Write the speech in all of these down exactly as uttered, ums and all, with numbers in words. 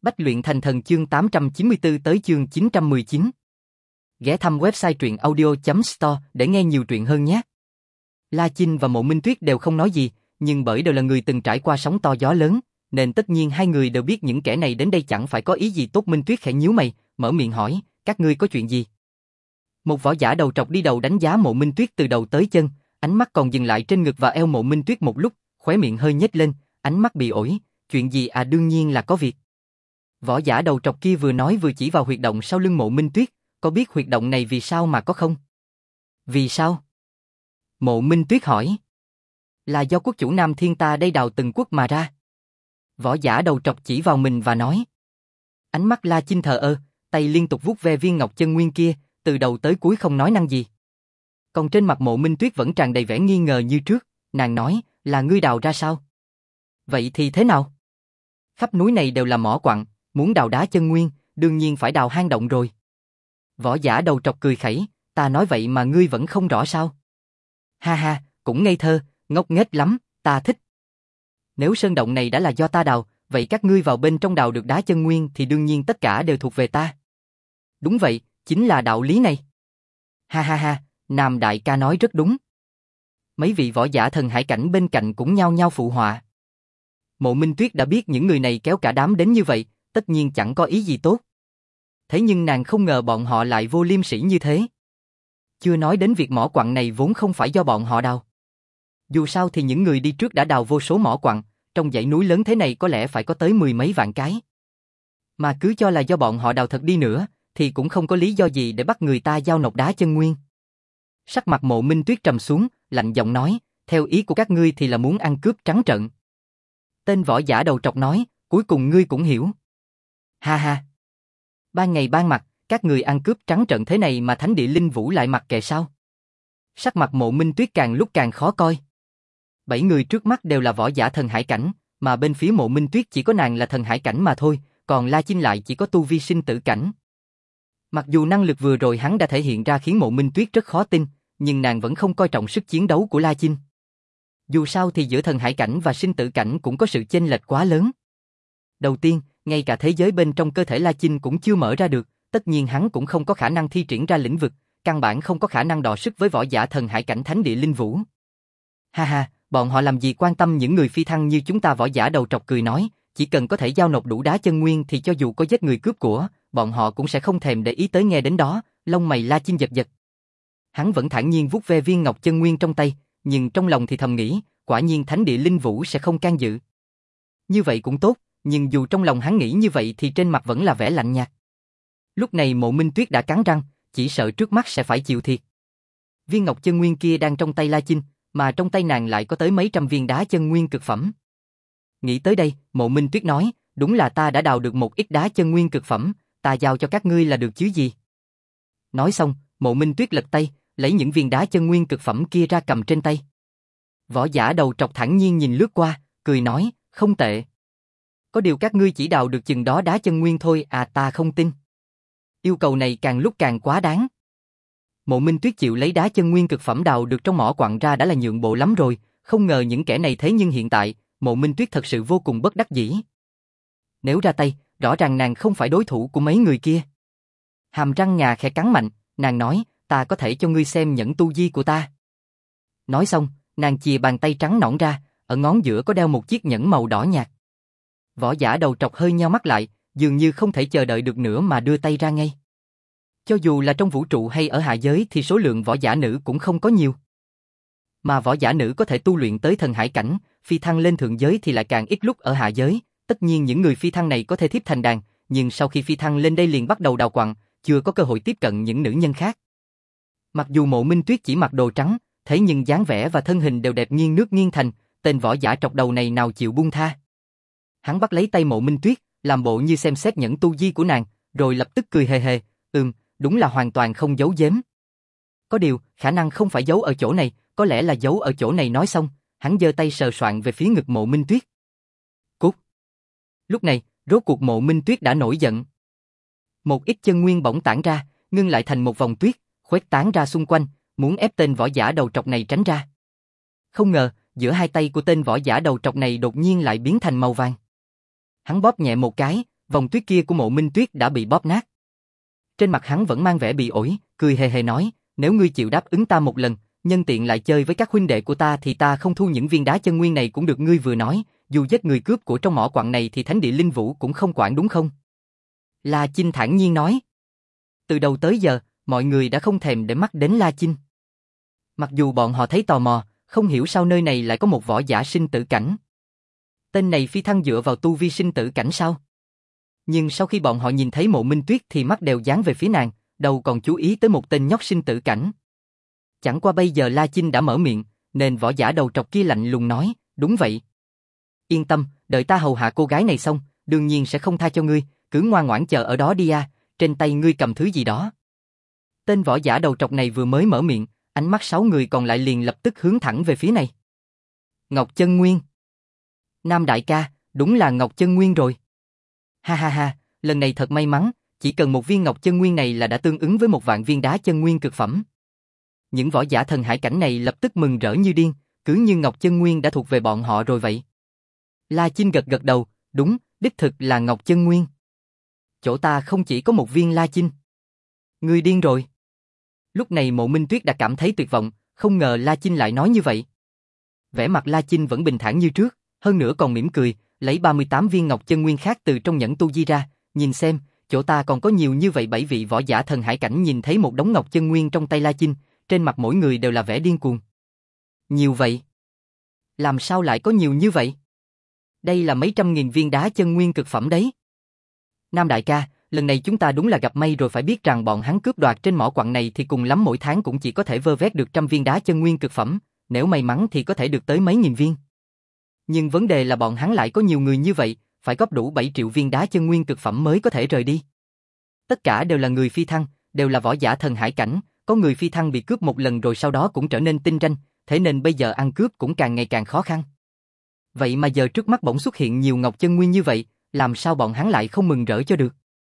Bách luyện thành thần chương tám trăm chín mươi tư tới chương chín trăm mười chín. Ghé thăm website truyện audio chấm store để nghe nhiều truyện hơn nhé. La Chinh và Mộ Minh Tuyết đều không nói gì, nhưng bởi đều là người từng trải qua sóng to gió lớn, nên tất nhiên hai người đều biết những kẻ này đến đây chẳng phải có ý gì tốt. Minh Tuyết khẽ nhíu mày, mở miệng hỏi, các ngươi có chuyện gì? Một võ giả đầu trọc đi đầu đánh giá Mộ Minh Tuyết từ đầu tới chân, ánh mắt còn dừng lại trên ngực và eo Mộ Minh Tuyết một lúc, khóe miệng hơi nhếch lên, ánh mắt bị ổi, chuyện gì à? Đương nhiên là có việc. Võ giả đầu trọc kia vừa nói vừa chỉ vào huyệt động sau lưng Mộ Minh Tuyết, có biết huyệt động này vì sao mà có không? Vì sao? Mộ Minh Tuyết hỏi. Là do quốc chủ Nam Thiên ta đây đào từng quốc mà ra. Võ giả đầu trọc chỉ vào mình và nói. Ánh mắt La Chinh thờ ơ, tay liên tục vuốt ve viên ngọc chân nguyên kia, từ đầu tới cuối không nói năng gì. Còn trên mặt Mộ Minh Tuyết vẫn tràn đầy vẻ nghi ngờ như trước, nàng nói, là ngươi đào ra sao? Vậy thì thế nào? Khắp núi này đều là mỏ quặng, muốn đào đá chân nguyên, đương nhiên phải đào hang động rồi. Võ giả đầu trọc cười khẩy, ta nói vậy mà ngươi vẫn không rõ sao? Ha ha, cũng ngây thơ, ngốc nghếch lắm, ta thích. Nếu sơn động này đã là do ta đào, vậy các ngươi vào bên trong đào được đá chân nguyên thì đương nhiên tất cả đều thuộc về ta. Đúng vậy, chính là đạo lý này. Ha ha ha, Nam đại ca nói rất đúng. Mấy vị võ giả thần hải cảnh bên cạnh cũng nhao nhao phụ họa. Mộ Minh Tuyết đã biết những người này kéo cả đám đến như vậy, tất nhiên chẳng có ý gì tốt. Thế nhưng nàng không ngờ bọn họ lại vô liêm sỉ như thế. Chưa nói đến việc mỏ quặng này vốn không phải do bọn họ đào. Dù sao thì những người đi trước đã đào vô số mỏ quặng, trong dãy núi lớn thế này có lẽ phải có tới mười mấy vạn cái. Mà cứ cho là do bọn họ đào thật đi nữa, thì cũng không có lý do gì để bắt người ta giao nộp đá chân nguyên. Sắc mặt Mộ Minh Tuyết trầm xuống, lạnh giọng nói, theo ý của các ngươi thì là muốn ăn cướp trắng trợn. Tên võ giả đầu trọc nói, cuối cùng ngươi cũng hiểu. Ha ha. Ban ngày ban mặt, các người ăn cướp trắng trợn thế này mà Thánh Địa Linh Vũ lại mặc kệ sao? Sắc mặt Mộ Minh Tuyết càng lúc càng khó coi. Bảy người trước mắt đều là võ giả thần hải cảnh, mà bên phía Mộ Minh Tuyết chỉ có nàng là thần hải cảnh mà thôi, còn La Chinh lại chỉ có tu vi sinh tử cảnh. Mặc dù năng lực vừa rồi hắn đã thể hiện ra khiến Mộ Minh Tuyết rất khó tin, nhưng nàng vẫn không coi trọng sức chiến đấu của La Chinh. Dù sao thì giữa thần hải cảnh và sinh tử cảnh cũng có sự chênh lệch quá lớn. Đầu tiên, ngay cả thế giới bên trong cơ thể La Chinh cũng chưa mở ra được, tất nhiên hắn cũng không có khả năng thi triển ra lĩnh vực, căn bản không có khả năng đọ sức với võ giả thần hải cảnh Thánh Địa Linh Vũ. Ha ha, bọn họ làm gì quan tâm những người phi thăng như chúng ta? Võ giả đầu trọc cười nói, chỉ cần có thể giao nộp đủ đá chân nguyên thì cho dù có giết người cướp của, bọn họ cũng sẽ không thèm để ý tới. Nghe đến đó, lông mày La Chinh giật giật. Hắn vẫn thản nhiên vuốt ve viên ngọc chân nguyên trong tay, nhưng trong lòng thì thầm nghĩ, quả nhiên Thánh Địa Linh Vũ sẽ không can dự. Như vậy cũng tốt, nhưng dù trong lòng hắn nghĩ như vậy thì trên mặt vẫn là vẻ lạnh nhạt. Lúc này Mộ Minh Tuyết đã cắn răng, chỉ sợ trước mắt sẽ phải chịu thiệt. Viên ngọc chân nguyên kia đang trong tay La Chinh, mà trong tay nàng lại có tới mấy trăm viên đá chân nguyên cực phẩm. Nghĩ tới đây, Mộ Minh Tuyết nói, đúng là ta đã đào được một ít đá chân nguyên cực phẩm, ta giao cho các ngươi là được chứ gì. Nói xong, Mộ Minh Tuyết lật tay, lấy những viên đá chân nguyên cực phẩm kia ra cầm trên tay. Võ giả đầu trọc thản nhiên nhìn lướt qua, cười nói, không tệ. Có điều các ngươi chỉ đào được chừng đó đá chân nguyên thôi à? Ta không tin. Yêu cầu này càng lúc càng quá đáng. Mộ Minh Tuyết chịu lấy đá chân nguyên cực phẩm đào được trong mỏ quặng ra đã là nhượng bộ lắm rồi, không ngờ những kẻ này thế nhưng hiện tại, Mộ Minh Tuyết thật sự vô cùng bất đắc dĩ. Nếu ra tay, rõ ràng nàng không phải đối thủ của mấy người kia. Hàm răng ngà khẽ cắn mạnh, nàng nói, ta có thể cho ngươi xem nhẫn tu di của ta. Nói xong, nàng chìa bàn tay trắng nõn ra, ở ngón giữa có đeo một chiếc nhẫn màu đỏ nhạt. Võ giả đầu trọc hơi nheo mắt lại, dường như không thể chờ đợi được nữa mà đưa tay ra ngay. Cho dù là trong vũ trụ hay ở hạ giới thì số lượng võ giả nữ cũng không có nhiều. Mà võ giả nữ có thể tu luyện tới thần hải cảnh, phi thăng lên thượng giới thì lại càng ít lúc ở hạ giới. Tất nhiên những người phi thăng này có thể thiếp thành đàn, nhưng sau khi phi thăng lên đây liền bắt đầu đào quặng, chưa có cơ hội tiếp cận những nữ nhân khác. Mặc dù Mộ Minh Tuyết chỉ mặc đồ trắng, thế nhưng dáng vẻ và thân hình đều đẹp nghiêng nước nghiêng thành, tên võ giả trọc đầu này nào chịu buông tha. Hắn bắt lấy tay Mộ Minh Tuyết, làm bộ như xem xét nhẫn tu di của nàng, rồi lập tức cười hề hề, ừm, đúng là hoàn toàn không giấu giếm. Có điều, khả năng không phải giấu ở chỗ này, có lẽ là giấu ở chỗ này. Nói xong, hắn giơ tay sờ soạng về phía ngực Mộ Minh Tuyết. Cút. Lúc này, rốt cuộc Mộ Minh Tuyết đã nổi giận. Một ít chân nguyên bỗng tản ra, ngưng lại thành một vòng tuyết, khuếch tán ra xung quanh, muốn ép tên võ giả đầu trọc này tránh ra. Không ngờ, giữa hai tay của tên võ giả đầu trọc này đột nhiên lại biến thành màu vàng. Hắn bóp nhẹ một cái, vòng tuyết kia của Mộ Minh Tuyết đã bị bóp nát. Trên mặt hắn vẫn mang vẻ bị ổi, cười hề hề nói, nếu ngươi chịu đáp ứng ta một lần, nhân tiện lại chơi với các huynh đệ của ta thì ta không thu những viên đá chân nguyên này cũng được. Ngươi vừa nói, dù giết người cướp của trong mỏ quặng này thì Thánh Địa Linh Vũ cũng không quản đúng không? La Chinh thản nhiên nói. Từ đầu tới giờ, mọi người đã không thèm để mắt đến La Chinh. Mặc dù bọn họ thấy tò mò, không hiểu sao nơi này lại có một võ giả sinh tử cảnh. Tên này phi thăng dựa vào tu vi sinh tử cảnh sao? Nhưng sau khi bọn họ nhìn thấy Mộ Minh Tuyết thì mắt đều dán về phía nàng, đâu còn chú ý tới một tên nhóc sinh tử cảnh. Chẳng qua bây giờ La Chinh đã mở miệng, nên võ giả đầu trọc kia lạnh lùng nói, đúng vậy. Yên tâm, đợi ta hầu hạ cô gái này xong, đương nhiên sẽ không tha cho ngươi, cứ ngoan ngoãn chờ ở đó đi a, trên tay ngươi cầm thứ gì đó. Tên võ giả đầu trọc này vừa mới mở miệng, ánh mắt sáu người còn lại liền lập tức hướng thẳng về phía này. Ngọc Chân Nguyên. Nam đại ca, đúng là Ngọc Chân Nguyên rồi. Ha ha ha, lần này thật may mắn, chỉ cần một viên Ngọc Chân Nguyên này là đã tương ứng với một vạn viên đá chân nguyên cực phẩm. Những võ giả thần hải cảnh này lập tức mừng rỡ như điên, cứ như Ngọc Chân Nguyên đã thuộc về bọn họ rồi vậy. La Chinh gật gật đầu, đúng, đích thực là Ngọc Chân Nguyên. Chỗ ta không chỉ có một viên La Chinh. Ngươi điên rồi. Lúc này Mộ Minh Tuyết đã cảm thấy tuyệt vọng, không ngờ La Chinh lại nói như vậy. Vẻ mặt La Chinh vẫn bình thản như trước, hơn nữa còn mỉm cười, lấy ba mươi tám viên Ngọc Chân Nguyên khác từ trong nhẫn tu di ra, nhìn xem, chỗ ta còn có nhiều như vậy. Bảy vị võ giả thần hải cảnh nhìn thấy một đống Ngọc Chân Nguyên trong tay La Chinh, trên mặt mỗi người đều là vẻ điên cuồng. Nhiều vậy? Làm sao lại có nhiều như vậy? Đây là mấy trăm nghìn viên đá chân nguyên cực phẩm đấy. Nam đại ca, lần này chúng ta đúng là gặp may rồi, phải biết rằng bọn hắn cướp đoạt trên mỏ quặng này thì cùng lắm mỗi tháng cũng chỉ có thể vơ vét được trăm viên đá chân nguyên cực phẩm, nếu may mắn thì có thể được tới mấy nghìn viên. Nhưng vấn đề là bọn hắn lại có nhiều người như vậy, phải góp đủ bảy triệu viên đá chân nguyên cực phẩm mới có thể rời đi. Tất cả đều là người phi thăng, đều là võ giả thần hải cảnh, có người phi thăng bị cướp một lần rồi sau đó cũng trở nên tinh ranh, thế nên bây giờ ăn cướp cũng càng ngày càng khó khăn. Vậy mà giờ trước mắt bỗng xuất hiện nhiều Ngọc Chân Nguyên như vậy, làm sao bọn hắn lại không mừng rỡ cho được?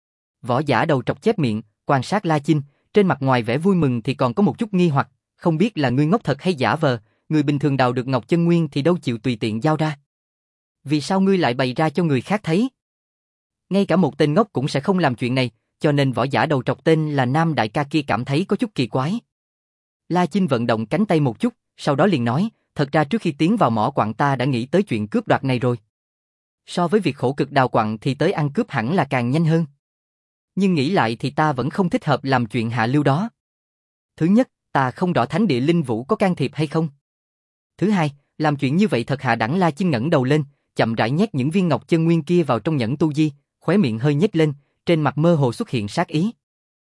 Võ giả đầu trọc chép miệng, quan sát La Chinh, trên mặt ngoài vẻ vui mừng thì còn có một chút nghi hoặc, không biết là ngươi ngốc thật hay giả vờ, người bình thường đào được Ngọc Chân Nguyên thì đâu chịu tùy tiện giao ra. Vì sao ngươi lại bày ra cho người khác thấy? Ngay cả một tên ngốc cũng sẽ không làm chuyện này, cho nên võ giả đầu trọc tên là Nam đại ca kia cảm thấy có chút kỳ quái. La Chinh vận động cánh tay một chút, sau đó liền nói, thật ra trước khi tiến vào mỏ quặng ta đã nghĩ tới chuyện cướp đoạt này rồi. So với việc khổ cực đào quặng thì tới ăn cướp hẳn là càng nhanh hơn. Nhưng nghĩ lại thì ta vẫn không thích hợp làm chuyện hạ lưu đó. Thứ nhất, ta không rõ Thánh Địa Linh Vũ có can thiệp hay không. Thứ hai, làm chuyện như vậy thật hạ đẳng. La Chinh ngẩng đầu lên, chậm rãi nhét những viên Ngọc Chân Nguyên kia vào trong nhẫn tu di, khóe miệng hơi nhếch lên, trên mặt mơ hồ xuất hiện sát ý.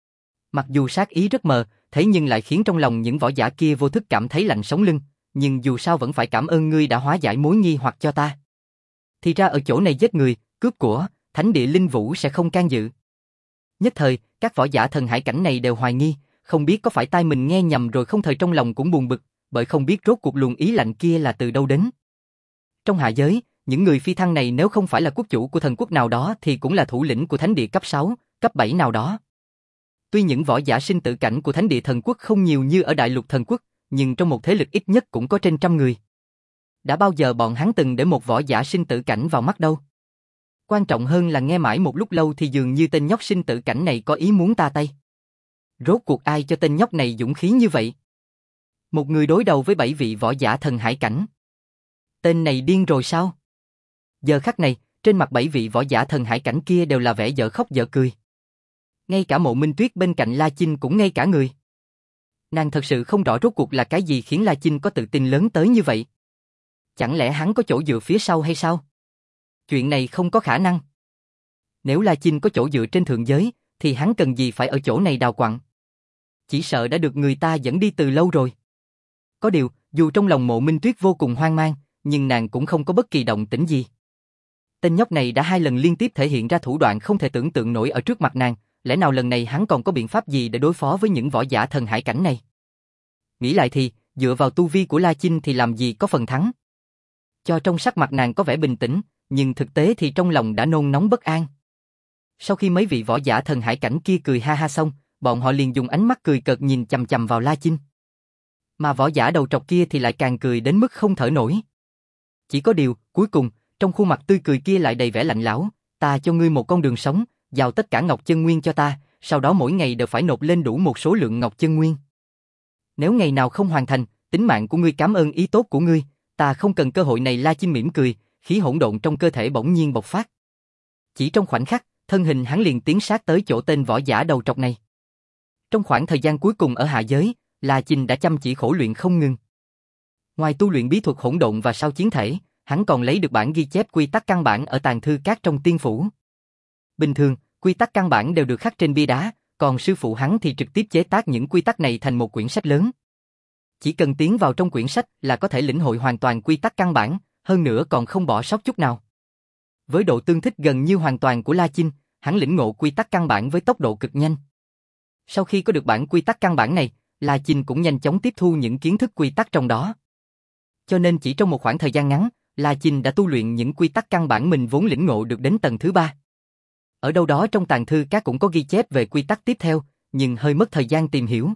Mặc dù sát ý rất mờ, thế nhưng lại khiến trong lòng những võ giả kia vô thức cảm thấy lạnh sống lưng, nhưng dù sao vẫn phải cảm ơn ngươi đã hóa giải mối nghi hoặc cho ta. Thì ra ở chỗ này giết người, cướp của, Thánh Địa Linh Vũ sẽ không can dự. Nhất thời, các võ giả thần hải cảnh này đều hoài nghi, không biết có phải tai mình nghe nhầm rồi không, thời trong lòng cũng buồn bực, bởi không biết rốt cuộc luồng ý lạnh kia là từ đâu đến. Trong hạ giới, những người phi thăng này nếu không phải là quốc chủ của thần quốc nào đó thì cũng là thủ lĩnh của Thánh Địa cấp sáu, cấp bảy nào đó. Tuy những võ giả sinh tử cảnh của Thánh Địa thần quốc không nhiều như ở Đại Lục thần quốc, nhưng trong một thế lực ít nhất cũng có trên trăm người. Đã bao giờ bọn hắn từng để một võ giả sinh tử cảnh vào mắt đâu. Quan trọng hơn là nghe mãi một lúc lâu thì dường như tên nhóc sinh tử cảnh này có ý muốn ta tay. Rốt cuộc ai cho tên nhóc này dũng khí như vậy? Một người đối đầu với bảy vị võ giả thần hải cảnh. Tên này điên rồi sao? Giờ khắc này, trên mặt bảy vị võ giả thần hải cảnh kia đều là vẻ dở khóc dở cười. Ngay cả Mộ Minh Tuyết bên cạnh La Chinh cũng ngây cả người. Nàng thật sự không rõ rốt cuộc là cái gì khiến La Chinh có tự tin lớn tới như vậy. Chẳng lẽ hắn có chỗ dựa phía sau hay sao? Chuyện này không có khả năng. Nếu La Chinh có chỗ dựa trên thượng giới, thì hắn cần gì phải ở chỗ này đào quặng? Chỉ sợ đã được người ta dẫn đi từ lâu rồi. Có điều, dù trong lòng Mộ Minh Tuyết vô cùng hoang mang, nhưng nàng cũng không có bất kỳ động tĩnh gì. Tên nhóc này đã hai lần liên tiếp thể hiện ra thủ đoạn không thể tưởng tượng nổi ở trước mặt nàng, lẽ nào lần này hắn còn có biện pháp gì để đối phó với những võ giả thần hải cảnh này? Nghĩ lại thì, dựa vào tu vi của La Chinh thì làm gì có phần thắng. Cho trong sắc mặt nàng có vẻ bình tĩnh, nhưng thực tế thì trong lòng đã nôn nóng bất an. Sau khi mấy vị võ giả thần hải cảnh kia cười ha ha xong, bọn họ liền dùng ánh mắt cười cợt nhìn chằm chằm vào La Chinh. Mà võ giả đầu trọc kia thì lại càng cười đến mức không thở nổi. Chỉ có điều, cuối cùng, trong khuôn mặt tươi cười kia lại đầy vẻ lạnh lẽo, Ta cho ngươi một con đường sống, giao tất cả ngọc chân nguyên cho ta, sau đó mỗi ngày đều phải nộp lên đủ một số lượng ngọc chân nguyên. Nếu ngày nào không hoàn thành, tính mạng của ngươi cảm ơn ý tốt của ngươi, ta không cần cơ hội này. La Chinh mỉm cười, khí hỗn độn trong cơ thể bỗng nhiên bộc phát. Chỉ trong khoảnh khắc, thân hình hắn liền tiến sát tới chỗ tên võ giả đầu trọc này. Trong khoảng thời gian cuối cùng ở hạ giới, La Chinh đã chăm chỉ khổ luyện không ngừng. Ngoài tu luyện bí thuật hỗn độn và sao chiến thể, hắn còn lấy được bản ghi chép quy tắc căn bản ở tàng thư các trong tiên phủ. Bình thường, quy tắc căn bản đều được khắc trên bia đá, còn sư phụ hắn thì trực tiếp chế tác những quy tắc này thành một quyển sách lớn. Chỉ cần tiến vào trong quyển sách là có thể lĩnh hội hoàn toàn quy tắc căn bản, hơn nữa còn không bỏ sót chút nào. Với độ tương thích gần như hoàn toàn của La Chinh, hắn lĩnh ngộ quy tắc căn bản với tốc độ cực nhanh. Sau khi có được bản quy tắc căn bản này, La Chinh cũng nhanh chóng tiếp thu những kiến thức quy tắc trong đó. Cho nên chỉ trong một khoảng thời gian ngắn, La Chinh đã tu luyện những quy tắc căn bản mình vốn lĩnh ngộ được đến tầng thứ ba. Ở đâu đó trong tàng thư các cũng có ghi chép về quy tắc tiếp theo, nhưng hơi mất thời gian tìm hiểu.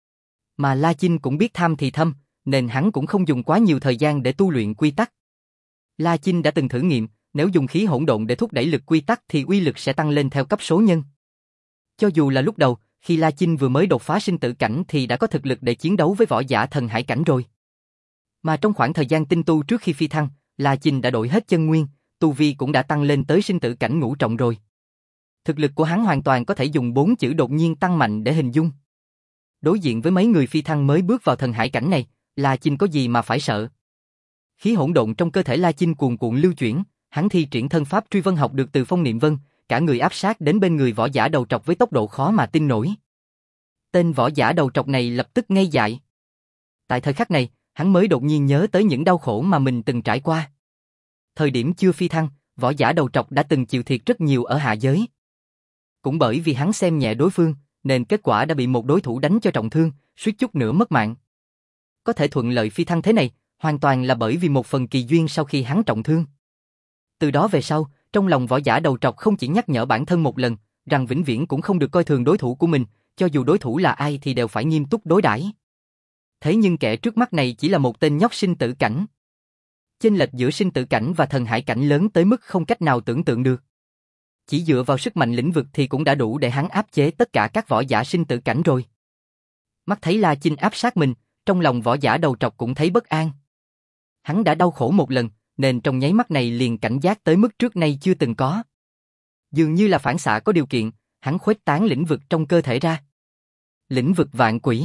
Mà La Chinh cũng biết tham thì thâm, nên hắn cũng không dùng quá nhiều thời gian để tu luyện quy tắc. La Chinh đã từng thử nghiệm, nếu dùng khí hỗn độn để thúc đẩy lực quy tắc thì uy lực sẽ tăng lên theo cấp số nhân. Cho dù là lúc đầu, khi La Chinh vừa mới đột phá sinh tử cảnh thì đã có thực lực để chiến đấu với võ giả thần hải cảnh rồi. Mà trong khoảng thời gian tinh tu trước khi phi thăng, La Chinh đã đổi hết chân nguyên, tu vi cũng đã tăng lên tới sinh tử cảnh ngũ trọng rồi. Thực lực của hắn hoàn toàn có thể dùng bốn chữ đột nhiên tăng mạnh để hình dung. Đối diện với mấy người phi thăng mới bước vào thần hải cảnh này, La Chinh có gì mà phải sợ. Khí hỗn độn trong cơ thể La Chinh cuồn cuộn lưu chuyển, hắn thi triển thân pháp truy vân học được từ Phong Niệm Vân, cả người áp sát đến bên người võ giả đầu trọc với tốc độ khó mà tin nổi. Tên võ giả đầu trọc này lập tức ngây dại. Tại thời khắc này, hắn mới đột nhiên nhớ tới những đau khổ mà mình từng trải qua. Thời điểm chưa phi thăng, võ giả đầu trọc đã từng chịu thiệt rất nhiều ở hạ giới. Cũng bởi vì hắn xem nhẹ đối phương, nên kết quả đã bị một đối thủ đánh cho trọng thương, suýt chút nữa mất mạng. Có thể thuận lợi phi thăng thế này, hoàn toàn là bởi vì một phần kỳ duyên sau khi hắn trọng thương. Từ đó về sau, trong lòng võ giả đầu trọc không chỉ nhắc nhở bản thân một lần, rằng vĩnh viễn cũng không được coi thường đối thủ của mình, cho dù đối thủ là ai thì đều phải nghiêm túc đối đãi. Thế nhưng kẻ trước mắt này chỉ là một tên nhóc sinh tử cảnh. Chênh lệch giữa sinh tử cảnh và thần hải cảnh lớn tới mức không cách nào tưởng tượng được. Chỉ dựa vào sức mạnh lĩnh vực thì cũng đã đủ để hắn áp chế tất cả các võ giả sinh tử cảnh rồi. Mắt thấy La Chinh áp sát mình, trong lòng võ giả đầu trọc cũng thấy bất an. Hắn đã đau khổ một lần, nên trong nháy mắt này liền cảnh giác tới mức trước nay chưa từng có. Dường như là phản xạ có điều kiện, hắn khuếch tán lĩnh vực trong cơ thể ra. Lĩnh vực vạn quỷ.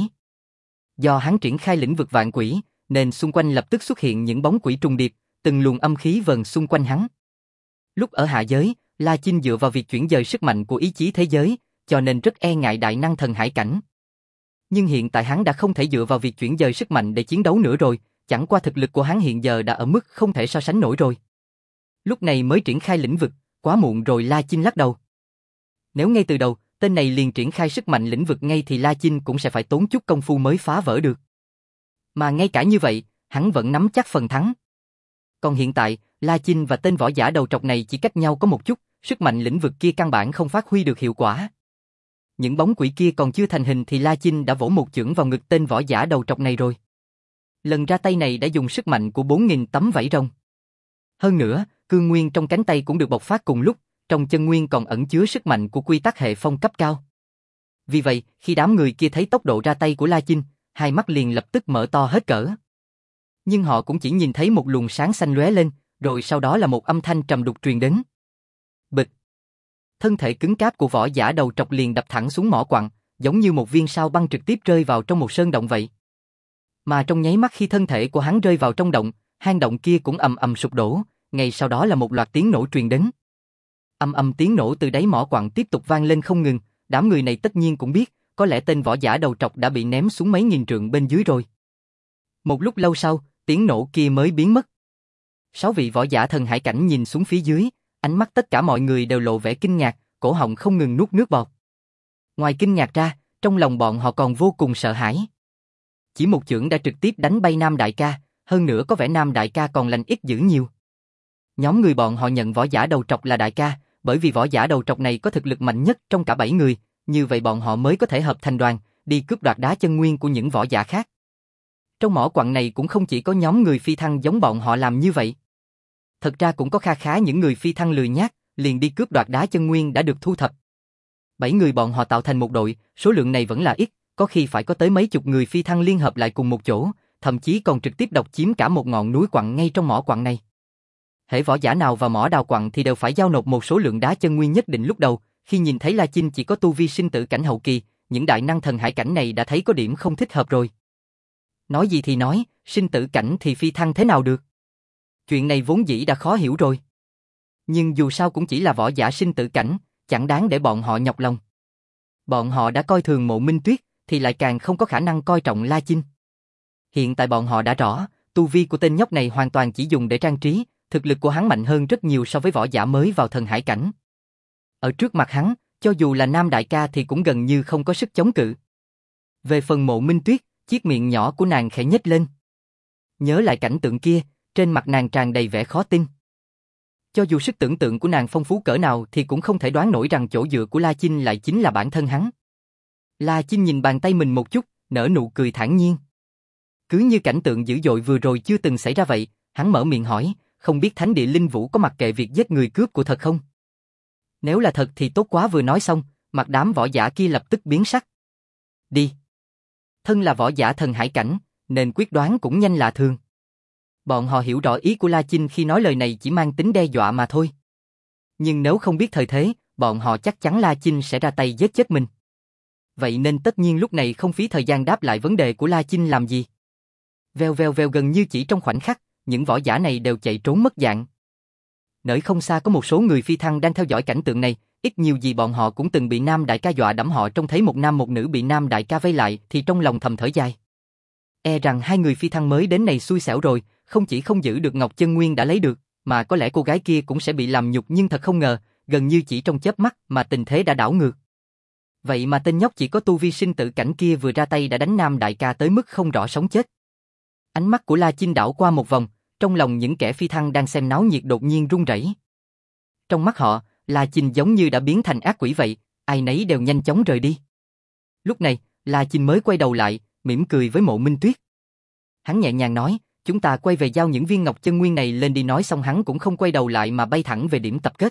Do hắn triển khai lĩnh vực vạn quỷ, nên xung quanh lập tức xuất hiện những bóng quỷ trùng điệp, từng luồng âm khí vần xung quanh hắn. Lúc ở hạ giới, La Chinh dựa vào việc chuyển dời sức mạnh của ý chí thế giới, cho nên rất e ngại đại năng thần hải cảnh. Nhưng hiện tại hắn đã không thể dựa vào việc chuyển dời sức mạnh để chiến đấu nữa rồi, chẳng qua thực lực của hắn hiện giờ đã ở mức không thể so sánh nổi rồi. Lúc này mới triển khai lĩnh vực, quá muộn rồi. La Chinh lắc đầu. Nếu ngay từ đầu, tên này liền triển khai sức mạnh lĩnh vực ngay thì La Chinh cũng sẽ phải tốn chút công phu mới phá vỡ được. Mà ngay cả như vậy, hắn vẫn nắm chắc phần thắng. Còn hiện tại, La Chinh và tên võ giả đầu trọc này chỉ cách nhau có một chút, sức mạnh lĩnh vực kia căn bản không phát huy được hiệu quả. Những bóng quỷ kia còn chưa thành hình thì La Chinh đã vỗ một chưởng vào ngực tên võ giả đầu trọc này rồi. Lần ra tay này đã dùng sức mạnh của bốn nghìn tấm vảy rồng. Hơn nữa, cương nguyên trong cánh tay cũng được bộc phát cùng lúc, trong chân nguyên còn ẩn chứa sức mạnh của quy tắc hệ phong cấp cao. Vì vậy, khi đám người kia thấy tốc độ ra tay của La Chinh, hai mắt liền lập tức mở to hết cỡ. Nhưng họ cũng chỉ nhìn thấy một luồng sáng xanh lóe lên, rồi sau đó là một âm thanh trầm đục truyền đến. Bịch. Thân thể cứng cáp của võ giả đầu trọc liền đập thẳng xuống mỏ quặng, giống như một viên sao băng trực tiếp rơi vào trong một sơn động vậy. Mà trong nháy mắt khi thân thể của hắn rơi vào trong động, hang động kia cũng ầm ầm sụp đổ, ngay sau đó là một loạt tiếng nổ truyền đến. Ầm ầm tiếng nổ từ đáy mỏ quặng tiếp tục vang lên không ngừng, đám người này tất nhiên cũng biết, có lẽ tên võ giả đầu trọc đã bị ném xuống mấy nghìn trượng bên dưới rồi. Một lúc lâu sau, tiếng nổ kia mới biến mất. Sáu vị võ giả thần hải cảnh nhìn xuống phía dưới, ánh mắt tất cả mọi người đều lộ vẻ kinh ngạc, cổ họng không ngừng nuốt nước bọt. Ngoài kinh ngạc ra, trong lòng bọn họ còn vô cùng sợ hãi. Chỉ một chưởng đã trực tiếp đánh bay Nam đại ca, hơn nữa có vẻ Nam đại ca còn lành ít dữ nhiều. Nhóm người bọn họ nhận võ giả đầu trọc là đại ca, bởi vì võ giả đầu trọc này có thực lực mạnh nhất trong cả bảy người, như vậy bọn họ mới có thể hợp thành đoàn, đi cướp đoạt đá chân nguyên của những võ giả khác. Trong mỏ quặng này cũng không chỉ có nhóm người phi thăng giống bọn họ làm như vậy. Thật ra cũng có kha khá những người phi thăng lười nhác, liền đi cướp đoạt đá chân nguyên đã được thu thập. Bảy người bọn họ tạo thành một đội, số lượng này vẫn là ít, có khi phải có tới mấy chục người phi thăng liên hợp lại cùng một chỗ, thậm chí còn trực tiếp độc chiếm cả một ngọn núi quặng ngay trong mỏ quặng này. Hễ võ giả nào vào mỏ đào quặng thì đều phải giao nộp một số lượng đá chân nguyên nhất định. Lúc đầu, khi nhìn thấy La Chinh chỉ có tu vi sinh tử cảnh hậu kỳ, những đại năng thần hải cảnh này đã thấy có điểm không thích hợp rồi. Nói gì thì nói, sinh tử cảnh thì phi thăng thế nào được? Chuyện này vốn dĩ đã khó hiểu rồi. Nhưng dù sao cũng chỉ là võ giả sinh tử cảnh, chẳng đáng để bọn họ nhọc lòng. Bọn họ đã coi thường Mộ Minh Tuyết, thì lại càng không có khả năng coi trọng La Chinh. Hiện tại bọn họ đã rõ, tu vi của tên nhóc này hoàn toàn chỉ dùng để trang trí, thực lực của hắn mạnh hơn rất nhiều so với võ giả mới vào thần hải cảnh. Ở trước mặt hắn, cho dù là nam đại ca thì cũng gần như không có sức chống cự. Về phần Mộ Minh Tuyết, chiếc miệng nhỏ của nàng khẽ nhếch lên. Nhớ lại cảnh tượng kia, trên mặt nàng tràn đầy vẻ khó tin. Cho dù sức tưởng tượng của nàng phong phú cỡ nào thì cũng không thể đoán nổi rằng chỗ dựa của La Chinh lại chính là bản thân hắn. La Chinh nhìn bàn tay mình một chút, nở nụ cười thản nhiên. Cứ như cảnh tượng dữ dội vừa rồi chưa từng xảy ra vậy, hắn mở miệng hỏi, không biết Thánh Địa Linh Vũ có mặc kệ việc giết người cướp của thật không? Nếu là thật thì tốt quá. Vừa nói xong, mặt đám võ giả kia lập tức biến sắc. Đi. Thân là võ giả thần hải cảnh, nên quyết đoán cũng nhanh lạ thường. Bọn họ hiểu rõ ý của La Chinh khi nói lời này chỉ mang tính đe dọa mà thôi. Nhưng nếu không biết thời thế, bọn họ chắc chắn La Chinh sẽ ra tay giết chết mình. Vậy nên tất nhiên lúc này không phí thời gian đáp lại vấn đề của La Chinh làm gì. Vèo vèo vèo, gần như chỉ trong khoảnh khắc, những võ giả này đều chạy trốn mất dạng. Nơi không xa có một số người phi thăng đang theo dõi cảnh tượng này, ít nhiều gì bọn họ cũng từng bị nam đại ca dọa đẫm, họ trông thấy một nam một nữ bị nam đại ca vây lại thì trong lòng thầm thở dài. E rằng hai người phi thăng mới đến này xui xẻo rồi, không chỉ không giữ được ngọc chân nguyên đã lấy được, mà có lẽ cô gái kia cũng sẽ bị làm nhục, nhưng thật không ngờ, gần như chỉ trong chớp mắt mà tình thế đã đảo ngược. Vậy mà tên nhóc chỉ có tu vi sinh tử cảnh kia vừa ra tay đã đánh nam đại ca tới mức không rõ sống chết. Ánh mắt của La Chinh đảo qua một vòng, trong lòng những kẻ phi thăng đang xem náo nhiệt đột nhiên run rẩy. Trong mắt họ, La Chinh giống như đã biến thành ác quỷ vậy, ai nấy đều nhanh chóng rời đi. Lúc này, La Chinh mới quay đầu lại, mỉm cười với Mộ Minh Tuyết. Hắn nhẹ nhàng nói, chúng ta quay về giao những viên ngọc chân nguyên này lên đi. Nói xong hắn cũng không quay đầu lại mà bay thẳng về điểm tập kết.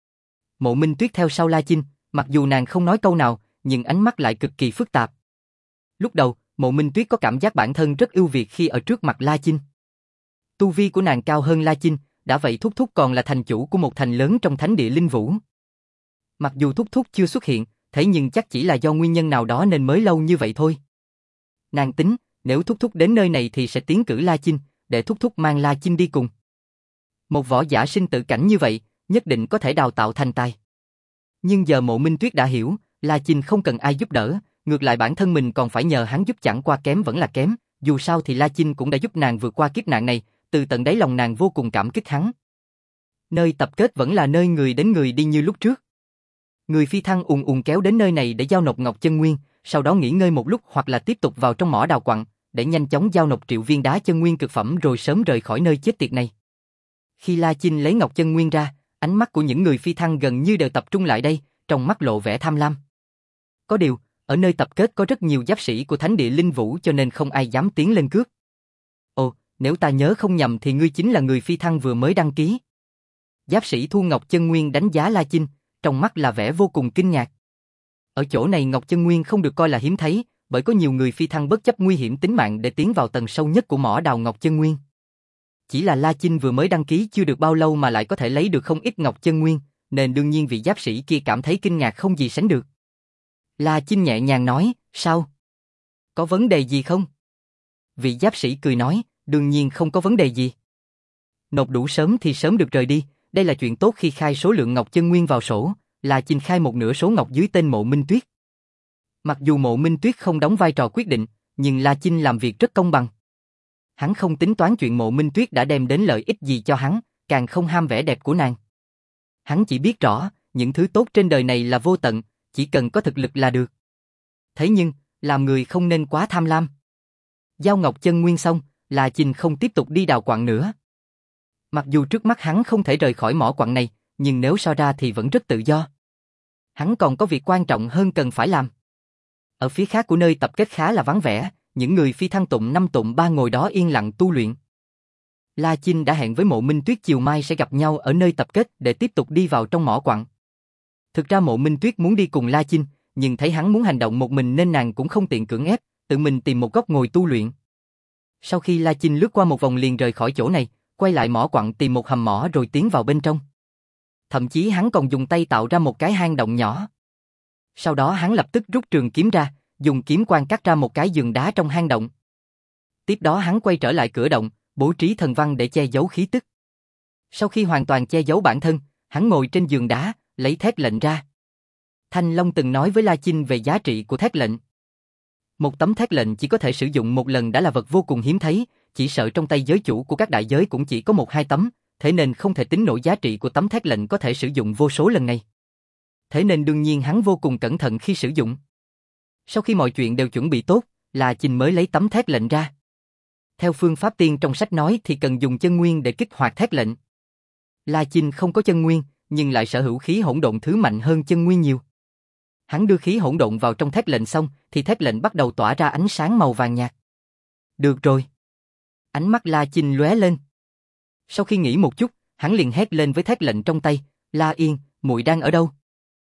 Mộ Minh Tuyết theo sau La Chinh, mặc dù nàng không nói câu nào, nhưng ánh mắt lại cực kỳ phức tạp. Lúc đầu, Mộ Minh Tuyết có cảm giác bản thân rất ưu việt khi ở trước mặt La Chinh. Tu vi của nàng cao hơn La Chinh, đã vậy Thúc Thúc còn là thành chủ của một thành lớn trong Thánh Địa Linh Vũ. Mặc dù Thúc Thúc chưa xuất hiện, thế nhưng chắc chỉ là do nguyên nhân nào đó nên mới lâu như vậy thôi. Nàng tính, nếu Thúc Thúc đến nơi này thì sẽ tiến cử La Chinh, để Thúc Thúc mang La Chinh đi cùng. Một võ giả sinh tử cảnh như vậy, nhất định có thể đào tạo thành tài. Nhưng giờ Mộ Minh Tuyết đã hiểu, La Chinh không cần ai giúp đỡ, ngược lại bản thân mình còn phải nhờ hắn giúp, chẳng qua kém vẫn là kém, dù sao thì La Chinh cũng đã giúp nàng vượt qua kiếp nạn này, từ tận đáy lòng nàng vô cùng cảm kích hắn. Nơi tập kết vẫn là nơi người đến người đi như lúc trước. Người phi thăng ùn ùn kéo đến nơi này để giao nộp ngọc chân nguyên, sau đó nghỉ ngơi một lúc hoặc là tiếp tục vào trong mỏ đào quặng, để nhanh chóng giao nộp triệu viên đá chân nguyên cực phẩm rồi sớm rời khỏi nơi chết tiệt này. Khi La Chinh lấy ngọc chân nguyên ra, ánh mắt của những người phi thăng gần như đều tập trung lại đây, trong mắt lộ vẻ tham lam. Có điều, ở nơi tập kết có rất nhiều giáp sĩ của Thánh Địa Linh Vũ cho nên không ai dám tiến lên cướp. Ồ, nếu ta nhớ không nhầm thì ngươi chính là người phi thăng vừa mới đăng ký. Giáp sĩ thu ngọc chân nguyên đánh giá La Chinh, trong mắt là vẻ vô cùng kinh ngạc. Ở chỗ này ngọc chân nguyên không được coi là hiếm thấy, bởi có nhiều người phi thăng bất chấp nguy hiểm tính mạng để tiến vào tầng sâu nhất của mỏ đào ngọc chân nguyên. Chỉ là La Chinh vừa mới đăng ký chưa được bao lâu mà lại có thể lấy được không ít ngọc chân nguyên, nên đương nhiên vị giáp sĩ kia cảm thấy kinh ngạc không gì sánh được. La Chinh nhẹ nhàng nói, sao? Có vấn đề gì không? Vị giáp sĩ cười nói, đương nhiên không có vấn đề gì. Nộp đủ sớm thì sớm được rời đi, đây là chuyện tốt. Khi khai số lượng ngọc chân nguyên vào sổ, La Chinh khai một nửa số ngọc dưới tên Mộ Minh Tuyết. Mặc dù Mộ Minh Tuyết không đóng vai trò quyết định, nhưng La Chinh làm việc rất công bằng. Hắn không tính toán chuyện Mộ Minh Tuyết đã đem đến lợi ích gì cho hắn, càng không ham vẻ đẹp của nàng. Hắn chỉ biết rõ, những thứ tốt trên đời này là vô tận, chỉ cần có thực lực là được. Thế nhưng, làm người không nên quá tham lam. Giao ngọc chân nguyên xong, La Chinh không tiếp tục đi đào quặng nữa. Mặc dù trước mắt hắn không thể rời khỏi mỏ quặng này, nhưng nếu so ra thì vẫn rất tự do. Hắn còn có việc quan trọng hơn cần phải làm. Ở phía khác của nơi tập kết khá là vắng vẻ, những người phi thăng tụng năm tụng ba ngồi đó yên lặng tu luyện. La Chinh đã hẹn với Mộ Minh Tuyết chiều mai sẽ gặp nhau ở nơi tập kết để tiếp tục đi vào trong mỏ quặng. Thực ra Mộ Minh Tuyết muốn đi cùng La Chinh, nhưng thấy hắn muốn hành động một mình nên nàng cũng không tiện cưỡng ép, tự mình tìm một góc ngồi tu luyện. Sau khi La Chinh lướt qua một vòng liền rời khỏi chỗ này, quay lại mỏ quặng tìm một hầm mỏ rồi tiến vào bên trong. Thậm chí hắn còn dùng tay tạo ra một cái hang động nhỏ. Sau đó hắn lập tức rút trường kiếm ra, dùng kiếm quang cắt ra một cái giường đá trong hang động. Tiếp đó hắn quay trở lại cửa động, bố trí thần văn để che giấu khí tức. Sau khi hoàn toàn che giấu bản thân, hắn ngồi trên giường đá, lấy thét lệnh ra. Thanh Long từng nói với La Chinh về giá trị của thét lệnh. Một tấm thét lệnh chỉ có thể sử dụng một lần đã là vật vô cùng hiếm thấy, chỉ sợ trong tay giới chủ của các đại giới cũng chỉ có một hai tấm, thế nên không thể tính nổi giá trị của tấm thét lệnh có thể sử dụng vô số lần này. Thế nên đương nhiên hắn vô cùng cẩn thận khi sử dụng. Sau khi mọi chuyện đều chuẩn bị tốt, La Chinh mới lấy tấm thét lệnh ra. Theo phương pháp tiên trong sách nói thì cần dùng chân nguyên để kích hoạt thét lệnh. La Chinh không có chân nguyên, nhưng lại sở hữu khí hỗn độn thứ mạnh hơn chân nguyên nhiều. Hắn đưa khí hỗn độn vào trong thét lệnh xong, thì thét lệnh bắt đầu tỏa ra ánh sáng màu vàng nhạt. Được rồi. Ánh mắt La Chinh lóe lên. Sau khi nghĩ một chút, hắn liền hét lên với thét lệnh trong tay, La Yên, muội đang ở đâu?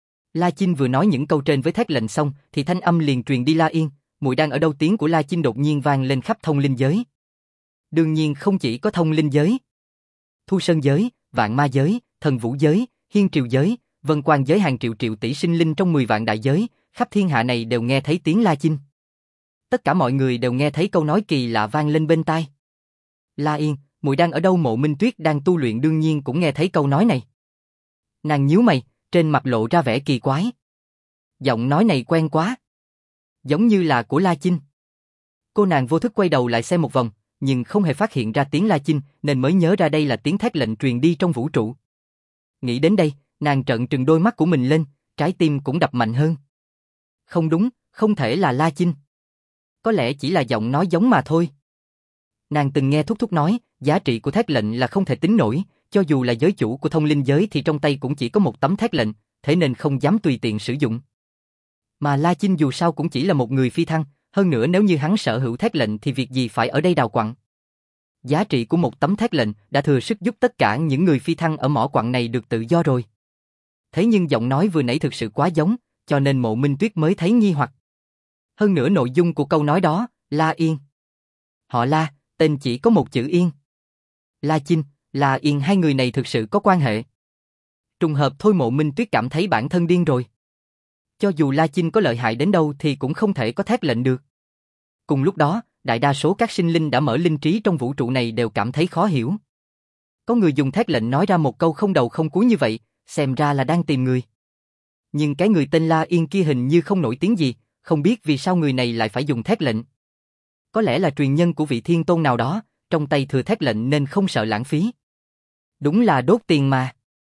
La Chinh vừa nói những câu trên với thét lệnh xong, thì thanh âm liền truyền đi La Yên, muội đang ở đâu? Tiếng của La Chinh đột nhiên vang lên khắp thông linh giới. Đương nhiên không chỉ có thông linh giới. Thu Sơn giới, Vạn Ma giới, Thần Vũ giới, Hiên Triều giới, Vân Quan giới, hàng triệu triệu tỷ sinh linh trong mười vạn đại giới, khắp thiên hạ này đều nghe thấy tiếng La Chinh. Tất cả mọi người đều nghe thấy câu nói kỳ lạ vang lên bên tai. La Yên, muội đang ở đâu? Mộ Minh Tuyết đang tu luyện đương nhiên cũng nghe thấy câu nói này. Nàng nhíu mày, trên mặt lộ ra vẻ kỳ quái. Giọng nói này quen quá. Giống như là của La Chinh. Cô nàng vô thức quay đầu lại xem một vòng, nhưng không hề phát hiện ra tiếng La Chinh nên mới nhớ ra đây là tiếng thét lệnh truyền đi trong vũ trụ. Nghĩ đến đây, nàng trợn trừng đôi mắt của mình lên, trái tim cũng đập mạnh hơn. Không đúng, không thể là La Chinh. Có lẽ chỉ là giọng nói giống mà thôi. Nàng từng nghe Thúc Thúc nói, giá trị của thét lệnh là không thể tính nổi, cho dù là giới chủ của thông linh giới thì trong tay cũng chỉ có một tấm thét lệnh, thế nên không dám tùy tiện sử dụng. Mà La Chinh dù sao cũng chỉ là một người phi thăng, hơn nữa nếu như hắn sở hữu thét lệnh thì việc gì phải ở đây đào quặng. Giá trị của một tấm thét lệnh đã thừa sức giúp tất cả những người phi thăng ở mỏ quặng này được tự do rồi. Thế nhưng giọng nói vừa nãy thực sự quá giống, cho nên Mộ Minh Tuyết mới thấy nghi hoặc. Hơn nữa nội dung của câu nói đó, La Yên. Họ La, tên chỉ có một chữ Yên. La Chinh, La Yên, hai người này thực sự có quan hệ. Trùng hợp thôi. Mộ Minh Tuyết cảm thấy bản thân điên rồi. Cho dù La Chinh có lợi hại đến đâu thì cũng không thể có thét lệnh được. Cùng lúc đó, đại đa số các sinh linh đã mở linh trí trong vũ trụ này đều cảm thấy khó hiểu. Có người dùng thét lệnh nói ra một câu không đầu không cuối như vậy, xem ra là đang tìm người. Nhưng cái người tên La Yên kia hình như không nổi tiếng gì, không biết vì sao người này lại phải dùng thét lệnh. Có lẽ là truyền nhân của vị thiên tôn nào đó, trong tay thừa thét lệnh nên không sợ lãng phí. Đúng là đốt tiền mà.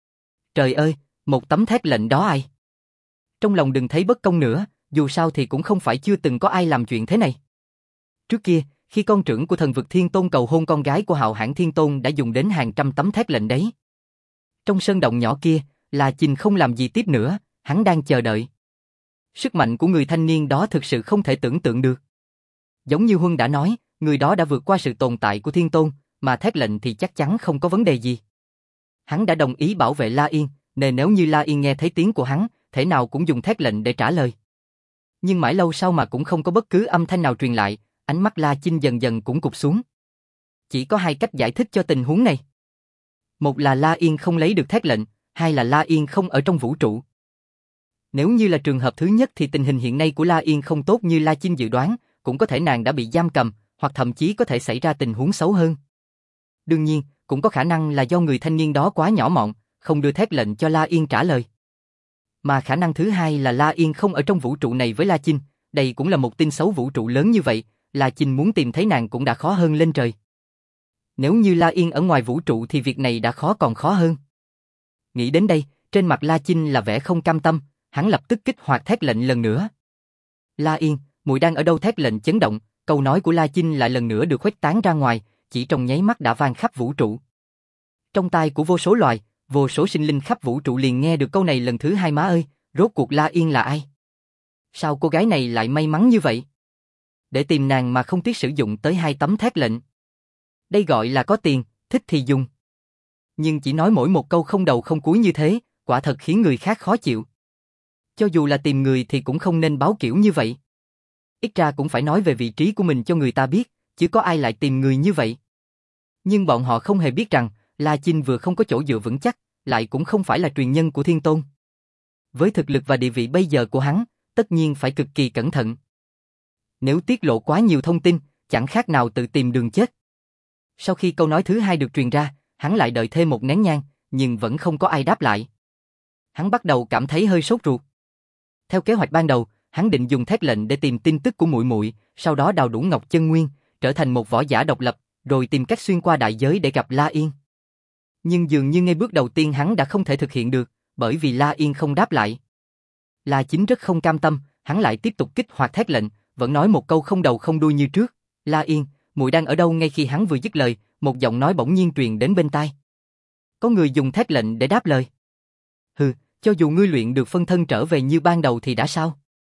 Trời ơi, một tấm thét lệnh đó ai? Trong lòng đừng thấy bất công nữa, dù sao thì cũng không phải chưa từng có ai làm chuyện thế này. Trước kia, khi con trưởng của thần vực thiên tôn cầu hôn con gái của hạo hãn thiên tôn đã dùng đến hàng trăm tấm thét lệnh đấy. Trong sơn động nhỏ kia, La Chinh không làm gì tiếp nữa, hắn đang chờ đợi. Sức mạnh của người thanh niên đó thực sự không thể tưởng tượng được. Giống như Huân đã nói, người đó đã vượt qua sự tồn tại của thiên tôn, mà thét lệnh thì chắc chắn không có vấn đề gì. Hắn đã đồng ý bảo vệ La Yên, nên nếu như La Yên nghe thấy tiếng của hắn, thể nào cũng dùng thét lệnh để trả lời. Nhưng mãi lâu sau mà cũng không có bất cứ âm thanh nào truyền lại, ánh mắt La Chinh dần dần cũng cụp xuống. Chỉ có hai cách giải thích cho tình huống này. Một là La Yên không lấy được thét lệnh, hai là La Yên không ở trong vũ trụ. Nếu như là trường hợp thứ nhất thì tình hình hiện nay của La Yên không tốt như La Chinh dự đoán, cũng có thể nàng đã bị giam cầm, hoặc thậm chí có thể xảy ra tình huống xấu hơn. Đương nhiên, cũng có khả năng là do người thanh niên đó quá nhỏ mọn, không đưa thét lệnh cho La Yên trả lời. Mà khả năng thứ hai là La Yên không ở trong vũ trụ này với La Chinh, đây cũng là một tin xấu. Vũ trụ lớn như vậy, La Chinh muốn tìm thấy nàng cũng đã khó hơn lên trời. Nếu như La Yên ở ngoài vũ trụ thì việc này đã khó còn khó hơn. Nghĩ đến đây, trên mặt La Chinh là vẻ không cam tâm, hắn lập tức kích hoạt thét lệnh lần nữa. La Yên, muội đang ở đâu? Thét lệnh chấn động, câu nói của La Chinh lại lần nữa được khuếch tán ra ngoài, chỉ trong nháy mắt đã vang khắp vũ trụ. Trong tai của vô số loài, vô số sinh linh khắp vũ trụ liền nghe được câu này lần thứ hai. Má ơi, rốt cuộc La Yên là ai? Sao cô gái này lại may mắn như vậy? Để tìm nàng mà không tiếc sử dụng tới hai tấm thét lệnh. Đây gọi là có tiền, thích thì dùng. Nhưng chỉ nói mỗi một câu không đầu không cuối như thế, quả thật khiến người khác khó chịu. Cho dù là tìm người thì cũng không nên báo kiểu như vậy. Ít ra cũng phải nói về vị trí của mình cho người ta biết, chứ có ai lại tìm người như vậy. Nhưng bọn họ không hề biết rằng, La Chinh vừa không có chỗ dựa vững chắc, lại cũng không phải là truyền nhân của Thiên Tôn. Với thực lực và địa vị bây giờ của hắn, tất nhiên phải cực kỳ cẩn thận. Nếu tiết lộ quá nhiều thông tin, chẳng khác nào tự tìm đường chết. Sau khi câu nói thứ hai được truyền ra, hắn lại đợi thêm một nén nhang, nhưng vẫn không có ai đáp lại. Hắn bắt đầu cảm thấy hơi sốt ruột. Theo kế hoạch ban đầu, hắn định dùng thét lệnh để tìm tin tức của muội muội, sau đó đào đủ Ngọc Chân Nguyên, trở thành một võ giả độc lập, rồi tìm cách xuyên qua đại giới để gặp La Yên. Nhưng dường như ngay bước đầu tiên hắn đã không thể thực hiện được, bởi vì La Yên không đáp lại. La Chính rất không cam tâm, hắn lại tiếp tục kích hoạt thét lệnh, vẫn nói một câu không đầu không đuôi như trước. La Yên, muội đang ở đâu? Ngay khi hắn vừa dứt lời, một giọng nói bỗng nhiên truyền đến bên tai. Có người dùng thét lệnh để đáp lời. Hừ, cho dù ngươi luyện được phân thân trở về như ban đầu thì đã sao?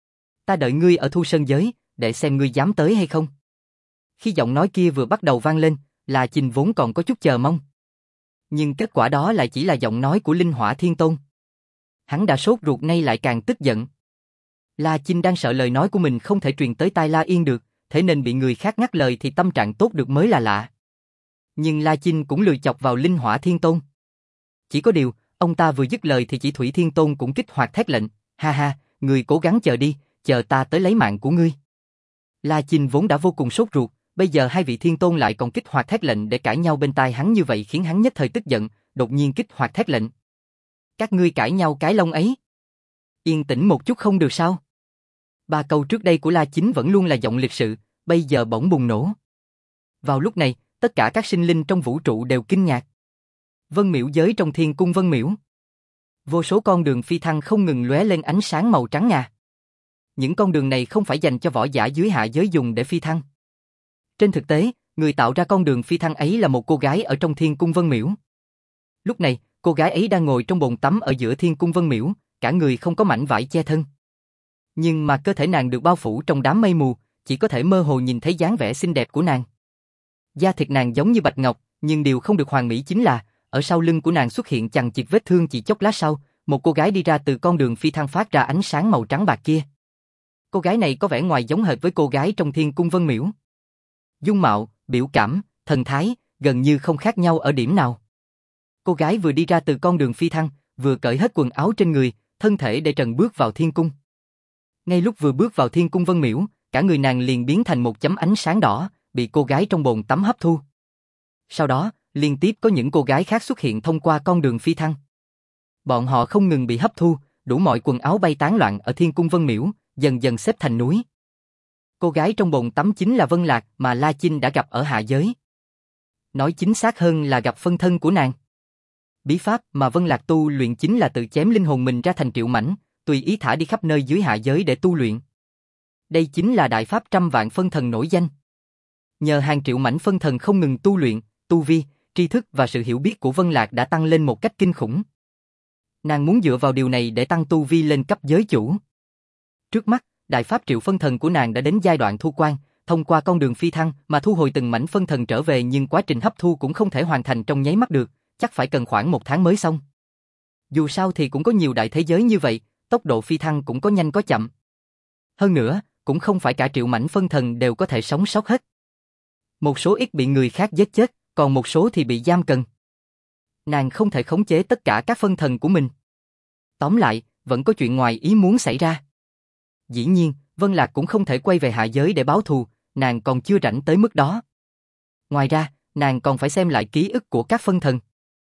Ta đợi ngươi ở Thu Sơn giới, để xem ngươi dám tới hay không. Khi giọng nói kia vừa bắt đầu vang lên, La Chinh vốn còn có chút chờ mong. Nhưng kết quả đó lại chỉ là giọng nói của Linh Hỏa Thiên Tôn. Hắn đã sốt ruột nay lại càng tức giận. La Chinh đang sợ lời nói của mình không thể truyền tới tai La Yên được, thế nên bị người khác ngắt lời thì tâm trạng tốt được mới là lạ. Nhưng La Chinh cũng lười chọc vào Linh Hỏa Thiên Tôn. Chỉ có điều, ông ta vừa dứt lời thì chỉ Thủy Thiên Tôn cũng kích hoạt thét lệnh, ha ha, ngươi cố gắng chờ đi, chờ ta tới lấy mạng của ngươi. La Chinh vốn đã vô cùng sốt ruột, bây giờ hai vị Thiên Tôn lại còn kích hoạt thét lệnh để cãi nhau bên tai hắn như vậy khiến hắn nhất thời tức giận, đột nhiên kích hoạt thét lệnh. Các ngươi cãi nhau cái lông ấy. Yên tĩnh một chút không được sao? Ba câu trước đây của La Chính vẫn luôn là giọng lịch sự, bây giờ bỗng bùng nổ. Vào lúc này, tất cả các sinh linh trong vũ trụ đều kinh ngạc. Vân Miễu giới trong Thiên Cung Vân Miễu. Vô số con đường phi thăng không ngừng lóe lên ánh sáng màu trắng ngà. Những con đường này không phải dành cho võ giả dưới hạ giới dùng để phi thăng. Trên thực tế, người tạo ra con đường phi thăng ấy là một cô gái ở trong Thiên Cung Vân Miễu. Lúc này, cô gái ấy đang ngồi trong bồn tắm ở giữa Thiên Cung Vân Miễu, cả người không có mảnh vải che thân. Nhưng mà cơ thể nàng được bao phủ trong đám mây mù, chỉ có thể mơ hồ nhìn thấy dáng vẻ xinh đẹp của nàng. Da thịt nàng giống như bạch ngọc, nhưng điều không được hoàn mỹ chính là, ở sau lưng của nàng xuất hiện chằng chịt vết thương. Chỉ chốc lát sau, một cô gái đi ra từ con đường phi thăng phát ra ánh sáng màu trắng bạc kia. Cô gái này có vẻ ngoài giống hệt với cô gái trong Thiên Cung Vân Miễu. Dung mạo, biểu cảm, thần thái, gần như không khác nhau ở điểm nào. Cô gái vừa đi ra từ con đường phi thăng, vừa cởi hết quần áo trên người, thân thể để trần bước vào thiên cung. Ngay lúc vừa bước vào Thiên Cung Vân Miễu, cả người nàng liền biến thành một chấm ánh sáng đỏ, bị cô gái trong bồn tắm hấp thu. Sau đó, liên tiếp có những cô gái khác xuất hiện thông qua con đường phi thăng. Bọn họ không ngừng bị hấp thu, đủ mọi quần áo bay tán loạn ở Thiên Cung Vân Miễu, dần dần xếp thành núi. Cô gái trong bồn tắm chính là Vân Lạc mà La Chinh đã gặp ở hạ giới. Nói chính xác hơn là gặp phân thân của nàng. Bí pháp mà Vân Lạc tu luyện chính là tự chém linh hồn mình ra thành triệu mảnh, tùy ý thả đi khắp nơi dưới hạ giới để tu luyện. Đây chính là đại pháp trăm vạn phân thần nổi danh. Nhờ hàng triệu mảnh phân thần không ngừng tu luyện, tu vi, tri thức và sự hiểu biết của Vân Lạc đã tăng lên một cách kinh khủng. Nàng muốn dựa vào điều này để tăng tu vi lên cấp giới chủ. Trước mắt, đại pháp triệu phân thần của nàng đã đến giai đoạn thu quan, thông qua con đường phi thăng mà thu hồi từng mảnh phân thần trở về, nhưng quá trình hấp thu cũng không thể hoàn thành trong nháy mắt được, chắc phải cần khoảng một tháng mới xong. Dù sao thì cũng có nhiều đại thế giới như vậy, tốc độ phi thăng cũng có nhanh có chậm. Hơn nữa, cũng không phải cả triệu mảnh phân thần đều có thể sống sót hết. Một số ít bị người khác giết chết, còn một số thì bị giam cầm. Nàng không thể khống chế tất cả các phân thần của mình. Tóm lại, vẫn có chuyện ngoài ý muốn xảy ra. Dĩ nhiên, Vân Lạc cũng không thể quay về hạ giới để báo thù, nàng còn chưa rảnh tới mức đó. Ngoài ra, nàng còn phải xem lại ký ức của các phân thần.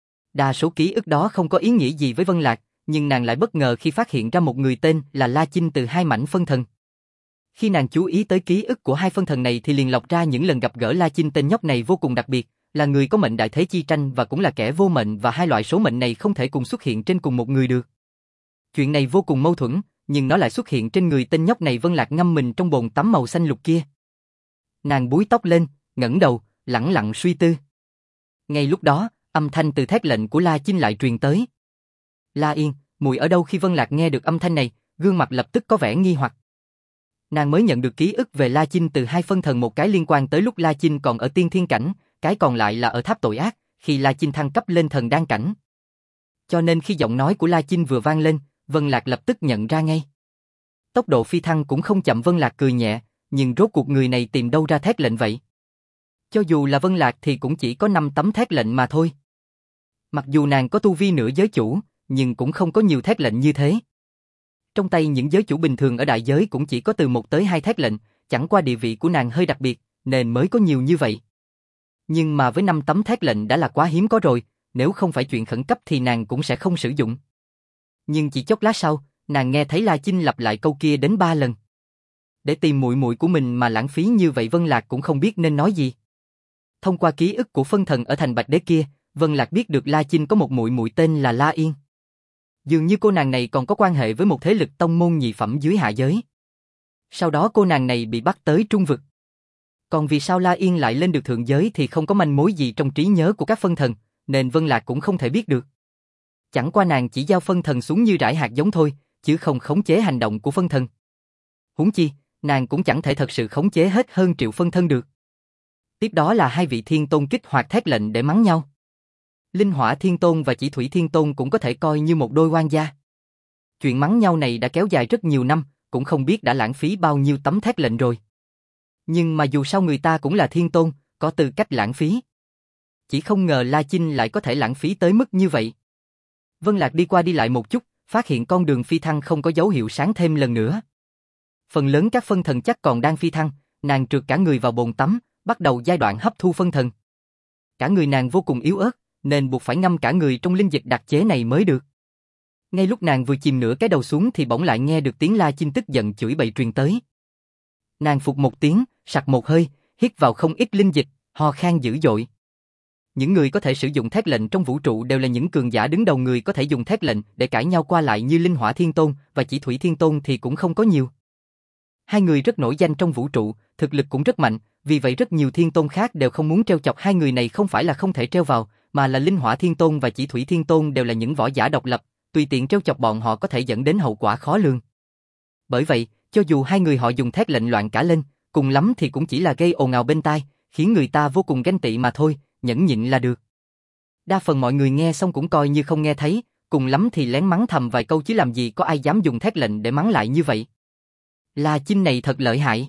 Đa số ký ức đó không có ý nghĩa gì với Vân Lạc, nhưng nàng lại bất ngờ khi phát hiện ra một người tên là La Chinh từ hai mảnh phân thần. Khi nàng chú ý tới ký ức của hai phân thần này thì liền lọc ra những lần gặp gỡ La Chinh. Tên nhóc này vô cùng đặc biệt, là người có mệnh đại thế chi tranh và cũng là kẻ vô mệnh, và hai loại số mệnh này không thể cùng xuất hiện trên cùng một người được. Chuyện này vô cùng mâu thuẫn, nhưng nó lại xuất hiện trên người tên nhóc này. Vân Lạc ngâm mình trong bồn tắm màu xanh lục kia. Nàng búi tóc lên, ngẩng đầu, lẳng lặng suy tư. Ngay lúc đó, âm thanh từ thét lệnh của La Chinh lại truyền tới. La Yên, muội ở đâu? Khi Vân Lạc nghe được âm thanh này, gương mặt lập tức có vẻ nghi hoặc. Nàng mới nhận được ký ức về La Chinh từ hai phân thần, một cái liên quan tới lúc La Chinh còn ở tiên thiên cảnh, cái còn lại là ở tháp tội ác, khi La Chinh thăng cấp lên thần đan cảnh. Cho nên khi giọng nói của La Chinh vừa vang lên, Vân Lạc lập tức nhận ra ngay. Tốc độ phi thăng cũng không chậm. Vân Lạc cười nhẹ, nhưng rốt cuộc người này tìm đâu ra thét lệnh vậy? Cho dù là Vân Lạc thì cũng chỉ có năm tấm thét lệnh mà thôi. Mặc dù nàng có tu vi nửa giới chủ, nhưng cũng không có nhiều thét lệnh như thế. Trong tay những giới chủ bình thường ở đại giới cũng chỉ có từ một tới hai thét lệnh, chẳng qua địa vị của nàng hơi đặc biệt, nên mới có nhiều như vậy. Nhưng mà với năm tấm thét lệnh đã là quá hiếm có rồi, nếu không phải chuyện khẩn cấp thì nàng cũng sẽ không sử dụng. Nhưng chỉ chốc lát sau, nàng nghe thấy La Chinh lặp lại câu kia đến ba lần. Để tìm muội muội của mình mà lãng phí như vậy, Vân Lạc cũng không biết nên nói gì. Thông qua ký ức của phân thần ở thành Bạch Đế kia, Vân Lạc biết được La Chinh có một muội muội tên là La Yên. Dường như cô nàng này còn có quan hệ với một thế lực tông môn nhị phẩm dưới hạ giới. Sau đó cô nàng này bị bắt tới trung vực. Còn vì sao La Yên lại lên được thượng giới thì không có manh mối gì trong trí nhớ của các phân thần, nên Vân Lạc cũng không thể biết được. Chẳng qua nàng chỉ giao phân thần xuống như rải hạt giống thôi, chứ không khống chế hành động của phân thần. Huống chi, nàng cũng chẳng thể thật sự khống chế hết hơn triệu phân thân được. Tiếp đó là hai vị thiên tôn kích hoạt thét lệnh để mắng nhau. Linh Hỏa Thiên Tôn và Chỉ Thủy Thiên Tôn cũng có thể coi như một đôi oan gia. Chuyện mắng nhau này đã kéo dài rất nhiều năm, cũng không biết đã lãng phí bao nhiêu tấm thét lệnh rồi. Nhưng mà dù sao người ta cũng là Thiên Tôn, có tư cách lãng phí. Chỉ không ngờ La Chinh lại có thể lãng phí tới mức như vậy. Vân Lạc đi qua đi lại một chút, phát hiện con đường phi thăng không có dấu hiệu sáng thêm lần nữa. Phần lớn các phân thần chắc còn đang phi thăng, nàng trượt cả người vào bồn tắm, bắt đầu giai đoạn hấp thu phân thần. Cả người nàng vô cùng yếu ớt, nên buộc phải ngâm cả người trong linh dịch đặc chế này mới được. Ngay lúc nàng vừa chìm nửa cái đầu xuống thì bỗng lại nghe được tiếng La Chinh tức giận chửi bậy truyền tới. Nàng phục một tiếng, sặc một hơi, hít vào không ít linh dịch, ho khan dữ dội. Những người có thể sử dụng thét lệnh trong vũ trụ đều là những cường giả đứng đầu. Người có thể dùng thét lệnh để cãi nhau qua lại như Linh Hỏa Thiên Tôn và Chỉ Thủy Thiên Tôn thì cũng không có nhiều. Hai người rất nổi danh trong vũ trụ, thực lực cũng rất mạnh, vì vậy rất nhiều thiên tôn khác đều không muốn trêu chọc hai người này. Không phải là không thể trêu vào, mà là Linh Hỏa Thiên Tôn và Chỉ Thủy Thiên Tôn đều là những võ giả độc lập, tùy tiện trêu chọc bọn họ có thể dẫn đến hậu quả khó lường. Bởi vậy, cho dù hai người họ dùng thét lệnh loạn cả lên, cùng lắm thì cũng chỉ là gây ồn ào bên tai, khiến người ta vô cùng ganh tị mà thôi, nhẫn nhịn là được. Đa phần mọi người nghe xong cũng coi như không nghe thấy, cùng lắm thì lén mắng thầm vài câu chứ làm gì có ai dám dùng thét lệnh để mắng lại như vậy. La Chinh này thật lợi hại.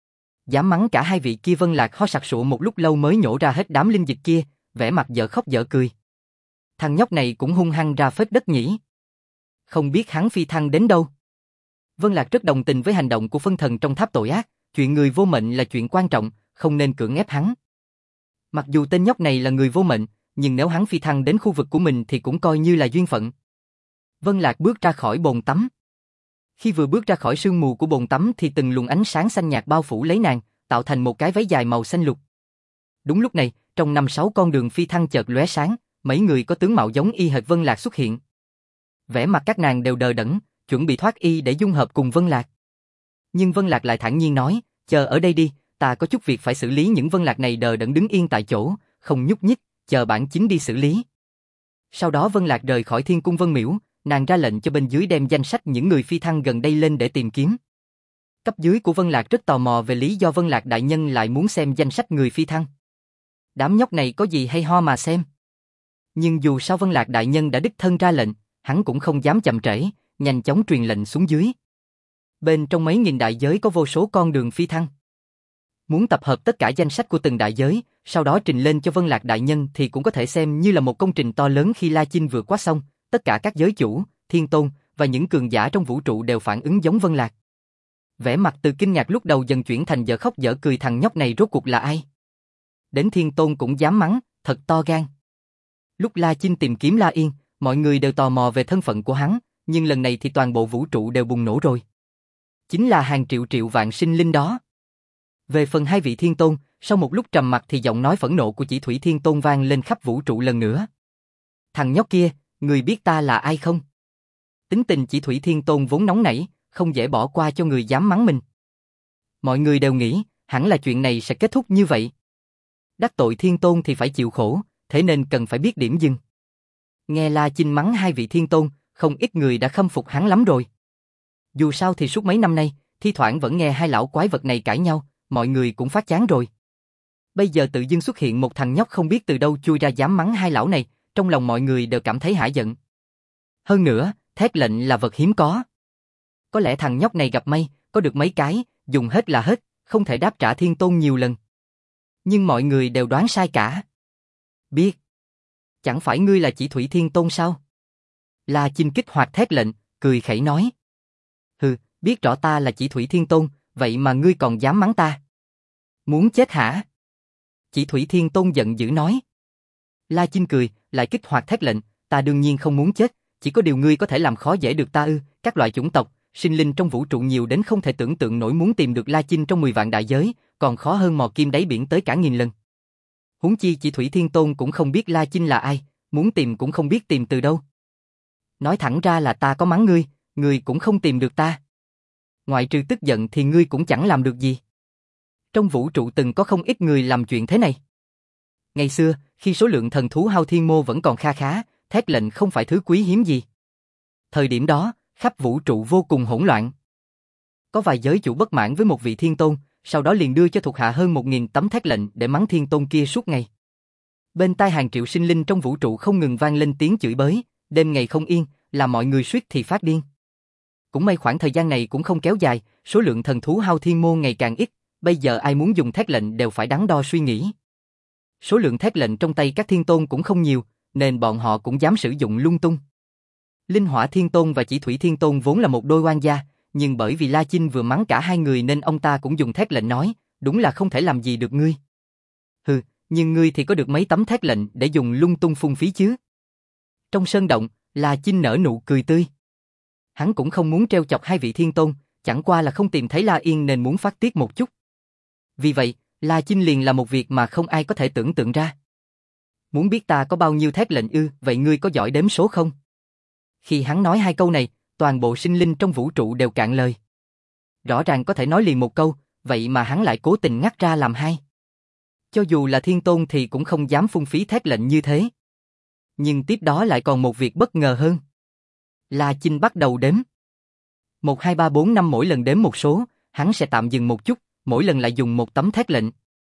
Dám mắng cả hai vị kia. Vân Lạc ho sặc sụa một lúc lâu mới nhổ ra hết đám linh dịch kia, vẻ mặt dở khóc dở cười. Thằng nhóc này cũng hung hăng ra phết đất nhỉ. Không biết hắn phi thăng đến đâu. Vân Lạc rất đồng tình với hành động của phân thần trong tháp tội ác, chuyện người vô mệnh là chuyện quan trọng, không nên cưỡng ép hắn. Mặc dù tên nhóc này là người vô mệnh, nhưng nếu hắn phi thăng đến khu vực của mình thì cũng coi như là duyên phận. Vân Lạc bước ra khỏi bồn tắm. Khi vừa bước ra khỏi sương mù của bồn tắm thì từng luồng ánh sáng xanh nhạt bao phủ lấy nàng, tạo thành một cái váy dài màu xanh lục. Đúng lúc này, trong năm sáu con đường phi thăng chợt lóe sáng, mấy người có tướng mạo giống y hệt Vân Lạc xuất hiện. Vẻ mặt các nàng đều đờ đẫn, chuẩn bị thoát y để dung hợp cùng Vân Lạc. Nhưng Vân Lạc lại thản nhiên nói, chờ ở đây đi, ta có chút việc phải xử lý. Những Vân Lạc này đờ đẫn đứng yên tại chỗ, không nhúc nhích, chờ bản chính đi xử lý. Sau đó Vân Lạc rời khỏi Thiên Cung Vân Miễu, nàng ra lệnh cho bên dưới đem danh sách những người phi thăng gần đây lên để tìm kiếm. Cấp dưới của Vân Lạc rất tò mò về lý do Vân Lạc đại nhân lại muốn xem danh sách người phi thăng. Đám nhóc này có gì hay ho mà xem. Nhưng dù sao Vân Lạc đại nhân đã đích thân ra lệnh, hắn cũng không dám chậm trễ, nhanh chóng truyền lệnh xuống dưới. Bên trong mấy nghìn đại giới có vô số con đường phi thăng. Muốn tập hợp tất cả danh sách của từng đại giới, sau đó trình lên cho Vân Lạc đại nhân thì cũng có thể xem như là một công trình to lớn. Khi La Chinh vừa qua xong, tất cả các giới chủ, thiên tôn và những cường giả trong vũ trụ đều phản ứng giống Vân Lạc. Vẻ mặt từ kinh ngạc lúc đầu dần chuyển thành dở khóc dở cười. Thằng nhóc này rốt cuộc là ai? Đến thiên tôn cũng dám mắng, thật to gan. Lúc La Chinh tìm kiếm La Yên, mọi người đều tò mò về thân phận của hắn, nhưng lần này thì toàn bộ vũ trụ đều bùng nổ rồi. Chính là hàng triệu triệu vạn sinh linh đó. Về phần hai vị thiên tôn, sau một lúc trầm mặc thì giọng nói phẫn nộ của Chỉ Thủy Thiên Tôn vang lên khắp vũ trụ lần nữa. Thằng nhóc kia, người biết ta là ai không? Tính tình Chỉ Thủy Thiên Tôn vốn nóng nảy, không dễ bỏ qua cho người dám mắng mình. Mọi người đều nghĩ, hẳn là chuyện này sẽ kết thúc như vậy. Đắc tội Thiên Tôn thì phải chịu khổ, thế nên cần phải biết điểm dừng. Nghe La Chinh mắng hai vị Thiên Tôn, không ít người đã khâm phục hắn lắm rồi. Dù sao thì suốt mấy năm nay, thi thoảng vẫn nghe hai lão quái vật này cãi nhau, mọi người cũng phát chán rồi. Bây giờ tự dưng xuất hiện một thằng nhóc không biết từ đâu chui ra dám mắng hai lão này, trong lòng mọi người đều cảm thấy hả giận. Hơn nữa, thét lệnh là vật hiếm có. Có lẽ thằng nhóc này gặp may, có được mấy cái, dùng hết là hết, không thể đáp trả Thiên Tôn nhiều lần. Nhưng mọi người đều đoán sai cả. Biết. Chẳng phải ngươi là chỉ Thủy Thiên Tôn sao? La Chinh kích hoạt thét lệnh, cười khẩy nói. Hừ, biết rõ ta là chỉ Thủy Thiên Tôn, vậy mà ngươi còn dám mắng ta. Muốn chết hả? Chỉ Thủy Thiên Tôn giận dữ nói. La Chinh cười, lại kích hoạt thét lệnh, ta đương nhiên không muốn chết, chỉ có điều ngươi có thể làm khó dễ được ta ư, các loại chủng tộc, sinh linh trong vũ trụ nhiều đến không thể tưởng tượng nổi, muốn tìm được La Chinh trong mười vạn đại giới, còn khó hơn mò kim đáy biển tới cả nghìn lần. Huống chi chỉ Thủy Thiên Tôn cũng không biết La Chinh là ai, muốn tìm cũng không biết tìm từ đâu. Nói thẳng ra là ta có mắng ngươi, ngươi cũng không tìm được ta. Ngoại trừ tức giận thì ngươi cũng chẳng làm được gì. Trong vũ trụ từng có không ít người làm chuyện thế này. Ngày xưa, khi số lượng thần thú hao thiên mô vẫn còn kha khá, thét lệnh không phải thứ quý hiếm gì. Thời điểm đó, khắp vũ trụ vô cùng hỗn loạn. Có vài giới chủ bất mãn với một vị thiên tôn, sau đó liền đưa cho thuộc hạ hơn một nghìn tấm thét lệnh để mắng thiên tôn kia suốt ngày. Bên tai hàng triệu sinh linh trong vũ trụ không ngừng vang lên tiếng chửi bới, đêm ngày không yên, làm mọi người suýt thì phát điên. Cũng may khoảng thời gian này cũng không kéo dài, số lượng thần thú hao thiên môn ngày càng ít, bây giờ ai muốn dùng thét lệnh đều phải đắn đo suy nghĩ. Số lượng thét lệnh trong tay các thiên tôn cũng không nhiều, nên bọn họ cũng dám sử dụng lung tung. Linh Hỏa Thiên Tôn và Chỉ Thủy Thiên Tôn vốn là một đôi oan gia, nhưng bởi vì La Chinh vừa mắng cả hai người nên ông ta cũng dùng thét lệnh nói, đúng là không thể làm gì được ngươi. Hừ, nhưng ngươi thì có được mấy tấm thét lệnh để dùng lung tung phung phí chứ. Trong sơn động, La Chinh nở nụ cười tươi. Hắn cũng không muốn trêu chọc hai vị thiên tôn, chẳng qua là không tìm thấy La Yên nên muốn phát tiết một chút. Vì vậy, La Chinh liền làm một việc mà không ai có thể tưởng tượng ra. Muốn biết ta có bao nhiêu thét lệnh ư, vậy ngươi có giỏi đếm số không? Khi hắn nói hai câu này, toàn bộ sinh linh trong vũ trụ đều cạn lời. Rõ ràng có thể nói liền một câu, vậy mà hắn lại cố tình ngắt ra làm hai. Cho dù là thiên tôn thì cũng không dám phung phí thét lệnh như thế. Nhưng tiếp đó lại còn một việc bất ngờ hơn. La Chinh bắt đầu đếm. Một, hai, ba, bốn, năm mỗi lần đếm một số, hắn sẽ tạm dừng một chút, mỗi lần lại dùng một tấm thét lệnh.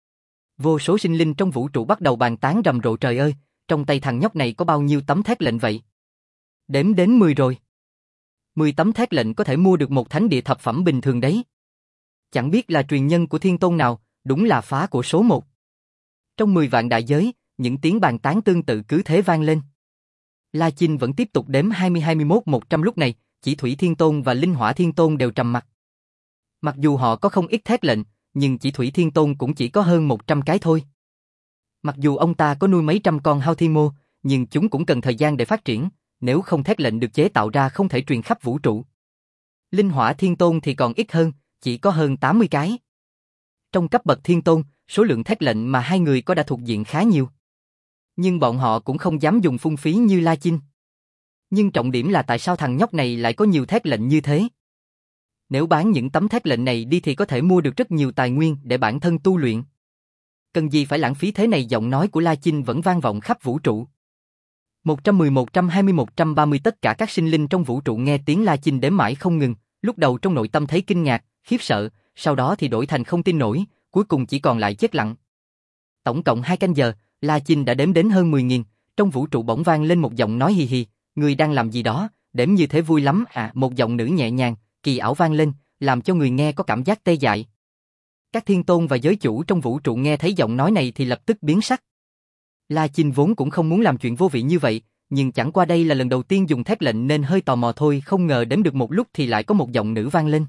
Vô số sinh linh trong vũ trụ bắt đầu bàn tán rầm rộ, trời ơi, trong tay thằng nhóc này có bao nhiêu tấm thét lệnh vậy? Đếm đến mười rồi. mười tấm thét lệnh có thể mua được một thánh địa thập phẩm bình thường đấy. Chẳng biết là truyền nhân của thiên tôn nào, đúng là phá của số một. Trong mười vạn đại giới, những tiếng bàn tán tương tự cứ thế vang lên. La Chinh vẫn tiếp tục đếm hai mươi, hai mươi mốt, một trăm, lúc này, chỉ Thủy Thiên Tôn và Linh Hỏa Thiên Tôn đều trầm mặc. Mặc dù họ có không ít thét lệnh, nhưng chỉ Thủy Thiên Tôn cũng chỉ có hơn một trăm cái thôi. Mặc dù ông ta có nuôi mấy trăm con hao thiên mô, nhưng chúng cũng cần thời gian để phát triển, nếu không thét lệnh được chế tạo ra không thể truyền khắp vũ trụ. Linh Hỏa Thiên Tôn thì còn ít hơn, chỉ có hơn tám mươi cái. Trong cấp bậc Thiên Tôn, số lượng thét lệnh mà hai người có đã thuộc diện khá nhiều. Nhưng bọn họ cũng không dám dùng phung phí như La Chinh. Nhưng trọng điểm là tại sao thằng nhóc này lại có nhiều thét lệnh như thế? Nếu bán những tấm thét lệnh này đi thì có thể mua được rất nhiều tài nguyên để bản thân tu luyện. Cần gì phải lãng phí thế này? Giọng nói của La Chinh vẫn vang vọng khắp vũ trụ. một trăm mười, một trăm hai mươi, một trăm ba mươi, tất cả các sinh linh trong vũ trụ nghe tiếng La Chinh đếm mãi không ngừng, lúc đầu trong nội tâm thấy kinh ngạc, khiếp sợ, sau đó thì đổi thành không tin nổi, cuối cùng chỉ còn lại chết lặng. Tổng cộng hai canh giờ, La Chinh đã đếm đến hơn mười nghìn, trong vũ trụ bỗng vang lên một giọng nói hì hì, người đang làm gì đó, đếm như thế vui lắm à, một giọng nữ nhẹ nhàng, kỳ ảo vang lên, làm cho người nghe có cảm giác tê dại. Các thiên tôn và giới chủ trong vũ trụ nghe thấy giọng nói này thì lập tức biến sắc. La Chinh vốn cũng không muốn làm chuyện vô vị như vậy, nhưng chẳng qua đây là lần đầu tiên dùng thét lệnh nên hơi tò mò thôi, không ngờ đếm được một lúc thì lại có một giọng nữ vang lên.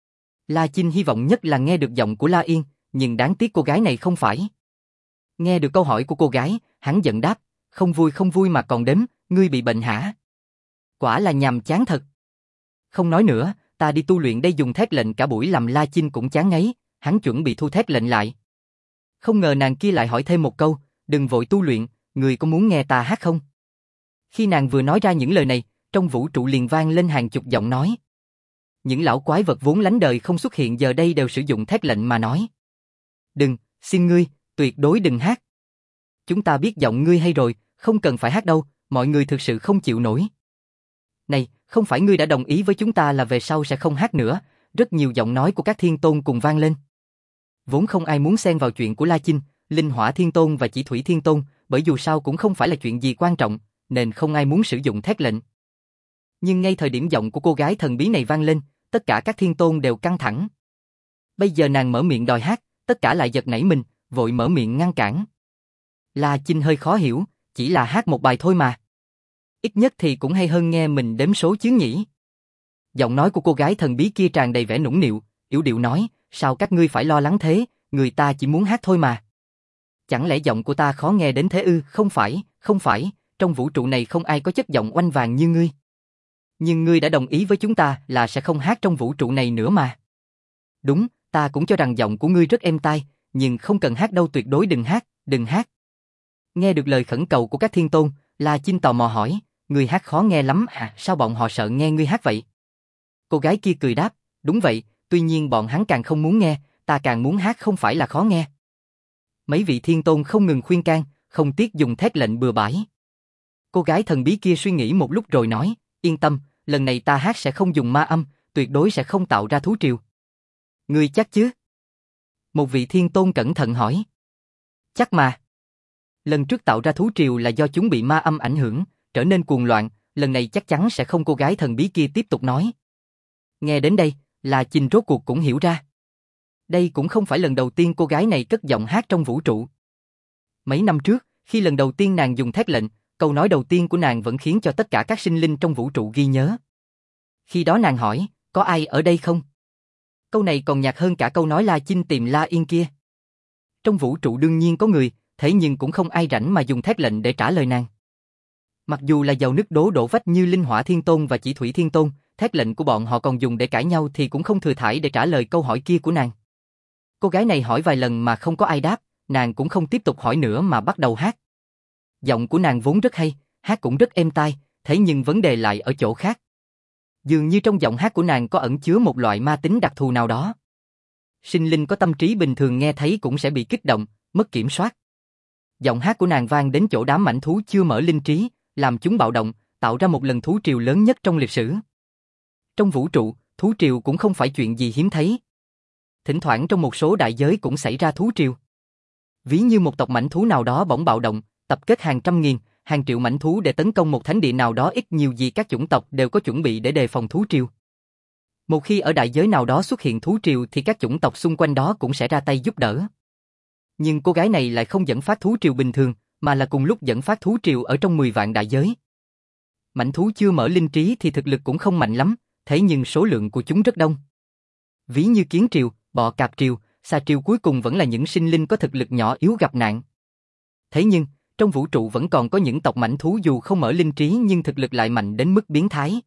La Chinh hy vọng nhất là nghe được giọng của La Yên, nhưng đáng tiếc cô gái này không phải. Nghe được câu hỏi của cô gái, hắn giận đáp, không vui không vui mà còn đếm, ngươi bị bệnh hả? Quả là nhàm chán thật. Không nói nữa, ta đi tu luyện đây. Dùng thét lệnh cả buổi làm La Chinh cũng chán ngấy, hắn chuẩn bị thu thét lệnh lại. Không ngờ nàng kia lại hỏi thêm một câu, đừng vội tu luyện, người có muốn nghe ta hát không? Khi nàng vừa nói ra những lời này, trong vũ trụ liền vang lên hàng chục giọng nói. Những lão quái vật vốn lánh đời không xuất hiện giờ đây đều sử dụng thét lệnh mà nói. Đừng, xin ngươi, tuyệt đối đừng hát. Chúng ta biết giọng ngươi hay rồi, không cần phải hát đâu, mọi người thực sự không chịu nổi. Này, không phải ngươi đã đồng ý với chúng ta là về sau sẽ không hát nữa? Rất nhiều giọng nói của các thiên tôn cùng vang lên. Vốn không ai muốn xen vào chuyện của La Chinh, Linh Hỏa Thiên Tôn và Chỉ Thủy Thiên Tôn, bởi dù sao cũng không phải là chuyện gì quan trọng, nên không ai muốn sử dụng thét lệnh. Nhưng ngay thời điểm giọng của cô gái thần bí này vang lên, tất cả các thiên tôn đều căng thẳng. Bây giờ nàng mở miệng đòi hát, tất cả lại giật nảy mình, vội mở miệng ngăn cản. La Chinh hơi khó hiểu, chỉ là hát một bài thôi mà. Ít nhất thì cũng hay hơn nghe mình đếm số chứ nhỉ. Giọng nói của cô gái thần bí kia tràn đầy vẻ nũng nịu, yểu điệu nói, sao các ngươi phải lo lắng thế, người ta chỉ muốn hát thôi mà. Chẳng lẽ giọng của ta khó nghe đến thế ư? Không phải, không phải, trong vũ trụ này không ai có chất giọng oanh vàng như ngươi. Nhưng ngươi đã đồng ý với chúng ta là sẽ không hát trong vũ trụ này nữa mà. Đúng, ta cũng cho rằng giọng của ngươi rất êm tai, nhưng không cần hát đâu, tuyệt đối đừng hát, đừng hát. Nghe được lời khẩn cầu của các thiên tôn, La Chinh tò mò hỏi, ngươi hát khó nghe lắm à, sao bọn họ sợ nghe ngươi hát vậy? Cô gái kia cười đáp, đúng vậy, tuy nhiên bọn hắn càng không muốn nghe, ta càng muốn hát, không phải là khó nghe. Mấy vị thiên tôn không ngừng khuyên can, không tiếc dùng thét lệnh bừa bãi. Cô gái thần bí kia suy nghĩ một lúc rồi nói, yên tâm, lần này ta hát sẽ không dùng ma âm, tuyệt đối sẽ không tạo ra thú triều. Ngươi chắc chứ? Một vị thiên tôn cẩn thận hỏi. Chắc mà. Lần trước tạo ra thú triều là do chúng bị ma âm ảnh hưởng, trở nên cuồng loạn, lần này chắc chắn sẽ không. Cô gái thần bí kia tiếp tục nói. Nghe đến đây, La Chinh rốt cuộc cũng hiểu ra. Đây cũng không phải lần đầu tiên cô gái này cất giọng hát trong vũ trụ. Mấy năm trước, khi lần đầu tiên nàng dùng thét lệnh, câu nói đầu tiên của nàng vẫn khiến cho tất cả các sinh linh trong vũ trụ ghi nhớ. Khi đó nàng hỏi, có ai ở đây không? Câu này còn nhạt hơn cả câu nói La Chinh tìm La Yên kia. Trong vũ trụ đương nhiên có người, thế nhưng cũng không ai rảnh mà dùng thét lệnh để trả lời nàng. Mặc dù là giàu nứt đố đổ vách như Linh Hỏa Thiên Tôn và Chỉ Thủy Thiên Tôn, thét lệnh của bọn họ còn dùng để cãi nhau thì cũng không thừa thãi để trả lời câu hỏi kia của nàng. Cô gái này hỏi vài lần mà không có ai đáp, nàng cũng không tiếp tục hỏi nữa mà bắt đầu hát. Giọng của nàng vốn rất hay, hát cũng rất êm tai, thế nhưng vấn đề lại ở chỗ khác. Dường như trong giọng hát của nàng có ẩn chứa một loại ma tính đặc thù nào đó. Sinh linh có tâm trí bình thường nghe thấy cũng sẽ bị kích động, mất kiểm soát. Giọng hát của nàng vang đến chỗ đám mãnh thú chưa mở linh trí, làm chúng bạo động, tạo ra một lần thú triều lớn nhất trong lịch sử. Trong vũ trụ, thú triều cũng không phải chuyện gì hiếm thấy. Thỉnh thoảng trong một số đại giới cũng xảy ra thú triều. Ví như một tộc mãnh thú nào đó bỗng bạo động, tập kết hàng trăm nghìn, hàng triệu mãnh thú để tấn công một thánh địa nào đó, ít nhiều gì các chủng tộc đều có chuẩn bị để đề phòng thú triều. Một khi ở đại giới nào đó xuất hiện thú triều thì các chủng tộc xung quanh đó cũng sẽ ra tay giúp đỡ. Nhưng cô gái này lại không dẫn phát thú triều bình thường, mà là cùng lúc dẫn phát thú triều ở trong mười vạn đại giới. Mãnh thú chưa mở linh trí thì thực lực cũng không mạnh lắm, thế nhưng số lượng của chúng rất đông. Ví như kiến triều, bọ cạp triều, xà triều, cuối cùng vẫn là những sinh linh có thực lực nhỏ yếu gặp nạn. Thế nhưng, trong vũ trụ vẫn còn có những tộc mãnh thú dù không mở linh trí nhưng thực lực lại mạnh đến mức biến thái.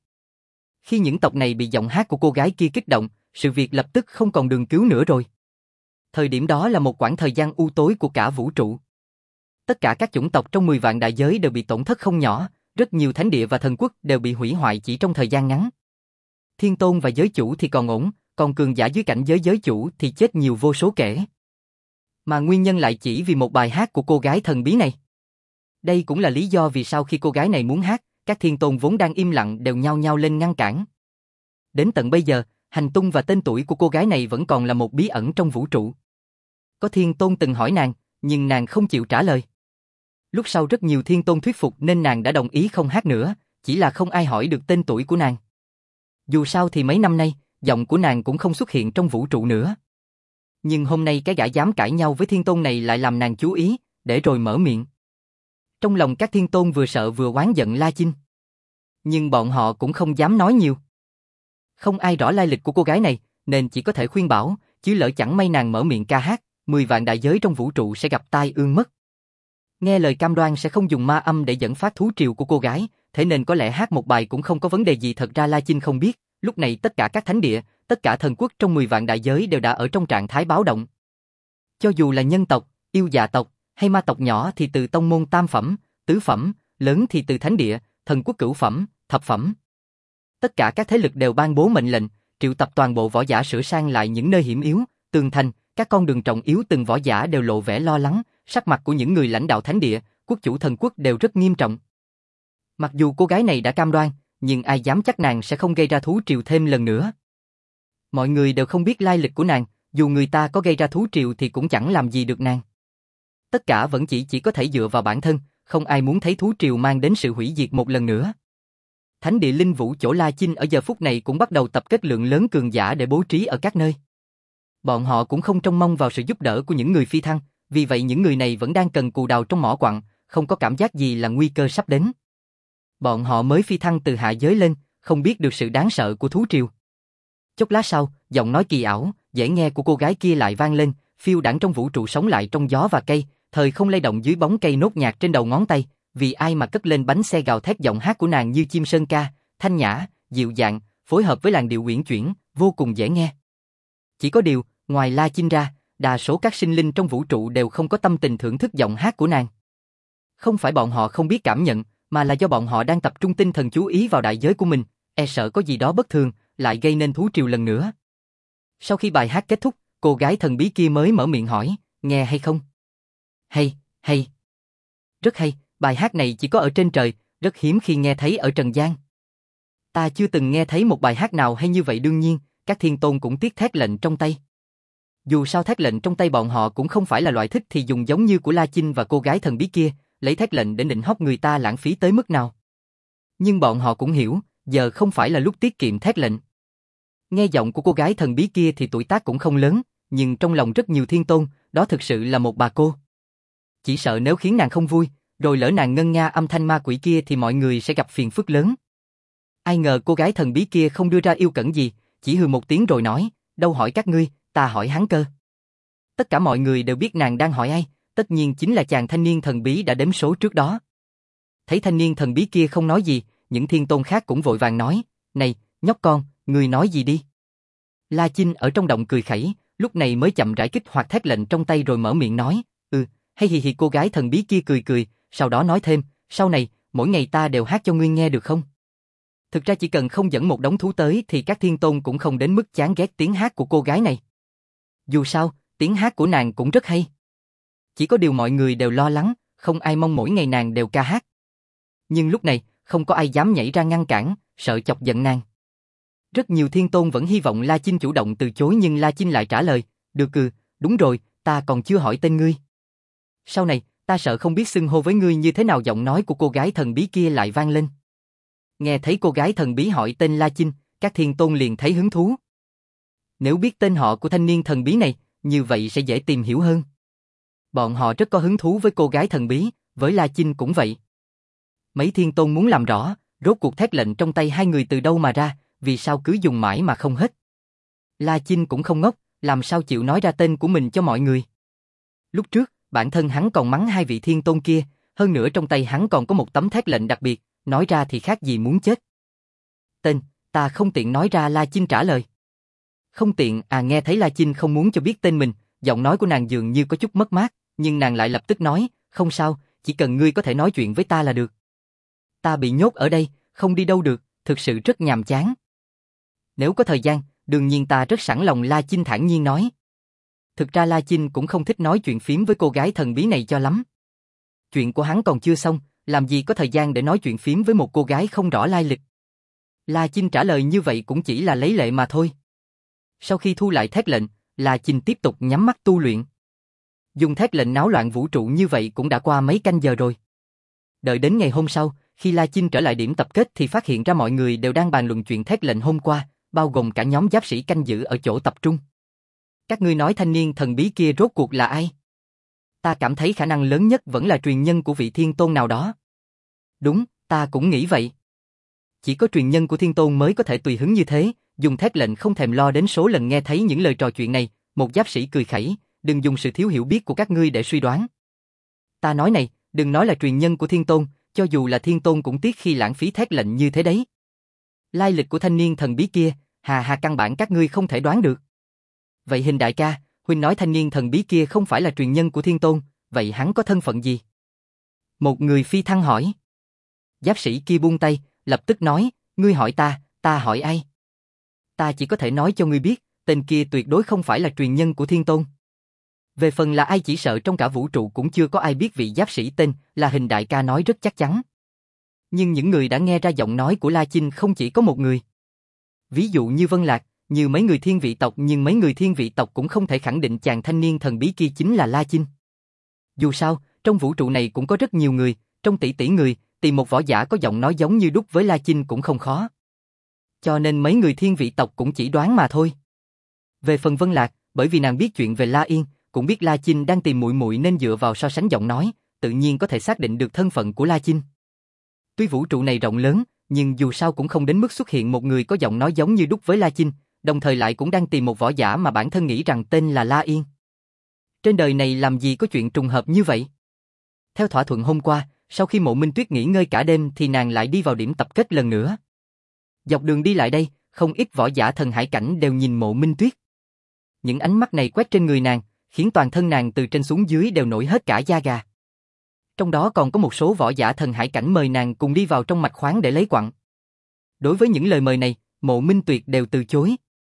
Khi những tộc này bị giọng hát của cô gái kia kích động, sự việc lập tức không còn đường cứu nữa rồi. Thời điểm đó là một quãng thời gian u tối của cả vũ trụ. Tất cả các chủng tộc trong mười vạn đại giới đều bị tổn thất không nhỏ, rất nhiều thánh địa và thần quốc đều bị hủy hoại chỉ trong thời gian ngắn. Thiên tôn và giới chủ thì còn ổn, còn cường giả dưới cảnh giới giới chủ thì chết nhiều vô số kể. Mà nguyên nhân lại chỉ vì một bài hát của cô gái thần bí này. Đây cũng là lý do vì sao khi cô gái này muốn hát, các thiên tôn vốn đang im lặng đều nhao nhao lên ngăn cản. Đến tận bây giờ, hành tung và tên tuổi của cô gái này vẫn còn là một bí ẩn trong vũ trụ. Có thiên tôn từng hỏi nàng, nhưng nàng không chịu trả lời. Lúc sau rất nhiều thiên tôn thuyết phục nên nàng đã đồng ý không hát nữa, chỉ là không ai hỏi được tên tuổi của nàng. Dù sao thì mấy năm nay, giọng của nàng cũng không xuất hiện trong vũ trụ nữa. Nhưng hôm nay cái gã dám cãi nhau với thiên tôn này lại làm nàng chú ý, để rồi mở miệng. Trong lòng các thiên tôn vừa sợ vừa oán giận La Chinh. Nhưng bọn họ cũng không dám nói nhiều. Không ai rõ lai lịch của cô gái này, nên chỉ có thể khuyên bảo, chứ lỡ chẳng may nàng mở miệng ca hát, mười vạn đại giới trong vũ trụ sẽ gặp tai ương mất. Nghe lời cam đoan sẽ không dùng ma âm để dẫn phát thú triều của cô gái, thế nên có lẽ hát một bài cũng không có vấn đề gì. Thật ra La Chinh không biết, lúc này tất cả các thánh địa, tất cả thần quốc trong mười vạn đại giới đều đã ở trong trạng thái báo động. Cho dù là nhân tộc, yêu dạ tộc, hay ma tộc nhỏ thì từ tông môn tam phẩm, tứ phẩm, lớn thì từ thánh địa, thần quốc cửu phẩm, thập phẩm. Tất cả các thế lực đều ban bố mệnh lệnh, triệu tập toàn bộ võ giả sửa sang lại những nơi hiểm yếu, tường thành, các con đường trọng yếu. Từng võ giả đều lộ vẻ lo lắng, sắc mặt của những người lãnh đạo thánh địa, quốc chủ thần quốc đều rất nghiêm trọng. Mặc dù cô gái này đã cam đoan, nhưng ai dám chắc nàng sẽ không gây ra thú triều thêm lần nữa. Mọi người đều không biết lai lịch của nàng, dù người ta có gây ra thú triều thì cũng chẳng làm gì được nàng. Tất cả vẫn chỉ chỉ có thể dựa vào bản thân, không ai muốn thấy thú triều mang đến sự hủy diệt một lần nữa. Thánh địa linh vũ chỗ La Chinh ở giờ phút này cũng bắt đầu tập kết lượng lớn cường giả để bố trí ở các nơi. Bọn họ cũng không trông mong vào sự giúp đỡ của những người phi thăng, vì vậy những người này vẫn đang cần cù đào trong mỏ quặng, không có cảm giác gì là nguy cơ sắp đến. Bọn họ mới phi thăng từ hạ giới lên, không biết được sự đáng sợ của thú triều. Chốc lát sau, giọng nói kỳ ảo, dễ nghe của cô gái kia lại vang lên, phiêu đãng trong vũ trụ sống lại trong gió và cây, thời không lay động dưới bóng cây nốt nhạc trên đầu ngón tay, vì ai mà cất lên bánh xe gào thét giọng hát của nàng như chim sơn ca, thanh nhã, dịu dàng, phối hợp với làn điệu uyển chuyển, vô cùng dễ nghe. Chỉ có điều, ngoài La Chinh ra, đa số các sinh linh trong vũ trụ đều không có tâm tình thưởng thức giọng hát của nàng. Không phải bọn họ không biết cảm nhận, mà là do bọn họ đang tập trung tinh thần chú ý vào đại giới của mình, e sợ có gì đó bất thường, lại gây nên thú triều lần nữa. Sau khi bài hát kết thúc, cô gái thần bí kia mới mở miệng hỏi, nghe hay không? Hay, hay. Rất hay, bài hát này chỉ có ở trên trời, rất hiếm khi nghe thấy ở trần gian. Ta chưa từng nghe thấy một bài hát nào hay như vậy. Đương nhiên, các thiên tôn cũng tiếc thét lệnh trong tay. Dù sao thét lệnh trong tay bọn họ cũng không phải là loại thích thì dùng giống như của La Chinh và cô gái thần bí kia, lấy thét lệnh để nịnh hót người ta lãng phí tới mức nào. Nhưng bọn họ cũng hiểu, giờ không phải là lúc tiết kiệm thét lệnh. Nghe giọng của cô gái thần bí kia thì tuổi tác cũng không lớn, nhưng trong lòng rất nhiều thiên tôn, đó thực sự là một bà cô. Chỉ sợ nếu khiến nàng không vui, rồi lỡ nàng ngân nga âm thanh ma quỷ kia thì mọi người sẽ gặp phiền phức lớn. Ai ngờ cô gái thần bí kia không đưa ra yêu cẩn gì, chỉ hừ một tiếng rồi nói, đâu hỏi các ngươi, ta hỏi hắn cơ. Tất cả mọi người đều biết nàng đang hỏi ai, tất nhiên chính là chàng thanh niên thần bí đã đếm số trước đó. Thấy thanh niên thần bí kia không nói gì, những thiên tôn khác cũng vội vàng nói, này, nhóc con, ngươi nói gì đi. La Chinh ở trong động cười khẩy, lúc này mới chậm rãi kích hoạt thét lệnh trong tay rồi mở miệng nói, ừ, hay hì hì. Cô gái thần bí kia cười cười, sau đó nói thêm, sau này, mỗi ngày ta đều hát cho ngươi nghe được không? Thực ra chỉ cần không dẫn một đống thú tới thì các thiên tôn cũng không đến mức chán ghét tiếng hát của cô gái này. Dù sao, tiếng hát của nàng cũng rất hay. Chỉ có điều mọi người đều lo lắng, không ai mong mỗi ngày nàng đều ca hát. Nhưng lúc này, không có ai dám nhảy ra ngăn cản, sợ chọc giận nàng. Rất nhiều thiên tôn vẫn hy vọng La Chinh chủ động từ chối nhưng La Chinh lại trả lời, được cừ, đúng rồi, ta còn chưa hỏi tên ngươi. Sau này, ta sợ không biết xưng hô với ngươi như thế nào. Giọng nói của cô gái thần bí kia lại vang lên. Nghe thấy cô gái thần bí hỏi tên La Chinh, các thiên tôn liền thấy hứng thú. Nếu biết tên họ của thanh niên thần bí này, như vậy sẽ dễ tìm hiểu hơn. Bọn họ rất có hứng thú với cô gái thần bí, với La Chinh cũng vậy. Mấy thiên tôn muốn làm rõ, rốt cuộc thét lệnh trong tay hai người từ đâu mà ra, vì sao cứ dùng mãi mà không hết. La Chinh cũng không ngốc, làm sao chịu nói ra tên của mình cho mọi người. Lúc trước, bản thân hắn còn mắng hai vị thiên tôn kia, hơn nữa trong tay hắn còn có một tấm thét lệnh đặc biệt, nói ra thì khác gì muốn chết. Tên, ta không tiện nói ra. La Chinh trả lời. Không tiện à? Nghe thấy La Chinh không muốn cho biết tên mình, giọng nói của nàng dường như có chút mất mát, nhưng nàng lại lập tức nói, không sao, chỉ cần ngươi có thể nói chuyện với ta là được. Ta bị nhốt ở đây, không đi đâu được, thực sự rất nhàm chán. Nếu có thời gian, đương nhiên ta rất sẵn lòng. La Chinh thản nhiên nói. Thực ra La Chinh cũng không thích nói chuyện phím với cô gái thần bí này cho lắm. Chuyện của hắn còn chưa xong, làm gì có thời gian để nói chuyện phím với một cô gái không rõ lai lịch. La Chinh trả lời như vậy cũng chỉ là lấy lệ mà thôi. Sau khi thu lại thét lệnh, La Chinh tiếp tục nhắm mắt tu luyện. Dùng thét lệnh náo loạn vũ trụ như vậy cũng đã qua mấy canh giờ rồi. Đợi đến ngày hôm sau, khi La Chinh trở lại điểm tập kết thì phát hiện ra mọi người đều đang bàn luận chuyện thét lệnh hôm qua, bao gồm cả nhóm giáp sĩ canh giữ ở chỗ tập trung. Các ngươi nói thanh niên thần bí kia rốt cuộc là ai? Ta cảm thấy khả năng lớn nhất vẫn là truyền nhân của vị thiên tôn nào đó. Đúng, ta cũng nghĩ vậy. Chỉ có truyền nhân của thiên tôn mới có thể tùy hứng như thế, dùng thét lệnh không thèm lo đến số lần. Nghe thấy những lời trò chuyện này, một giáp sĩ cười khẩy, đừng dùng sự thiếu hiểu biết của các ngươi để suy đoán. Ta nói này, đừng nói là truyền nhân của thiên tôn, cho dù là thiên tôn cũng tiếc khi lãng phí thét lệnh như thế đấy. Lai lịch của thanh niên thần bí kia, hà hà căn bản các ngươi không thể đoán được. Vậy Hình đại ca, huynh nói thanh niên thần bí kia không phải là truyền nhân của thiên tôn, vậy hắn có thân phận gì? Một người phi thăng hỏi. Giáp sĩ kia buông tay, lập tức nói, ngươi hỏi ta, ta hỏi ai? Ta chỉ có thể nói cho ngươi biết, tên kia tuyệt đối không phải là truyền nhân của thiên tôn. Về phần là ai chỉ sợ trong cả vũ trụ cũng chưa có ai biết vị giáp sĩ tên là Hình đại ca nói rất chắc chắn. Nhưng những người đã nghe ra giọng nói của La Chinh không chỉ có một người. Ví dụ như Vân Lạc, như mấy người thiên vị tộc, nhưng mấy người thiên vị tộc cũng không thể khẳng định chàng thanh niên thần bí kia chính là La Chinh. Dù sao, trong vũ trụ này cũng có rất nhiều người, trong tỷ tỷ người, tìm một võ giả có giọng nói giống như đúc với La Chinh cũng không khó. Cho nên mấy người thiên vị tộc cũng chỉ đoán mà thôi. Về phần Vân Lạc, bởi vì nàng biết chuyện về La Yên, cũng biết La Chinh đang tìm muội muội nên dựa vào so sánh giọng nói, tự nhiên có thể xác định được thân phận của La Chinh. Tuy vũ trụ này rộng lớn, nhưng dù sao cũng không đến mức xuất hiện một người có giọng nói giống như đúc với La Chinh, đồng thời lại cũng đang tìm một võ giả mà bản thân nghĩ rằng tên là La Yên. Trên đời này làm gì có chuyện trùng hợp như vậy? Theo thỏa thuận hôm qua, sau khi Mộ Minh Tuyết nghỉ ngơi cả đêm thì nàng lại đi vào điểm tập kết lần nữa. Dọc đường đi lại đây, không ít võ giả thần hải cảnh đều nhìn Mộ Minh Tuyết. Những ánh mắt này quét trên người nàng, khiến toàn thân nàng từ trên xuống dưới đều nổi hết cả da gà. Trong đó còn có một số võ giả thần hải cảnh mời nàng cùng đi vào trong mạch khoáng để lấy quặng. Đối với những lời mời này, Mộ Minh Tuyệt đều từ chối.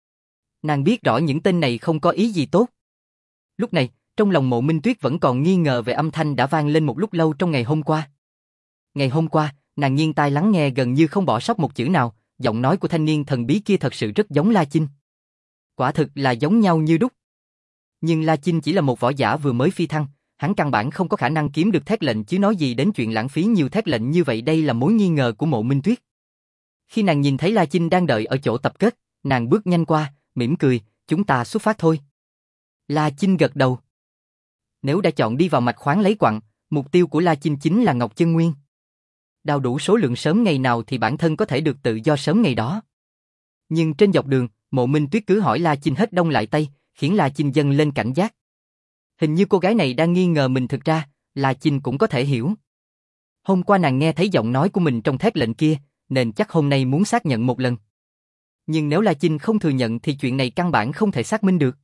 Nàng biết rõ những tên này không có ý gì tốt. Lúc này, trong lòng Mộ Minh Tuyết vẫn còn nghi ngờ về âm thanh đã vang lên một lúc lâu trong ngày hôm qua. Ngày hôm qua, nàng nghiêng tai lắng nghe gần như không bỏ sót một chữ nào, giọng nói của thanh niên thần bí kia thật sự rất giống La Chinh. Quả thực là giống nhau như đúc. Nhưng La Chinh chỉ là một võ giả vừa mới phi thăng, hắn căn bản không có khả năng kiếm được thét lệnh chứ nói gì đến chuyện lãng phí nhiều thét lệnh như vậy, đây là mối nghi ngờ của Mộ Minh Tuyết. Khi nàng nhìn thấy La Chinh đang đợi ở chỗ tập kết, nàng bước nhanh qua, mỉm cười, chúng ta xuất phát thôi. La Chinh gật đầu. Nếu đã chọn đi vào mạch khoáng lấy quặng, mục tiêu của La Chinh chính là Ngọc Chân Nguyên. Đào đủ số lượng sớm ngày nào thì bản thân có thể được tự do sớm ngày đó. Nhưng trên dọc đường, Mộ Minh Tuyết cứ hỏi La Chinh hết đông lại tây, khiến La Chinh dâng lên cảnh giác. Hình như cô gái này đang nghi ngờ mình, thực ra, La Chinh cũng có thể hiểu. Hôm qua nàng nghe thấy giọng nói của mình trong thét lệnh kia, nên chắc hôm nay muốn xác nhận một lần. Nhưng nếu La Chinh không thừa nhận thì chuyện này căn bản không thể xác minh được.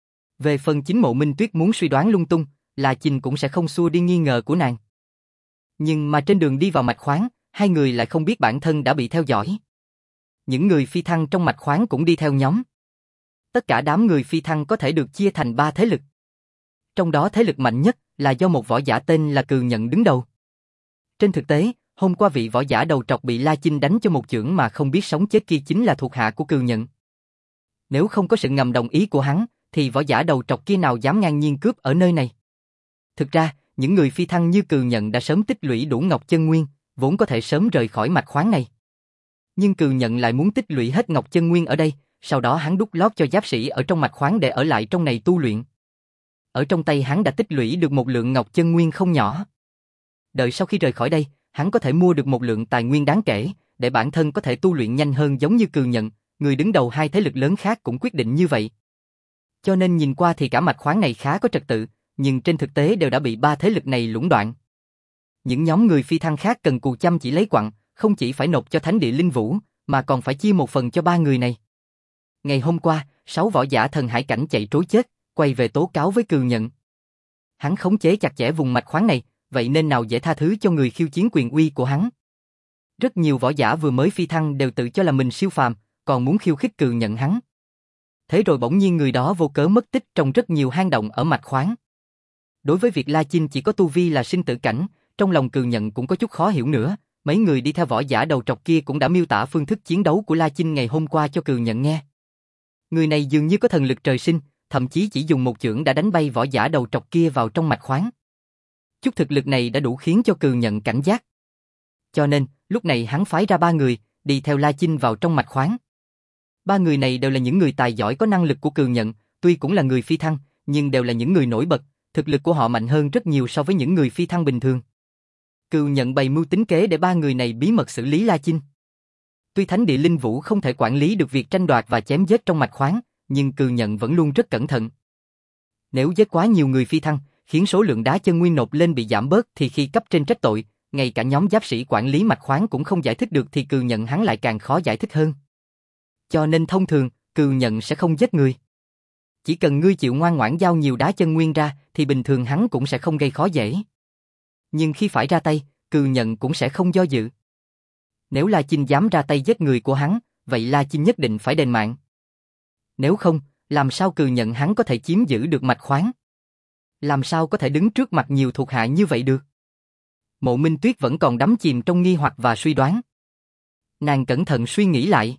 Về phần chính Mộ Minh Tuyết muốn suy đoán lung tung, La Chinh cũng sẽ không xua đi nghi ngờ của nàng. Nhưng mà trên đường đi vào mạch khoáng, hai người lại không biết bản thân đã bị theo dõi. Những người phi thăng trong mạch khoáng cũng đi theo nhóm. Tất cả đám người phi thăng có thể được chia thành ba thế lực. Trong đó thế lực mạnh nhất là do một võ giả tên là Cừ Nhận đứng đầu. Trên thực tế, hôm qua vị võ giả đầu trọc bị La Chinh đánh cho một chưởng mà không biết sống chết kia chính là thuộc hạ của Cừ Nhận. Nếu không có sự ngầm đồng ý của hắn, thì võ giả đầu trọc kia nào dám ngang nhiên cướp ở nơi này. Thực ra, những người phi thăng như Cừ Nhận đã sớm tích lũy đủ Ngọc Chân Nguyên, vốn có thể sớm rời khỏi mạch khoáng này. Nhưng Cừ Nhận lại muốn tích lũy hết Ngọc Chân Nguyên ở đây, sau đó hắn đút lót cho giáp sĩ ở trong mạch khoáng để ở lại trong này tu luyện. Ở trong tay hắn đã tích lũy được một lượng Ngọc Chân Nguyên không nhỏ. Đợi sau khi rời khỏi đây, hắn có thể mua được một lượng tài nguyên đáng kể, để bản thân có thể tu luyện nhanh hơn, giống như Cừ Nhận, người đứng đầu hai thế lực lớn khác cũng quyết định như vậy. Cho nên nhìn qua thì cả mạch khoáng này khá có trật tự, nhưng trên thực tế đều đã bị ba thế lực này lũng đoạn. Những nhóm người phi thăng khác cần cù chăm chỉ lấy quặng, không chỉ phải nộp cho Thánh Địa Linh Vũ, mà còn phải chia một phần cho ba người này. Ngày hôm qua, sáu võ giả thần hải cảnh chạy trối chết, quay về tố cáo với Cừ Nhận. Hắn khống chế chặt chẽ vùng mạch khoáng này, vậy nên nào dễ tha thứ cho người khiêu chiến quyền uy của hắn. Rất nhiều võ giả vừa mới phi thăng đều tự cho là mình siêu phàm, còn muốn khiêu khích Cừ Nhận hắn. Thế rồi bỗng nhiên người đó vô cớ mất tích trong rất nhiều hang động ở mạch khoáng. Đối với việc La Chinh chỉ có tu vi là sinh tử cảnh, trong lòng Cừ Nhận cũng có chút khó hiểu nữa. Mấy người đi theo võ giả đầu trọc kia cũng đã miêu tả phương thức chiến đấu của La Chinh ngày hôm qua cho Cừ Nhận nghe. Người này dường như có thần lực trời sinh, thậm chí chỉ dùng một chưởng đã đánh bay võ giả đầu trọc kia vào trong mạch khoáng. Chút thực lực này đã đủ khiến cho Cừ Nhận cảnh giác. Cho nên, lúc này hắn phái ra ba người, đi theo La Chinh vào trong mạch khoáng. Ba người này đều là những người tài giỏi có năng lực của Cừ Nhận, tuy cũng là người phi thăng, nhưng đều là những người nổi bật, thực lực của họ mạnh hơn rất nhiều so với những người phi thăng bình thường. Cừ Nhận bày mưu tính kế để ba người này bí mật xử lý La Chinh. Tuy Thánh Địa Linh Vũ không thể quản lý được việc tranh đoạt và chém giết trong mạch khoáng, nhưng Cừ Nhận vẫn luôn rất cẩn thận. Nếu giết quá nhiều người phi thăng, khiến số lượng đá chân nguyên nộp lên bị giảm bớt thì khi cấp trên trách tội, ngay cả nhóm giáp sĩ quản lý mạch khoáng cũng không giải thích được thì Cừ Nhận hắn lại càng khó giải thích hơn. Cho nên thông thường, Cừ Nhận sẽ không giết người. Chỉ cần ngươi chịu ngoan ngoãn giao nhiều đá chân nguyên ra thì bình thường hắn cũng sẽ không gây khó dễ. Nhưng khi phải ra tay, Cừ Nhận cũng sẽ không do dự. Nếu La Chinh dám ra tay giết người của hắn, vậy La Chinh nhất định phải đền mạng. Nếu không, làm sao Cừ Nhận hắn có thể chiếm giữ được mạch khoáng? Làm sao có thể đứng trước mặt nhiều thuộc hạ như vậy được? Mộ Minh Tuyết vẫn còn đắm chìm trong nghi hoặc và suy đoán. Nàng cẩn thận suy nghĩ lại.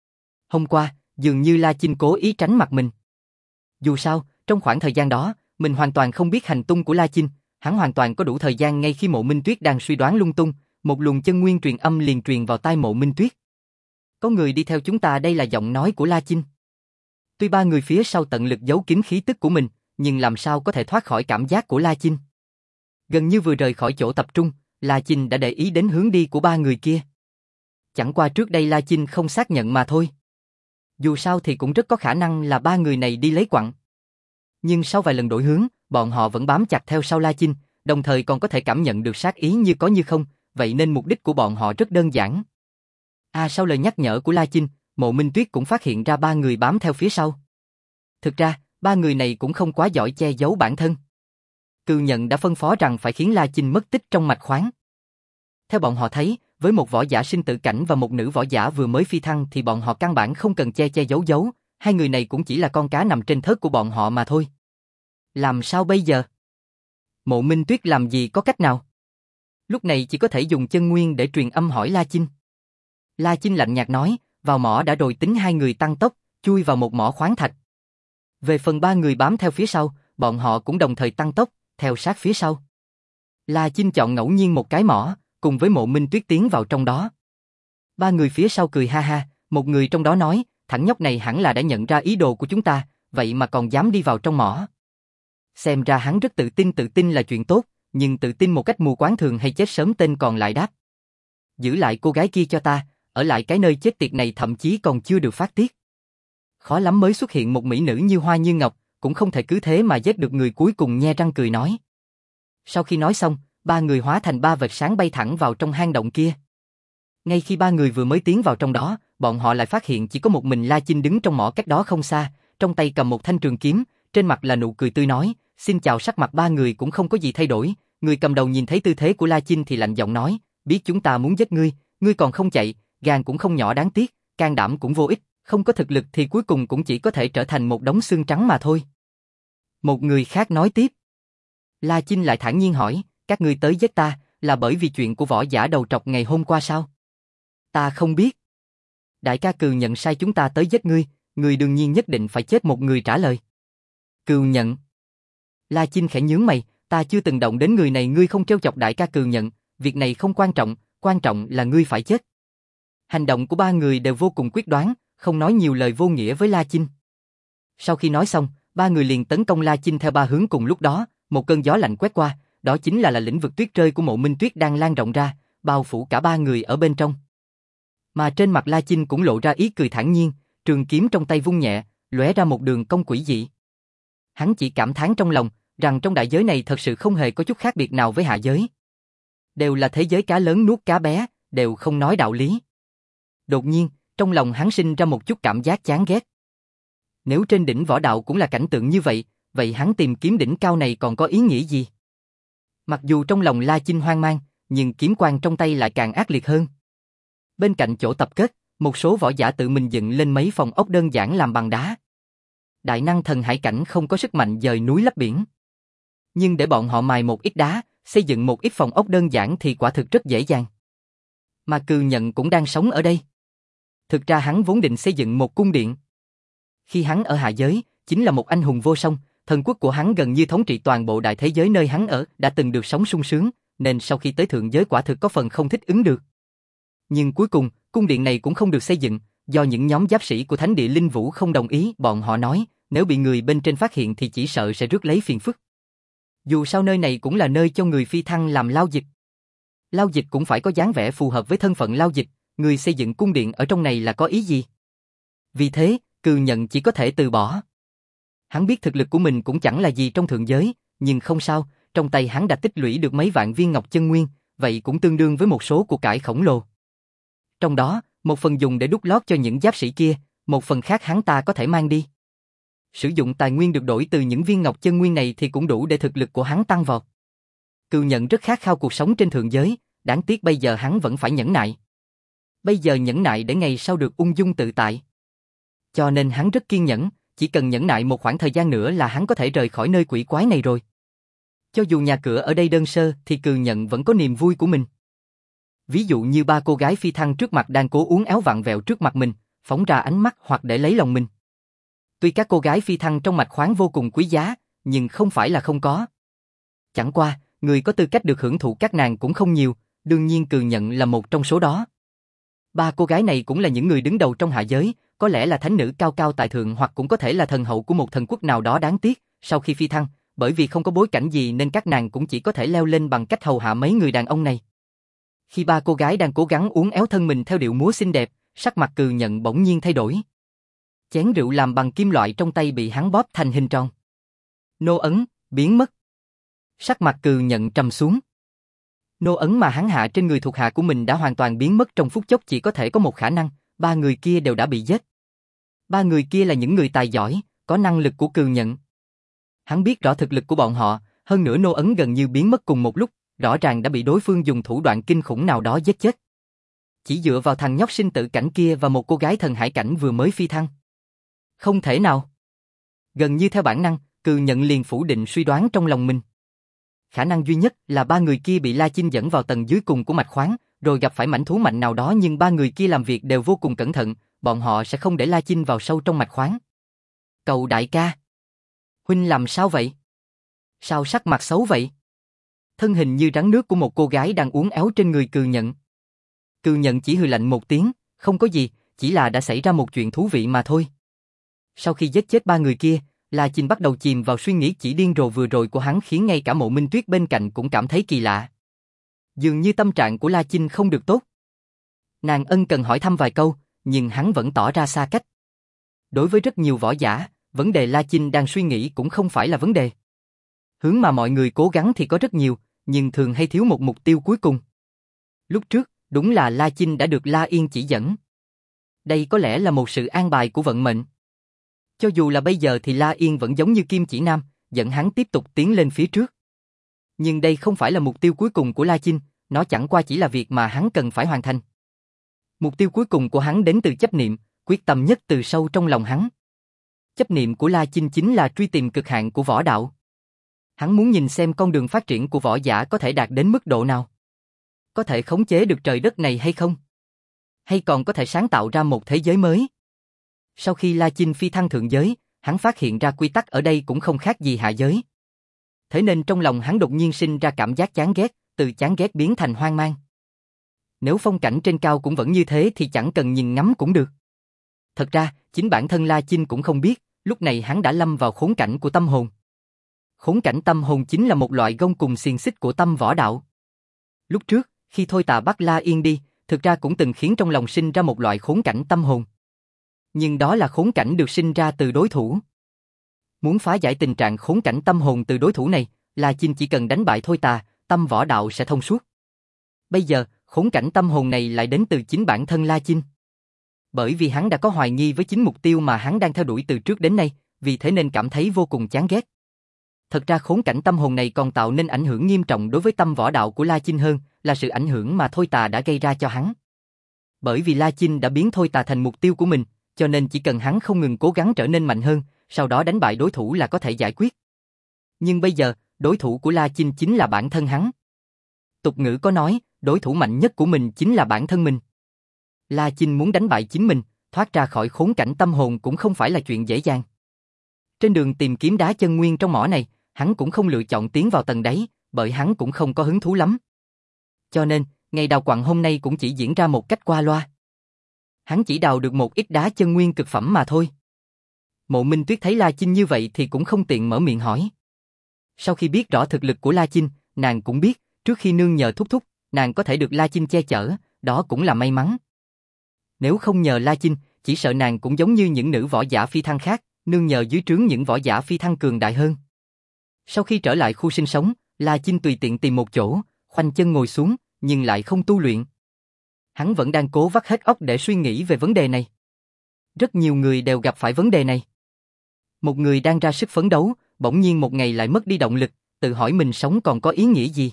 Hôm qua, dường như La Chinh cố ý tránh mặt mình. Dù sao, trong khoảng thời gian đó, mình hoàn toàn không biết hành tung của La Chinh, Hắn hoàn toàn có đủ thời gian ngay khi Mộ Minh Tuyết đang suy đoán lung tung, một luồng chân nguyên truyền âm liền truyền vào tai Mộ Minh Tuyết. Có người đi theo chúng ta, đây là giọng nói của La Chinh. Tuy ba người phía sau tận lực giấu kín khí tức của mình, nhưng làm sao có thể thoát khỏi cảm giác của La Chinh. Gần như vừa rời khỏi chỗ tập trung, La Chinh đã để ý đến hướng đi của ba người kia. Chẳng qua trước đây La Chinh không xác nhận mà thôi. Dù sao thì cũng rất có khả năng là ba người này đi lấy quặng. Nhưng sau vài lần đổi hướng, bọn họ vẫn bám chặt theo sau La Chinh, đồng thời còn có thể cảm nhận được sát ý như có như không, vậy nên mục đích của bọn họ rất đơn giản. À, sau lời nhắc nhở của La Chinh, Mộ Minh Tuyết cũng phát hiện ra ba người bám theo phía sau. Thực ra, ba người này cũng không quá giỏi che giấu bản thân. Cừu Nhận đã phân phó rằng phải khiến La Chinh mất tích trong mạch khoáng. Theo bọn họ thấy, với một võ giả sinh tử cảnh và một nữ võ giả vừa mới phi thăng thì bọn họ căn bản không cần che che giấu giấu, hai người này cũng chỉ là con cá nằm trên thớt của bọn họ mà thôi. Làm sao bây giờ? Mộ Minh Tuyết làm gì có cách nào? Lúc này chỉ có thể dùng chân nguyên để truyền âm hỏi La Chinh. La Chinh lạnh nhạt nói, vào mỏ đã rồi tính hai người tăng tốc, chui vào một mỏ khoáng thạch. Về phần ba người bám theo phía sau, bọn họ cũng đồng thời tăng tốc, theo sát phía sau. La Chinh chọn ngẫu nhiên một cái mỏ, cùng với Mộ Minh Tuyết tiến vào trong đó. Ba người phía sau cười ha ha, một người trong đó nói, thằng nhóc này hẳn là đã nhận ra ý đồ của chúng ta, vậy mà còn dám đi vào trong mỏ. Xem ra hắn rất tự tin, tự tin là chuyện tốt, nhưng tự tin một cách mù quáng thường hay chết sớm. Tên còn lại đáp, giữ lại cô gái kia cho ta, ở lại cái nơi chết tiệt này thậm chí còn chưa được phát tiết. Khó lắm mới xuất hiện một mỹ nữ như hoa như ngọc, cũng không thể cứ thế mà giết được người. Cuối cùng nhe răng cười nói. Sau khi nói xong, ba người hóa thành ba vệt sáng bay thẳng vào trong hang động kia. Ngay khi ba người vừa mới tiến vào trong đó, bọn họ lại phát hiện chỉ có một mình La Chinh đứng trong mỏ cách đó không xa, trong tay cầm một thanh trường kiếm, trên mặt là nụ cười tươi nói. Xin chào. Sắc mặt ba người cũng không có gì thay đổi, người cầm đầu nhìn thấy tư thế của La Chinh thì lạnh giọng nói, biết chúng ta muốn giết ngươi, ngươi còn không chạy, gan cũng không nhỏ, đáng tiếc, can đảm cũng vô ích, không có thực lực thì cuối cùng cũng chỉ có thể trở thành một đống xương trắng mà thôi. Một người khác nói tiếp. La Chinh lại thản nhiên hỏi, các ngươi tới giết ta, là bởi vì chuyện của võ giả đầu trọc ngày hôm qua sao? Ta không biết. Đại ca Cừu Nhận sai chúng ta tới giết ngươi, ngươi đương nhiên nhất định phải chết. Một người trả lời. Cừu Nhận. La Chinh khẽ nhướng mày, ta chưa từng động đến người này, ngươi không trêu chọc đại ca Cừu Nhận, việc này không quan trọng, quan trọng là ngươi phải chết. Hành động của ba người đều vô cùng quyết đoán, không nói nhiều lời vô nghĩa với La Chinh. Sau khi nói xong, ba người liền tấn công La Chinh theo ba hướng cùng lúc đó, một cơn gió lạnh quét qua, đó chính là là lĩnh vực tuyết rơi của Mộ Minh Tuyết đang lan rộng ra, bao phủ cả ba người ở bên trong. Mà trên mặt La Chinh cũng lộ ra ý cười thản nhiên, trường kiếm trong tay vung nhẹ, lóe ra một đường cong quỷ dị. Hắn chỉ cảm thán trong lòng, rằng trong đại giới này thật sự không hề có chút khác biệt nào với hạ giới. Đều là thế giới cá lớn nuốt cá bé, đều không nói đạo lý. Đột nhiên, trong lòng hắn sinh ra một chút cảm giác chán ghét. Nếu trên đỉnh võ đạo cũng là cảnh tượng như vậy, vậy hắn tìm kiếm đỉnh cao này còn có ý nghĩa gì? Mặc dù trong lòng La Chinh hoang mang, nhưng kiếm quang trong tay lại càng ác liệt hơn. Bên cạnh chỗ tập kết, một số võ giả tự mình dựng lên mấy phòng ốc đơn giản làm bằng đá. Đại năng thần hải cảnh không có sức mạnh dời núi lấp biển. Nhưng để bọn họ mài một ít đá, xây dựng một ít phòng ốc đơn giản thì quả thực rất dễ dàng. Mà Cừu Nhận cũng đang sống ở đây. Thực ra hắn vốn định xây dựng một cung điện. Khi hắn ở hạ giới, chính là một anh hùng vô song, thần quốc của hắn gần như thống trị toàn bộ đại thế giới nơi hắn ở, đã từng được sống sung sướng, nên sau khi tới thượng giới quả thực có phần không thích ứng được. Nhưng cuối cùng, cung điện này cũng không được xây dựng, do những nhóm giáp sĩ của Thánh địa Linh Vũ không đồng ý. Bọn họ nói, nếu bị người bên trên phát hiện thì chỉ sợ sẽ rước lấy phiền phức. Dù sao nơi này cũng là nơi cho người phi thăng làm lao dịch. Lao dịch cũng phải có dáng vẻ phù hợp với thân phận lao dịch, người xây dựng cung điện ở trong này là có ý gì? Vì thế, Cừu Nhận chỉ có thể từ bỏ. Hắn biết thực lực của mình cũng chẳng là gì trong thượng giới, nhưng không sao, trong tay hắn đã tích lũy được mấy vạn viên ngọc chân nguyên, vậy cũng tương đương với một số của cải khổng lồ. Trong đó, một phần dùng để đút lót cho những giáp sĩ kia, một phần khác hắn ta có thể mang đi. Sử dụng tài nguyên được đổi từ những viên ngọc chân nguyên này thì cũng đủ để thực lực của hắn tăng vọt. Cừu Nhận rất khát khao cuộc sống trên thượng giới, đáng tiếc bây giờ hắn vẫn phải nhẫn nại. Bây giờ nhẫn nại để ngày sau được ung dung tự tại. Cho nên hắn rất kiên nhẫn, chỉ cần nhẫn nại một khoảng thời gian nữa là hắn có thể rời khỏi nơi quỷ quái này rồi. Cho dù nhà cửa ở đây đơn sơ thì Cừu Nhận vẫn có niềm vui của mình. Ví dụ như ba cô gái phi thăng trước mặt đang cố uốn éo vặn vẹo trước mặt mình, phóng ra ánh mắt hoặc để lấy lòng mình. Tuy các cô gái phi thăng trong mạch khoáng vô cùng quý giá, nhưng không phải là không có. Chẳng qua, Người có tư cách được hưởng thụ các nàng cũng không nhiều, đương nhiên Cừ Nhận là một trong số đó. Ba cô gái này cũng là những người đứng đầu trong hạ giới, có lẽ là thánh nữ cao cao tại thượng hoặc cũng có thể là thần hậu của một thần quốc nào đó đáng tiếc, sau khi phi thăng, bởi vì không có bối cảnh gì nên các nàng cũng chỉ có thể leo lên bằng cách hầu hạ mấy người đàn ông này. Khi ba cô gái đang cố gắng uốn éo thân mình theo điệu múa xinh đẹp, sắc mặt Cừ Nhận bỗng nhiên thay đổi. Chén rượu làm bằng kim loại trong tay bị hắn bóp thành hình tròn. Nô ấn, biến mất. Sắc mặt Cừ Nhận trầm xuống. Nô ấn mà hắn hạ trên người thuộc hạ của mình đã hoàn toàn biến mất trong phút chốc, chỉ có thể có một khả năng, ba người kia đều đã bị giết. Ba người kia là những người tài giỏi, có năng lực của Cừ Nhận. Hắn biết rõ thực lực của bọn họ, hơn nữa nô ấn gần như biến mất cùng một lúc, rõ ràng đã bị đối phương dùng thủ đoạn kinh khủng nào đó giết chết. Chỉ dựa vào thằng nhóc sinh tử cảnh kia và một cô gái thần hải cảnh vừa mới phi thăng. Không thể nào. Gần như theo bản năng, Cừ Nhận liền phủ định suy đoán trong lòng mình. Khả năng duy nhất là ba người kia bị La Chinh dẫn vào tầng dưới cùng của mạch khoáng, rồi gặp phải mãnh thú mạnh nào đó, nhưng ba người kia làm việc đều vô cùng cẩn thận, bọn họ sẽ không để La Chinh vào sâu trong mạch khoáng. Cậu đại ca, huynh làm sao vậy? Sao sắc mặt xấu vậy? Thân hình như rắn nước của một cô gái đang uốn éo trên người Cừ Nhận. Cừ Nhận chỉ hừ lạnh một tiếng, không có gì, chỉ là đã xảy ra một chuyện thú vị mà thôi. Sau khi giết chết ba người kia, La Chinh bắt đầu chìm vào suy nghĩ chỉ điên rồ vừa rồi của hắn, khiến ngay cả Mộ Minh Tuyết bên cạnh cũng cảm thấy kỳ lạ. Dường như tâm trạng của La Chinh không được tốt. Nàng ân cần hỏi thăm vài câu, nhưng hắn vẫn tỏ ra xa cách. Đối với rất nhiều võ giả, vấn đề La Chinh đang suy nghĩ cũng không phải là vấn đề. Hướng mà mọi người cố gắng thì có rất nhiều, nhưng thường hay thiếu một mục tiêu cuối cùng. Lúc trước, đúng là La Chinh đã được La Yên chỉ dẫn. Đây có lẽ là một sự an bài của vận mệnh. Cho dù là bây giờ thì La Yên vẫn giống như kim chỉ nam, dẫn hắn tiếp tục tiến lên phía trước. Nhưng đây không phải là mục tiêu cuối cùng của La Chinh, nó chẳng qua chỉ là việc mà hắn cần phải hoàn thành. Mục tiêu cuối cùng của hắn đến từ chấp niệm, quyết tâm nhất từ sâu trong lòng hắn. Chấp niệm của La Chinh chính là truy tìm cực hạn của võ đạo. Hắn muốn nhìn xem con đường phát triển của võ giả có thể đạt đến mức độ nào. Có thể khống chế được trời đất này hay không? Hay còn có thể sáng tạo ra một thế giới mới? Sau khi La Chinh phi thăng thượng giới, hắn phát hiện ra quy tắc ở đây cũng không khác gì hạ giới. Thế nên trong lòng hắn đột nhiên sinh ra cảm giác chán ghét, từ chán ghét biến thành hoang mang. Nếu phong cảnh trên cao cũng vẫn như thế thì chẳng cần nhìn ngắm cũng được. Thật ra, chính bản thân La Chinh cũng không biết, lúc này hắn đã lâm vào khốn cảnh của tâm hồn. Khốn cảnh tâm hồn chính là một loại gông cùng xiềng xích của tâm võ đạo. Lúc trước, khi Thôi Tà bắt La Yên đi, thực ra cũng từng khiến trong lòng sinh ra một loại khốn cảnh tâm hồn. Nhưng đó là khốn cảnh được sinh ra từ đối thủ. Muốn phá giải tình trạng khốn cảnh tâm hồn từ đối thủ này, La Chinh chỉ cần đánh bại Thôi Tà, tâm võ đạo sẽ thông suốt. Bây giờ, khốn cảnh tâm hồn này lại đến từ chính bản thân La Chinh. Bởi vì hắn đã có hoài nghi với chính mục tiêu mà hắn đang theo đuổi từ trước đến nay, vì thế nên cảm thấy vô cùng chán ghét. Thật ra khốn cảnh tâm hồn này còn tạo nên ảnh hưởng nghiêm trọng đối với tâm võ đạo của La Chinh hơn, là sự ảnh hưởng mà Thôi Tà đã gây ra cho hắn. Bởi vì La Chinh đã biến Thôi Tà thành mục tiêu của mình, cho nên chỉ cần hắn không ngừng cố gắng trở nên mạnh hơn, sau đó đánh bại đối thủ là có thể giải quyết. Nhưng bây giờ, đối thủ của La Chinh chính là bản thân hắn. Tục ngữ có nói, đối thủ mạnh nhất của mình chính là bản thân mình. La Chinh muốn đánh bại chính mình, thoát ra khỏi khốn cảnh tâm hồn cũng không phải là chuyện dễ dàng. Trên đường tìm kiếm đá chân nguyên trong mỏ này, hắn cũng không lựa chọn tiến vào tầng đáy, bởi hắn cũng không có hứng thú lắm. Cho nên, ngày đào quặng hôm nay cũng chỉ diễn ra một cách qua loa. Hắn chỉ đào được một ít đá chân nguyên cực phẩm mà thôi. Mộ Minh Tuyết thấy La Chinh như vậy thì cũng không tiện mở miệng hỏi. Sau khi biết rõ thực lực của La Chinh, nàng cũng biết, trước khi nương nhờ thúc thúc, nàng có thể được La Chinh che chở, đó cũng là may mắn. Nếu không nhờ La Chinh, chỉ sợ nàng cũng giống như những nữ võ giả phi thăng khác, nương nhờ dưới trướng những võ giả phi thăng cường đại hơn. Sau khi trở lại khu sinh sống, La Chinh tùy tiện tìm một chỗ, khoanh chân ngồi xuống, nhưng lại không tu luyện. Hắn vẫn đang cố vắt hết óc để suy nghĩ về vấn đề này. Rất nhiều người đều gặp phải vấn đề này. Một người đang ra sức phấn đấu, bỗng nhiên một ngày lại mất đi động lực, tự hỏi mình sống còn có ý nghĩa gì.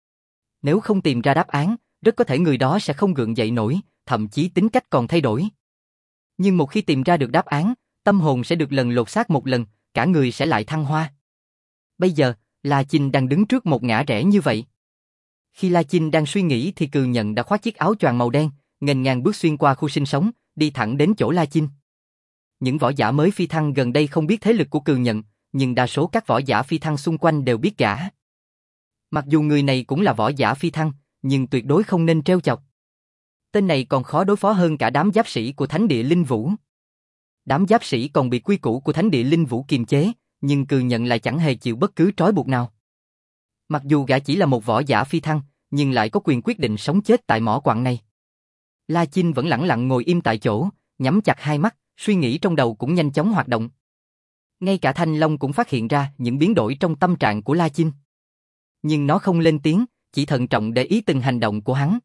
Nếu không tìm ra đáp án, rất có thể người đó sẽ không gượng dậy nổi, thậm chí tính cách còn thay đổi. Nhưng một khi tìm ra được đáp án, tâm hồn sẽ được lần lột xác một lần, cả người sẽ lại thăng hoa. Bây giờ, La Chinh đang đứng trước một ngã rẽ như vậy. Khi La Chinh đang suy nghĩ thì Cừ Nhận đã khoác chiếc áo choàng màu đen, nghênh ngang bước xuyên qua khu sinh sống, đi thẳng đến chỗ La Chinh. Những võ giả mới phi thăng gần đây không biết thế lực của Cừ Nhận, nhưng đa số các võ giả phi thăng xung quanh đều biết gã. Mặc dù người này cũng là võ giả phi thăng, nhưng tuyệt đối không nên trêu chọc. Tên này còn khó đối phó hơn cả đám giáp sĩ của Thánh địa Linh Vũ. Đám giáp sĩ còn bị quy củ của Thánh địa Linh Vũ kiềm chế, nhưng Cừ Nhận lại chẳng hề chịu bất cứ trói buộc nào. Mặc dù gã chỉ là một võ giả phi thăng, nhưng lại có quyền quyết định sống chết tại mỏ quặng này. La Chinh vẫn lẳng lặng ngồi im tại chỗ, nhắm chặt hai mắt, suy nghĩ trong đầu cũng nhanh chóng hoạt động. Ngay cả Thanh Long cũng phát hiện ra những biến đổi trong tâm trạng của La Chinh. Nhưng nó không lên tiếng, chỉ thận trọng để ý từng hành động của hắn.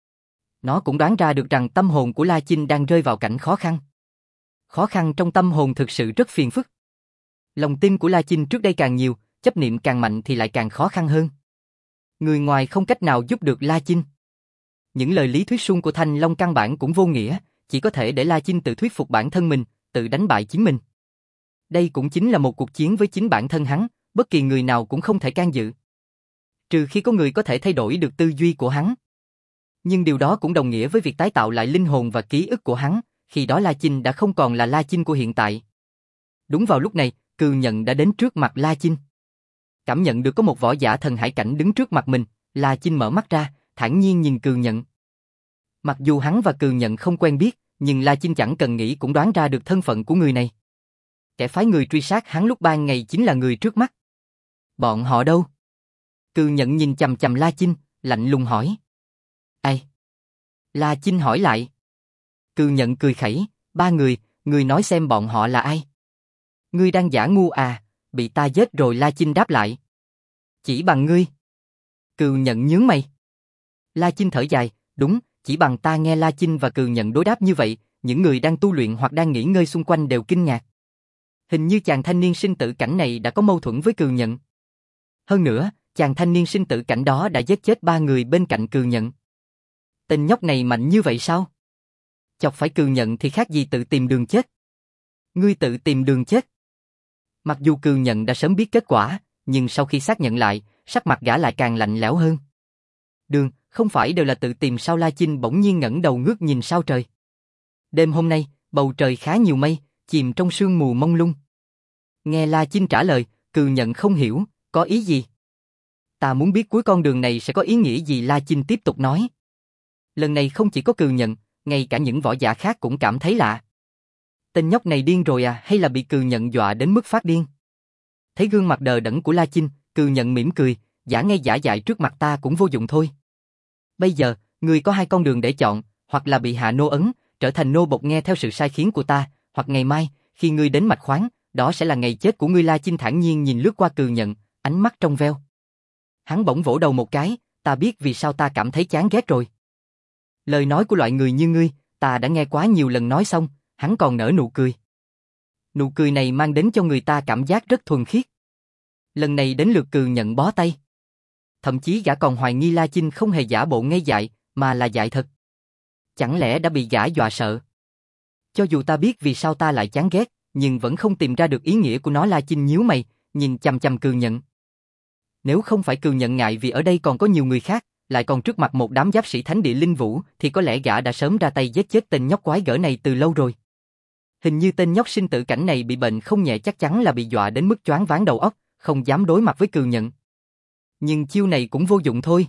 Nó cũng đoán ra được rằng tâm hồn của La Chinh đang rơi vào cảnh khó khăn. Khó khăn trong tâm hồn thực sự rất phiền phức. Lòng tin của La Chinh trước đây càng nhiều, chấp niệm càng mạnh thì lại càng khó khăn hơn. Người ngoài không cách nào giúp được La Chinh. Những lời lý thuyết suông của Thanh Long căn bản cũng vô nghĩa, chỉ có thể để La Chinh tự thuyết phục bản thân mình, tự đánh bại chính mình. Đây cũng chính là một cuộc chiến với chính bản thân hắn, bất kỳ người nào cũng không thể can dự. Trừ khi có người có thể thay đổi được tư duy của hắn. Nhưng điều đó cũng đồng nghĩa với việc tái tạo lại linh hồn và ký ức của hắn, khi đó La Chinh đã không còn là La Chinh của hiện tại. Đúng vào lúc này, Cừ Nhận đã đến trước mặt La Chinh. Cảm nhận được có một võ giả thần hải cảnh đứng trước mặt mình, La Chinh mở mắt ra, thản nhiên nhìn Cừ Nhận. Mặc dù hắn và Cừ Nhận không quen biết, nhưng La Chinh chẳng cần nghĩ cũng đoán ra được thân phận của người này. Kẻ phái người truy sát hắn lúc ban ngày chính là người trước mắt. Bọn họ đâu? Cừ Nhận nhìn chằm chằm La Chinh, lạnh lùng hỏi. Ai? La Chinh hỏi lại. Cừ Nhận cười khẩy, ba người, người nói xem bọn họ là ai? Ngươi đang giả ngu à, bị ta giết rồi. La Chinh đáp lại. Chỉ bằng ngươi. Cừ Nhận nhướng mày. La Chinh thở dài, đúng, chỉ bằng ta. Nghe La Chinh và Cừ Nhận đối đáp như vậy, những người đang tu luyện hoặc đang nghỉ ngơi xung quanh đều kinh ngạc. Hình như chàng thanh niên sinh tử cảnh này đã có mâu thuẫn với Cừ Nhận. Hơn nữa, chàng thanh niên sinh tử cảnh đó đã giết chết ba người bên cạnh Cừ Nhận. Tên nhóc này mạnh như vậy sao? Chọc phải Cừ Nhận thì khác gì tự tìm đường chết. Ngươi tự tìm đường chết. Mặc dù Cừ Nhận đã sớm biết kết quả, nhưng sau khi xác nhận lại, sắc mặt gã lại càng lạnh lẽo hơn. Đường, không phải đều là tự tìm sao? La Chinh bỗng nhiên ngẩng đầu ngước nhìn sao trời. Đêm hôm nay, bầu trời khá nhiều mây, chìm trong sương mù mông lung. Nghe La Chinh trả lời, Cừ Nhận không hiểu, có ý gì? Ta muốn biết cuối con đường này sẽ có ý nghĩa gì. La Chinh tiếp tục nói. Lần này không chỉ có Cừ Nhận, ngay cả những võ giả khác cũng cảm thấy lạ. Tên nhóc này điên rồi à, hay là bị Cừ Nhận dọa đến mức phát điên? Thấy gương mặt đờ đẫn của La Chinh, Cừ Nhận mỉm cười, giả ngây giả dại trước mặt ta cũng vô dụng thôi. Bây giờ, ngươi có hai con đường để chọn, hoặc là bị hạ nô ấn, trở thành nô bộc nghe theo sự sai khiến của ta, hoặc ngày mai, khi ngươi đến mạch khoáng, đó sẽ là ngày chết của ngươi. La Chinh thản nhiên nhìn lướt qua Cừ Nhận, ánh mắt trong veo. Hắn bỗng vỗ đầu một cái, ta biết vì sao ta cảm thấy chán ghét rồi. Lời nói của loại người như ngươi, ta đã nghe quá nhiều lần. Nói xong, hắn còn nở nụ cười. Nụ cười này mang đến cho người ta cảm giác rất thuần khiết. Lần này đến lượt Cừ Nhận bó tay. Thậm chí gã còn hoài nghi La Chinh không hề giả bộ ngây dại, mà là dại thật. Chẳng lẽ đã bị gã dọa sợ? Cho dù ta biết vì sao ta lại chán ghét, nhưng vẫn không tìm ra được ý nghĩa của nó. La Chinh nhíu mày, nhìn chằm chằm Cừ Nhận. Nếu không phải Cừ Nhận ngại vì ở đây còn có nhiều người khác, lại còn trước mặt một đám giáp sĩ Thánh địa Linh Vũ, thì có lẽ gã đã sớm ra tay giết chết tên nhóc quái gở này từ lâu rồi. Hình như tên nhóc sinh tử cảnh này bị bệnh không nhẹ, chắc chắn là bị dọa đến mức choáng váng đầu óc, không dám đối mặt với Cừ Nhận. Nhưng chiêu này cũng vô dụng thôi.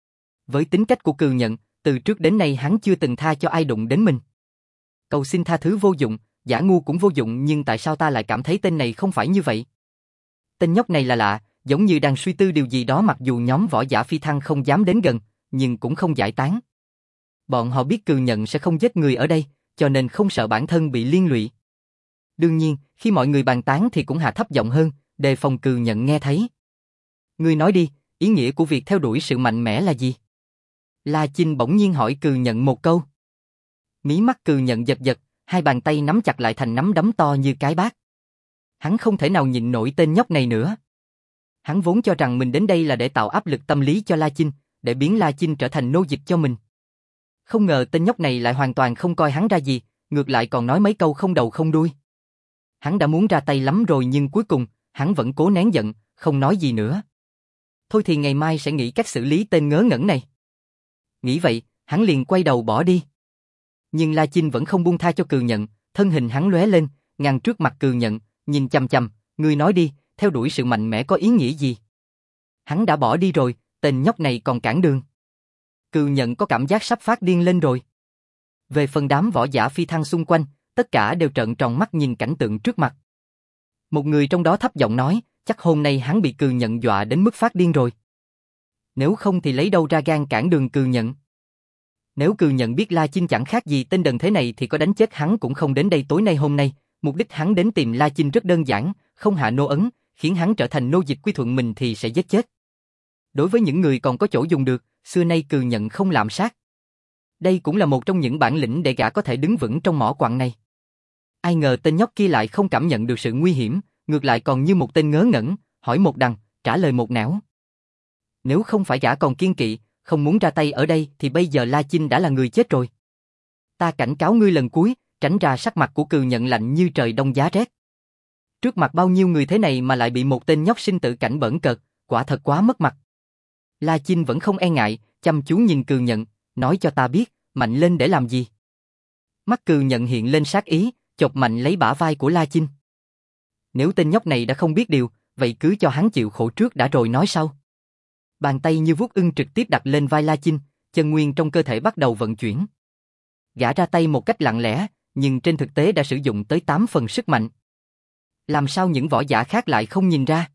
Với tính cách của Cừ Nhận, từ trước đến nay hắn chưa từng tha cho ai đụng đến mình. Cầu xin tha thứ vô dụng, giả ngu cũng vô dụng, nhưng tại sao ta lại cảm thấy tên này không phải như vậy? Tên nhóc này là lạ, giống như đang suy tư điều gì đó. Mặc dù nhóm võ giả phi thăng không dám đến gần, nhưng cũng không giải tán. Bọn họ biết Cừ Nhận sẽ không giết người ở đây, cho nên không sợ bản thân bị liên lụy. Đương nhiên, khi mọi người bàn tán thì cũng hạ thấp giọng hơn, đề phòng Cừ Nhận nghe thấy. Ngươi nói đi, ý nghĩa của việc theo đuổi sự mạnh mẽ là gì? La Chinh bỗng nhiên hỏi Cừ Nhận một câu. Mí mắt Cừ Nhận giật giật, hai bàn tay nắm chặt lại thành nắm đấm to như cái bát. Hắn không thể nào nhịn nổi tên nhóc này nữa. Hắn vốn cho rằng mình đến đây là để tạo áp lực tâm lý cho La Chinh, để biến La Chinh trở thành nô dịch cho mình. Không ngờ tên nhóc này lại hoàn toàn không coi hắn ra gì, ngược lại còn nói mấy câu không đầu không đuôi. Hắn đã muốn ra tay lắm rồi, nhưng cuối cùng, hắn vẫn cố nén giận, không nói gì nữa. Thôi thì ngày mai sẽ nghĩ cách xử lý tên ngớ ngẩn này. Nghĩ vậy, hắn liền quay đầu bỏ đi. Nhưng La Chinh vẫn không buông tha cho Cừ Nhận, thân hình hắn lóe lên, ngăn trước mặt Cừ Nhận, nhìn chằm chằm, ngươi nói đi, theo đuổi sự mạnh mẽ có ý nghĩa gì? Hắn đã bỏ đi rồi, tên nhóc này còn cản đường. Cừu Nhận có cảm giác sắp phát điên lên rồi. Về phần đám võ giả phi thăng xung quanh, tất cả đều trợn tròn mắt nhìn cảnh tượng trước mặt. Một người trong đó thấp giọng nói, chắc hôm nay hắn bị Cừu Nhận dọa đến mức phát điên rồi. Nếu không thì lấy đâu ra gan cản đường Cừu Nhận. Nếu Cừu Nhận biết La Chinh chẳng khác gì tên đần thế này thì có đánh chết hắn cũng không đến đây tối nay hôm nay. Mục đích hắn đến tìm La Chinh rất đơn giản, không hạ nô ấn, khiến hắn trở thành nô dịch quy thuận mình thì sẽ giết chết. Đối với những người còn có chỗ dùng được, xưa nay Cừu Nhận không lạm sát. Đây cũng là một trong những bản lĩnh để gã có thể đứng vững trong mỏ quặng này. Ai ngờ tên nhóc kia lại không cảm nhận được sự nguy hiểm, ngược lại còn như một tên ngớ ngẩn, hỏi một đằng, trả lời một nẻo. Nếu không phải gã còn kiên kỵ, không muốn ra tay ở đây thì bây giờ La Chinh đã là người chết rồi. Ta cảnh cáo ngươi lần cuối, tránh ra. Sắc mặt của Cừu Nhận lạnh như trời đông giá rét. Trước mặt bao nhiêu người thế này mà lại bị một tên nhóc sinh tử cảnh bỡn cợt, quả thật quá mất mặt. La Chinh vẫn không e ngại, chăm chú nhìn Cừu Nhận, nói cho ta biết, mạnh lên để làm gì. Mắt Cừu Nhận hiện lên sát ý, chộp mạnh lấy bả vai của La Chinh. Nếu tên nhóc này đã không biết điều, vậy cứ cho hắn chịu khổ trước đã rồi nói sau. Bàn tay như vuốt ưng trực tiếp đặt lên vai La Chinh, chân nguyên trong cơ thể bắt đầu vận chuyển. Gã ra tay một cách lặng lẽ, nhưng trên thực tế đã sử dụng tới tám phần sức mạnh. Làm sao những võ giả khác lại không nhìn ra?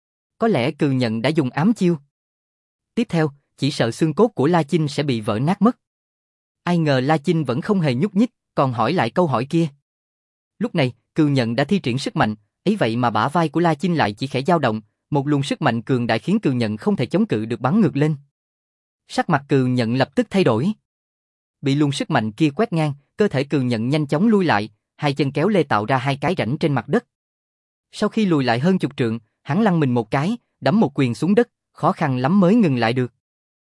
Có lẽ Cừu Nhận đã dùng ám chiêu. Tiếp theo, chỉ sợ xương cốt của La Chinh sẽ bị vỡ nát mất. Ai ngờ La Chinh vẫn không hề nhúc nhích, còn hỏi lại câu hỏi kia. Lúc này, Cừu Nhận đã thi triển sức mạnh, ấy vậy mà bả vai của La Chinh lại chỉ khẽ dao động, một luồng sức mạnh cường đại khiến Cừu Nhận không thể chống cự được bắn ngược lên. Sắc mặt Cừu Nhận lập tức thay đổi. Bị luồng sức mạnh kia quét ngang, cơ thể Cừu Nhận nhanh chóng lui lại, hai chân kéo lê tạo ra hai cái rãnh trên mặt đất. Sau khi lùi lại hơn chục trượng, hắn lăn mình một cái, đấm một quyền xuống đất, khó khăn lắm mới ngừng lại được.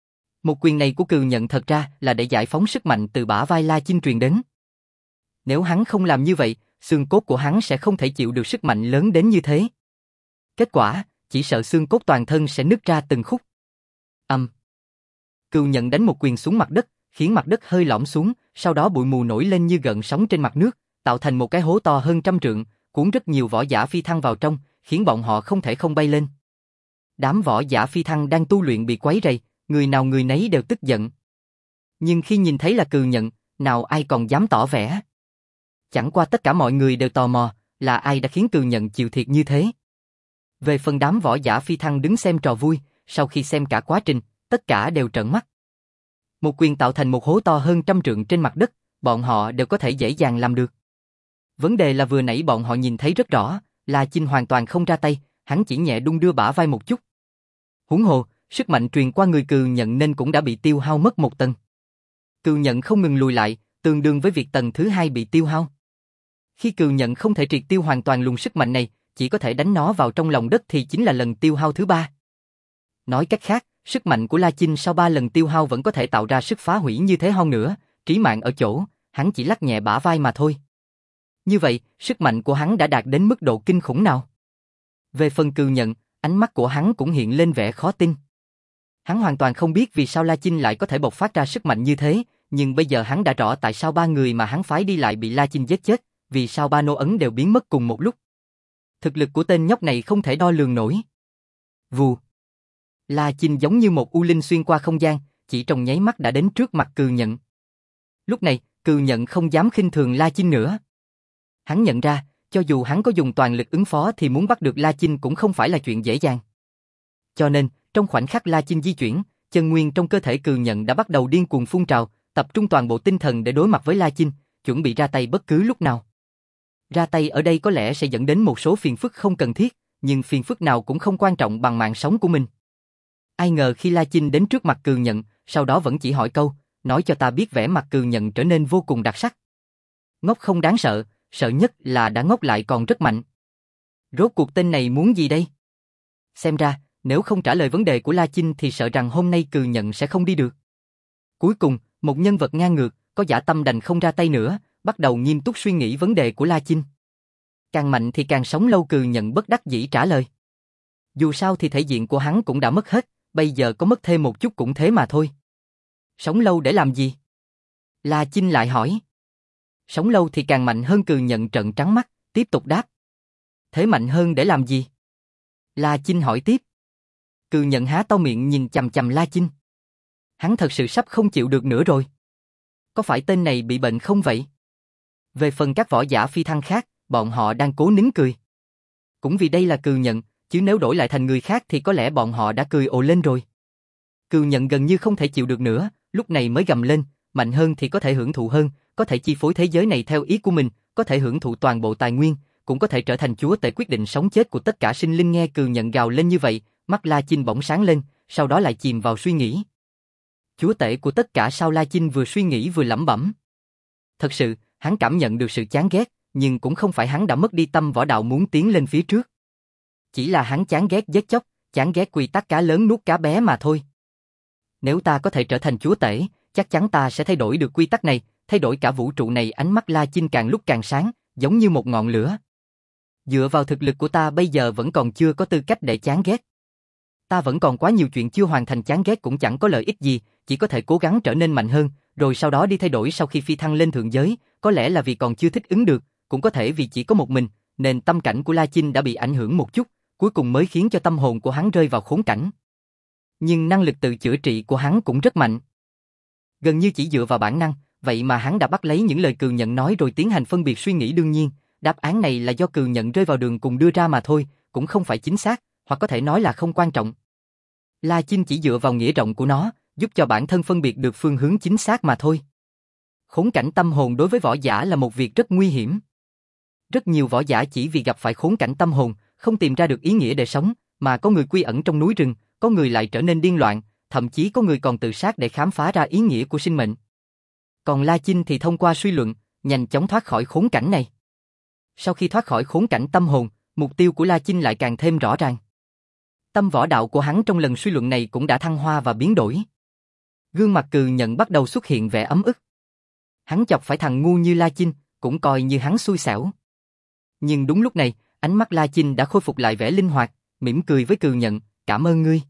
Một quyền này của Cừu Nhận thật ra là để giải phóng sức mạnh từ bả vai La Chinh truyền đến. Nếu hắn không làm như vậy, xương cốt của hắn sẽ không thể chịu được sức mạnh lớn đến như thế. Kết quả, chỉ sợ xương cốt toàn thân sẽ nứt ra từng khúc. Ầm. Um. Cừu Nhận đánh một quyền xuống mặt đất, khiến mặt đất hơi lõm xuống, sau đó bụi mù nổi lên như gợn sóng trên mặt nước, tạo thành một cái hố to hơn trăm trượng, cuốn rất nhiều võ giả phi thăng vào trong, khiến bọn họ không thể không bay lên. Đám võ giả phi thăng đang tu luyện bị quấy rầy, người nào người nấy đều tức giận. Nhưng khi nhìn thấy là Cừu Nhận, nào ai còn dám tỏ vẻ. Chẳng qua tất cả mọi người đều tò mò, là ai đã khiến Cừu Nhận chịu thiệt như thế. Về phần đám võ giả phi thăng đứng xem trò vui, sau khi xem cả quá trình, tất cả đều trợn mắt. Một quyền tạo thành một hố to hơn trăm trượng trên mặt đất, bọn họ đều có thể dễ dàng làm được. Vấn đề là vừa nãy bọn họ nhìn thấy rất rõ, La Chinh hoàn toàn không ra tay, hắn chỉ nhẹ đung đưa bả vai một chút. Huống hồ, sức mạnh truyền qua người Cừu Nhận nên cũng đã bị tiêu hao mất một tầng. Cừu Nhận không ngừng lùi lại, tương đương với việc tầng thứ hai bị tiêu hao. Khi Cừu Nhận không thể triệt tiêu hoàn toàn luồng sức mạnh này, chỉ có thể đánh nó vào trong lòng đất thì chính là lần tiêu hao thứ ba. Nói cách khác, sức mạnh của La Chinh sau ba lần tiêu hao vẫn có thể tạo ra sức phá hủy như thế hơn nữa, trí mạng ở chỗ, hắn chỉ lắc nhẹ bả vai mà thôi. Như vậy, sức mạnh của hắn đã đạt đến mức độ kinh khủng nào? Về phần Cừu Nhận, ánh mắt của hắn cũng hiện lên vẻ khó tin. Hắn hoàn toàn không biết vì sao La Chinh lại có thể bộc phát ra sức mạnh như thế, nhưng bây giờ hắn đã rõ tại sao ba người mà hắn phái đi lại bị La Chinh giết chết, vì sao ba nô ấn đều biến mất cùng một lúc. Thực lực của tên nhóc này không thể đo lường nổi. Vù. La Chinh giống như một u linh xuyên qua không gian, chỉ trong nháy mắt đã đến trước mặt Cừu Nhận. Lúc này, Cừu Nhận không dám khinh thường La Chinh nữa. Hắn nhận ra, cho dù hắn có dùng toàn lực ứng phó thì muốn bắt được La Chinh cũng không phải là chuyện dễ dàng. Cho nên, trong khoảnh khắc La Chinh di chuyển, chân nguyên trong cơ thể Cừu Nhận đã bắt đầu điên cuồng phun trào, tập trung toàn bộ tinh thần để đối mặt với La Chinh, chuẩn bị ra tay bất cứ lúc nào. Ra tay ở đây có lẽ sẽ dẫn đến một số phiền phức không cần thiết, nhưng phiền phức nào cũng không quan trọng bằng mạng sống của mình. Ai ngờ khi La Chinh đến trước mặt Cừu Nhận, sau đó vẫn chỉ hỏi câu, nói cho ta biết. Vẻ mặt Cừu Nhận trở nên vô cùng đặc sắc. Ngốc không đáng sợ, sợ nhất là đã ngốc lại còn rất mạnh. Rốt cuộc tên này muốn gì đây? Xem ra, nếu không trả lời vấn đề của La Chinh thì sợ rằng hôm nay Cừu Nhận sẽ không đi được. Cuối cùng, một nhân vật ngang ngược, có dã tâm đành không ra tay nữa, bắt đầu nghiêm túc suy nghĩ vấn đề của La Chinh. Càng mạnh thì càng sống lâu. Cừu Nhận bất đắc dĩ trả lời. Dù sao thì thể diện của hắn cũng đã mất hết, bây giờ có mất thêm một chút cũng thế mà thôi. Sống lâu để làm gì? La Chinh lại hỏi. Sống lâu thì càng mạnh hơn. Cừu Nhận trợn trắng mắt, tiếp tục đáp. Thế mạnh hơn để làm gì? La Chinh hỏi tiếp. Cừ Nhận há to miệng nhìn chằm chằm La Chinh. Hắn thật sự sắp không chịu được nữa rồi. Có phải tên này bị bệnh không vậy? Về phần các võ giả phi thăng khác, bọn họ đang cố nín cười. Cũng vì đây là Cừ Nhận, chứ nếu đổi lại thành người khác thì có lẽ bọn họ đã cười ồ lên rồi. Cừ Nhận gần như không thể chịu được nữa, lúc này mới gầm lên, mạnh hơn thì có thể hưởng thụ hơn, có thể chi phối thế giới này theo ý của mình, có thể hưởng thụ toàn bộ tài nguyên, cũng có thể trở thành chúa tể quyết định sống chết của tất cả sinh linh. Nghe Cừ Nhận gào lên như vậy, mắt La Chinh bỗng sáng lên, sau đó lại chìm vào suy nghĩ. Chúa tể của tất cả sao? La Chinh vừa suy nghĩ vừa lẩm bẩm. Thật sự, hắn cảm nhận được sự chán ghét, nhưng cũng không phải hắn đã mất đi tâm võ đạo muốn tiến lên phía trước. Chỉ là hắn chán ghét giết chóc, chán ghét quy tắc cá lớn nuốt cá bé mà thôi. Nếu ta có thể trở thành chúa tể, chắc chắn ta sẽ thay đổi được quy tắc này, thay đổi cả vũ trụ này. Ánh mắt La Chinh càng lúc càng sáng, giống như một ngọn lửa. Dựa vào thực lực của ta bây giờ vẫn còn chưa có tư cách để chán ghét. Ta vẫn còn quá nhiều chuyện chưa hoàn thành, chán ghét cũng chẳng có lợi ích gì, chỉ có thể cố gắng trở nên mạnh hơn, rồi sau đó đi thay đổi. Sau khi phi thăng lên thượng giới, có lẽ là vì còn chưa thích ứng được, cũng có thể vì chỉ có một mình, nên tâm cảnh của La Chinh đã bị ảnh hưởng một chút, cuối cùng mới khiến cho tâm hồn của hắn rơi vào khốn cảnh. Nhưng năng lực tự chữa trị của hắn cũng rất mạnh. Gần như chỉ dựa vào bản năng, vậy mà hắn đã bắt lấy những lời Cừ Nhận nói rồi tiến hành phân biệt suy nghĩ. Đương nhiên, đáp án này là do Cừ Nhận rơi vào đường cùng đưa ra mà thôi, cũng không phải chính xác, hoặc có thể nói là không quan trọng. La Chinh chỉ dựa vào nghĩa rộng của nó, giúp cho bản thân phân biệt được phương hướng chính xác mà thôi. Khốn cảnh tâm hồn đối với võ giả là một việc rất nguy hiểm. Rất nhiều võ giả chỉ vì gặp phải khốn cảnh tâm hồn, không tìm ra được ý nghĩa để sống, mà có người quy ẩn trong núi rừng, có người lại trở nên điên loạn, thậm chí có người còn tự sát để khám phá ra ý nghĩa của sinh mệnh. Còn La Chinh thì thông qua suy luận, nhanh chóng thoát khỏi khốn cảnh này. Sau khi thoát khỏi khốn cảnh tâm hồn, mục tiêu của La Chinh lại càng thêm rõ ràng. Tâm võ đạo của hắn trong lần suy luận này cũng đã thăng hoa và biến đổi. Gương mặt Cừ Nhận bắt đầu xuất hiện vẻ ấm ức. Hắn chọc phải thằng ngu như La Chinh, cũng coi như hắn xui xẻo. Nhưng đúng lúc này, ánh mắt La Chinh đã khôi phục lại vẻ linh hoạt, mỉm cười với Cừ Nhận, cảm ơn ngươi.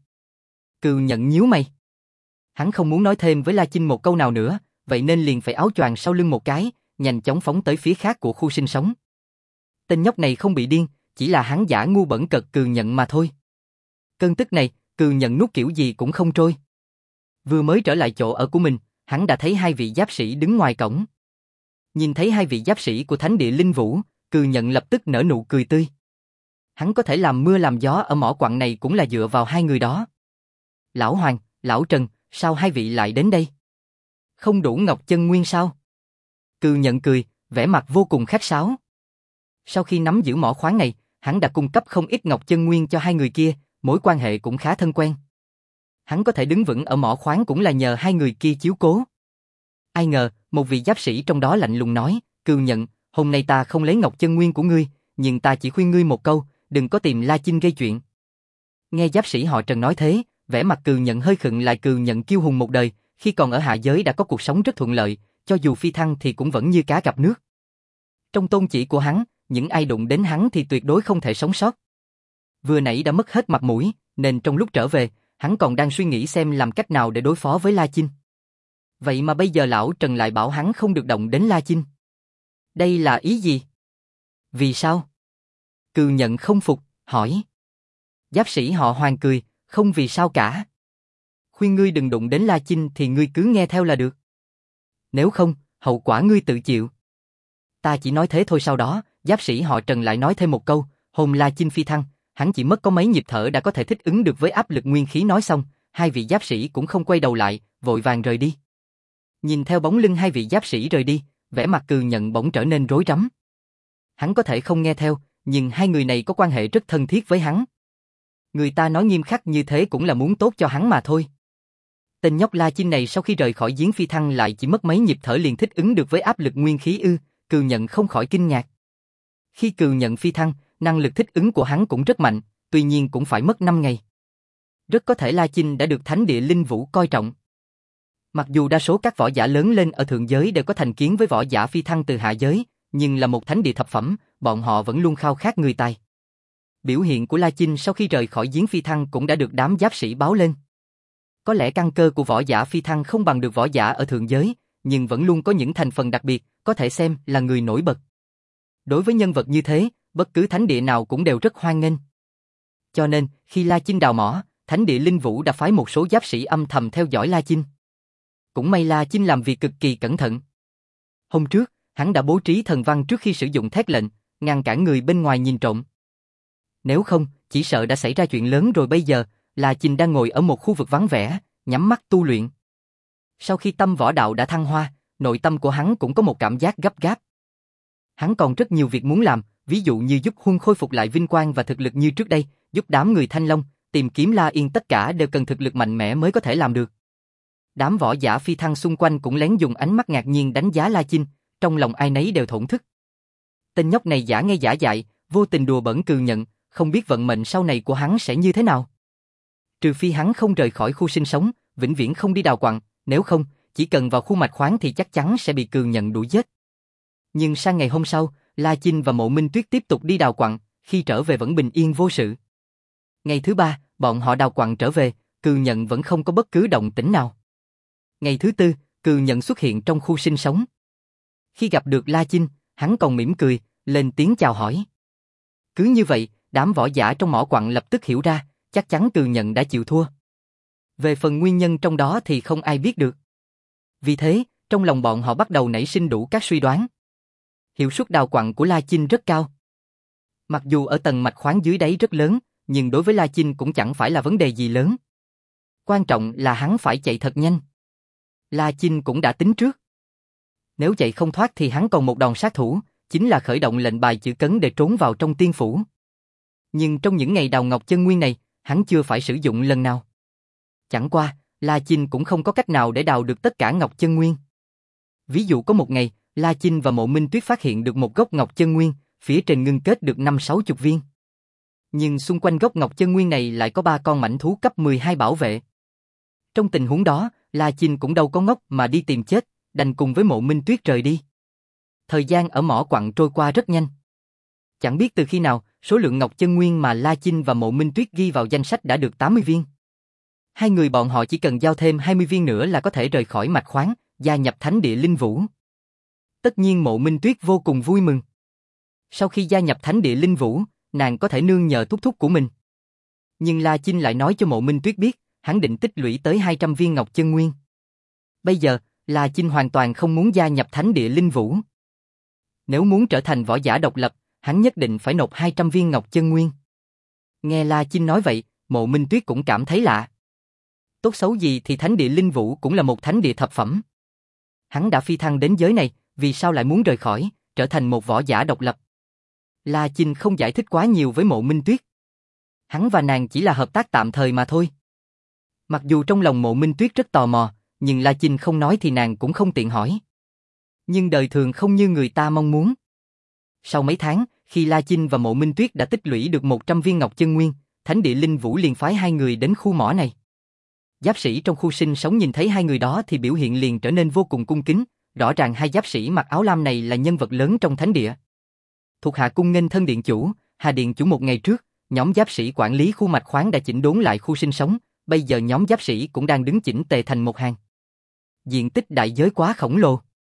Cừ Nhận nhíu mày. Hắn không muốn nói thêm với La Chinh một câu nào nữa, vậy nên liền phải áo choàng sau lưng một cái, nhanh chóng phóng tới phía khác của khu sinh sống. Tên nhóc này không bị điên, chỉ là hắn giả ngu bẩn cợt Cừ Nhận mà thôi. Cơn tức này, Cừ Nhận nuốt kiểu gì cũng không trôi. Vừa mới trở lại chỗ ở của mình, hắn đã thấy hai vị giáp sĩ đứng ngoài cổng. Nhìn thấy hai vị giáp sĩ của Thánh địa Linh Vũ, Cừ Nhận lập tức nở nụ cười tươi. Hắn có thể làm mưa làm gió ở mỏ quặng này cũng là dựa vào hai người đó. Lão Hoàng, Lão Trần, sao hai vị lại đến đây? Không đủ ngọc chân nguyên sao? Cừ Nhận cười, vẻ mặt vô cùng khách sáo. Sau khi nắm giữ mỏ khoáng này, hắn đã cung cấp không ít ngọc chân nguyên cho hai người kia, mối quan hệ cũng khá thân quen. Hắn có thể đứng vững ở mỏ khoáng cũng là nhờ hai người kia chiếu cố. Ai ngờ, một vị giáp sĩ trong đó lạnh lùng nói, Cừ Nhận, hôm nay ta không lấy ngọc chân nguyên của ngươi, nhưng ta chỉ khuyên ngươi một câu, đừng có tìm La Chinh gây chuyện. Nghe giáp sĩ họ Trần nói thế, vẻ mặt Cừ Nhận hơi khựng lại. Cừ Nhận kiêu hùng một đời, khi còn ở hạ giới đã có cuộc sống rất thuận lợi, cho dù phi thăng thì cũng vẫn như cá gặp nước. Trong tôn chỉ của hắn, những ai đụng đến hắn thì tuyệt đối không thể sống sót. Vừa nãy đã mất hết mặt mũi, nên trong lúc trở về, hắn còn đang suy nghĩ xem làm cách nào để đối phó với La Chinh. Vậy mà bây giờ lão Trần lại bảo hắn không được động đến La Chinh. Đây là ý gì? Vì sao? Cừ Nhận không phục, hỏi. Giáp sĩ họ Hoàng cười, không vì sao cả. Khuyên ngươi đừng đụng đến La Chinh thì ngươi cứ nghe theo là được. Nếu không, hậu quả ngươi tự chịu. Ta chỉ nói thế thôi. Sau đó, giáp sĩ họ Trần lại nói thêm một câu, hôm La Chinh phi thăng, hắn chỉ mất có mấy nhịp thở đã có thể thích ứng được với áp lực nguyên khí. Nói xong, hai vị giáp sĩ cũng không quay đầu lại, vội vàng rời đi. Nhìn theo bóng lưng hai vị giáp sĩ rời đi, vẻ mặt Cừ Nhận bỗng trở nên rối rắm. Hắn có thể không nghe theo, nhưng hai người này có quan hệ rất thân thiết với hắn. Người ta nói nghiêm khắc như thế cũng là muốn tốt cho hắn mà thôi. Tên nhóc La Chinh này sau khi rời khỏi giếng phi thăng lại chỉ mất mấy nhịp thở liền thích ứng được với áp lực nguyên khí ư? Cừ Nhận không khỏi kinh ngạc. Khi Cừ Nhận phi thăng, năng lực thích ứng của hắn cũng rất mạnh, tuy nhiên cũng phải mất năm ngày. Rất có thể La Chinh đã được Thánh địa Linh Vũ coi trọng. Mặc dù đa số các võ giả lớn lên ở thượng giới đều có thành kiến với võ giả phi thăng từ hạ giới, nhưng là một thánh địa thập phẩm, bọn họ vẫn luôn khao khát người tài. Biểu hiện của La Chinh sau khi rời khỏi giếng phi thăng cũng đã được đám giáp sĩ báo lên. Có lẽ căn cơ của võ giả phi thăng không bằng được võ giả ở thượng giới, nhưng vẫn luôn có những thành phần đặc biệt, có thể xem là người nổi bật. Đối với nhân vật như thế, bất cứ thánh địa nào cũng đều rất hoan nghênh. Cho nên, khi La Chinh đào mỏ, Thánh địa Linh Vũ đã phái một số giáp sĩ âm thầm theo dõi La Chinh. Cũng may La Chinh làm việc cực kỳ cẩn thận. Hôm trước, hắn đã bố trí thần văn trước khi sử dụng thét lệnh, ngăn cản người bên ngoài nhìn trộm. Nếu không, chỉ sợ đã xảy ra chuyện lớn rồi. Bây giờ, La Chinh đang ngồi ở một khu vực vắng vẻ, nhắm mắt tu luyện. Sau khi tâm võ đạo đã thăng hoa, nội tâm của hắn cũng có một cảm giác gấp gáp. Hắn còn rất nhiều việc muốn làm, ví dụ như giúp Huân khôi phục lại vinh quang và thực lực như trước đây, giúp đám người Thanh Long, tìm kiếm La Yên, tất cả đều cần thực lực mạnh mẽ mới có thể làm được. Đám võ giả phi thăng xung quanh cũng lén dùng ánh mắt ngạc nhiên đánh giá La Chinh, trong lòng ai nấy đều thổn thức. Tên nhóc này giả ngây giả dại, vô tình đùa bỡn Cừ Nhận, không biết vận mệnh sau này của hắn sẽ như thế nào. Trừ phi hắn không rời khỏi khu sinh sống, vĩnh viễn không đi đào quặng, nếu không, chỉ cần vào khu mạch khoáng thì chắc chắn sẽ bị Cừ Nhận đuổi giết. Nhưng sang ngày hôm sau, La Chinh và Mộ Minh Tuyết tiếp tục đi đào quặng, khi trở về vẫn bình yên vô sự. Ngày thứ ba, bọn họ đào quặng trở về, Cừ Nhận vẫn không có bất cứ động tĩnh nào. Ngày thứ tư, Cừ Nhận xuất hiện trong khu sinh sống. Khi gặp được La Chinh, hắn còn mỉm cười, lên tiếng chào hỏi. Cứ như vậy, đám võ giả trong mỏ quặng lập tức hiểu ra, chắc chắn Cừ Nhận đã chịu thua. Về phần nguyên nhân trong đó thì không ai biết được. Vì thế, trong lòng bọn họ bắt đầu nảy sinh đủ các suy đoán. Hiệu suất đào quặng của La Chinh rất cao. Mặc dù ở tầng mạch khoáng dưới đáy rất lớn, nhưng đối với La Chinh cũng chẳng phải là vấn đề gì lớn. Quan trọng là hắn phải chạy thật nhanh. La Chinh cũng đã tính trước. Nếu chạy không thoát thì hắn còn một đòn sát thủ, chính là khởi động lệnh bài chữ cấn để trốn vào trong tiên phủ. Nhưng trong những ngày đào ngọc chân nguyên này, hắn chưa phải sử dụng lần nào. Chẳng qua, La Chinh cũng không có cách nào để đào được tất cả ngọc chân nguyên. Ví dụ có một ngày, La Chinh và Mộ Minh Tuyết phát hiện được một gốc ngọc chân nguyên, phía trên ngưng kết được năm sáu chục viên. Nhưng xung quanh gốc ngọc chân nguyên này lại có ba con mãnh thú cấp mười hai bảo vệ. Trong tình huống đó, La Chinh cũng đâu có ngốc mà đi tìm chết, đành cùng với Mộ Minh Tuyết rời đi. Thời gian ở mỏ quặng trôi qua rất nhanh. Chẳng biết từ khi nào, số lượng ngọc chân nguyên mà La Chinh và Mộ Minh Tuyết ghi vào danh sách đã được tám mươi viên. Hai người bọn họ chỉ cần giao thêm hai mươi viên nữa là có thể rời khỏi mạch khoáng, gia nhập Thánh địa Linh Vũ. Tất nhiên Mộ Minh Tuyết vô cùng vui mừng. Sau khi gia nhập Thánh địa Linh Vũ, nàng có thể nương nhờ thúc thúc của mình. Nhưng La Chinh lại nói cho Mộ Minh Tuyết biết, hắn định tích lũy tới hai trăm viên ngọc chân nguyên. Bây giờ, La Chinh hoàn toàn không muốn gia nhập Thánh địa Linh Vũ. Nếu muốn trở thành võ giả độc lập, hắn nhất định phải nộp hai trăm viên ngọc chân nguyên. Nghe La Chinh nói vậy, Mộ Minh Tuyết cũng cảm thấy lạ. Tốt xấu gì thì Thánh địa Linh Vũ cũng là một thánh địa thập phẩm. Hắn đã phi thăng đến giới này, vì sao lại muốn rời khỏi, trở thành một võ giả độc lập? La Chinh không giải thích quá nhiều với Mộ Minh Tuyết. Hắn và nàng chỉ là hợp tác tạm thời mà thôi. Mặc dù trong lòng Mộ Minh Tuyết rất tò mò, nhưng La Chinh không nói thì nàng cũng không tiện hỏi. Nhưng đời thường không như người ta mong muốn. Sau mấy tháng, khi La Chinh và Mộ Minh Tuyết đã tích lũy được một trăm viên ngọc chân nguyên, Thánh địa Linh Vũ liền phái hai người đến khu mỏ này. Giáp sĩ trong khu sinh sống nhìn thấy hai người đó thì biểu hiện liền trở nên vô cùng cung kính, rõ ràng hai giáp sĩ mặc áo lam này là nhân vật lớn trong thánh địa. Thuộc hạ cung nghênh thân điện chủ, Hà điện chủ. Một ngày trước, nhóm giáp sĩ quản lý khu mạch khoáng đã chỉnh đốn lại khu sinh sống, bây giờ nhóm giáp sĩ cũng đang đứng chỉnh tề thành một hàng. Diện tích đại giới quá khổng lồ.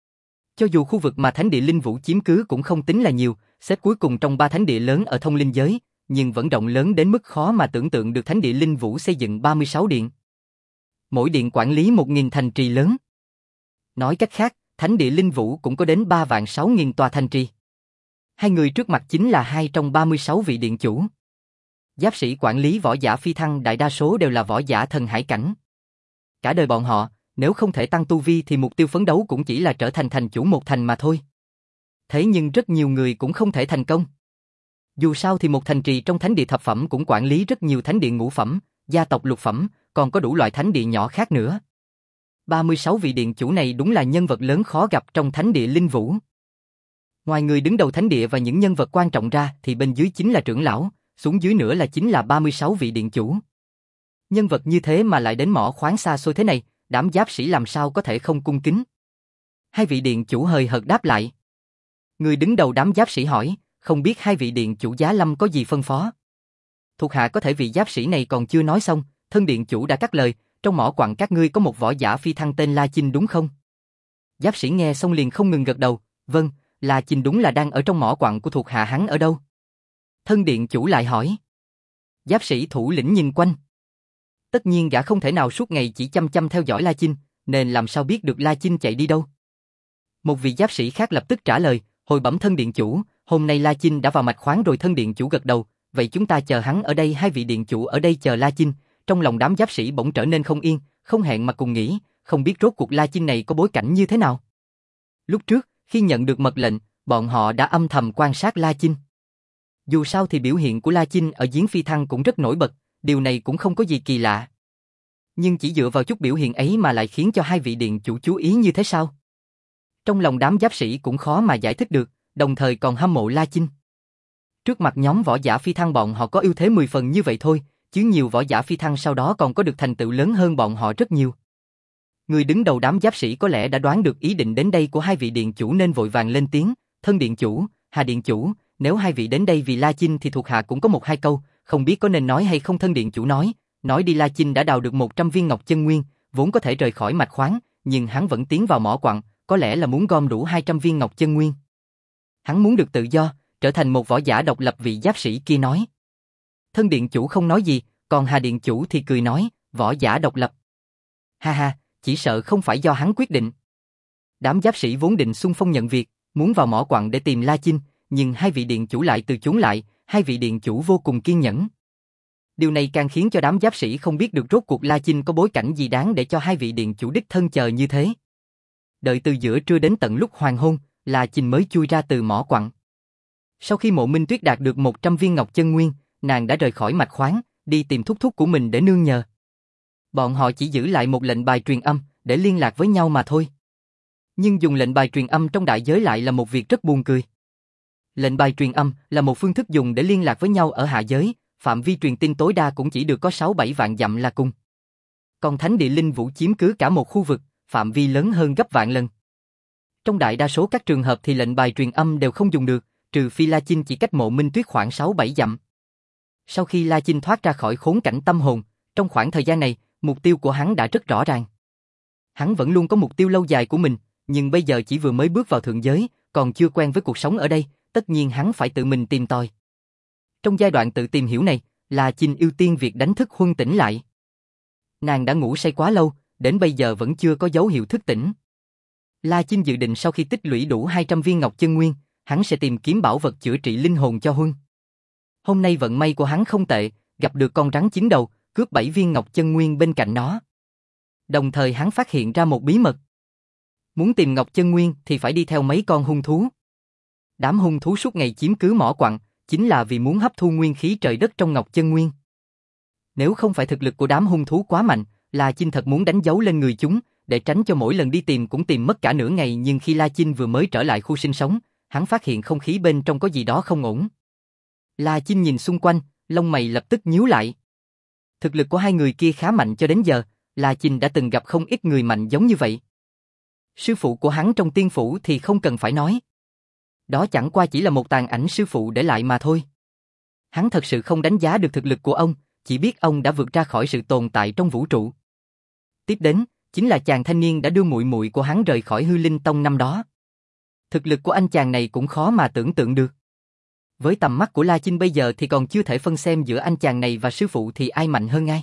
Cho dù khu vực mà Thánh địa Linh Vũ chiếm cứ cũng không tính là nhiều, xếp cuối cùng trong ba thánh địa lớn ở thông linh giới, nhưng vẫn rộng lớn đến mức khó mà tưởng tượng được. Thánh địa Linh Vũ xây dựng ba mươi sáu điện. Mỗi điện quản lý một nghìn thành trì lớn. Nói cách khác, Thánh địa Linh Vũ cũng có đến ba vạn sáu nghìn tòa thành trì. Hai người trước mặt chính là hai trong ba mươi sáu vị điện chủ. Giáp sĩ quản lý võ giả phi thăng đại đa số đều là võ giả thần hải cảnh. Cả đời bọn họ, nếu không thể tăng tu vi thì mục tiêu phấn đấu cũng chỉ là trở thành thành chủ một thành mà thôi. Thế nhưng rất nhiều người cũng không thể thành công. Dù sao thì một thành trì trong thánh địa thập phẩm cũng quản lý rất nhiều thánh địa ngũ phẩm, gia tộc lục phẩm, còn có đủ loại thánh địa nhỏ khác nữa. ba mươi sáu vị điện chủ này đúng là nhân vật lớn khó gặp trong Thánh địa Linh Vũ. Ngoài người đứng đầu thánh địa và những nhân vật quan trọng ra thì bên dưới chính là trưởng lão, xuống dưới nữa là chính là ba mươi sáu vị điện chủ. Nhân vật như thế mà lại đến mỏ khoáng xa xôi thế này, đám giáp sĩ làm sao có thể không cung kính. Hai vị điện chủ hời hợt đáp lại. Người đứng đầu đám giáp sĩ hỏi, không biết hai vị điện chủ Giá Lâm có gì phân phó. Thuộc hạ có thể. Vị giáp sĩ này còn chưa nói xong, thân điện chủ đã cắt lời, trong mỏ quặng các ngươi có một võ giả phi thăng tên La Chinh đúng không? Giáp sĩ nghe xong liền không ngừng gật đầu, vâng, La Chinh đúng là đang ở trong mỏ quặng của thuộc hạ. Hắn ở đâu? Thân điện chủ lại hỏi. Giáp sĩ thủ lĩnh nhìn quanh. Tất nhiên gã không thể nào suốt ngày chỉ chăm chăm theo dõi La Chinh, nên làm sao biết được La Chinh chạy đi đâu. Một vị giáp sĩ khác lập tức trả lời, hồi bẩm thân điện chủ, hôm nay La Chinh đã vào mạch khoáng rồi. Thân điện chủ gật đầu, vậy chúng ta chờ hắn ở đây. Hai vị điện chủ ở đây chờ La Chinh. Trong lòng đám giáp sĩ bỗng trở nên không yên, không hẹn mà cùng nghĩ, không biết rốt cuộc La Chinh này có bối cảnh như thế nào. Lúc trước, khi nhận được mật lệnh, bọn họ đã âm thầm quan sát La Chinh. Dù sao thì biểu hiện của La Chinh ở giếng phi thăng cũng rất nổi bật, điều này cũng không có gì kỳ lạ. Nhưng chỉ dựa vào chút biểu hiện ấy mà lại khiến cho hai vị điện chủ chú ý như thế sao? Trong lòng đám giáp sĩ cũng khó mà giải thích được, đồng thời còn hâm mộ La Chinh. Trước mặt nhóm võ giả phi thăng bọn họ có ưu thế mười phần như vậy thôi, chứ nhiều võ giả phi thăng sau đó còn có được thành tựu lớn hơn bọn họ rất nhiều. Người đứng đầu đám giáp sĩ có lẽ đã đoán được ý định đến đây của hai vị điện chủ nên vội vàng lên tiếng, thân điện chủ, Hà điện chủ, nếu hai vị đến đây vì La Chinh thì thuộc hạ cũng có một hai câu, không biết có nên nói hay không. Thân điện chủ nói, nói đi. La Chinh đã đào được một trăm viên ngọc chân nguyên, vốn có thể rời khỏi mạch khoáng, nhưng hắn vẫn tiến vào mỏ quặng, có lẽ là muốn gom đủ hai trăm viên ngọc chân nguyên. Hắn muốn được tự do, trở thành một võ giả độc lập. Vị giáp sĩ kia nói. Thân điện chủ không nói gì, còn Hà điện chủ thì cười nói, võ giả độc lập. Ha ha, chỉ sợ không phải do hắn quyết định. Đám giáp sĩ vốn định xung phong nhận việc, muốn vào mỏ quặng để tìm La Chinh, nhưng hai vị điện chủ lại từ chối lại. Hai vị điện chủ vô cùng kiên nhẫn. Điều này càng khiến cho đám giáp sĩ không biết được rốt cuộc La Chinh có bối cảnh gì đáng để cho hai vị điện chủ đích thân chờ như thế. Đợi từ giữa trưa đến tận lúc hoàng hôn, La Chinh mới chui ra từ mỏ quặng. Sau khi Mộ Minh Tuyết đạt được một trăm viên ngọc chân nguyên, nàng đã rời khỏi mạch khoáng, đi tìm thúc thúc của mình để nương nhờ. Bọn họ chỉ giữ lại một lệnh bài truyền âm để liên lạc với nhau mà thôi. Nhưng dùng lệnh bài truyền âm trong đại giới lại là một việc rất buồn cười. Lệnh bài truyền âm là một phương thức dùng để liên lạc với nhau ở hạ giới, phạm vi truyền tin tối đa cũng chỉ được có sáu bảy vạn dặm là cùng. Còn Thánh Địa Linh Vũ chiếm cứ cả một khu vực, phạm vi lớn hơn gấp vạn lần. Trong đại đa số các trường hợp thì lệnh bài truyền âm đều không dùng được, trừ phi La Chinh chỉ cách Mộ Minh Tuyết khoảng sáu bảy dặm. Sau khi La Chinh thoát ra khỏi khốn cảnh tâm hồn, trong khoảng thời gian này, mục tiêu của hắn đã rất rõ ràng. Hắn vẫn luôn có mục tiêu lâu dài của mình, nhưng bây giờ chỉ vừa mới bước vào thượng giới, còn chưa quen với cuộc sống ở đây, tất nhiên hắn phải tự mình tìm tòi. Trong giai đoạn tự tìm hiểu này, La Chinh ưu tiên việc đánh thức Huân tỉnh lại. Nàng đã ngủ say quá lâu, đến bây giờ vẫn chưa có dấu hiệu thức tỉnh. La Chinh dự định sau khi tích lũy đủ hai trăm viên ngọc chân nguyên, hắn sẽ tìm kiếm bảo vật chữa trị linh hồn cho Huân. Hôm nay vận may của hắn không tệ, gặp được con rắn chín đầu, cướp bảy viên ngọc chân nguyên bên cạnh nó. Đồng thời hắn phát hiện ra một bí mật. Muốn tìm ngọc chân nguyên thì phải đi theo mấy con hung thú. Đám hung thú suốt ngày chiếm cứ mỏ quặng, chính là vì muốn hấp thu nguyên khí trời đất trong ngọc chân nguyên. Nếu không phải thực lực của đám hung thú quá mạnh, La Chinh thật muốn đánh dấu lên người chúng, để tránh cho mỗi lần đi tìm cũng tìm mất cả nửa ngày. Nhưng khi La Chinh vừa mới trở lại khu sinh sống, hắn phát hiện không khí bên trong có gì đó không ổn. La Chinh nhìn xung quanh, lông mày lập tức nhíu lại. Thực lực của hai người kia khá mạnh cho đến giờ, La Chinh đã từng gặp không ít người mạnh giống như vậy. Sư phụ của hắn trong tiên phủ thì không cần phải nói. Đó chẳng qua chỉ là một tàn ảnh sư phụ để lại mà thôi. Hắn thật sự không đánh giá được thực lực của ông, chỉ biết ông đã vượt ra khỏi sự tồn tại trong vũ trụ. Tiếp đến, chính là chàng thanh niên đã đưa muội muội của hắn rời khỏi Hư Linh Tông năm đó. Thực lực của anh chàng này cũng khó mà tưởng tượng được. Với tầm mắt của La Chinh bây giờ thì còn chưa thể phân xem giữa anh chàng này và sư phụ thì ai mạnh hơn ai.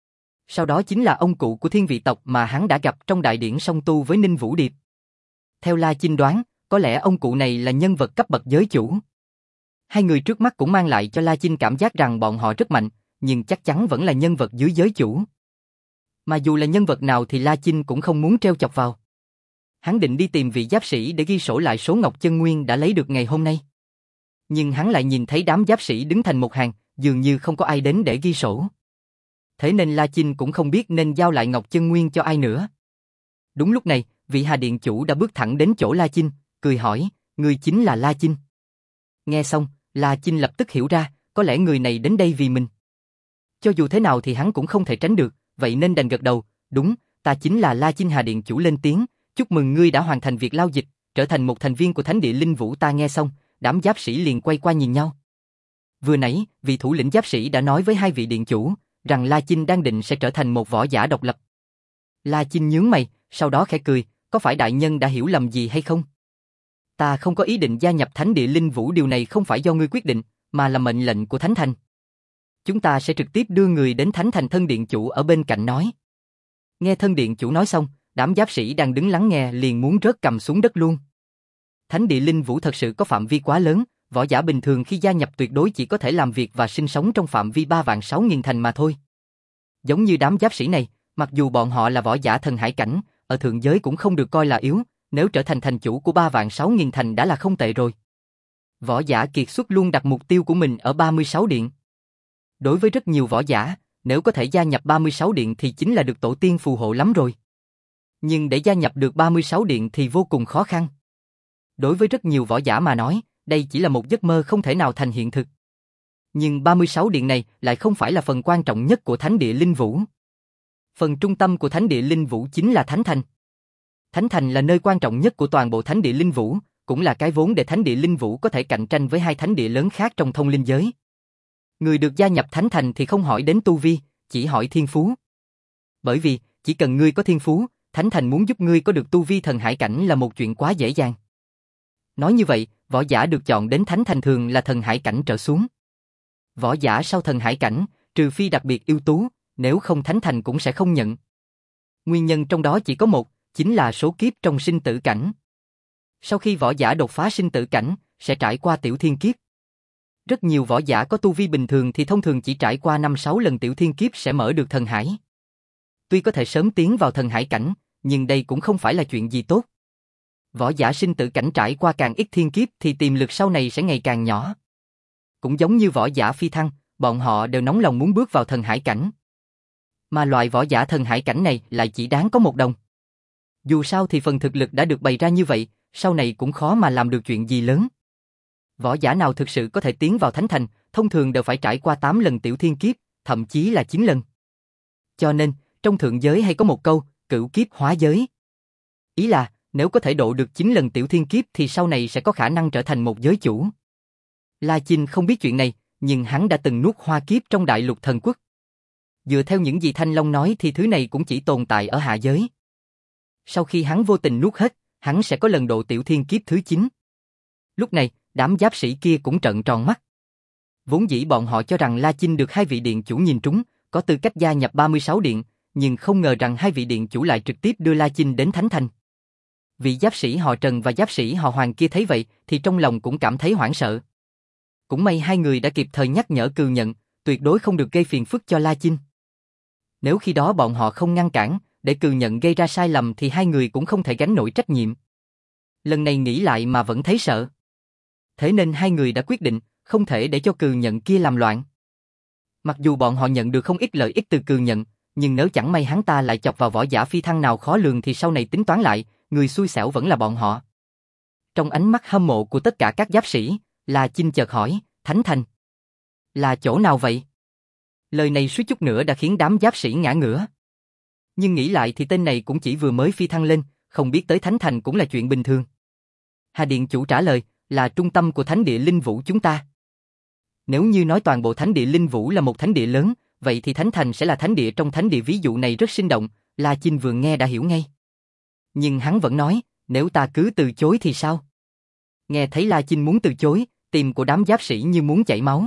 Sau đó chính là ông cụ của Thiên Vị tộc mà hắn đã gặp trong đại điển song tu với Ninh Vũ Điệp. Theo La Chinh đoán, có lẽ ông cụ này là nhân vật cấp bậc giới chủ. Hai người trước mắt cũng mang lại cho La Chinh cảm giác rằng bọn họ rất mạnh, nhưng chắc chắn vẫn là nhân vật dưới giới chủ. Mà dù là nhân vật nào thì La Chinh cũng không muốn treo chọc vào. Hắn định đi tìm vị giáp sĩ để ghi sổ lại số ngọc chân nguyên đã lấy được ngày hôm nay. Nhưng hắn lại nhìn thấy đám giáp sĩ đứng thành một hàng, dường như không có ai đến để ghi sổ. Thế nên La Chinh cũng không biết nên giao lại ngọc chân nguyên cho ai nữa. Đúng lúc này, vị Hà điện chủ đã bước thẳng đến chỗ La Chinh, cười hỏi, người chính là La Chinh. Nghe xong, La Chinh lập tức hiểu ra, có lẽ người này đến đây vì mình. Cho dù thế nào thì hắn cũng không thể tránh được, vậy nên đành gật đầu, đúng, ta chính là La Chinh. Hà điện chủ lên tiếng, chúc mừng ngươi đã hoàn thành việc lao dịch, trở thành một thành viên của Thánh Địa Linh Vũ. Ta nghe xong, đám giáp sĩ liền quay qua nhìn nhau. Vừa nãy, vị thủ lĩnh giáp sĩ đã nói với hai vị điện chủ, rằng La Chinh đang định sẽ trở thành một võ giả độc lập. La Chinh nhướng mày, sau đó khẽ cười, có phải đại nhân đã hiểu lầm gì hay không? Ta không có ý định gia nhập Thánh Địa Linh Vũ, điều này không phải do ngươi quyết định, mà là mệnh lệnh của Thánh Thành. Chúng ta sẽ trực tiếp đưa người đến Thánh Thành. Thân điện chủ ở bên cạnh nói. Nghe thân điện chủ nói xong, đám giáp sĩ đang đứng lắng nghe liền muốn rớt cầm xuống đất luôn. Thánh địa linh vũ thật sự có phạm vi quá lớn, võ giả bình thường khi gia nhập tuyệt đối chỉ có thể làm việc và sinh sống trong phạm vi ba vạn sáu nghìn thành mà thôi. Giống như đám giáp sĩ này, mặc dù bọn họ là võ giả thần hải cảnh, ở thượng giới cũng không được coi là yếu, nếu trở thành thành chủ của ba vạn sáu nghìn thành đã là không tệ rồi. Võ giả kiệt xuất luôn đặt mục tiêu của mình ở ba mươi sáu điện. Đối với rất nhiều võ giả, nếu có thể gia nhập ba mươi sáu điện thì chính là được tổ tiên phù hộ lắm rồi. Nhưng để gia nhập được ba mươi sáu điện thì vô cùng khó khăn. Đối với rất nhiều võ giả mà nói, đây chỉ là một giấc mơ không thể nào thành hiện thực. Nhưng ba mươi sáu điện này lại không phải là phần quan trọng nhất của Thánh địa Linh Vũ. Phần trung tâm của Thánh địa Linh Vũ chính là Thánh Thành. Thánh Thành là nơi quan trọng nhất của toàn bộ Thánh địa Linh Vũ, cũng là cái vốn để Thánh địa Linh Vũ có thể cạnh tranh với hai thánh địa lớn khác trong thông linh giới. Người được gia nhập Thánh Thành thì không hỏi đến tu vi, chỉ hỏi thiên phú. Bởi vì, chỉ cần ngươi có thiên phú, Thánh Thành muốn giúp ngươi có được tu vi thần hải cảnh là một chuyện quá dễ dàng. Nói như vậy, võ giả được chọn đến Thánh Thành thường là thần hải cảnh trở xuống. Võ giả sau thần hải cảnh, trừ phi đặc biệt ưu tú, nếu không Thánh Thành cũng sẽ không nhận. Nguyên nhân trong đó chỉ có một, chính là số kiếp trong sinh tử cảnh. Sau khi võ giả đột phá sinh tử cảnh, sẽ trải qua tiểu thiên kiếp. Rất nhiều võ giả có tu vi bình thường thì thông thường chỉ trải qua năm sáu lần tiểu thiên kiếp sẽ mở được thần hải. Tuy có thể sớm tiến vào thần hải cảnh, nhưng đây cũng không phải là chuyện gì tốt. Võ giả sinh tử cảnh trải qua càng ít thiên kiếp thì tiềm lực sau này sẽ ngày càng nhỏ. Cũng giống như võ giả phi thăng, bọn họ đều nóng lòng muốn bước vào thần hải cảnh. Mà loại võ giả thần hải cảnh này lại chỉ đáng có một đồng. Dù sao thì phần thực lực đã được bày ra như vậy, sau này cũng khó mà làm được chuyện gì lớn. Võ giả nào thực sự có thể tiến vào Thánh Thành, thông thường đều phải trải qua tám lần tiểu thiên kiếp, thậm chí là chín lần. Cho nên, trong thượng giới hay có một câu, cửu kiếp hóa giới. Ý là, nếu có thể độ được chín lần tiểu thiên kiếp thì sau này sẽ có khả năng trở thành một giới chủ. La Chinh không biết chuyện này, nhưng hắn đã từng nuốt hoa kiếp trong đại lục thần quốc. Dựa theo những gì Thanh Long nói thì thứ này cũng chỉ tồn tại ở hạ giới. Sau khi hắn vô tình nuốt hết, hắn sẽ có lần độ tiểu thiên kiếp thứ chín. Lúc này, đám giáp sĩ kia cũng trợn tròn mắt. Vốn dĩ bọn họ cho rằng La Chinh được hai vị điện chủ nhìn trúng, có tư cách gia nhập ba mươi sáu điện, nhưng không ngờ rằng hai vị điện chủ lại trực tiếp đưa La Chinh đến Thánh Thành. Vị giáp sĩ họ Trần và giáp sĩ họ Hoàng kia thấy vậy thì trong lòng cũng cảm thấy hoảng sợ. Cũng may hai người đã kịp thời nhắc nhở Cừu Nhận, tuyệt đối không được gây phiền phức cho La Chinh. Nếu khi đó bọn họ không ngăn cản, để Cừu Nhận gây ra sai lầm thì hai người cũng không thể gánh nổi trách nhiệm. Lần này nghĩ lại mà vẫn thấy sợ. Thế nên hai người đã quyết định, không thể để cho Cừu Nhận kia làm loạn. Mặc dù bọn họ nhận được không ít lợi ích từ Cừu Nhận, nhưng nếu chẳng may hắn ta lại chọc vào võ giả phi thăng nào khó lường thì sau này tính toán lại, người xui xẻo vẫn là bọn họ. Trong ánh mắt hâm mộ của tất cả các giáp sĩ, La Chinh chợt hỏi, Thánh Thành là chỗ nào vậy? Lời này suýt chút nữa đã khiến đám giáp sĩ ngã ngửa. Nhưng nghĩ lại thì tên này cũng chỉ vừa mới phi thăng lên, không biết tới Thánh Thành cũng là chuyện bình thường. Hà Điện chủ trả lời, là trung tâm của Thánh địa Linh Vũ chúng ta. Nếu như nói toàn bộ Thánh địa Linh Vũ là một thánh địa lớn, vậy thì Thánh Thành sẽ là thánh địa trong thánh địa. Ví dụ này rất sinh động, La Chinh vừa nghe đã hiểu ngay. Nhưng hắn vẫn nói, nếu ta cứ từ chối thì sao? Nghe thấy La Chinh muốn từ chối, tim của đám giáp sĩ như muốn chảy máu.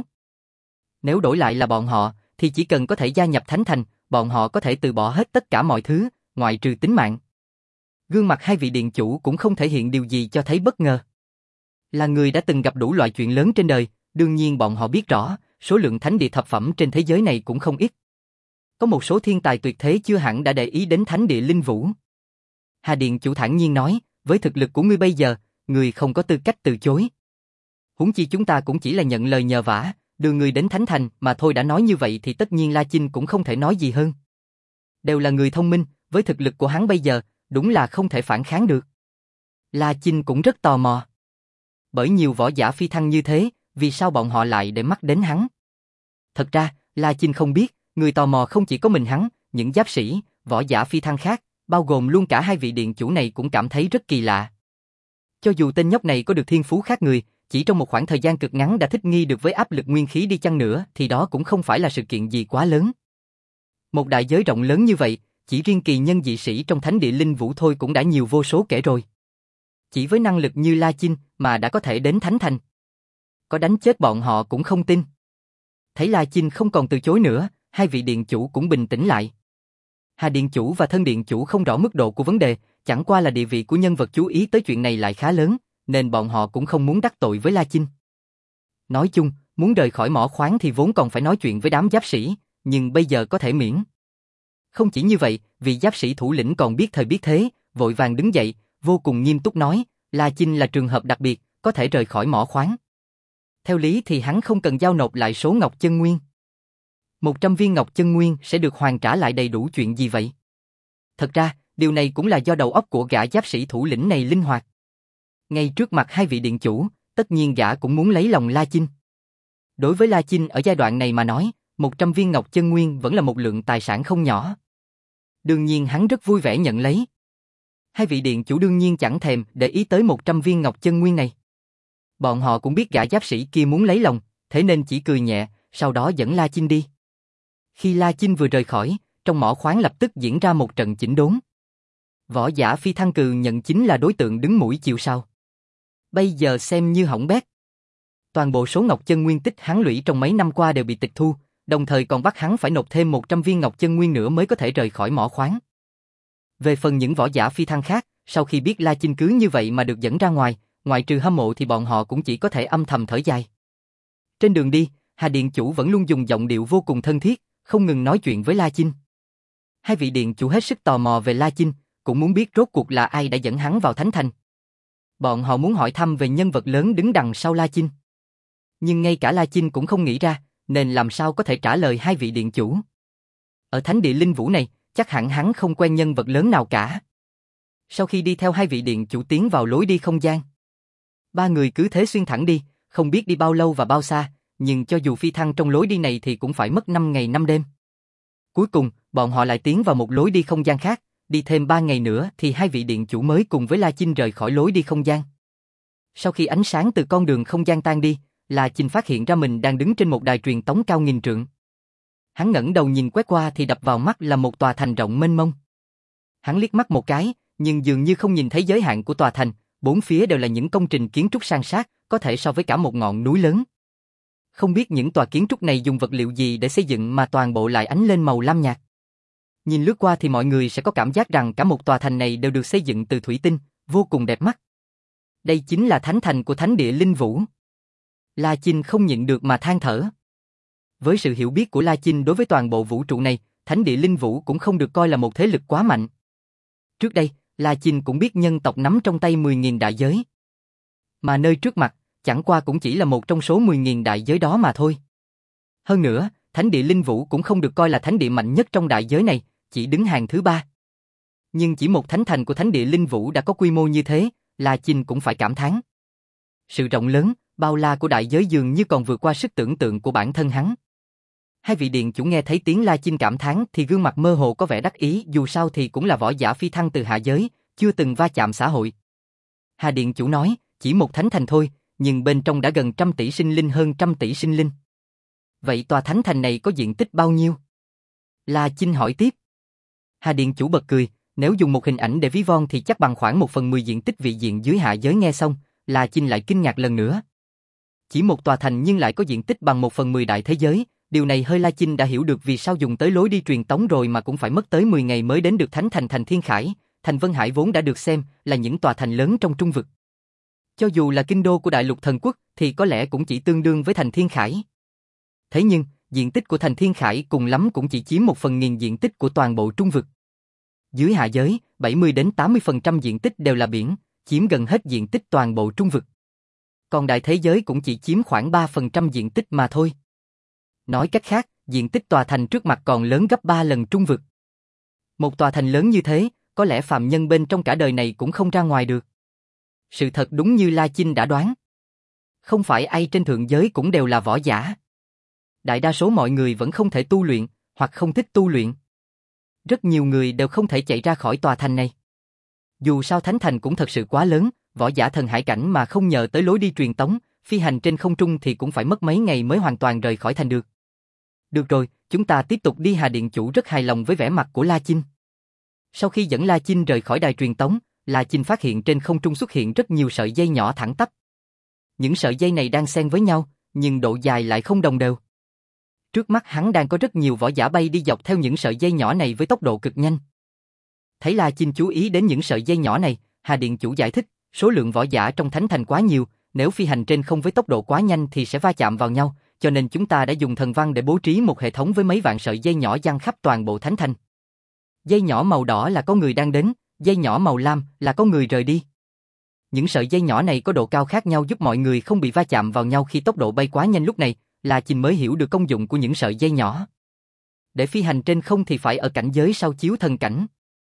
Nếu đổi lại là bọn họ, thì chỉ cần có thể gia nhập Thánh Thành, bọn họ có thể từ bỏ hết tất cả mọi thứ, ngoại trừ tính mạng. Gương mặt hai vị điện chủ cũng không thể hiện điều gì cho thấy bất ngờ. Là người đã từng gặp đủ loại chuyện lớn trên đời, đương nhiên bọn họ biết rõ, số lượng thánh địa thập phẩm trên thế giới này cũng không ít. Có một số thiên tài tuyệt thế chưa hẳn đã để ý đến Thánh địa Linh Vũ. Hà Điện chủ thản nhiên nói, với thực lực của ngươi bây giờ, ngươi không có tư cách từ chối. Huống chi chúng ta cũng chỉ là nhận lời nhờ vả, đưa ngươi đến Thánh Thành mà thôi. Đã nói như vậy thì tất nhiên La Chinh cũng không thể nói gì hơn. Đều là người thông minh, với thực lực của hắn bây giờ, đúng là không thể phản kháng được. La Chinh cũng rất tò mò. Bởi nhiều võ giả phi thăng như thế, vì sao bọn họ lại để mắt đến hắn? Thật ra, La Chinh không biết, người tò mò không chỉ có mình hắn, những giáp sĩ, võ giả phi thăng khác, bao gồm luôn cả hai vị điện chủ này cũng cảm thấy rất kỳ lạ. Cho dù tên nhóc này có được thiên phú khác người, chỉ trong một khoảng thời gian cực ngắn đã thích nghi được với áp lực nguyên khí đi chăng nữa thì đó cũng không phải là sự kiện gì quá lớn. Một đại giới rộng lớn như vậy, chỉ riêng kỳ nhân dị sĩ trong Thánh địa Linh Vũ thôi cũng đã nhiều vô số kể rồi. Chỉ với năng lực như La Chinh mà đã có thể đến Thánh Thành. Có đánh chết bọn họ cũng không tin. Thấy La Chinh không còn từ chối nữa, hai vị điện chủ cũng bình tĩnh lại. Hà điện chủ và thân điện chủ không rõ mức độ của vấn đề, chẳng qua là địa vị của nhân vật chú ý tới chuyện này lại khá lớn, nên bọn họ cũng không muốn đắc tội với La Chinh. Nói chung, muốn rời khỏi mỏ khoáng thì vốn còn phải nói chuyện với đám giáp sĩ, nhưng bây giờ có thể miễn. Không chỉ như vậy, vị giáp sĩ thủ lĩnh còn biết thời biết thế, vội vàng đứng dậy, vô cùng nghiêm túc nói, La Chinh là trường hợp đặc biệt, có thể rời khỏi mỏ khoáng. Theo lý thì hắn không cần giao nộp lại số ngọc chân nguyên. một trăm viên ngọc chân nguyên sẽ được hoàn trả lại đầy đủ chuyện gì vậy? Thật ra, điều này cũng là do đầu óc của gã giáp sĩ thủ lĩnh này linh hoạt. Ngay trước mặt hai vị điện chủ, tất nhiên gã cũng muốn lấy lòng La Chinh. Đối với La Chinh ở giai đoạn này mà nói, một trăm viên ngọc chân nguyên vẫn là một lượng tài sản không nhỏ. Đương nhiên hắn rất vui vẻ nhận lấy. Hai vị điện chủ đương nhiên chẳng thèm để ý tới một trăm viên ngọc chân nguyên này. Bọn họ cũng biết gã giáp sĩ kia muốn lấy lòng, thế nên chỉ cười nhẹ, sau đó dẫn La Chinh đi. Khi La Chinh vừa rời khỏi, trong mỏ khoáng lập tức diễn ra một trận chỉnh đốn. Võ giả Phi Thăng Cừ nhận chính là đối tượng đứng mũi chịu sào. Bây giờ xem như hỏng bét. Toàn bộ số ngọc chân nguyên tích hắn lũy trong mấy năm qua đều bị tịch thu, đồng thời còn bắt hắn phải nộp thêm một trăm viên ngọc chân nguyên nữa mới có thể rời khỏi mỏ khoáng. Về phần những võ giả phi thăng khác, sau khi biết La Chinh cứ như vậy mà được dẫn ra ngoài, ngoại trừ hâm mộ thì bọn họ cũng chỉ có thể âm thầm thở dài. Trên đường đi, Hà điện chủ vẫn luôn dùng giọng điệu vô cùng thân thiết, không ngừng nói chuyện với La Chinh. Hai vị điện chủ hết sức tò mò về La Chinh, cũng muốn biết rốt cuộc là ai đã dẫn hắn vào Thánh Thành. Bọn họ muốn hỏi thăm về nhân vật lớn đứng đằng sau La Chinh. Nhưng ngay cả La Chinh cũng không nghĩ ra, nên làm sao có thể trả lời hai vị điện chủ. Ở Thánh địa Linh Vũ này, chắc hẳn hắn không quen nhân vật lớn nào cả. Sau khi đi theo hai vị điện chủ tiến vào lối đi không gian, ba người cứ thế xuyên thẳng đi, không biết đi bao lâu và bao xa, nhưng cho dù phi thăng trong lối đi này thì cũng phải mất năm ngày năm đêm. Cuối cùng, bọn họ lại tiến vào một lối đi không gian khác, đi thêm ba ngày nữa thì hai vị điện chủ mới cùng với La Chinh rời khỏi lối đi không gian. Sau khi ánh sáng từ con đường không gian tan đi, La Chinh phát hiện ra mình đang đứng trên một đài truyền tống cao nghìn trượng. Hắn ngẩng đầu nhìn quét qua thì đập vào mắt là một tòa thành rộng mênh mông. Hắn liếc mắt một cái, nhưng dường như không nhìn thấy giới hạn của tòa thành, bốn phía đều là những công trình kiến trúc san sát, có thể so với cả một ngọn núi lớn. Không biết những tòa kiến trúc này dùng vật liệu gì để xây dựng mà toàn bộ lại ánh lên màu lam nhạt. Nhìn lướt qua thì mọi người sẽ có cảm giác rằng cả một tòa thành này đều được xây dựng từ thủy tinh, vô cùng đẹp mắt. Đây chính là thánh thành của Thánh địa Linh Vũ. La Chinh không nhịn được mà than thở. Với sự hiểu biết của La Chinh đối với toàn bộ vũ trụ này, Thánh địa Linh Vũ cũng không được coi là một thế lực quá mạnh. Trước đây, La Chinh cũng biết nhân tộc nắm trong tay mười nghìn đại giới. Mà nơi trước mặt, chẳng qua cũng chỉ là một trong số mười nghìn đại giới đó mà thôi. Hơn nữa, Thánh địa Linh Vũ cũng không được coi là thánh địa mạnh nhất trong đại giới này, chỉ đứng hàng thứ ba. Nhưng chỉ một thánh thành của Thánh địa Linh Vũ đã có quy mô như thế, La Chinh cũng phải cảm thán. Sự rộng lớn, bao la của đại giới dường như còn vượt qua sức tưởng tượng của bản thân hắn. Hai vị điện chủ nghe thấy tiếng La Chinh cảm thán thì gương mặt mơ hồ có vẻ đắc ý, dù sao thì cũng là võ giả phi thăng từ hạ giới, chưa từng va chạm xã hội. Hà điện chủ nói, chỉ một thánh thành thôi, nhưng bên trong đã gần trăm tỷ sinh linh hơn trăm tỷ sinh linh. Vậy tòa thánh thành này có diện tích bao nhiêu? La Chinh hỏi tiếp. Hà điện chủ bật cười, nếu dùng một hình ảnh để ví von thì chắc bằng khoảng một phần mười diện tích vị diện dưới hạ giới. Nghe xong, La Chinh lại kinh ngạc lần nữa. Chỉ một tòa thành nhưng lại có diện tích bằng một phần mười đại thế giới, điều này hơi La Chinh đã hiểu được vì sao dùng tới lối đi truyền tống rồi mà cũng phải mất tới mười ngày mới đến được thánh thành Thành Thiên Khải. Thành Vân Hải vốn đã được xem là những tòa thành lớn trong trung vực. Cho dù là kinh đô của Đại Lục Thần Quốc thì có lẽ cũng chỉ tương đương với Thành Thiên Khải. Thế nhưng, diện tích của Thành Thiên Khải cùng lắm cũng chỉ chiếm một phần nghìn diện tích của toàn bộ trung vực. Dưới hạ giới, bảy mươi đến tám mươi phần trăm diện tích đều là biển, chiếm gần hết diện tích toàn bộ trung vực. Còn đại thế giới cũng chỉ chiếm khoảng ba phần trăm diện tích mà thôi. Nói cách khác, diện tích tòa thành trước mặt còn lớn gấp ba lần trung vực. Một tòa thành lớn như thế, có lẽ phàm nhân bên trong cả đời này cũng không ra ngoài được. Sự thật đúng như La Chinh đã đoán. Không phải ai trên thượng giới cũng đều là võ giả. Đại đa số mọi người vẫn không thể tu luyện, hoặc không thích tu luyện. Rất nhiều người đều không thể chạy ra khỏi tòa thành này. Dù sao thánh thành cũng thật sự quá lớn, võ giả thần hải cảnh mà không nhờ tới lối đi truyền tống, phi hành trên không trung thì cũng phải mất mấy ngày mới hoàn toàn rời khỏi thành được. Được rồi, chúng ta tiếp tục đi. Hà điện chủ rất hài lòng với vẻ mặt của La Chinh. Sau khi dẫn La Chinh rời khỏi đài truyền tống, La Chinh phát hiện trên không trung xuất hiện rất nhiều sợi dây nhỏ thẳng tắp. Những sợi dây này đang xen với nhau, nhưng độ dài lại không đồng đều. Trước mắt hắn đang có rất nhiều võ giả bay đi dọc theo những sợi dây nhỏ này với tốc độ cực nhanh. Thấy La Chinh chú ý đến những sợi dây nhỏ này, Hà Điện Chủ giải thích, số lượng võ giả trong thánh thành quá nhiều, nếu phi hành trên không với tốc độ quá nhanh thì sẽ va chạm vào nhau, cho nên chúng ta đã dùng thần văn để bố trí một hệ thống với mấy vạn sợi dây nhỏ giăng khắp toàn bộ thánh thành. Dây nhỏ màu đỏ là có người đang đến, dây nhỏ màu lam là có người rời đi. Những sợi dây nhỏ này có độ cao khác nhau giúp mọi người không bị va chạm vào nhau khi tốc độ bay quá nhanh. Lúc này, La Chinh mới hiểu được công dụng của những sợi dây nhỏ. Để phi hành trên không thì phải ở cảnh giới sau chiếu thần cảnh.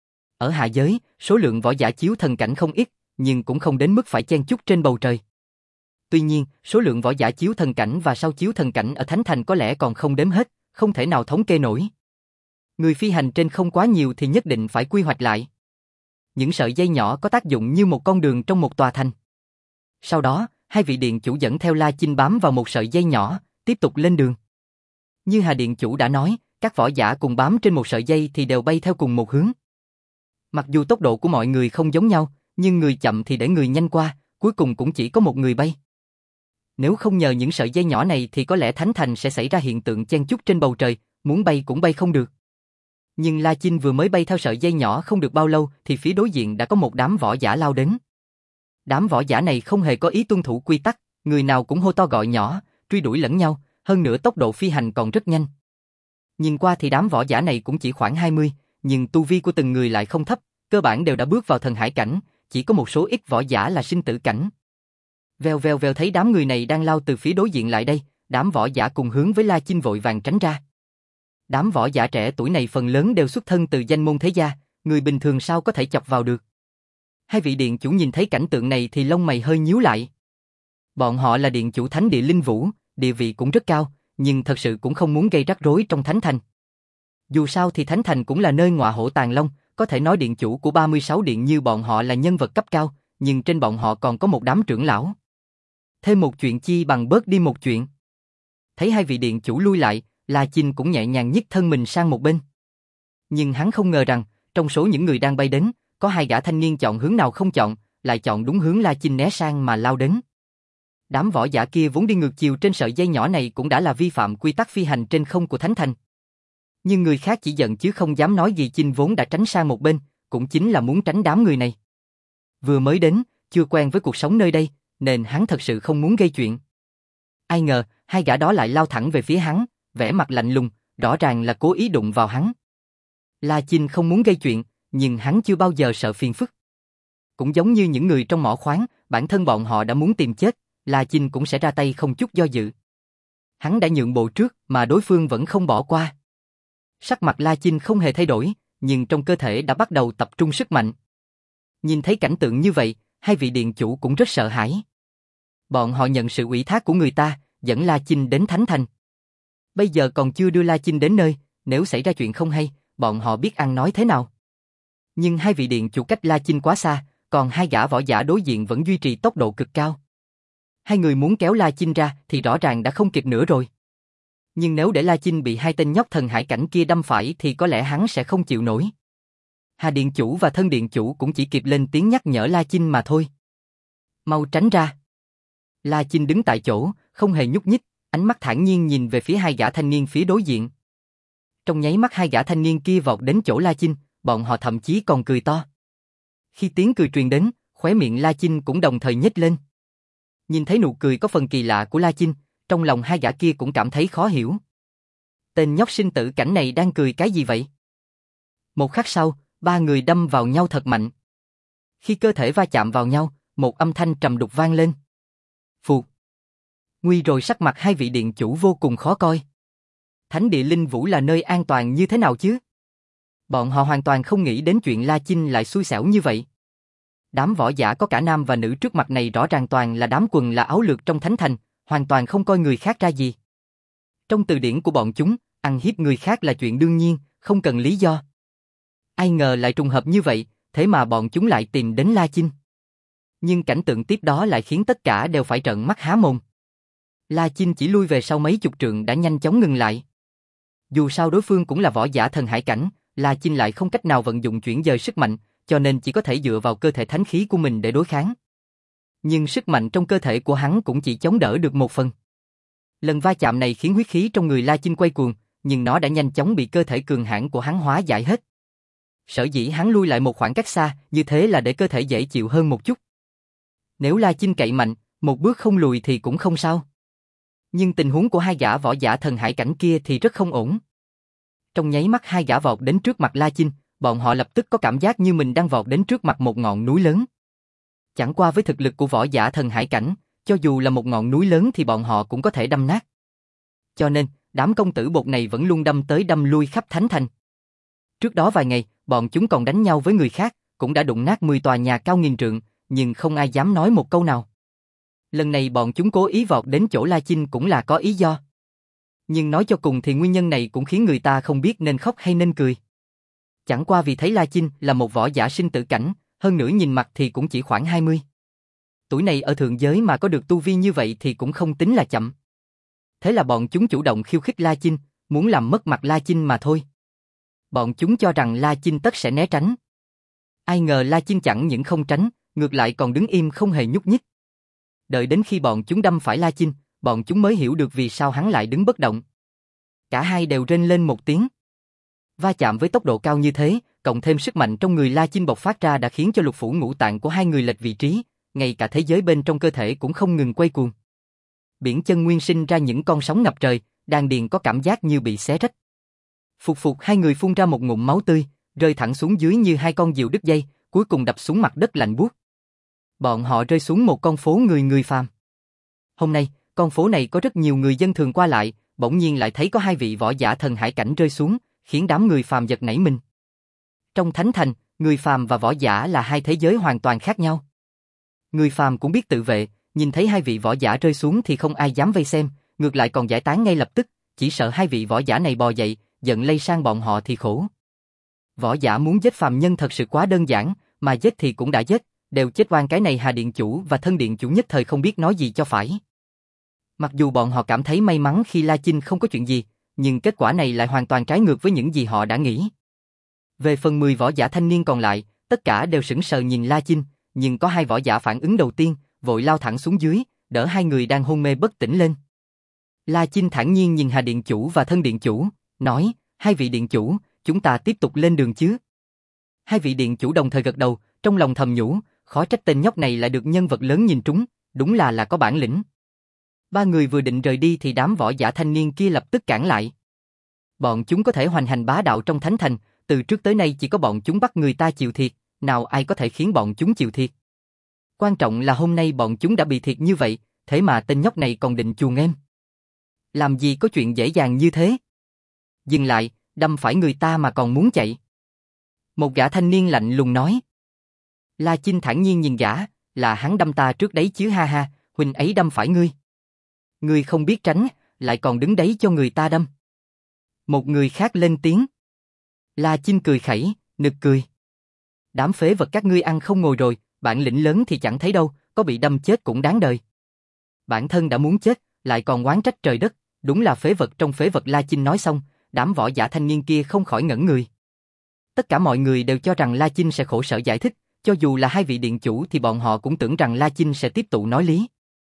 Ở hạ giới, số lượng võ giả chiếu thần cảnh không ít, nhưng cũng không đến mức phải chen chúc trên bầu trời. Tuy nhiên, số lượng võ giả chiếu thần cảnh và sau chiếu thần cảnh ở Thánh Thành có lẽ còn không đếm hết, không thể nào thống kê nổi. Người phi hành trên không quá nhiều thì nhất định phải quy hoạch lại. Những sợi dây nhỏ có tác dụng như một con đường trong một tòa thành. Sau đó, hai vị điện chủ dẫn theo La Chinh bám vào một sợi dây nhỏ, tiếp tục lên đường. Như Hà Điện Chủ đã nói, các võ giả cùng bám trên một sợi dây thì đều bay theo cùng một hướng. Mặc dù tốc độ của mọi người không giống nhau, nhưng người chậm thì để người nhanh qua, cuối cùng cũng chỉ có một người bay. Nếu không nhờ những sợi dây nhỏ này thì có lẽ Thánh Thành sẽ xảy ra hiện tượng chen chúc trên bầu trời, muốn bay cũng bay không được. Nhưng La Chinh vừa mới bay theo sợi dây nhỏ không được bao lâu thì phía đối diện đã có một đám võ giả lao đến. Đám võ giả này không hề có ý tuân thủ quy tắc, người nào cũng hô to gọi nhỏ, truy đuổi lẫn nhau, hơn nữa tốc độ phi hành còn rất nhanh. Nhìn qua thì đám võ giả này cũng chỉ khoảng hai mươi, nhưng tu vi của từng người lại không thấp, cơ bản đều đã bước vào thần hải cảnh, chỉ có một số ít võ giả là sinh tử cảnh. Vèo vèo vèo thấy đám người này đang lao từ phía đối diện lại đây, đám võ giả cùng hướng với La Chinh vội vàng tránh ra. Đám võ giả trẻ tuổi này phần lớn đều xuất thân từ danh môn thế gia, người bình thường sao có thể chọc vào được. Hai vị điện chủ nhìn thấy cảnh tượng này thì lông mày hơi nhíu lại. Bọn họ là điện chủ thánh địa Linh Vũ, địa vị cũng rất cao, nhưng thật sự cũng không muốn gây rắc rối trong thánh thành. Dù sao thì thánh thành cũng là nơi ngọa hổ tàng long, có thể nói điện chủ của ba mươi sáu điện như bọn họ là nhân vật cấp cao, nhưng trên bọn họ còn có một đám trưởng lão. Thêm một chuyện chi bằng bớt đi một chuyện. Thấy hai vị điện chủ lui lại, La Chinh cũng nhẹ nhàng nhích thân mình sang một bên. Nhưng hắn không ngờ rằng, trong số những người đang bay đến, có hai gã thanh niên chọn hướng nào không chọn, lại chọn đúng hướng La Chinh né sang mà lao đến. Đám võ giả kia vốn đi ngược chiều trên sợi dây nhỏ này cũng đã là vi phạm quy tắc phi hành trên không của Thánh Thành. Nhưng người khác chỉ giận chứ không dám nói gì. Chinh vốn đã tránh sang một bên, cũng chính là muốn tránh đám người này. Vừa mới đến, chưa quen với cuộc sống nơi đây, nên hắn thật sự không muốn gây chuyện. Ai ngờ, hai gã đó lại lao thẳng về phía hắn, vẻ mặt lạnh lùng, rõ ràng là cố ý đụng vào hắn. La Chinh không muốn gây chuyện, nhưng hắn chưa bao giờ sợ phiền phức. Cũng giống như những người trong mỏ khoáng, bản thân bọn họ đã muốn tìm chết, La Chinh cũng sẽ ra tay không chút do dự. Hắn đã nhượng bộ trước mà đối phương vẫn không bỏ qua. Sắc mặt La Chinh không hề thay đổi, nhưng trong cơ thể đã bắt đầu tập trung sức mạnh. Nhìn thấy cảnh tượng như vậy, hai vị điện chủ cũng rất sợ hãi. Bọn họ nhận sự ủy thác của người ta, dẫn La Chinh đến Thánh Thành. Bây giờ còn chưa đưa La Chinh đến nơi, nếu xảy ra chuyện không hay, bọn họ biết ăn nói thế nào. Nhưng hai vị điện chủ cách La Chinh quá xa, còn hai gã võ giả đối diện vẫn duy trì tốc độ cực cao. Hai người muốn kéo La Chinh ra thì rõ ràng đã không kịp nữa rồi. Nhưng nếu để La Chinh bị hai tên nhóc thần hải cảnh kia đâm phải thì có lẽ hắn sẽ không chịu nổi. Hà điện chủ và thân điện chủ cũng chỉ kịp lên tiếng nhắc nhở La Chinh mà thôi. Mau tránh ra. La Chinh đứng tại chỗ, không hề nhúc nhích, ánh mắt thản nhiên nhìn về phía hai gã thanh niên phía đối diện. Trong nháy mắt hai gã thanh niên kia vọt đến chỗ La Chinh, bọn họ thậm chí còn cười to. Khi tiếng cười truyền đến, khóe miệng La Chinh cũng đồng thời nhếch lên. Nhìn thấy nụ cười có phần kỳ lạ của La Chinh, trong lòng hai gã kia cũng cảm thấy khó hiểu. Tên nhóc sinh tử cảnh này đang cười cái gì vậy? Một khắc sau, ba người đâm vào nhau thật mạnh. Khi cơ thể va chạm vào nhau, một âm thanh trầm đục vang lên. Phụt. Nguy rồi, sắc mặt hai vị điện chủ vô cùng khó coi. Thánh địa Linh Vũ là nơi an toàn như thế nào chứ? Bọn họ hoàn toàn không nghĩ đến chuyện La Chinh lại xui xẻo như vậy. Đám võ giả có cả nam và nữ trước mặt này rõ ràng toàn là đám quần là áo lược trong thánh thành, hoàn toàn không coi người khác ra gì. Trong từ điển của bọn chúng, ăn hiếp người khác là chuyện đương nhiên, không cần lý do. Ai ngờ lại trùng hợp như vậy, thế mà bọn chúng lại tìm đến La Chinh. Nhưng cảnh tượng tiếp đó lại khiến tất cả đều phải trợn mắt há mồm. La Chinh chỉ lui về sau mấy chục trượng đã nhanh chóng ngừng lại. Dù sao đối phương cũng là võ giả thần hải cảnh, La Chinh lại không cách nào vận dụng chuyển dời sức mạnh, cho nên chỉ có thể dựa vào cơ thể thánh khí của mình để đối kháng. Nhưng sức mạnh trong cơ thể của hắn cũng chỉ chống đỡ được một phần. Lần va chạm này khiến huyết khí trong người La Chinh quay cuồng, nhưng nó đã nhanh chóng bị cơ thể cường hãn của hắn hóa giải hết. Sở dĩ hắn lui lại một khoảng cách xa, như thế là để cơ thể dễ chịu hơn một chút. Nếu La Chinh cậy mạnh, một bước không lùi thì cũng không sao. Nhưng tình huống của hai gã võ giả thần hải cảnh kia thì rất không ổn. Trong nháy mắt hai gã vọt đến trước mặt La Chinh, bọn họ lập tức có cảm giác như mình đang vọt đến trước mặt một ngọn núi lớn. Chẳng qua với thực lực của võ giả thần hải cảnh, cho dù là một ngọn núi lớn thì bọn họ cũng có thể đâm nát. Cho nên, đám công tử bột này vẫn luôn đâm tới đâm lui khắp Thánh Thành. Trước đó vài ngày, bọn chúng còn đánh nhau với người khác, cũng đã đụng nát mười tòa nhà cao nghìn trượng, nhưng không ai dám nói một câu nào. Lần này bọn chúng cố ý vọt đến chỗ La Chinh cũng là có ý do. Nhưng nói cho cùng thì nguyên nhân này cũng khiến người ta không biết nên khóc hay nên cười. Chẳng qua vì thấy La Chinh là một võ giả sinh tử cảnh, hơn nữa nhìn mặt thì cũng chỉ khoảng hai mươi. Tuổi này ở thượng giới mà có được tu vi như vậy thì cũng không tính là chậm. Thế là bọn chúng chủ động khiêu khích La Chinh, muốn làm mất mặt La Chinh mà thôi. Bọn chúng cho rằng La Chinh tất sẽ né tránh. Ai ngờ La Chinh chẳng những không tránh, ngược lại còn đứng im không hề nhúc nhích. Đợi đến khi bọn chúng đâm phải La Chinh, bọn chúng mới hiểu được vì sao hắn lại đứng bất động. Cả hai đều rên lên một tiếng. Va chạm với tốc độ cao như thế, cộng thêm sức mạnh trong người La Chinh bộc phát ra đã khiến cho lục phủ ngũ tạng của hai người lệch vị trí, ngay cả thế giới bên trong cơ thể cũng không ngừng quay cuồng. Biển chân nguyên sinh ra những con sóng ngập trời, đan điền có cảm giác như bị xé rách. Phục phục hai người phun ra một ngụm máu tươi, rơi thẳng xuống dưới như hai con diều đứt dây, cuối cùng đập xuống mặt đất lạnh buốt. Bọn họ rơi xuống một con phố người người phàm. Hôm nay, con phố này có rất nhiều người dân thường qua lại, bỗng nhiên lại thấy có hai vị võ giả thần hải cảnh rơi xuống, khiến đám người phàm giật nảy mình. Trong Thánh Thành, người phàm và võ giả là hai thế giới hoàn toàn khác nhau. Người phàm cũng biết tự vệ, nhìn thấy hai vị võ giả rơi xuống thì không ai dám vây xem, ngược lại còn giải tán ngay lập tức, chỉ sợ hai vị võ giả này bò dậy, giận lây sang bọn họ thì khổ. Võ giả muốn giết phàm nhân thật sự quá đơn giản, mà giết thì cũng đã giết, đều chết oan cái này Hà Điện Chủ và Thân Điện Chủ nhất thời không biết nói gì cho phải. Mặc dù bọn họ cảm thấy may mắn khi La Chinh không có chuyện gì, nhưng kết quả này lại hoàn toàn trái ngược với những gì họ đã nghĩ. Về phần mười võ giả thanh niên còn lại, tất cả đều sững sờ nhìn La Chinh, nhưng có hai võ giả phản ứng đầu tiên, vội lao thẳng xuống dưới, đỡ hai người đang hôn mê bất tỉnh lên. La Chinh thản nhiên nhìn Hà Điện Chủ và Thân Điện Chủ, nói, hai vị Điện Chủ, chúng ta tiếp tục lên đường chứ. Hai vị Điện Chủ đồng thời gật đầu, trong lòng thầm nhủ, khó trách tên nhóc này lại được nhân vật lớn nhìn trúng, đúng là là có bản lĩnh. Ba người vừa định rời đi thì đám võ giả thanh niên kia lập tức cản lại. Bọn chúng có thể hoành hành bá đạo trong Thánh Thành, từ trước tới nay chỉ có bọn chúng bắt người ta chịu thiệt, nào ai có thể khiến bọn chúng chịu thiệt. Quan trọng là hôm nay bọn chúng đã bị thiệt như vậy, thế mà tên nhóc này còn định chuồng em. Làm gì có chuyện dễ dàng như thế? Dừng lại, đâm phải người ta mà còn muốn chạy. Một gã thanh niên lạnh lùng nói. La Chinh thản nhiên nhìn gã, là hắn đâm ta trước đấy chứ ha ha, huynh ấy đâm phải ngươi. Ngươi không biết tránh, lại còn đứng đấy cho người ta đâm. Một người khác lên tiếng. La Chinh cười khẩy, nực cười. Đám phế vật các ngươi ăn không ngồi rồi, bản lĩnh lớn thì chẳng thấy đâu, có bị đâm chết cũng đáng đời. Bản thân đã muốn chết, lại còn oán trách trời đất, đúng là phế vật trong phế vật. La Chinh nói xong, đám võ giả thanh niên kia không khỏi ngẩn người. Tất cả mọi người đều cho rằng La Chinh sẽ khổ sở giải thích, cho dù là hai vị điện chủ thì bọn họ cũng tưởng rằng La Chinh sẽ tiếp tục nói lý.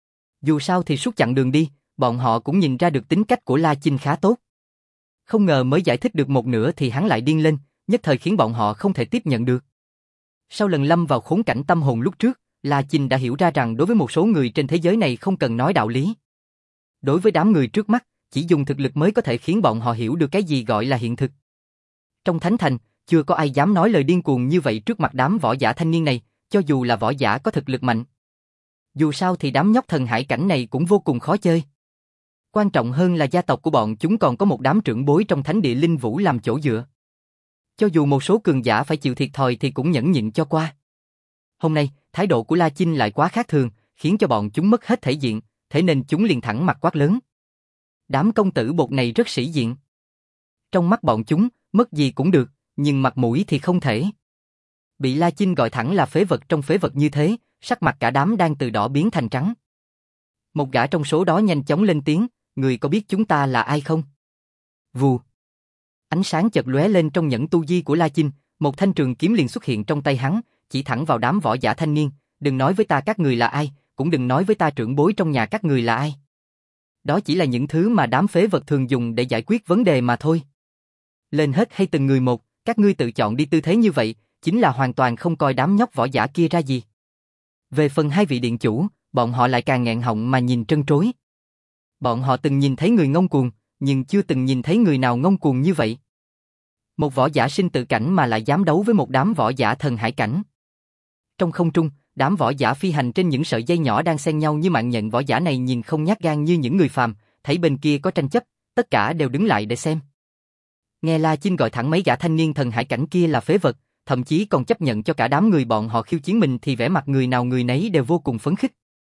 Dù sao thì suốt chặng đường đi, bọn họ cũng nhìn ra được tính cách của La Chinh khá tốt. Không ngờ mới giải thích được một nửa thì hắn lại điên lên, nhất thời khiến bọn họ không thể tiếp nhận được. Sau lần lâm vào khốn cảnh tâm hồn lúc trước, La Chinh đã hiểu ra rằng đối với một số người trên thế giới này không cần nói đạo lý. Đối với đám người trước mắt, chỉ dùng thực lực mới có thể khiến bọn họ hiểu được cái gì gọi là hiện thực. Trong Thánh Thành, chưa có ai dám nói lời điên cuồng như vậy trước mặt đám võ giả thanh niên này, cho dù là võ giả có thực lực mạnh. Dù sao thì đám nhóc thần hải cảnh này cũng vô cùng khó chơi. Quan trọng hơn là gia tộc của bọn chúng còn có một đám trưởng bối trong thánh địa linh vũ làm chỗ dựa. Cho dù một số cường giả phải chịu thiệt thòi thì cũng nhẫn nhịn cho qua. Hôm nay, thái độ của La Chinh lại quá khác thường, khiến cho bọn chúng mất hết thể diện, thế nên chúng liền thẳng mặt quát lớn. Đám công tử bột này rất sĩ diện. Trong mắt bọn chúng, mất gì cũng được, nhưng mặt mũi thì không thể. Bị La Chinh gọi thẳng là phế vật trong phế vật như thế, sắc mặt cả đám đang từ đỏ biến thành trắng. Một gã trong số đó nhanh chóng lên tiếng, người có biết chúng ta là ai không? Vù. Ánh sáng chợt lóe lên trong nhẫn tu di của La Chinh, một thanh trường kiếm liền xuất hiện trong tay hắn, chỉ thẳng vào đám võ giả thanh niên, đừng nói với ta các người là ai, cũng đừng nói với ta trưởng bối trong nhà các người là ai. Đó chỉ là những thứ mà đám phế vật thường dùng để giải quyết vấn đề mà thôi. Lên hết hay từng người một, các ngươi tự chọn đi tư thế như vậy, chính là hoàn toàn không coi đám nhóc võ giả kia ra gì. Về phần hai vị điện chủ, bọn họ lại càng nghẹn họng mà nhìn trân trối. Bọn họ từng nhìn thấy người ngông cuồng, nhưng chưa từng nhìn thấy người nào ngông cuồng như vậy. Một võ giả sinh tử cảnh mà lại dám đấu với một đám võ giả thần hải cảnh. Trong không trung, đám võ giả phi hành trên những sợi dây nhỏ đang xen nhau như mạng nhện, võ giả này nhìn không nhát gan như những người phàm, thấy bên kia có tranh chấp, tất cả đều đứng lại để xem. Nghe La Chinh gọi thẳng mấy gã thanh niên thần hải cảnh kia là phế vật, thậm chí còn chấp nhận cho cả đám người bọn họ khiêu chiến mình, thì vẻ mặt người nào người nấy đều vô cùng phấn khích.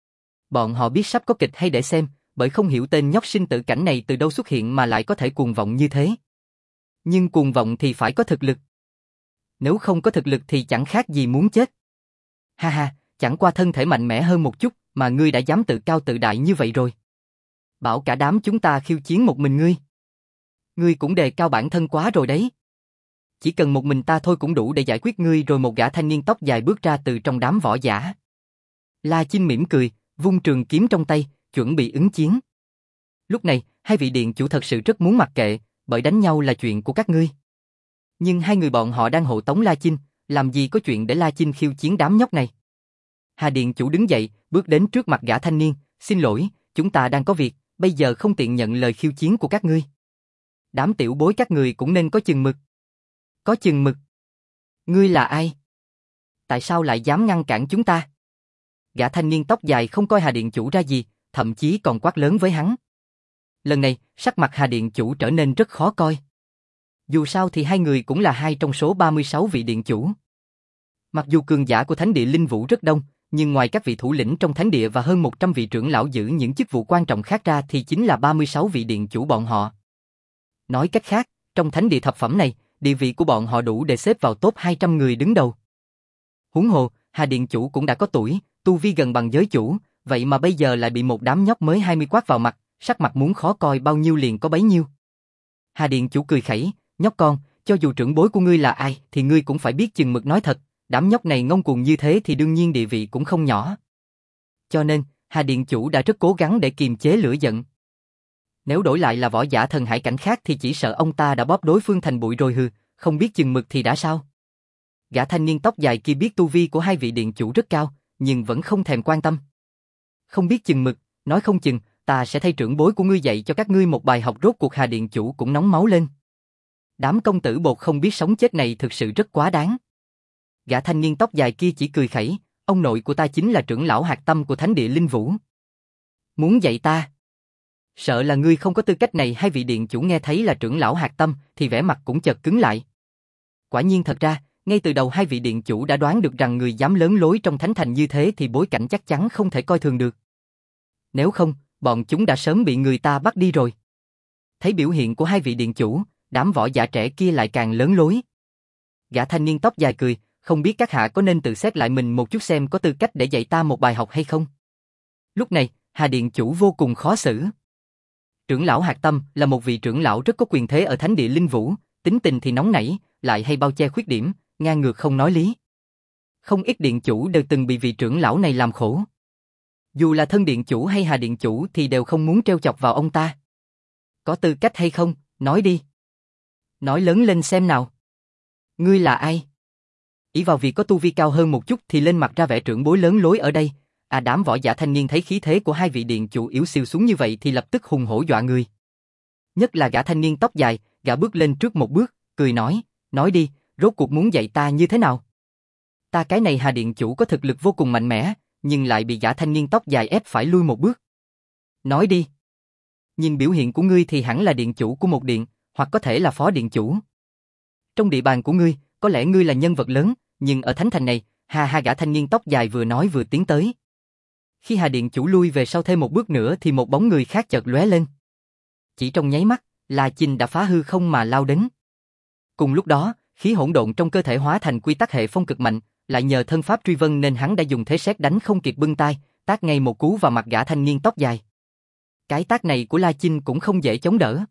Bọn họ biết sắp có kịch hay để xem, bởi không hiểu tên nhóc sinh tử cảnh này từ đâu xuất hiện mà lại có thể cuồng vọng như thế. Nhưng cuồng vọng thì phải có thực lực. Nếu không có thực lực thì chẳng khác gì muốn chết. Ha ha, chẳng qua thân thể mạnh mẽ hơn một chút mà ngươi đã dám tự cao tự đại như vậy rồi. Bảo cả đám chúng ta khiêu chiến một mình ngươi. Ngươi cũng đề cao bản thân quá rồi đấy. Chỉ cần một mình ta thôi cũng đủ để giải quyết ngươi rồi. Một gã thanh niên tóc dài bước ra từ trong đám võ giả. La Chinh mỉm cười, vung trường kiếm trong tay, chuẩn bị ứng chiến. Lúc này, hai vị điện chủ thật sự rất muốn mặc kệ, bởi đánh nhau là chuyện của các ngươi. Nhưng hai người bọn họ đang hộ tống La Chinh, làm gì có chuyện để La Chinh khiêu chiến đám nhóc này. Hà điện chủ đứng dậy, bước đến trước mặt gã thanh niên, xin lỗi, chúng ta đang có việc, bây giờ không tiện nhận lời khiêu chiến của các ngươi. Đám tiểu bối các người cũng nên có chừng mực. Có chừng mực? Ngươi là ai? Tại sao lại dám ngăn cản chúng ta? Gã thanh niên tóc dài không coi Hà điện chủ ra gì, thậm chí còn quát lớn với hắn. Lần này, sắc mặt Hà điện chủ trở nên rất khó coi. Dù sao thì hai người cũng là hai trong số ba mươi sáu vị điện chủ. Mặc dù cường giả của thánh địa linh vũ rất đông, nhưng ngoài các vị thủ lĩnh trong thánh địa và hơn một trăm vị trưởng lão giữ những chức vụ quan trọng khác ra thì chính là ba mươi sáu vị điện chủ bọn họ. Nói cách khác, trong thánh địa thập phẩm này, địa vị của bọn họ đủ để xếp vào top hai trăm người đứng đầu. Huống hồ, Hà điện chủ cũng đã có tuổi, tu vi gần bằng giới chủ, vậy mà bây giờ lại bị một đám nhóc mới hai mươi quát vào mặt, sắc mặt muốn khó coi bao nhiêu liền có bấy nhiêu. Hà điện chủ cười khẩy, nhóc con, cho dù trưởng bối của ngươi là ai thì ngươi cũng phải biết chừng mực nói thật, đám nhóc này ngông cuồng như thế thì đương nhiên địa vị cũng không nhỏ. Cho nên, Hà điện chủ đã rất cố gắng để kiềm chế lửa giận. Nếu đổi lại là võ giả thần hải cảnh khác thì chỉ sợ ông ta đã bóp đối phương thành bụi rồi hừ, không biết chừng mực thì đã sao. Gã thanh niên tóc dài kia biết tu vi của hai vị điện chủ rất cao, nhưng vẫn không thèm quan tâm. Không biết chừng mực, nói không chừng, ta sẽ thay trưởng bối của ngươi dạy cho các ngươi một bài học. Rốt cuộc Hà điện chủ cũng nóng máu lên. Đám công tử bột không biết sống chết này thực sự rất quá đáng. Gã thanh niên tóc dài kia chỉ cười khẩy, ông nội của ta chính là trưởng lão hạt tâm của thánh địa linh vũ. Muốn dạy ta? Sợ là ngươi không có tư cách này. Hai vị điện chủ nghe thấy là trưởng lão hạt tâm thì vẻ mặt cũng chợt cứng lại. Quả nhiên thật ra, ngay từ đầu hai vị điện chủ đã đoán được rằng người dám lớn lối trong thánh thành như thế thì bối cảnh chắc chắn không thể coi thường được. Nếu không, bọn chúng đã sớm bị người ta bắt đi rồi. Thấy biểu hiện của hai vị điện chủ, đám võ giả trẻ kia lại càng lớn lối. Gã thanh niên tóc dài cười, không biết các hạ có nên tự xét lại mình một chút xem có tư cách để dạy ta một bài học hay không. Lúc này, Hà điện chủ vô cùng khó xử. Trưởng lão hạt tâm là một vị trưởng lão rất có quyền thế ở thánh địa linh vũ, tính tình thì nóng nảy, lại hay bao che khuyết điểm, ngang ngược không nói lý. Không ít điện chủ đều từng bị vị trưởng lão này làm khổ. Dù là thân điện chủ hay Hà điện chủ thì đều không muốn trêu chọc vào ông ta. Có tư cách hay không, nói đi. Nói lớn lên xem nào. Ngươi là ai? Ỷ vào việc có tu vi cao hơn một chút thì lên mặt ra vẻ trưởng bối lớn lối ở đây. À, đám võ giả thanh niên thấy khí thế của hai vị điện chủ yếu siêu xuống như vậy thì lập tức hùng hổ dọa người. Nhất là gã thanh niên tóc dài, gã bước lên trước một bước, cười nói, nói đi, rốt cuộc muốn dạy ta như thế nào? Ta cái này Hà điện chủ có thực lực vô cùng mạnh mẽ, nhưng lại bị gã thanh niên tóc dài ép phải lui một bước. Nói đi. Nhìn biểu hiện của ngươi thì hẳn là điện chủ của một điện, hoặc có thể là phó điện chủ. Trong địa bàn của ngươi, có lẽ ngươi là nhân vật lớn, nhưng ở thánh thành này, hà hà gã thanh niên tóc dài vừa nói vừa tiến tới. Khi Hà điện chủ lui về sau thêm một bước nữa thì một bóng người khác chợt lóe lên. Chỉ trong nháy mắt, La Chinh đã phá hư không mà lao đến. Cùng lúc đó, khí hỗn độn trong cơ thể hóa thành quy tắc hệ phong cực mạnh, lại nhờ thân pháp truy vân nên hắn đã dùng thế sét đánh không kịp bưng tay, tát ngay một cú vào mặt gã thanh niên tóc dài. Cái tát này của La Chinh cũng không dễ chống đỡ.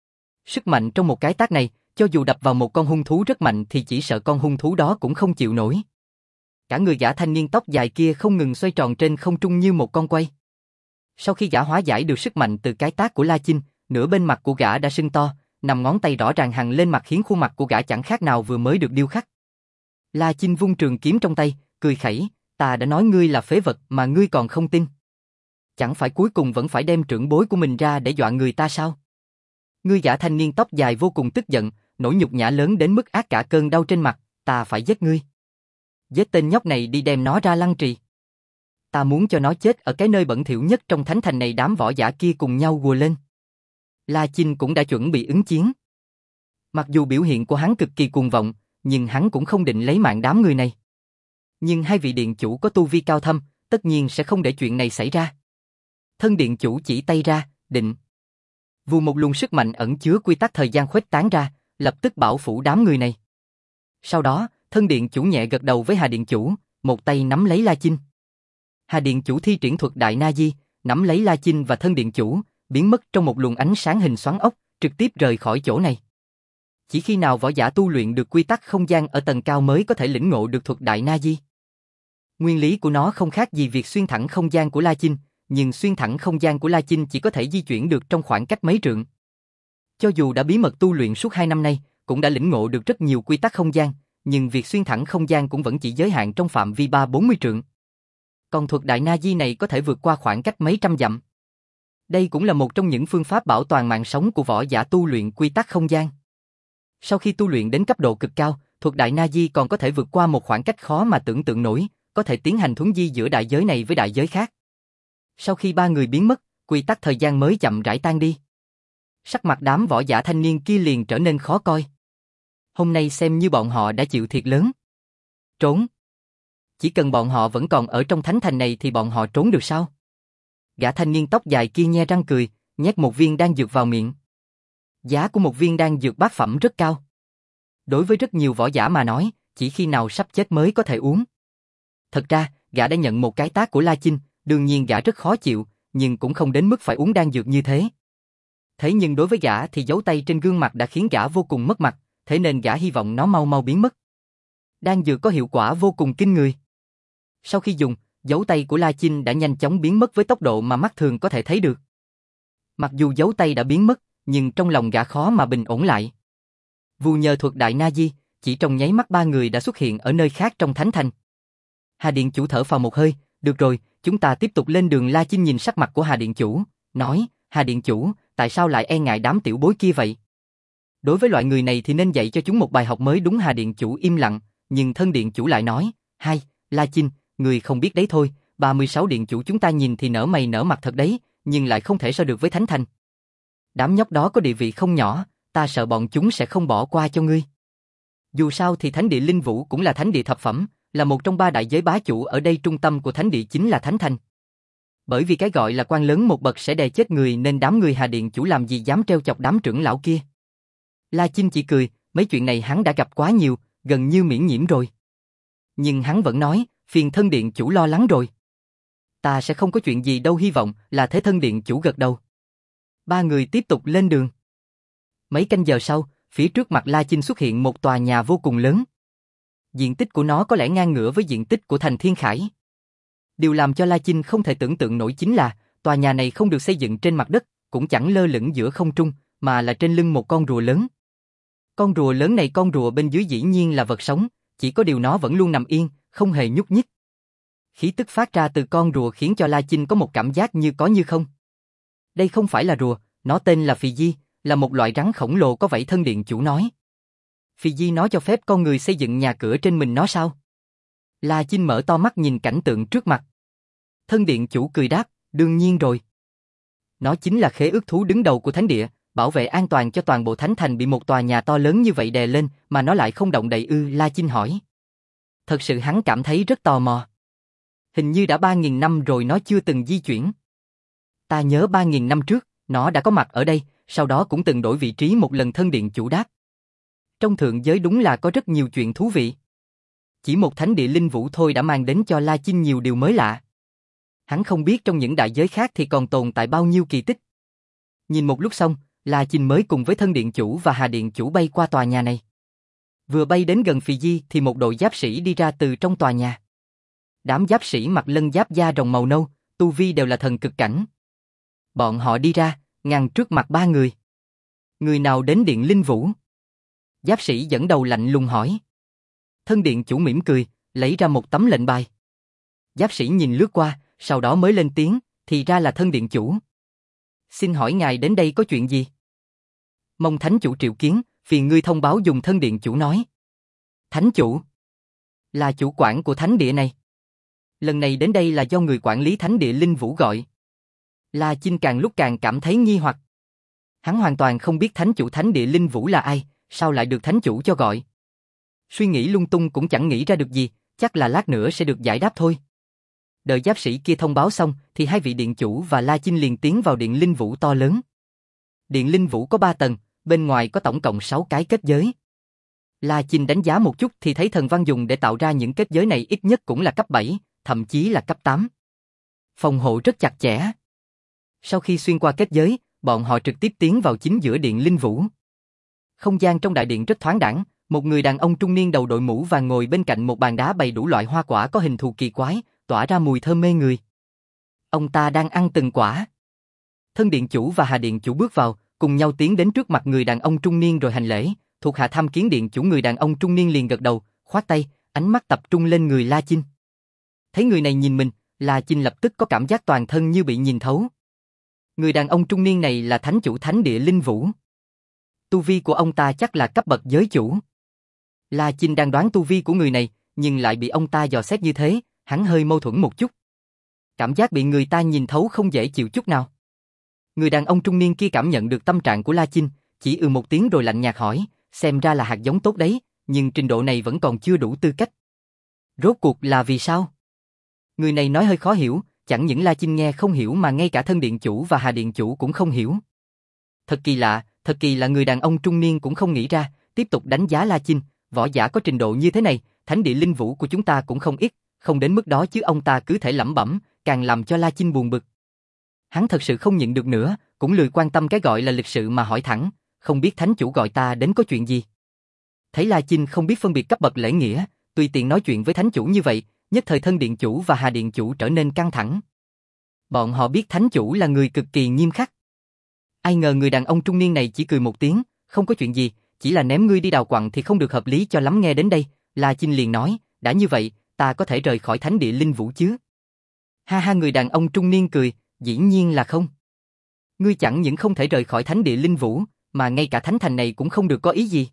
Sức mạnh trong một cái tát này, cho dù đập vào một con hung thú rất mạnh thì chỉ sợ con hung thú đó cũng không chịu nổi. Cả người gã thanh niên tóc dài kia không ngừng xoay tròn trên không trung như một con quay. Sau khi gã hóa giải được sức mạnh từ cái tát của La Chinh, nửa bên mặt của gã đã sưng to, nằm ngón tay rõ ràng hằn lên mặt khiến khuôn mặt của gã chẳng khác nào vừa mới được điêu khắc. La Chinh vung trường kiếm trong tay, cười khẩy, ta đã nói ngươi là phế vật mà ngươi còn không tin. Chẳng phải cuối cùng vẫn phải đem trưởng bối của mình ra để dọa người ta sao? Ngươi gã thanh niên tóc dài vô cùng tức giận, nỗi nhục nhã lớn đến mức át cả cơn đau trên mặt, ta phải giết ngươi. Giết tên nhóc này đi đem nó ra lăng trì. Ta muốn cho nó chết ở cái nơi bẩn thỉu nhất trong thánh thành này. Đám võ giả kia cùng nhau gùa lên. La Chinh cũng đã chuẩn bị ứng chiến. Mặc dù biểu hiện của hắn cực kỳ cuồng vọng, nhưng hắn cũng không định lấy mạng đám người này. Nhưng hai vị điện chủ có tu vi cao thâm, tất nhiên sẽ không để chuyện này xảy ra. Thân điện chủ chỉ tay ra, định. Vù một luồng sức mạnh ẩn chứa quy tắc thời gian khuếch tán ra, lập tức bảo phủ đám người này. Sau đó, thân điện chủ nhẹ gật đầu với Hà điện chủ, một tay nắm lấy La Chinh. Hà điện chủ thi triển thuật Đại Na Di, nắm lấy La Chinh và thân điện chủ, biến mất trong một luồng ánh sáng hình xoắn ốc, trực tiếp rời khỏi chỗ này. Chỉ khi nào võ giả tu luyện được quy tắc không gian ở tầng cao mới có thể lĩnh ngộ được thuật Đại Na Di. Nguyên lý của nó không khác gì việc xuyên thẳng không gian của La Chinh, nhưng xuyên thẳng không gian của La Chinh chỉ có thể di chuyển được trong khoảng cách mấy trượng. Cho dù đã bí mật tu luyện suốt hai năm nay, cũng đã lĩnh ngộ được rất nhiều quy tắc không gian, nhưng việc xuyên thẳng không gian cũng vẫn chỉ giới hạn trong phạm vi ba bốn mươi trượng. Còn thuật Đại Na Di này có thể vượt qua khoảng cách mấy trăm dặm. Đây cũng là một trong những phương pháp bảo toàn mạng sống của võ giả tu luyện quy tắc không gian. Sau khi tu luyện đến cấp độ cực cao, thuật Đại Na Di còn có thể vượt qua một khoảng cách khó mà tưởng tượng nổi, có thể tiến hành thuấn di giữa đại giới này với đại giới khác. Sau khi ba người biến mất, quy tắc thời gian mới chậm rãi tan đi. Sắc mặt đám võ giả thanh niên kia liền trở nên khó coi. Hôm nay xem như bọn họ đã chịu thiệt lớn. Trốn. Chỉ cần bọn họ vẫn còn ở trong thánh thành này thì bọn họ trốn được sao? Gã thanh niên tóc dài kia nhe răng cười, nhét một viên đan dược vào miệng. Giá của một viên đan dược bát phẩm rất cao. Đối với rất nhiều võ giả mà nói, chỉ khi nào sắp chết mới có thể uống. Thật ra, gã đã nhận một cái tát của La Chinh, đương nhiên gã rất khó chịu, nhưng cũng không đến mức phải uống đan dược như thế. Thế nhưng đối với gã thì dấu tay trên gương mặt đã khiến gã vô cùng mất mặt, thế nên gã hy vọng nó mau mau biến mất. Đan dược có hiệu quả vô cùng kinh người. Sau khi dùng, dấu tay của La Chinh đã nhanh chóng biến mất với tốc độ mà mắt thường có thể thấy được. Mặc dù dấu tay đã biến mất, nhưng trong lòng gã khó mà bình ổn lại. Vù nhờ thuật Đại Na Di, chỉ trong nháy mắt ba người đã xuất hiện ở nơi khác trong thánh thành. Hà điện chủ thở phào một hơi, được rồi, chúng ta tiếp tục lên đường. La Chinh nhìn sắc mặt của Hà điện chủ, nói, Hà điện chủ, tại sao lại e ngại đám tiểu bối kia vậy? Đối với loại người này thì nên dạy cho chúng một bài học mới đúng. Hà điện chủ im lặng, nhưng thân điện chủ lại nói, hai, La Chinh, người không biết đấy thôi, ba mươi sáu điện chủ chúng ta nhìn thì nở mày nở mặt thật đấy, nhưng lại không thể so được với thánh thành. Đám nhóc đó có địa vị không nhỏ, ta sợ bọn chúng sẽ không bỏ qua cho ngươi. Dù sao thì thánh địa Linh Vũ cũng là thánh địa thập phẩm, là một trong ba đại giới bá chủ ở đây. Trung tâm của thánh địa chính là thánh thành. Bởi vì cái gọi là quan lớn một bậc sẽ đè chết người nên đám người Hà điện chủ làm gì dám trêu chọc đám trưởng lão kia. La Chinh chỉ cười, mấy chuyện này hắn đã gặp quá nhiều, gần như miễn nhiễm rồi. Nhưng hắn vẫn nói, phiền thân điện chủ lo lắng rồi. Ta sẽ không có chuyện gì đâu, hy vọng là thế. Thân điện chủ gật đầu. Ba người tiếp tục lên đường. Mấy canh giờ sau, phía trước mặt La Chinh xuất hiện một tòa nhà vô cùng lớn. Diện tích của nó có lẽ ngang ngửa với diện tích của thành Thiên Khải. Điều làm cho La Chinh không thể tưởng tượng nổi chính là, tòa nhà này không được xây dựng trên mặt đất, cũng chẳng lơ lửng giữa không trung, mà là trên lưng một con rùa lớn. Con rùa lớn này, con rùa bên dưới dĩ nhiên là vật sống, chỉ có điều nó vẫn luôn nằm yên, không hề nhúc nhích. Khí tức phát ra từ con rùa khiến cho La Chinh có một cảm giác như có như không. Đây không phải là rùa, nó tên là Phì Di, là một loại rắn khổng lồ có vảy. Thân điện chủ nói. Phì Di nó cho phép con người xây dựng nhà cửa trên mình nó sao? La Chinh mở to mắt nhìn cảnh tượng trước mặt. Thân điện chủ cười đáp, đương nhiên rồi. Nó chính là khế ước thú đứng đầu của thánh địa, bảo vệ an toàn cho toàn bộ thánh thành. Bị một tòa nhà to lớn như vậy đè lên mà nó lại không động đậy ư? La Chinh hỏi. Thật sự hắn cảm thấy rất tò mò. Hình như đã ba nghìn năm rồi nó chưa từng di chuyển. Ta nhớ ba nghìn năm trước, nó đã có mặt ở đây, sau đó cũng từng đổi vị trí một lần. Thân điện chủ đáp. Trong thượng giới đúng là có rất nhiều chuyện thú vị. Chỉ một thánh địa Linh Vũ thôi đã mang đến cho La Chinh nhiều điều mới lạ. Hắn không biết trong những đại giới khác thì còn tồn tại bao nhiêu kỳ tích. Nhìn một lúc xong, La Chinh mới cùng với thân điện chủ và Hà điện chủ bay qua tòa nhà này. Vừa bay đến gần Phì Di thì một đội giáp sĩ đi ra từ trong tòa nhà. Đám giáp sĩ mặc lân giáp da rồng màu nâu, tu vi đều là thần cực cảnh, Bọn họ đi ra, ngăn trước mặt ba người. Người nào đến Điện Linh Vũ? Giáp sĩ dẫn đầu lạnh lùng hỏi. Thân điện chủ mỉm cười, lấy ra một tấm lệnh bài. Giáp sĩ nhìn lướt qua, sau đó mới lên tiếng, thì ra là thân điện chủ. Xin hỏi ngài đến đây có chuyện gì? Mong thánh chủ triệu kiến, phiền ngươi thông báo dùng thân điện chủ nói. Thánh chủ? Là chủ quản của thánh địa này. Lần này đến đây là do người quản lý thánh địa Linh Vũ gọi. La Chinh càng lúc càng cảm thấy nghi hoặc. Hắn hoàn toàn không biết thánh chủ thánh địa Linh Vũ là ai, sao lại được thánh chủ cho gọi. Suy nghĩ lung tung cũng chẳng nghĩ ra được gì, chắc là lát nữa sẽ được giải đáp thôi. Đợi giáp sĩ kia thông báo xong, thì hai vị điện chủ và La Chinh liền tiến vào Điện Linh Vũ to lớn. Điện Linh Vũ có ba tầng, bên ngoài có tổng cộng sáu cái kết giới. La Chinh đánh giá một chút thì thấy thần văn dùng để tạo ra những kết giới này ít nhất cũng là cấp bảy, thậm chí là cấp tám. Phòng hộ rất chặt chẽ. Sau khi xuyên qua kết giới, bọn họ trực tiếp tiến vào chính giữa Điện Linh Vũ. Không gian trong đại điện rất thoáng đãng, một người đàn ông trung niên đầu đội mũ vàng ngồi bên cạnh một bàn đá bày đủ loại hoa quả có hình thù kỳ quái, tỏa ra mùi thơm mê người. Ông ta đang ăn từng quả. Thân điện chủ và Hà điện chủ bước vào, cùng nhau tiến đến trước mặt người đàn ông trung niên rồi hành lễ. Thuộc hạ tham kiến điện chủ. Người đàn ông trung niên liền gật đầu, khoát tay, ánh mắt tập trung lên người La Chinh. Thấy người này nhìn mình, La Chinh lập tức có cảm giác toàn thân như bị nhìn thấu. Người đàn ông trung niên này là thánh chủ thánh địa Linh Vũ. Tu vi của ông ta chắc là cấp bậc giới chủ. La Chinh đang đoán tu vi của người này, nhưng lại bị ông ta dò xét như thế, hắn hơi mâu thuẫn một chút. Cảm giác bị người ta nhìn thấu không dễ chịu chút nào. Người đàn ông trung niên kia cảm nhận được tâm trạng của La Chinh, chỉ ừ một tiếng rồi lạnh nhạt hỏi, xem ra là hạt giống tốt đấy, nhưng trình độ này vẫn còn chưa đủ tư cách. Rốt cuộc là vì sao? Người này nói hơi khó hiểu, chẳng những La Chinh nghe không hiểu mà ngay cả thân điện chủ và Hà điện chủ cũng không hiểu. Thật kỳ lạ, thật kỳ lạ người đàn ông trung niên cũng không nghĩ ra, tiếp tục đánh giá La Chinh, võ giả có trình độ như thế này, thánh địa Linh Vũ của chúng ta cũng không ít, không đến mức đó chứ ông ta cứ thể lẩm bẩm, càng làm cho La Chinh buồn bực. Hắn thật sự không nhịn được nữa, cũng lười quan tâm cái gọi là lịch sự mà hỏi thẳng, không biết thánh chủ gọi ta đến có chuyện gì. Thấy La Chinh không biết phân biệt cấp bậc lễ nghĩa, tùy tiện nói chuyện với thánh chủ như vậy, nhất thời thân điện chủ và Hà điện chủ trở nên căng thẳng. Bọn họ biết thánh chủ là người cực kỳ nghiêm khắc. Ai ngờ người đàn ông trung niên này chỉ cười một tiếng, không có chuyện gì, chỉ là ném ngươi đi đào quặng thì không được hợp lý cho lắm. Nghe đến đây, La Chinh liền nói, đã như vậy, ta có thể rời khỏi thánh địa Linh Vũ chứ? Ha ha, người đàn ông trung niên cười, dĩ nhiên là không. Ngươi chẳng những không thể rời khỏi thánh địa Linh Vũ, mà ngay cả thánh thành này cũng không được có ý gì.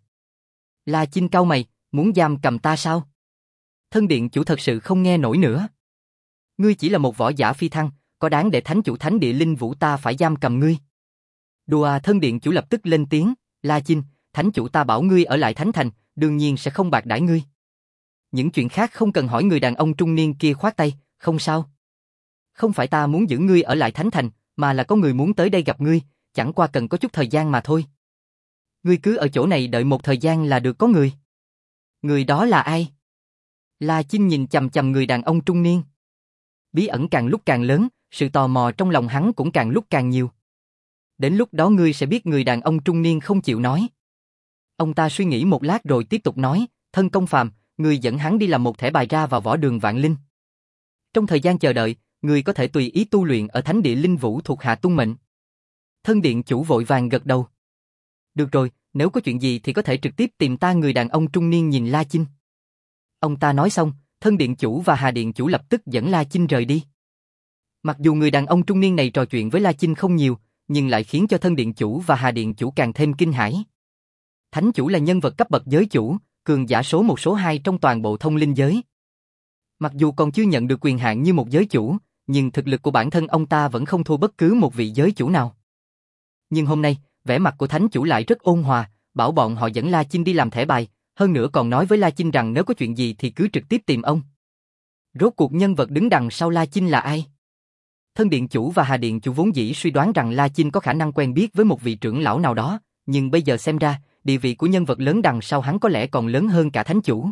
La Chinh cau mày, muốn giam cầm ta sao? Thân điện chủ thật sự không nghe nổi nữa. Ngươi chỉ là một võ giả phi thăng, có đáng để thánh chủ thánh địa Linh Vũ ta phải giam cầm ngươi? Đùa. Thân điện chủ lập tức lên tiếng, La Chinh, thánh chủ ta bảo ngươi ở lại thánh thành, đương nhiên sẽ không bạc đãi ngươi. Những chuyện khác không cần hỏi. Người đàn ông trung niên kia khoát tay, không sao. Không phải ta muốn giữ ngươi ở lại thánh thành, mà là có người muốn tới đây gặp ngươi, chẳng qua cần có chút thời gian mà thôi. Ngươi cứ ở chỗ này đợi một thời gian là được. Có người. Người đó là ai? La Chinh nhìn chằm chằm người đàn ông trung niên. Bí ẩn càng lúc càng lớn, sự tò mò trong lòng hắn cũng càng lúc càng nhiều. Đến lúc đó ngươi sẽ biết. Người đàn ông trung niên không chịu nói. Ông ta suy nghĩ một lát rồi tiếp tục nói, thân công phàm, ngươi dẫn hắn đi làm một thẻ bài ra vào võ đường Vạn Linh. Trong thời gian chờ đợi, ngươi có thể tùy ý tu luyện ở thánh địa Linh Vũ thuộc hạ tuân mệnh. Thân điện chủ vội vàng gật đầu. Được rồi, nếu có chuyện gì thì có thể trực tiếp tìm ta. Người đàn ông trung niên nhìn La Chinh. Ông ta nói xong, thân điện chủ và Hà điện chủ lập tức dẫn La Chinh rời đi. Mặc dù người đàn ông trung niên này trò chuyện với La Chinh không nhiều, nhưng lại khiến cho thân điện chủ và Hà điện chủ càng thêm kinh hãi. Thánh chủ là nhân vật cấp bậc giới chủ, cường giả số một số hai trong toàn bộ thông linh giới. Mặc dù còn chưa nhận được quyền hạn như một giới chủ, nhưng thực lực của bản thân ông ta vẫn không thua bất cứ một vị giới chủ nào. Nhưng hôm nay, vẻ mặt của thánh chủ lại rất ôn hòa, bảo bọn họ dẫn La Chinh đi làm thẻ bài, hơn nữa còn nói với La Chinh rằng nếu có chuyện gì thì cứ trực tiếp tìm ông. Rốt cuộc nhân vật đứng đằng sau La Chinh là ai? Thân điện chủ và Hà điện chủ vốn dĩ suy đoán rằng La Chinh có khả năng quen biết với một vị trưởng lão nào đó, nhưng bây giờ xem ra, địa vị của nhân vật lớn đằng sau hắn có lẽ còn lớn hơn cả thánh chủ.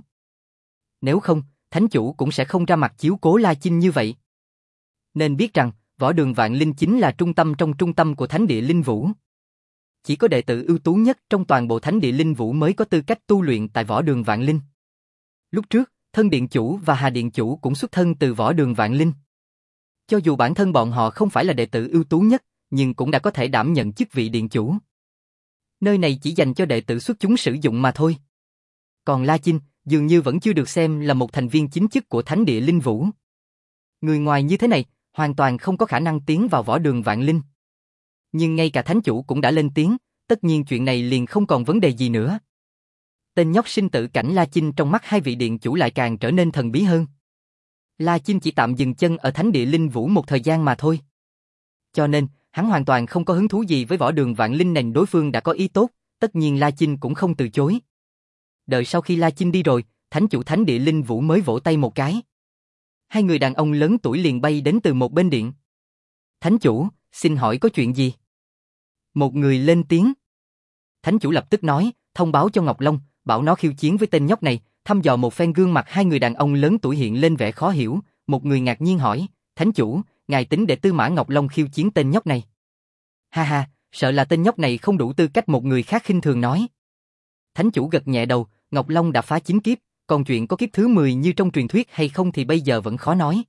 Nếu không, thánh chủ cũng sẽ không ra mặt chiếu cố La Chinh như vậy. Nên biết rằng, võ đường Vạn Linh chính là trung tâm trong trung tâm của thánh địa Linh Vũ. Chỉ có đệ tử ưu tú nhất trong toàn bộ thánh địa Linh Vũ mới có tư cách tu luyện tại võ đường Vạn Linh. Lúc trước, thân điện chủ và Hà điện chủ cũng xuất thân từ võ đường Vạn Linh. Cho dù bản thân bọn họ không phải là đệ tử ưu tú nhất, nhưng cũng đã có thể đảm nhận chức vị điện chủ. Nơi này chỉ dành cho đệ tử xuất chúng sử dụng mà thôi. Còn La Chinh, dường như vẫn chưa được xem là một thành viên chính thức của Thánh địa Linh Vũ. Người ngoài như thế này, hoàn toàn không có khả năng tiến vào võ đường Vạn Linh. Nhưng ngay cả thánh chủ cũng đã lên tiếng, tất nhiên chuyện này liền không còn vấn đề gì nữa. Tên nhóc sinh tử cảnh La Chinh trong mắt hai vị điện chủ lại càng trở nên thần bí hơn. La Chinh chỉ tạm dừng chân ở Thánh địa Linh Vũ một thời gian mà thôi. Cho nên, hắn hoàn toàn không có hứng thú gì với võ đường Vạn Linh này, đối phương đã có ý tốt, tất nhiên La Chinh cũng không từ chối. Đợi sau khi La Chinh đi rồi, thánh chủ Thánh địa Linh Vũ mới vỗ tay một cái. Hai người đàn ông lớn tuổi liền bay đến từ một bên điện. Thánh chủ, xin hỏi có chuyện gì? Một người lên tiếng. Thánh chủ lập tức nói, thông báo cho Ngọc Long, bảo nó khiêu chiến với tên nhóc này, thăm dò một phen. Gương mặt hai người đàn ông lớn tuổi hiện lên vẻ khó hiểu, một người ngạc nhiên hỏi, thánh chủ, ngài tính để Tư Mã Ngọc Long khiêu chiến tên nhóc này? Ha ha, sợ là tên nhóc này không đủ tư cách, một người khác khinh thường nói. Thánh chủ gật nhẹ đầu, Ngọc Long đã phá chín kiếp, còn chuyện có kiếp thứ mười như trong truyền thuyết hay không thì bây giờ vẫn khó nói.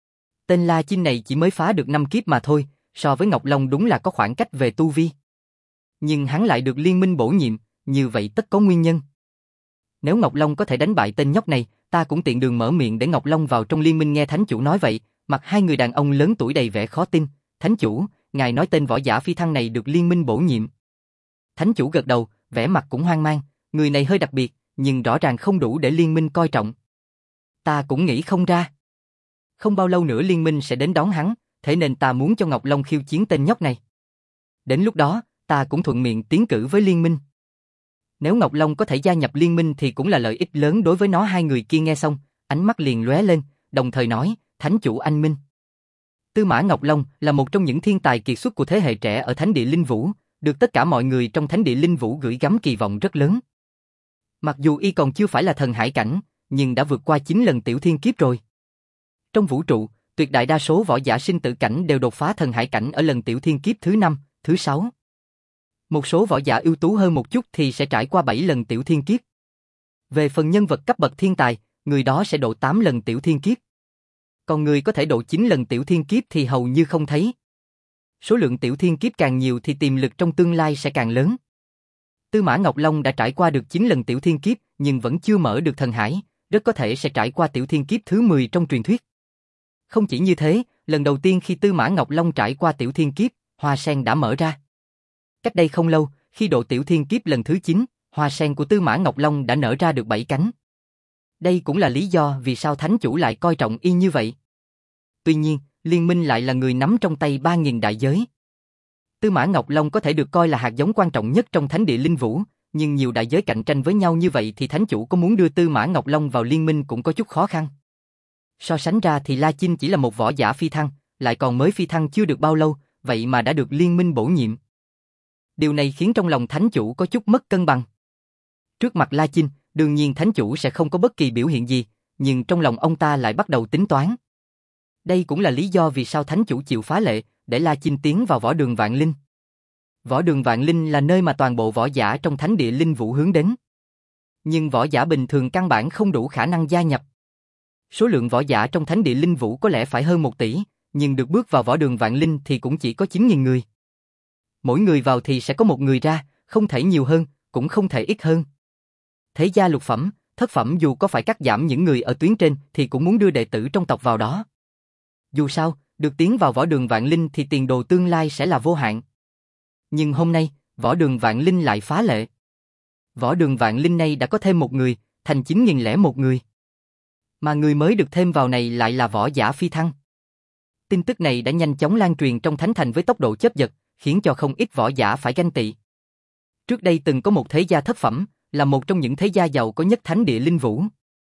Tên La Chinh này chỉ mới phá được năm kiếp mà thôi, so với Ngọc Long đúng là có khoảng cách về tu vi. Nhưng hắn lại được liên minh bổ nhiệm, như vậy tất có nguyên nhân. Nếu Ngọc Long có thể đánh bại tên nhóc này, ta cũng tiện đường mở miệng để Ngọc Long vào trong liên minh. Nghe thánh chủ nói vậy, mặt hai người đàn ông lớn tuổi đầy vẻ khó tin. Thánh chủ, ngài nói tên võ giả phi thăng này được liên minh bổ nhiệm? Thánh chủ gật đầu, vẻ mặt cũng hoang mang, người này hơi đặc biệt, nhưng rõ ràng không đủ để liên minh coi trọng. Ta cũng nghĩ không ra. Không bao lâu nữa liên minh sẽ đến đón hắn, thế nên ta muốn cho Ngọc Long khiêu chiến tên nhóc này. Đến lúc đó, ta cũng thuận miệng tiến cử với liên minh. Nếu Ngọc Long có thể gia nhập liên minh thì cũng là lợi ích lớn đối với nó. Hai người kia nghe xong, ánh mắt liền lóe lên, đồng thời nói, thánh chủ anh minh. Tư Mã Ngọc Long là một trong những thiên tài kiệt xuất của thế hệ trẻ ở Thánh địa Linh Vũ, được tất cả mọi người trong Thánh địa Linh Vũ gửi gắm kỳ vọng rất lớn. Mặc dù y còn chưa phải là thần hải cảnh, nhưng đã vượt qua chín lần tiểu thiên kiếp rồi. Trong vũ trụ, tuyệt đại đa số võ giả sinh tử cảnh đều đột phá thần hải cảnh ở lần tiểu thiên kiếp thứ năm, thứ sáu. Một số võ giả ưu tú hơn một chút thì sẽ trải qua bảy lần tiểu thiên kiếp. Về phần nhân vật cấp bậc thiên tài, người đó sẽ độ tám lần tiểu thiên kiếp. Còn người có thể độ chín lần tiểu thiên kiếp thì hầu như không thấy. Số lượng tiểu thiên kiếp càng nhiều thì tiềm lực trong tương lai sẽ càng lớn. Tư Mã Ngọc Long đã trải qua được chín lần tiểu thiên kiếp nhưng vẫn chưa mở được thần hải, rất có thể sẽ trải qua tiểu thiên kiếp thứ mười trong truyền thuyết. Không chỉ như thế, lần đầu tiên khi Tư Mã Ngọc Long trải qua tiểu thiên kiếp, hoa sen đã mở ra. Cách đây không lâu, khi độ tiểu thiên kiếp lần thứ chín, hoa sen của Tư Mã Ngọc Long đã nở ra được bảy cánh. Đây cũng là lý do vì sao thánh chủ lại coi trọng y như vậy. Tuy nhiên, liên minh lại là người nắm trong tay ba nghìn đại giới. Tư Mã Ngọc Long có thể được coi là hạt giống quan trọng nhất trong Thánh địa Linh Vũ, nhưng nhiều đại giới cạnh tranh với nhau như vậy thì thánh chủ có muốn đưa Tư Mã Ngọc Long vào liên minh cũng có chút khó khăn. So sánh ra thì La Chinh chỉ là một võ giả phi thăng, lại còn mới phi thăng chưa được bao lâu, vậy mà đã được liên minh bổ nhiệm. Điều này khiến trong lòng thánh chủ có chút mất cân bằng. Trước mặt La Chinh, đương nhiên thánh chủ sẽ không có bất kỳ biểu hiện gì, nhưng trong lòng ông ta lại bắt đầu tính toán. Đây cũng là lý do vì sao thánh chủ chịu phá lệ, để La Chinh tiến vào võ đường Vạn Linh. Võ đường Vạn Linh là nơi mà toàn bộ võ giả trong Thánh địa Linh Vũ hướng đến. Nhưng võ giả bình thường căn bản không đủ khả năng gia nhập. Số lượng võ giả trong Thánh địa Linh Vũ có lẽ phải hơn một tỷ, nhưng được bước vào võ đường Vạn Linh thì cũng chỉ có chín nghìn người. Mỗi người vào thì sẽ có một người ra, không thể nhiều hơn, cũng không thể ít hơn. Thế gia lục phẩm, thất phẩm dù có phải cắt giảm những người ở tuyến trên thì cũng muốn đưa đệ tử trong tộc vào đó. Dù sao, được tiến vào võ đường Vạn Linh thì tiền đồ tương lai sẽ là vô hạn. Nhưng hôm nay, võ đường Vạn Linh lại phá lệ. Võ đường Vạn Linh này đã có thêm một người, thành chín nghìn lẻ một người. Mà người mới được thêm vào này lại là võ giả phi thăng. Tin tức này đã nhanh chóng lan truyền trong thánh thành với tốc độ chớp giật, khiến cho không ít võ giả phải ganh tị. Trước đây từng có một thế gia thất phẩm, là một trong những thế gia giàu có nhất Thánh địa Linh Vũ.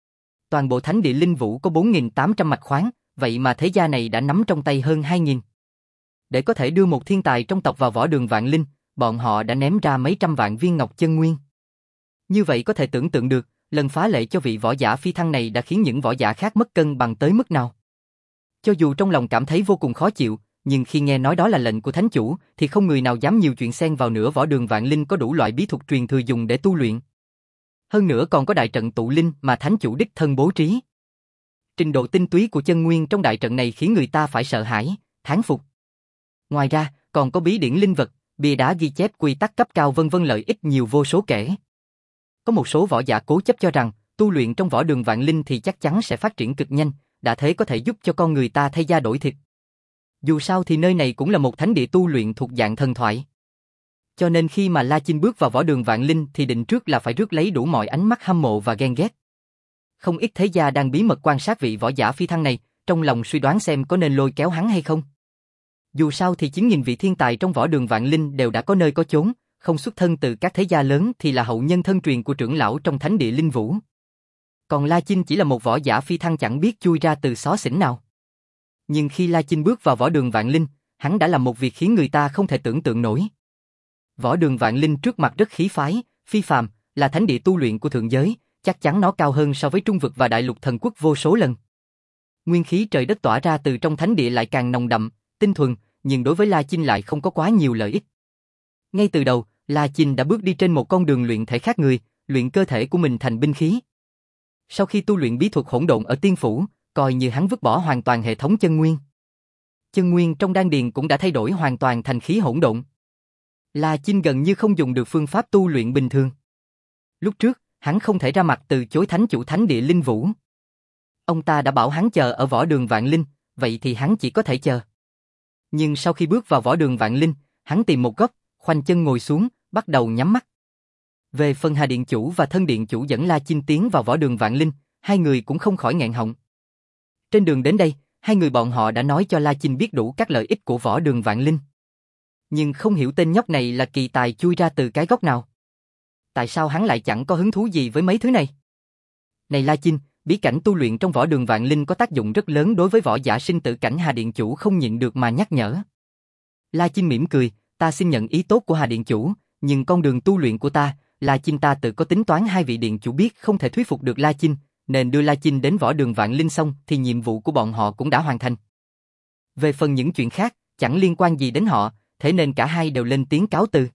Toàn bộ Thánh địa Linh Vũ có bốn nghìn tám trăm mạch khoáng, vậy mà thế gia này đã nắm trong tay hơn hai nghìn. Để có thể đưa một thiên tài trong tộc vào võ đường Vạn Linh, bọn họ đã ném ra mấy trăm vạn viên ngọc chân nguyên. Như vậy có thể tưởng tượng được, lần phá lệ cho vị võ giả phi thăng này đã khiến những võ giả khác mất cân bằng tới mức nào. Cho dù trong lòng cảm thấy vô cùng khó chịu, nhưng khi nghe nói đó là lệnh của thánh chủ, thì không người nào dám nhiều chuyện xen vào nữa. Võ đường Vạn Linh có đủ loại bí thuật truyền thừa dùng để tu luyện. Hơn nữa còn có đại trận tụ linh mà thánh chủ đích thân bố trí. Trình độ tinh túy của chân nguyên trong đại trận này khiến người ta phải sợ hãi, thán phục. Ngoài ra, còn có bí điển linh vật, bia đá ghi chép quy tắc cấp cao vân vân lợi ích nhiều vô số kể. Có một số võ giả cố chấp cho rằng, tu luyện trong võ đường vạn linh thì chắc chắn sẽ phát triển cực nhanh, đã thế có thể giúp cho con người ta thay da đổi thịt. Dù sao thì nơi này cũng là một thánh địa tu luyện thuộc dạng thần thoại. Cho nên khi mà La Chinh bước vào võ đường vạn linh thì định trước là phải rước lấy đủ mọi ánh mắt hâm mộ và ghen ghét. Không ít thế gia đang bí mật quan sát vị võ giả phi thăng này, trong lòng suy đoán xem có nên lôi kéo hắn hay không. Dù sao thì chín nghìn vị thiên tài trong võ đường vạn linh đều đã có nơi có chốn, không xuất thân từ các thế gia lớn thì là hậu nhân thân truyền của trưởng lão trong thánh địa linh vũ. Còn La Chinh chỉ là một võ giả phi thăng chẳng biết chui ra từ xó xỉnh nào. Nhưng khi La Chinh bước vào võ đường vạn linh, hắn đã làm một việc khiến người ta không thể tưởng tượng nổi. Võ đường vạn linh trước mặt rất khí phái, phi phàm, là thánh địa tu luyện của thượng giới, chắc chắn nó cao hơn so với trung vực và đại lục thần quốc vô số lần. Nguyên khí trời đất tỏa ra từ trong thánh địa lại càng nồng đậm, tinh thuần, nhưng đối với La Chinh lại không có quá nhiều lợi ích. Ngay từ đầu, La Chinh đã bước đi trên một con đường luyện thể khác người, luyện cơ thể của mình thành binh khí. Sau khi tu luyện bí thuật hỗn độn ở tiên phủ, coi như hắn vứt bỏ hoàn toàn hệ thống chân nguyên. Chân nguyên trong đan điền cũng đã thay đổi hoàn toàn thành khí hỗn độn. La Chinh gần như không dùng được phương pháp tu luyện bình thường. Lúc trước, hắn không thể ra mặt từ chối thánh chủ thánh địa linh vũ. Ông ta đã bảo hắn chờ ở võ đường vạn linh, vậy thì hắn chỉ có thể chờ. Nhưng sau khi bước vào võ đường vạn linh, hắn tìm một góc, khoanh chân ngồi xuống, bắt đầu nhắm mắt. Về phần Hà Điện Chủ và Thân Điện Chủ dẫn La Chinh tiến vào võ đường vạn linh, hai người cũng không khỏi nghẹn họng. Trên đường đến đây, hai người bọn họ đã nói cho La Chinh biết đủ các lợi ích của võ đường vạn linh. Nhưng không hiểu tên nhóc này là kỳ tài chui ra từ cái góc nào. Tại sao hắn lại chẳng có hứng thú gì với mấy thứ này? Này La Chinh, bí cảnh tu luyện trong võ đường vạn linh có tác dụng rất lớn đối với võ giả sinh tử cảnh. Hà Điện Chủ không nhịn được mà nhắc nhở. La Chinh mỉm cười, ta xin nhận ý tốt của Hà Điện Chủ, nhưng con đường tu luyện của ta, La Chinh ta tự có tính toán. Hai vị điện chủ biết không thể thuyết phục được La Chinh, nên đưa La Chinh đến võ đường vạn linh xong thì nhiệm vụ của bọn họ cũng đã hoàn thành. Về phần những chuyện khác, chẳng liên quan gì đến họ, thế nên cả hai đều lên tiếng cáo từ.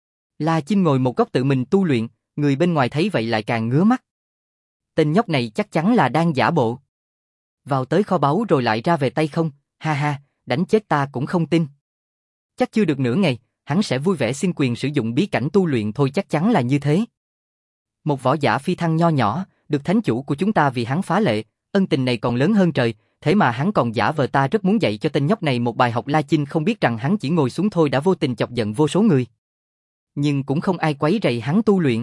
La Chinh ngồi một góc tự mình tu luyện, người bên ngoài thấy vậy lại càng ngứa mắt. Tên nhóc này chắc chắn là đang giả bộ. Vào tới kho báu rồi lại ra về tay không, ha ha, đánh chết ta cũng không tin. Chắc chưa được nửa ngày, hắn sẽ vui vẻ xin quyền sử dụng bí cảnh tu luyện thôi, chắc chắn là như thế. Một võ giả phi thăng nho nhỏ, được thánh chủ của chúng ta vì hắn phá lệ, ân tình này còn lớn hơn trời, thế mà hắn còn giả vờ. Ta rất muốn dạy cho tên nhóc này một bài học. La Chinh không biết rằng hắn chỉ ngồi xuống thôi đã vô tình chọc giận vô số người. Nhưng cũng không ai quấy rầy hắn tu luyện.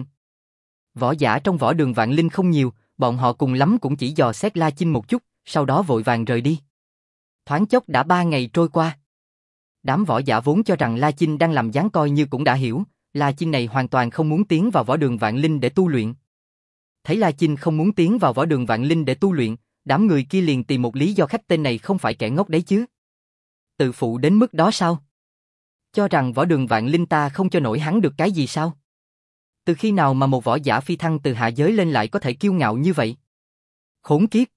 Võ giả trong võ đường vạn linh không nhiều, bọn họ cùng lắm cũng chỉ dò xét La Chinh một chút, sau đó vội vàng rời đi. Thoáng chốc đã ba ngày trôi qua. Đám võ giả vốn cho rằng La Chinh đang làm dáng coi như cũng đã hiểu, La Chinh này hoàn toàn không muốn tiến vào võ đường vạn linh để tu luyện. Thấy La Chinh không muốn tiến vào võ đường vạn linh để tu luyện, đám người kia liền tìm một lý do khách. Tên này không phải kẻ ngốc đấy chứ. Tự phụ đến mức đó sao? Cho rằng võ đường vạn linh ta không cho nổi hắn được cái gì sao? Từ khi nào mà một võ giả phi thăng từ hạ giới lên lại có thể kiêu ngạo như vậy? Khốn kiếp!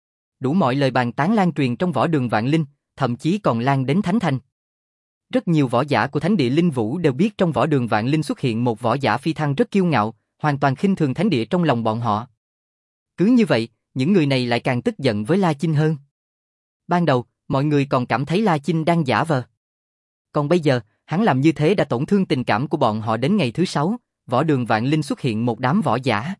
Đủ mọi lời bàn tán lan truyền trong võ đường vạn linh, thậm chí còn lan đến thánh thành. Rất nhiều võ giả của thánh địa linh vũ đều biết trong võ đường vạn linh xuất hiện một võ giả phi thăng rất kiêu ngạo, hoàn toàn khinh thường thánh địa trong lòng bọn họ. Cứ như vậy, những người này lại càng tức giận với La Chinh hơn. Ban đầu, mọi người còn cảm thấy La Chinh đang giả vờ. Còn bây giờ, hắn làm như thế đã tổn thương tình cảm của bọn họ. Đến ngày thứ sáu, võ đường vạn linh xuất hiện một đám võ giả.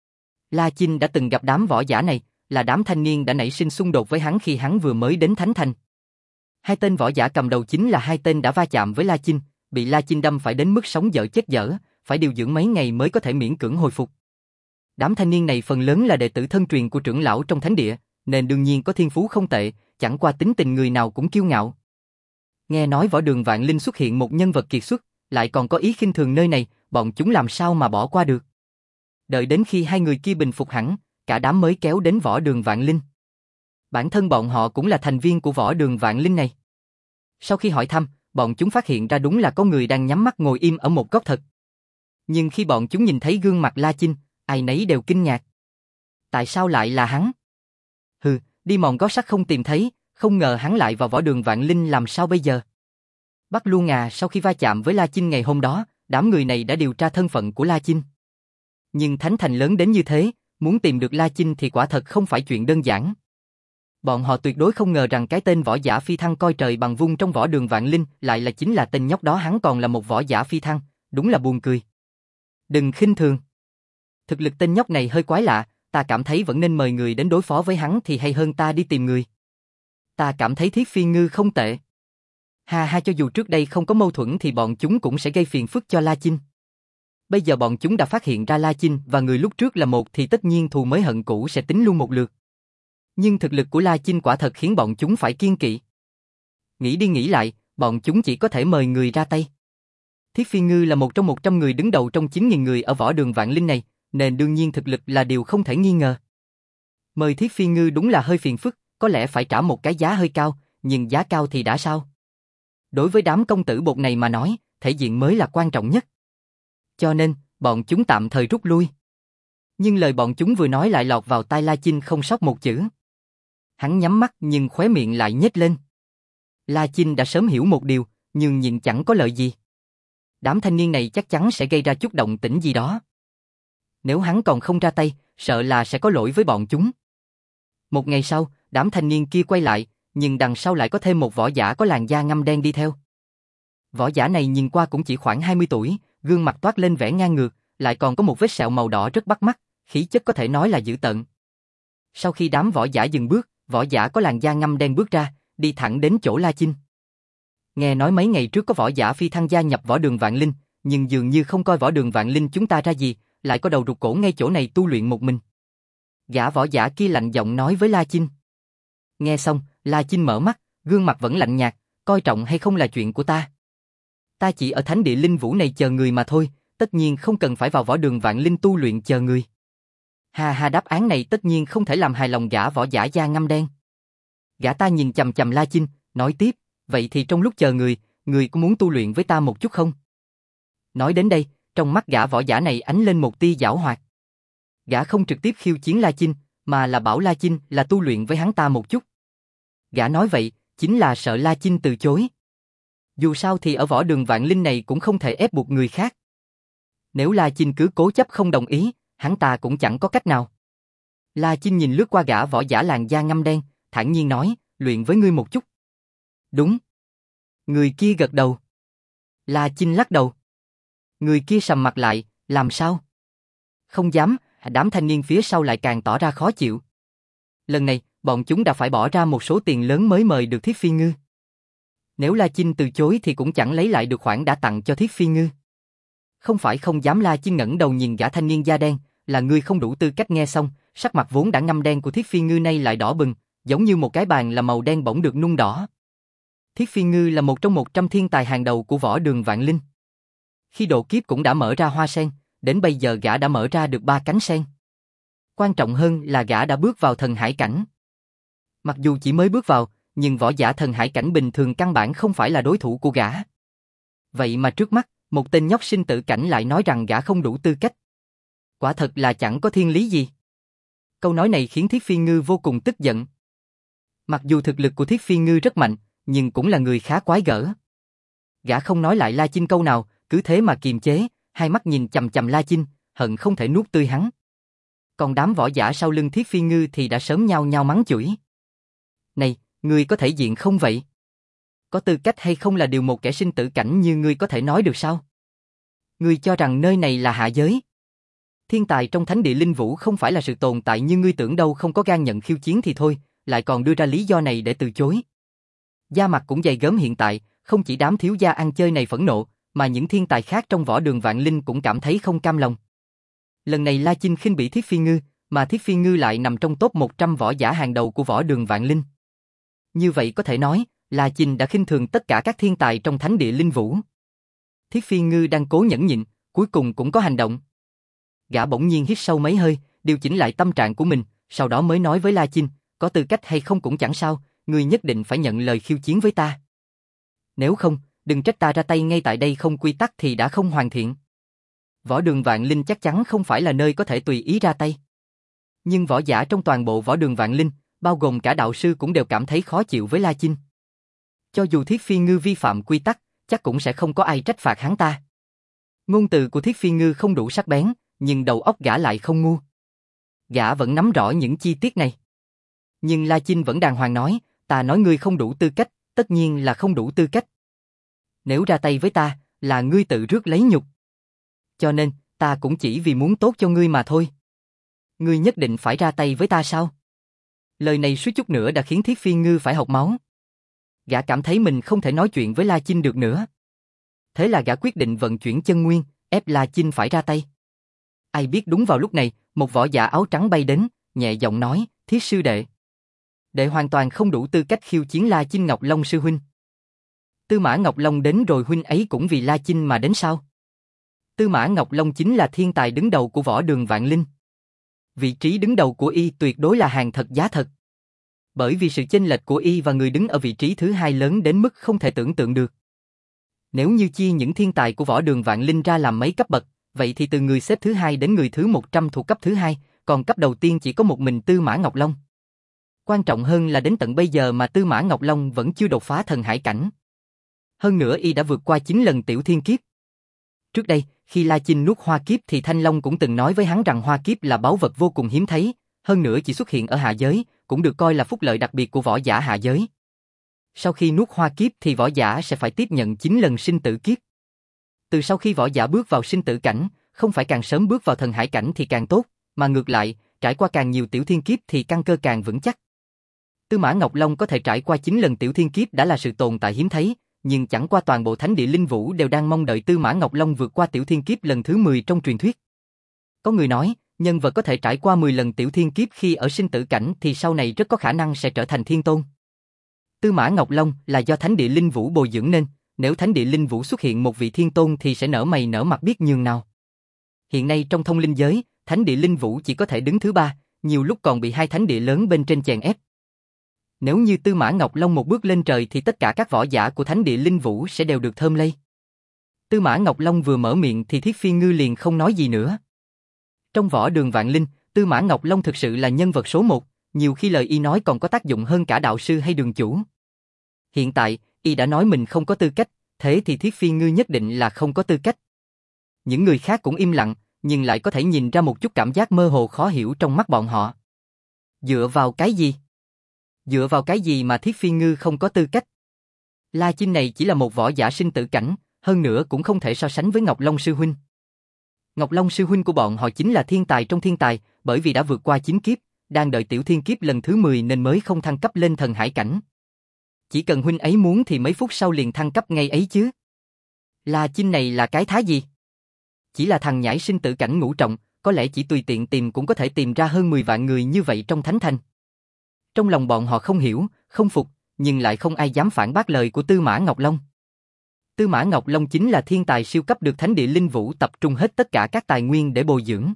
La Chinh đã từng gặp đám võ giả này, là đám thanh niên đã nảy sinh xung đột với hắn khi hắn vừa mới đến Thánh Thành. Hai tên võ giả cầm đầu chính là hai tên đã va chạm với La Chinh, bị La Chinh đâm phải đến mức sống dở chết dở, phải điều dưỡng mấy ngày mới có thể miễn cưỡng hồi phục. Đám thanh niên này phần lớn là đệ tử thân truyền của trưởng lão trong thánh địa, nên đương nhiên có thiên phú không tệ, chẳng qua tính tình người nào cũng kiêu ngạo. Nghe nói võ đường vạn linh xuất hiện một nhân vật kiệt xuất, lại còn có ý khinh thường nơi này, bọn chúng làm sao mà bỏ qua được. Đợi đến khi hai người kia bình phục hẳn, cả đám mới kéo đến võ đường vạn linh. Bản thân bọn họ cũng là thành viên của võ đường vạn linh này. Sau khi hỏi thăm, bọn chúng phát hiện ra đúng là có người đang nhắm mắt ngồi im ở một góc thật. Nhưng khi bọn chúng nhìn thấy gương mặt La Chinh, ai nấy đều kinh ngạc. Tại sao lại là hắn? Hừ, đi mòn gót sắt không tìm thấy, không ngờ hắn lại vào võ đường vạn linh, làm sao bây giờ? Bắc Lu Ngà sau khi va chạm với La Chinh ngày hôm đó, đám người này đã điều tra thân phận của La Chinh. Nhưng thánh thành lớn đến như thế, muốn tìm được La Chinh thì quả thật không phải chuyện đơn giản. Bọn họ tuyệt đối không ngờ rằng cái tên võ giả phi thăng coi trời bằng vung trong võ đường vạn linh lại là chính là tên nhóc đó, hắn còn là một võ giả phi thăng, đúng là buồn cười. Đừng khinh thường. Thực lực tên nhóc này hơi quái lạ, ta cảm thấy vẫn nên mời người đến đối phó với hắn thì hay hơn ta đi tìm người. Ta cảm thấy Thiết Phi Ngư không tệ. Ha ha, cho dù trước đây không có mâu thuẫn thì bọn chúng cũng sẽ gây phiền phức cho La Chinh. Bây giờ bọn chúng đã phát hiện ra La Chinh và người lúc trước là một thì tất nhiên thù mới hận cũ sẽ tính luôn một lượt. Nhưng thực lực của La Chinh quả thật khiến bọn chúng phải kiêng kỵ. Nghĩ đi nghĩ lại, bọn chúng chỉ có thể mời người ra tay. Thiết Phi Ngư là một trong một trăm người đứng đầu trong chín nghìn người ở võ đường vạn linh này, nên đương nhiên thực lực là điều không thể nghi ngờ. Mời Thiết Phi Ngư đúng là hơi phiền phức, có lẽ phải trả một cái giá hơi cao, nhưng giá cao thì đã sao? Đối với đám công tử bột này mà nói, thể diện mới là quan trọng nhất. Cho nên, bọn chúng tạm thời rút lui. Nhưng lời bọn chúng vừa nói lại lọt vào tai La Chinh không sót một chữ. Hắn nhắm mắt nhưng khóe miệng lại nhếch lên. La Chinh đã sớm hiểu một điều, nhưng nhịn chẳng có lợi gì. Đám thanh niên này chắc chắn sẽ gây ra chút động tĩnh gì đó. Nếu hắn còn không ra tay, sợ là sẽ có lỗi với bọn chúng. Một ngày sau, đám thanh niên kia quay lại, nhưng đằng sau lại có thêm một võ giả có làn da ngăm đen đi theo. Võ giả này nhìn qua cũng chỉ khoảng hai mươi tuổi, gương mặt toát lên vẻ ngang ngược, lại còn có một vết sẹo màu đỏ rất bắt mắt, khí chất có thể nói là dữ tợn. Sau khi đám võ giả dừng bước, võ giả có làn da ngăm đen bước ra, đi thẳng đến chỗ La Chinh. Nghe nói mấy ngày trước có võ giả phi thăng gia nhập võ đường vạn linh, nhưng dường như không coi võ đường vạn linh chúng ta ra gì, lại có đầu rụt cổ ngay chỗ này tu luyện một mình. Gã võ giả kia lạnh giọng nói với La Chinh. Nghe xong, La Chinh mở mắt, gương mặt vẫn lạnh nhạt, coi trọng hay không là chuyện của ta. Ta chỉ ở thánh địa linh vũ này chờ người mà thôi, tất nhiên không cần phải vào võ đường vạn linh tu luyện chờ người. Hà hà, đáp án này tất nhiên không thể làm hài lòng gã võ giả da ngăm đen. Gã ta nhìn chằm chằm La Chinh, nói tiếp, vậy thì trong lúc chờ người, người có muốn tu luyện với ta một chút không? Nói đến đây, trong mắt gã võ giả này ánh lên một tia giảo hoạt. Gã không trực tiếp khiêu chiến La Chinh, mà là bảo La Chinh là tu luyện với hắn ta một chút. Gã nói vậy, chính là sợ La Chinh từ chối. Dù sao thì ở võ đường vạn linh này cũng không thể ép buộc người khác. Nếu La Chinh cứ cố chấp không đồng ý, hắn ta cũng chẳng có cách nào. La Chinh nhìn lướt qua gã võ giả làn da ngăm đen, thản nhiên nói, luyện với ngươi một chút. Đúng. Người kia gật đầu. La Chinh lắc đầu. Người kia sầm mặt lại, làm sao? Không dám, đám thanh niên phía sau lại càng tỏ ra khó chịu. Lần này, bọn chúng đã phải bỏ ra một số tiền lớn mới mời được Thiết Phi Ngư. Nếu La Chinh từ chối thì cũng chẳng lấy lại được khoản đã tặng cho Thiết Phi Ngư. Không phải không dám, La Chinh ngẩng đầu nhìn gã thanh niên da đen, là ngươi không đủ tư cách. Nghe xong, sắc mặt vốn đã ngăm đen của Thiết Phi Ngư nay lại đỏ bừng, giống như một cái bàn là màu đen bỗng được nung đỏ. Thiết Phi Ngư là một trong một trăm thiên tài hàng đầu của võ đường vạn linh. Khi độ kiếp cũng đã mở ra hoa sen, đến bây giờ gã đã mở ra được ba cánh sen. Quan trọng hơn là gã đã bước vào thần hải cảnh. Mặc dù chỉ mới bước vào, nhưng võ giả thần hải cảnh bình thường căn bản không phải là đối thủ của gã. Vậy mà trước mắt, một tên nhóc sinh tử cảnh lại nói rằng gã không đủ tư cách. Quả thật là chẳng có thiên lý gì. Câu nói này khiến Thiết Phi Ngư vô cùng tức giận. Mặc dù thực lực của Thiết Phi Ngư rất mạnh, nhưng cũng là người khá quái gở. Gã không nói lại La Chinh câu nào, cứ thế mà kiềm chế, hai mắt nhìn chằm chằm La Chinh, hận không thể nuốt tươi hắn. Còn đám võ giả sau lưng Thiết Phi Ngư thì đã sớm nhao nhao mắng chửi. Này, ngươi có thể diện không vậy? Có tư cách hay không là điều một kẻ sinh tử cảnh như ngươi có thể nói được sao? Ngươi cho rằng nơi này là hạ giới? Thiên tài trong thánh địa linh vũ không phải là sự tồn tại như ngươi tưởng đâu, không có gan nhận khiêu chiến thì thôi, lại còn đưa ra lý do này để từ chối. Da mặt cũng dày gớm, hiện tại, không chỉ đám thiếu gia ăn chơi này phẫn nộ, mà những thiên tài khác trong võ đường vạn linh cũng cảm thấy không cam lòng. Lần này La Chinh khinh bỉ Thiết Phi Ngư, mà Thiết Phi Ngư lại nằm trong top một trăm võ giả hàng đầu của võ đường vạn linh. Như vậy có thể nói, La Chinh đã khinh thường tất cả các thiên tài trong thánh địa linh vũ. Thiết Phi Ngư đang cố nhẫn nhịn, cuối cùng cũng có hành động. Gã bỗng nhiên hít sâu mấy hơi, điều chỉnh lại tâm trạng của mình, sau đó mới nói với La Chinh, có tư cách hay không cũng chẳng sao, ngươi nhất định phải nhận lời khiêu chiến với ta. Nếu không, đừng trách ta ra tay ngay tại đây, không quy tắc thì đã không hoàn thiện. Võ đường vạn linh chắc chắn không phải là nơi có thể tùy ý ra tay. Nhưng võ giả trong toàn bộ võ đường vạn linh, bao gồm cả đạo sư cũng đều cảm thấy khó chịu với La Chinh. Cho dù Thiết Phi Ngư vi phạm quy tắc, chắc cũng sẽ không có ai trách phạt hắn ta. Ngôn từ của Thiết Phi Ngư không đủ sắc bén, nhưng đầu óc gã lại không ngu. Gã vẫn nắm rõ những chi tiết này. Nhưng La Chinh vẫn đàng hoàng nói, ta nói ngươi không đủ tư cách, tất nhiên là không đủ tư cách. Nếu ra tay với ta, là ngươi tự rước lấy nhục. Cho nên, ta cũng chỉ vì muốn tốt cho ngươi mà thôi. Ngươi nhất định phải ra tay với ta sao? Lời này suýt chút nữa đã khiến Thiết Phi Ngư phải hộc máu. Gã cảm thấy mình không thể nói chuyện với La Chinh được nữa. Thế là gã quyết định vận chuyển chân nguyên, ép La Chinh phải ra tay. Ai biết đúng vào lúc này, một võ giả áo trắng bay đến, nhẹ giọng nói, Thiết sư đệ. Đệ hoàn toàn không đủ tư cách khiêu chiến La Chinh Ngọc Long sư huynh. Tư Mã Ngọc Long đến rồi huynh ấy cũng vì La Chinh mà đến sao? Tư Mã Ngọc Long chính là thiên tài đứng đầu của võ đường Vạn Linh. Vị trí đứng đầu của y tuyệt đối là hàng thật giá thật. Bởi vì sự chênh lệch của y và người đứng ở vị trí thứ hai lớn đến mức không thể tưởng tượng được. Nếu như chia những thiên tài của võ đường Vạn Linh ra làm mấy cấp bậc, vậy thì từ người xếp thứ hai đến người thứ một trăm thuộc cấp thứ hai, còn cấp đầu tiên chỉ có một mình Tư Mã Ngọc Long. Quan trọng hơn là đến tận bây giờ mà Tư Mã Ngọc Long vẫn chưa đột phá thần hải cảnh. Hơn nữa y đã vượt qua chín lần tiểu thiên kiếp. Trước đây, khi La Chinh nuốt hoa kiếp thì Thanh Long cũng từng nói với hắn rằng hoa kiếp là báu vật vô cùng hiếm thấy, hơn nữa chỉ xuất hiện ở hạ giới, cũng được coi là phúc lợi đặc biệt của võ giả hạ giới. Sau khi nuốt hoa kiếp thì võ giả sẽ phải tiếp nhận chín lần sinh tử kiếp. Từ sau khi võ giả bước vào sinh tử cảnh, không phải càng sớm bước vào thần hải cảnh thì càng tốt, mà ngược lại, trải qua càng nhiều tiểu thiên kiếp thì căn cơ càng vững chắc. Tư Mã Ngọc Long có thể trải qua chín lần tiểu thiên kiếp đã là sự tồn tại hiếm thấy, nhưng chẳng qua toàn bộ thánh địa linh vũ đều đang mong đợi Tư Mã Ngọc Long vượt qua tiểu thiên kiếp lần thứ mười trong truyền thuyết. Có người nói, nhân vật có thể trải qua mười lần tiểu thiên kiếp khi ở sinh tử cảnh thì sau này rất có khả năng sẽ trở thành thiên tôn. Tư Mã Ngọc Long là do thánh địa linh vũ bồi dưỡng nên, nếu thánh địa linh vũ xuất hiện một vị thiên tôn thì sẽ nở mày nở mặt biết nhường nào. Hiện nay trong thông linh giới, thánh địa linh vũ chỉ có thể đứng thứ ba, nhiều lúc còn bị hai thánh địa lớn bên trên chèn ép. Nếu như Tư Mã Ngọc Long một bước lên trời thì tất cả các võ giả của thánh địa linh vũ sẽ đều được thơm lây. Tư Mã Ngọc Long vừa mở miệng thì Thiết Phi Ngư liền không nói gì nữa. Trong võ đường Vạn Linh, Tư Mã Ngọc Long thực sự là nhân vật số một, nhiều khi lời y nói còn có tác dụng hơn cả đạo sư hay đường chủ. Hiện tại, y đã nói mình không có tư cách, thế thì Thiết Phi Ngư nhất định là không có tư cách. Những người khác cũng im lặng, nhưng lại có thể nhìn ra một chút cảm giác mơ hồ khó hiểu trong mắt bọn họ. Dựa vào cái gì? Dựa vào cái gì mà Thiết Phi Ngư không có tư cách? La Chinh này chỉ là một võ giả sinh tử cảnh, hơn nữa cũng không thể so sánh với Ngọc Long sư huynh. Ngọc Long sư huynh của bọn họ chính là thiên tài trong thiên tài, bởi vì đã vượt qua chín kiếp, đang đợi tiểu thiên kiếp lần thứ mười nên mới không thăng cấp lên thần hải cảnh. Chỉ cần huynh ấy muốn thì mấy phút sau liền thăng cấp ngay ấy chứ. La Chinh này là cái thá gì? Chỉ là thằng nhãi sinh tử cảnh ngũ trọng, có lẽ chỉ tùy tiện tìm cũng có thể tìm ra hơn mười vạn người như vậy trong thánh thành. Trong lòng bọn họ không hiểu, không phục, nhưng lại không ai dám phản bác lời của Tư Mã Ngọc Long. Tư Mã Ngọc Long chính là thiên tài siêu cấp được thánh địa linh vũ tập trung hết tất cả các tài nguyên để bồi dưỡng.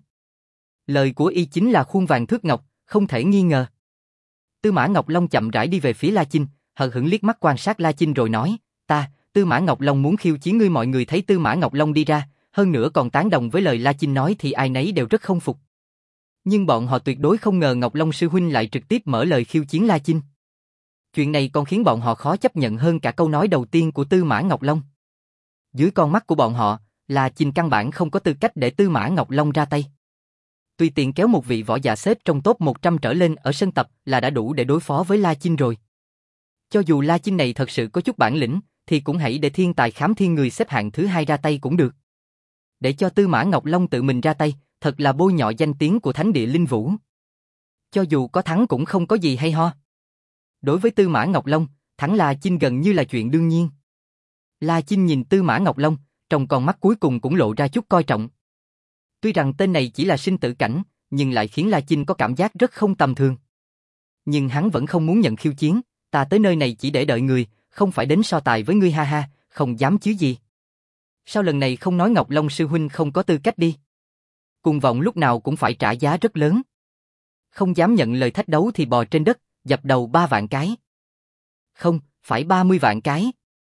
Lời của y chính là khuôn vàng thước ngọc, không thể nghi ngờ. Tư Mã Ngọc Long chậm rãi đi về phía La Chinh, hờ hững liếc mắt quan sát La Chinh rồi nói, ta, Tư Mã Ngọc Long muốn khiêu chiến ngươi. Mọi người thấy Tư Mã Ngọc Long đi ra, hơn nữa còn tán đồng với lời La Chinh nói thì ai nấy đều rất không phục. Nhưng bọn họ tuyệt đối không ngờ Ngọc Long sư huynh lại trực tiếp mở lời khiêu chiến La Chinh. Chuyện này còn khiến bọn họ khó chấp nhận hơn cả câu nói đầu tiên của Tư Mã Ngọc Long. Dưới con mắt của bọn họ, La Chinh căn bản không có tư cách để Tư Mã Ngọc Long ra tay. Tùy tiện kéo một vị võ giả xếp trong top một trăm trở lên ở sân tập là đã đủ để đối phó với La Chinh rồi. Cho dù La Chinh này thật sự có chút bản lĩnh, thì cũng hãy để thiên tài khám thiên người xếp hạng thứ hai ra tay cũng được. Để cho Tư Mã Ngọc Long tự mình ra tay, thật là bôi nhọ danh tiếng của thánh địa linh vũ. Cho dù có thắng cũng không có gì hay ho. Đối với Tư Mã Ngọc Long, thắng La Chinh gần như là chuyện đương nhiên. La Chinh nhìn Tư Mã Ngọc Long, trong con mắt cuối cùng cũng lộ ra chút coi trọng. Tuy rằng tên này chỉ là sinh tử cảnh, nhưng lại khiến La Chinh có cảm giác rất không tầm thường. Nhưng hắn vẫn không muốn nhận khiêu chiến, ta tới nơi này chỉ để đợi người, không phải đến so tài với ngươi ha ha, không dám chứ gì. Sao lần này không nói Ngọc Long sư huynh không có tư cách đi? Cuồng vọng lúc nào cũng phải trả giá rất lớn. Không dám nhận lời thách đấu thì bò trên đất, dập đầu ba vạn cái. Không, phải ba mươi vạn cái.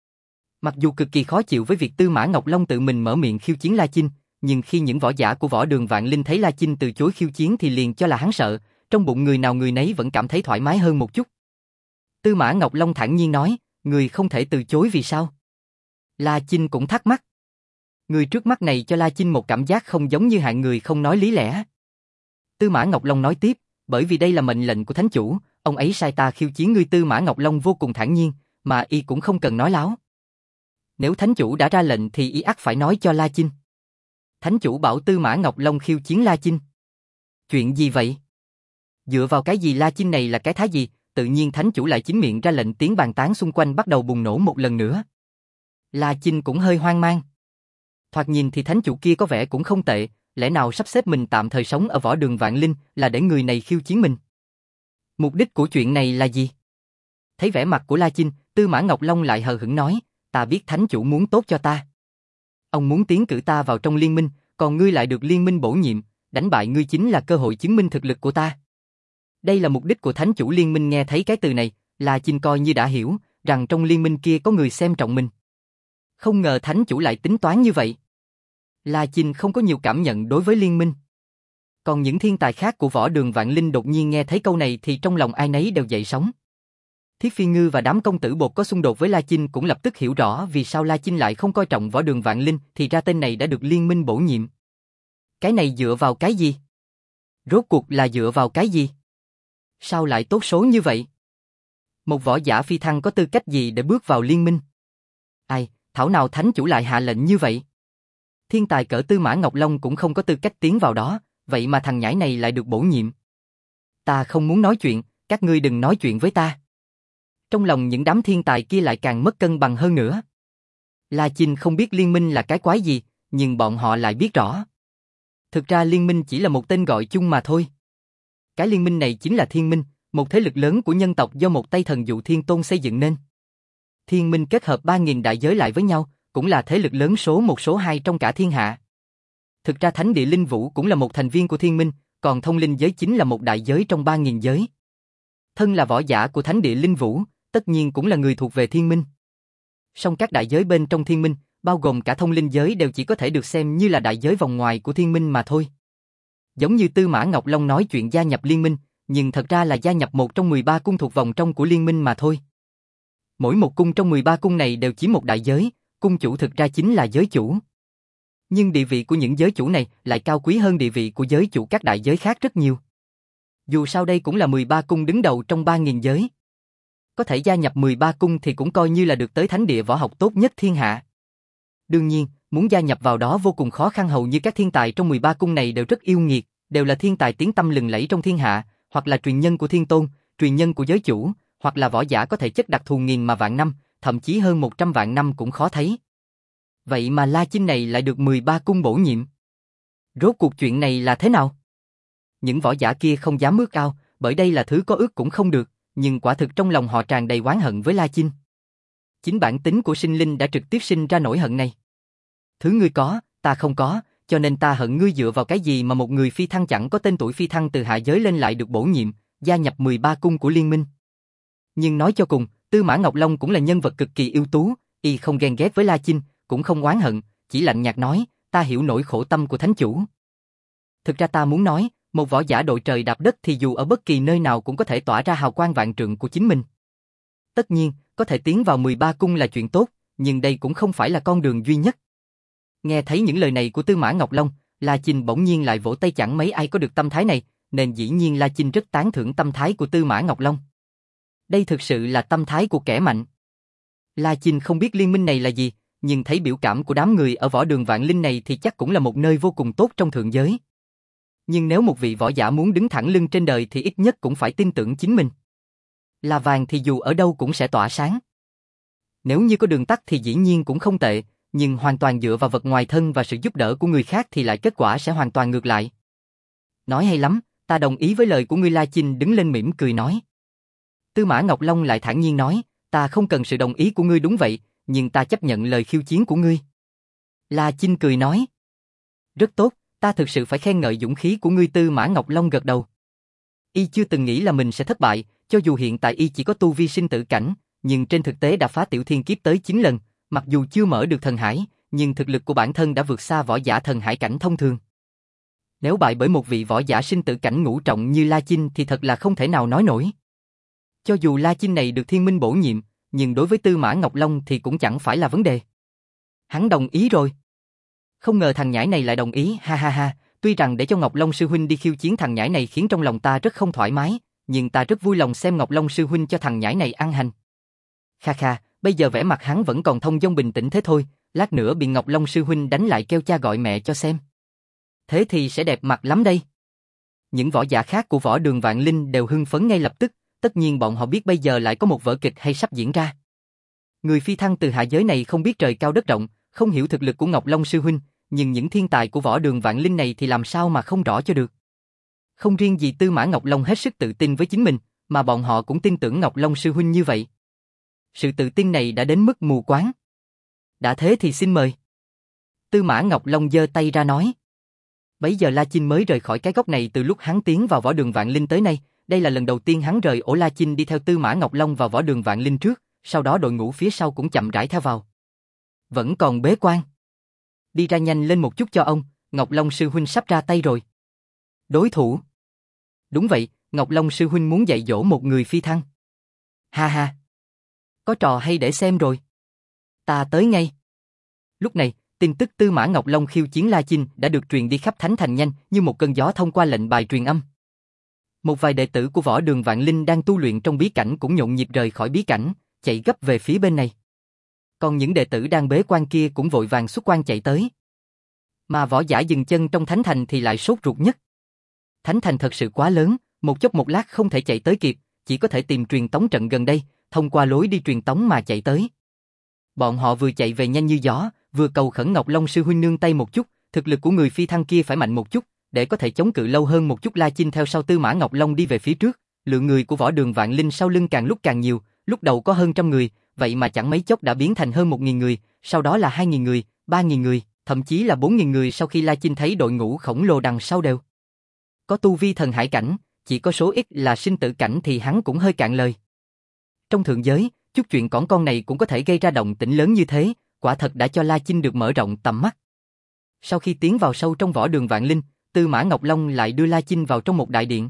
Mặc dù cực kỳ khó chịu với việc Tư Mã Ngọc Long tự mình mở miệng khiêu chiến La Chinh, nhưng khi những võ giả của võ đường Vạn Linh thấy La Chinh từ chối khiêu chiến thì liền cho là hắn sợ, trong bụng người nào người nấy vẫn cảm thấy thoải mái hơn một chút. Tư Mã Ngọc Long thản nhiên nói, người không thể từ chối vì sao? La Chinh cũng thắc mắc. Người trước mắt này cho La Chinh một cảm giác không giống như hạng người không nói lý lẽ. Tư Mã Ngọc Long nói tiếp, bởi vì đây là mệnh lệnh của thánh chủ, Ông ấy sai ta khiêu chiến ngươi. Tư Mã Ngọc Long vô cùng thản nhiên, mà y cũng không cần nói láo. Nếu thánh chủ đã ra lệnh thì y ắt phải nói cho La Chinh. Thánh chủ bảo Tư Mã Ngọc Long khiêu chiến La Chinh. Chuyện gì vậy? Dựa vào cái gì? La Chinh này là cái thá gì? Tự nhiên thánh chủ lại chính miệng ra lệnh. Tiếng bàn tán xung quanh bắt đầu bùng nổ một lần nữa. La Chinh cũng hơi hoang mang. Thoạt nhìn thì thánh chủ kia có vẻ cũng không tệ, lẽ nào sắp xếp mình tạm thời sống ở võ đường Vạn Linh là để người này khiêu chiến mình? Mục đích của chuyện này là gì? Thấy vẻ mặt của La Chinh, Tư Mã Ngọc Long lại hờ hững nói, ta biết thánh chủ muốn tốt cho ta. Ông muốn tiến cử ta vào trong liên minh, còn ngươi lại được liên minh bổ nhiệm, đánh bại ngươi chính là cơ hội chứng minh thực lực của ta. Đây là mục đích của thánh chủ liên minh. Nghe thấy cái từ này, La Chinh coi như đã hiểu, rằng trong liên minh kia có người xem trọng mình. Không ngờ thánh chủ lại tính toán như vậy. La Chinh không có nhiều cảm nhận đối với liên minh. Còn những thiên tài khác của võ đường Vạn Linh đột nhiên nghe thấy câu này thì trong lòng ai nấy đều dậy sóng. Thiết Phi Ngư và đám công tử bột có xung đột với La Chinh cũng lập tức hiểu rõ vì sao La Chinh lại không coi trọng võ đường Vạn Linh, thì ra tên này đã được liên minh bổ nhiệm. Cái này dựa vào cái gì? Rốt cuộc là dựa vào cái gì? Sao lại tốt số như vậy? Một võ giả phi thăng có tư cách gì để bước vào liên minh? Ai, thảo nào thánh chủ lại hạ lệnh như vậy? Thiên tài cỡ Tư Mã Ngọc Long cũng không có tư cách tiến vào đó, vậy mà thằng nhãi này lại được bổ nhiệm. Ta không muốn nói chuyện, các ngươi đừng nói chuyện với ta. Trong lòng những đám thiên tài kia lại càng mất cân bằng hơn nữa. La Chinh không biết liên minh là cái quái gì, nhưng bọn họ lại biết rõ. Thực ra liên minh chỉ là một tên gọi chung mà thôi. Cái liên minh này chính là Thiên Minh, một thế lực lớn của nhân tộc do một tay thần dụ Thiên Tôn xây dựng nên. Thiên Minh kết hợp ba nghìn đại giới lại với nhau, cũng là thế lực lớn số một số hai trong cả thiên hạ. Thực ra Thánh Địa Linh Vũ cũng là một thành viên của Thiên Minh, còn Thông Linh Giới chính là một đại giới trong ba nghìn giới. Thân là võ giả của Thánh Địa Linh Vũ, tất nhiên cũng là người thuộc về Thiên Minh. Song các đại giới bên trong Thiên Minh, bao gồm cả Thông Linh Giới đều chỉ có thể được xem như là đại giới vòng ngoài của Thiên Minh mà thôi. Giống như Tư Mã Ngọc Long nói chuyện gia nhập liên minh, nhưng thật ra là gia nhập một trong mười ba cung thuộc vòng trong của liên minh mà thôi. Mỗi một cung trong mười ba cung này đều chiếm một đại giới, cung chủ thực ra chính là giới chủ. Nhưng địa vị của những giới chủ này lại cao quý hơn địa vị của giới chủ các đại giới khác rất nhiều. Dù sao đây cũng là mười ba cung đứng đầu trong ba nghìn giới. Có thể gia nhập mười ba cung thì cũng coi như là được tới thánh địa võ học tốt nhất thiên hạ. Đương nhiên, muốn gia nhập vào đó vô cùng khó khăn, hầu như các thiên tài trong mười ba cung này đều rất yêu nghiệt, đều là thiên tài tiếng tăm lừng lẫy trong thiên hạ, hoặc là truyền nhân của Thiên Tôn, truyền nhân của giới chủ, hoặc là võ giả có thể chất đặc thù nghìn mà vạn năm, thậm chí hơn một trăm vạn năm cũng khó thấy. Vậy mà La Chinh này lại được mười ba cung bổ nhiệm. Rốt cuộc chuyện này là thế nào? Những võ giả kia không dám ước ao, bởi đây là thứ có ước cũng không được, nhưng quả thực trong lòng họ tràn đầy oán hận với La Chinh. Chính bản tính của sinh linh đã trực tiếp sinh ra nỗi hận này. Thứ ngươi có, ta không có, cho nên ta hận ngươi. Dựa vào cái gì mà một người phi thăng chẳng có tên tuổi phi thăng từ hạ giới lên lại được bổ nhiệm, gia nhập mười ba cung của liên minh? Nhưng nói cho cùng, Tư Mã Ngọc Long cũng là nhân vật cực kỳ ưu tú, y không ghen ghét với La Chinh, cũng không oán hận, chỉ lạnh nhạt nói, ta hiểu nỗi khổ tâm của thánh chủ. Thực ra ta muốn nói, một võ giả đội trời đạp đất thì dù ở bất kỳ nơi nào cũng có thể tỏa ra hào quang vạn trượng của chính mình. Tất nhiên, có thể tiến vào mười ba cung là chuyện tốt, nhưng đây cũng không phải là con đường duy nhất. Nghe thấy những lời này của Tư Mã Ngọc Long, La Chinh bỗng nhiên lại vỗ tay. Chẳng mấy ai có được tâm thái này, nên dĩ nhiên La Chinh rất tán thưởng tâm thái của Tư Mã Ngọc Long. Đây thực sự là tâm thái của kẻ mạnh. La Chinh không biết liên minh này là gì, nhưng thấy biểu cảm của đám người ở võ đường Vạn Linh này thì chắc cũng là một nơi vô cùng tốt trong thượng giới. Nhưng nếu một vị võ giả muốn đứng thẳng lưng trên đời thì ít nhất cũng phải tin tưởng chính mình. Là vàng thì dù ở đâu cũng sẽ tỏa sáng. Nếu như có đường tắt thì dĩ nhiên cũng không tệ, nhưng hoàn toàn dựa vào vật ngoài thân và sự giúp đỡ của người khác thì lại kết quả sẽ hoàn toàn ngược lại. Nói hay lắm, ta đồng ý với lời của ngươi. La Chinh đứng lên mỉm cười nói. Tư Mã Ngọc Long lại thản nhiên nói, ta không cần sự đồng ý của ngươi. Đúng vậy, nhưng ta chấp nhận lời khiêu chiến của ngươi. La Chinh cười nói. Rất tốt, ta thực sự phải khen ngợi dũng khí của ngươi. Tư Mã Ngọc Long gật đầu. Y chưa từng nghĩ là mình sẽ thất bại, cho dù hiện tại y chỉ có tu vi sinh tử cảnh, nhưng trên thực tế đã phá tiểu thiên kiếp tới chín lần, mặc dù chưa mở được thần hải, nhưng thực lực của bản thân đã vượt xa võ giả thần hải cảnh thông thường. Nếu bại bởi một vị võ giả sinh tử cảnh ngũ trọng như La Chinh thì thật là không thể nào nói nổi. Cho dù La Chinh này được Thiên Minh bổ nhiệm, nhưng đối với Tư Mã Ngọc Long thì cũng chẳng phải là vấn đề. Hắn đồng ý rồi. Không ngờ thằng nhãi này lại đồng ý, ha ha ha, tuy rằng để cho Ngọc Long sư huynh đi khiêu chiến thằng nhãi này khiến trong lòng ta rất không thoải mái, nhưng ta rất vui lòng xem Ngọc Long sư huynh cho thằng nhãi này ăn hành. Kha kha, bây giờ vẻ mặt hắn vẫn còn thông dong bình tĩnh thế thôi, lát nữa bị Ngọc Long sư huynh đánh lại kêu cha gọi mẹ cho xem. Thế thì sẽ đẹp mặt lắm đây. Những võ giả khác của võ đường Vạn Linh đều hưng phấn ngay lập tức, tất nhiên bọn họ biết bây giờ lại có một vở kịch hay sắp diễn ra. Người phi thăng từ hạ giới này không biết trời cao đất rộng, không hiểu thực lực của Ngọc Long sư huynh, nhưng những thiên tài của võ đường Vạn Linh này thì làm sao mà không rõ cho được. Không riêng gì Tư Mã Ngọc Long hết sức tự tin với chính mình, mà bọn họ cũng tin tưởng Ngọc Long sư huynh như vậy. Sự tự tin này đã đến mức mù quáng. Đã thế thì xin mời. Tư Mã Ngọc Long giơ tay ra nói. Bấy giờ La Chinh mới rời khỏi cái góc này từ lúc hắn tiến vào võ đường Vạn Linh tới nay, đây là lần đầu tiên hắn rời ổ. La Chinh đi theo Tư Mã Ngọc Long vào võ đường Vạn Linh trước, sau đó đội ngũ phía sau cũng chậm rãi theo vào. Vẫn còn bế quan. Đi ra nhanh lên một chút cho ông, Ngọc Long sư huynh sắp ra tay rồi. Đối thủ. Đúng vậy, Ngọc Long sư huynh muốn dạy dỗ một người phi thăng. Ha ha. Có trò hay để xem rồi. Ta tới ngay. Lúc này, tin tức Tư Mã Ngọc Long khiêu chiến La Chinh đã được truyền đi khắp Thánh Thành nhanh như một cơn gió thông qua lệnh bài truyền âm. Một vài đệ tử của võ đường Vạn Linh đang tu luyện trong bí cảnh cũng nhộn nhịp rời khỏi bí cảnh, chạy gấp về phía bên này. Còn những đệ tử đang bế quan kia cũng vội vàng xuất quan chạy tới. Mà võ giả dừng chân trong Thánh Thành thì lại sốt ruột nhất. Thánh Thành thật sự quá lớn, một chốc một lát không thể chạy tới kịp, chỉ có thể tìm truyền tống trận gần đây, thông qua lối đi truyền tống mà chạy tới. Bọn họ vừa chạy về nhanh như gió, vừa cầu khẩn Ngọc Long sư huynh nương tay một chút, thực lực của người phi thăng kia phải mạnh một chút, để có thể chống cự lâu hơn một chút. La Chinh theo sau Tư Mã Ngọc Long đi về phía trước, lượng người của võ đường Vạn Linh sau lưng càng lúc càng nhiều, lúc đầu có hơn trăm người, vậy mà chẳng mấy chốc đã biến thành hơn một nghìn người, sau đó là hai nghìn người, ba nghìn người, thậm chí là bốn nghìn người sau khi La Chinh thấy đội ngũ khổng lồ đằng sau đều có tu vi thần hải cảnh, chỉ có số ít là sinh tử cảnh thì hắn cũng hơi cạn lời. Trong thượng giới, chút chuyện cỏn con này cũng có thể gây ra động tĩnh lớn như thế, quả thật đã cho La Chinh được mở rộng tầm mắt. Sau khi tiến vào sâu trong võ đường Vạn Linh, Tư Mã Ngọc Long lại đưa La Chinh vào trong một đại điện.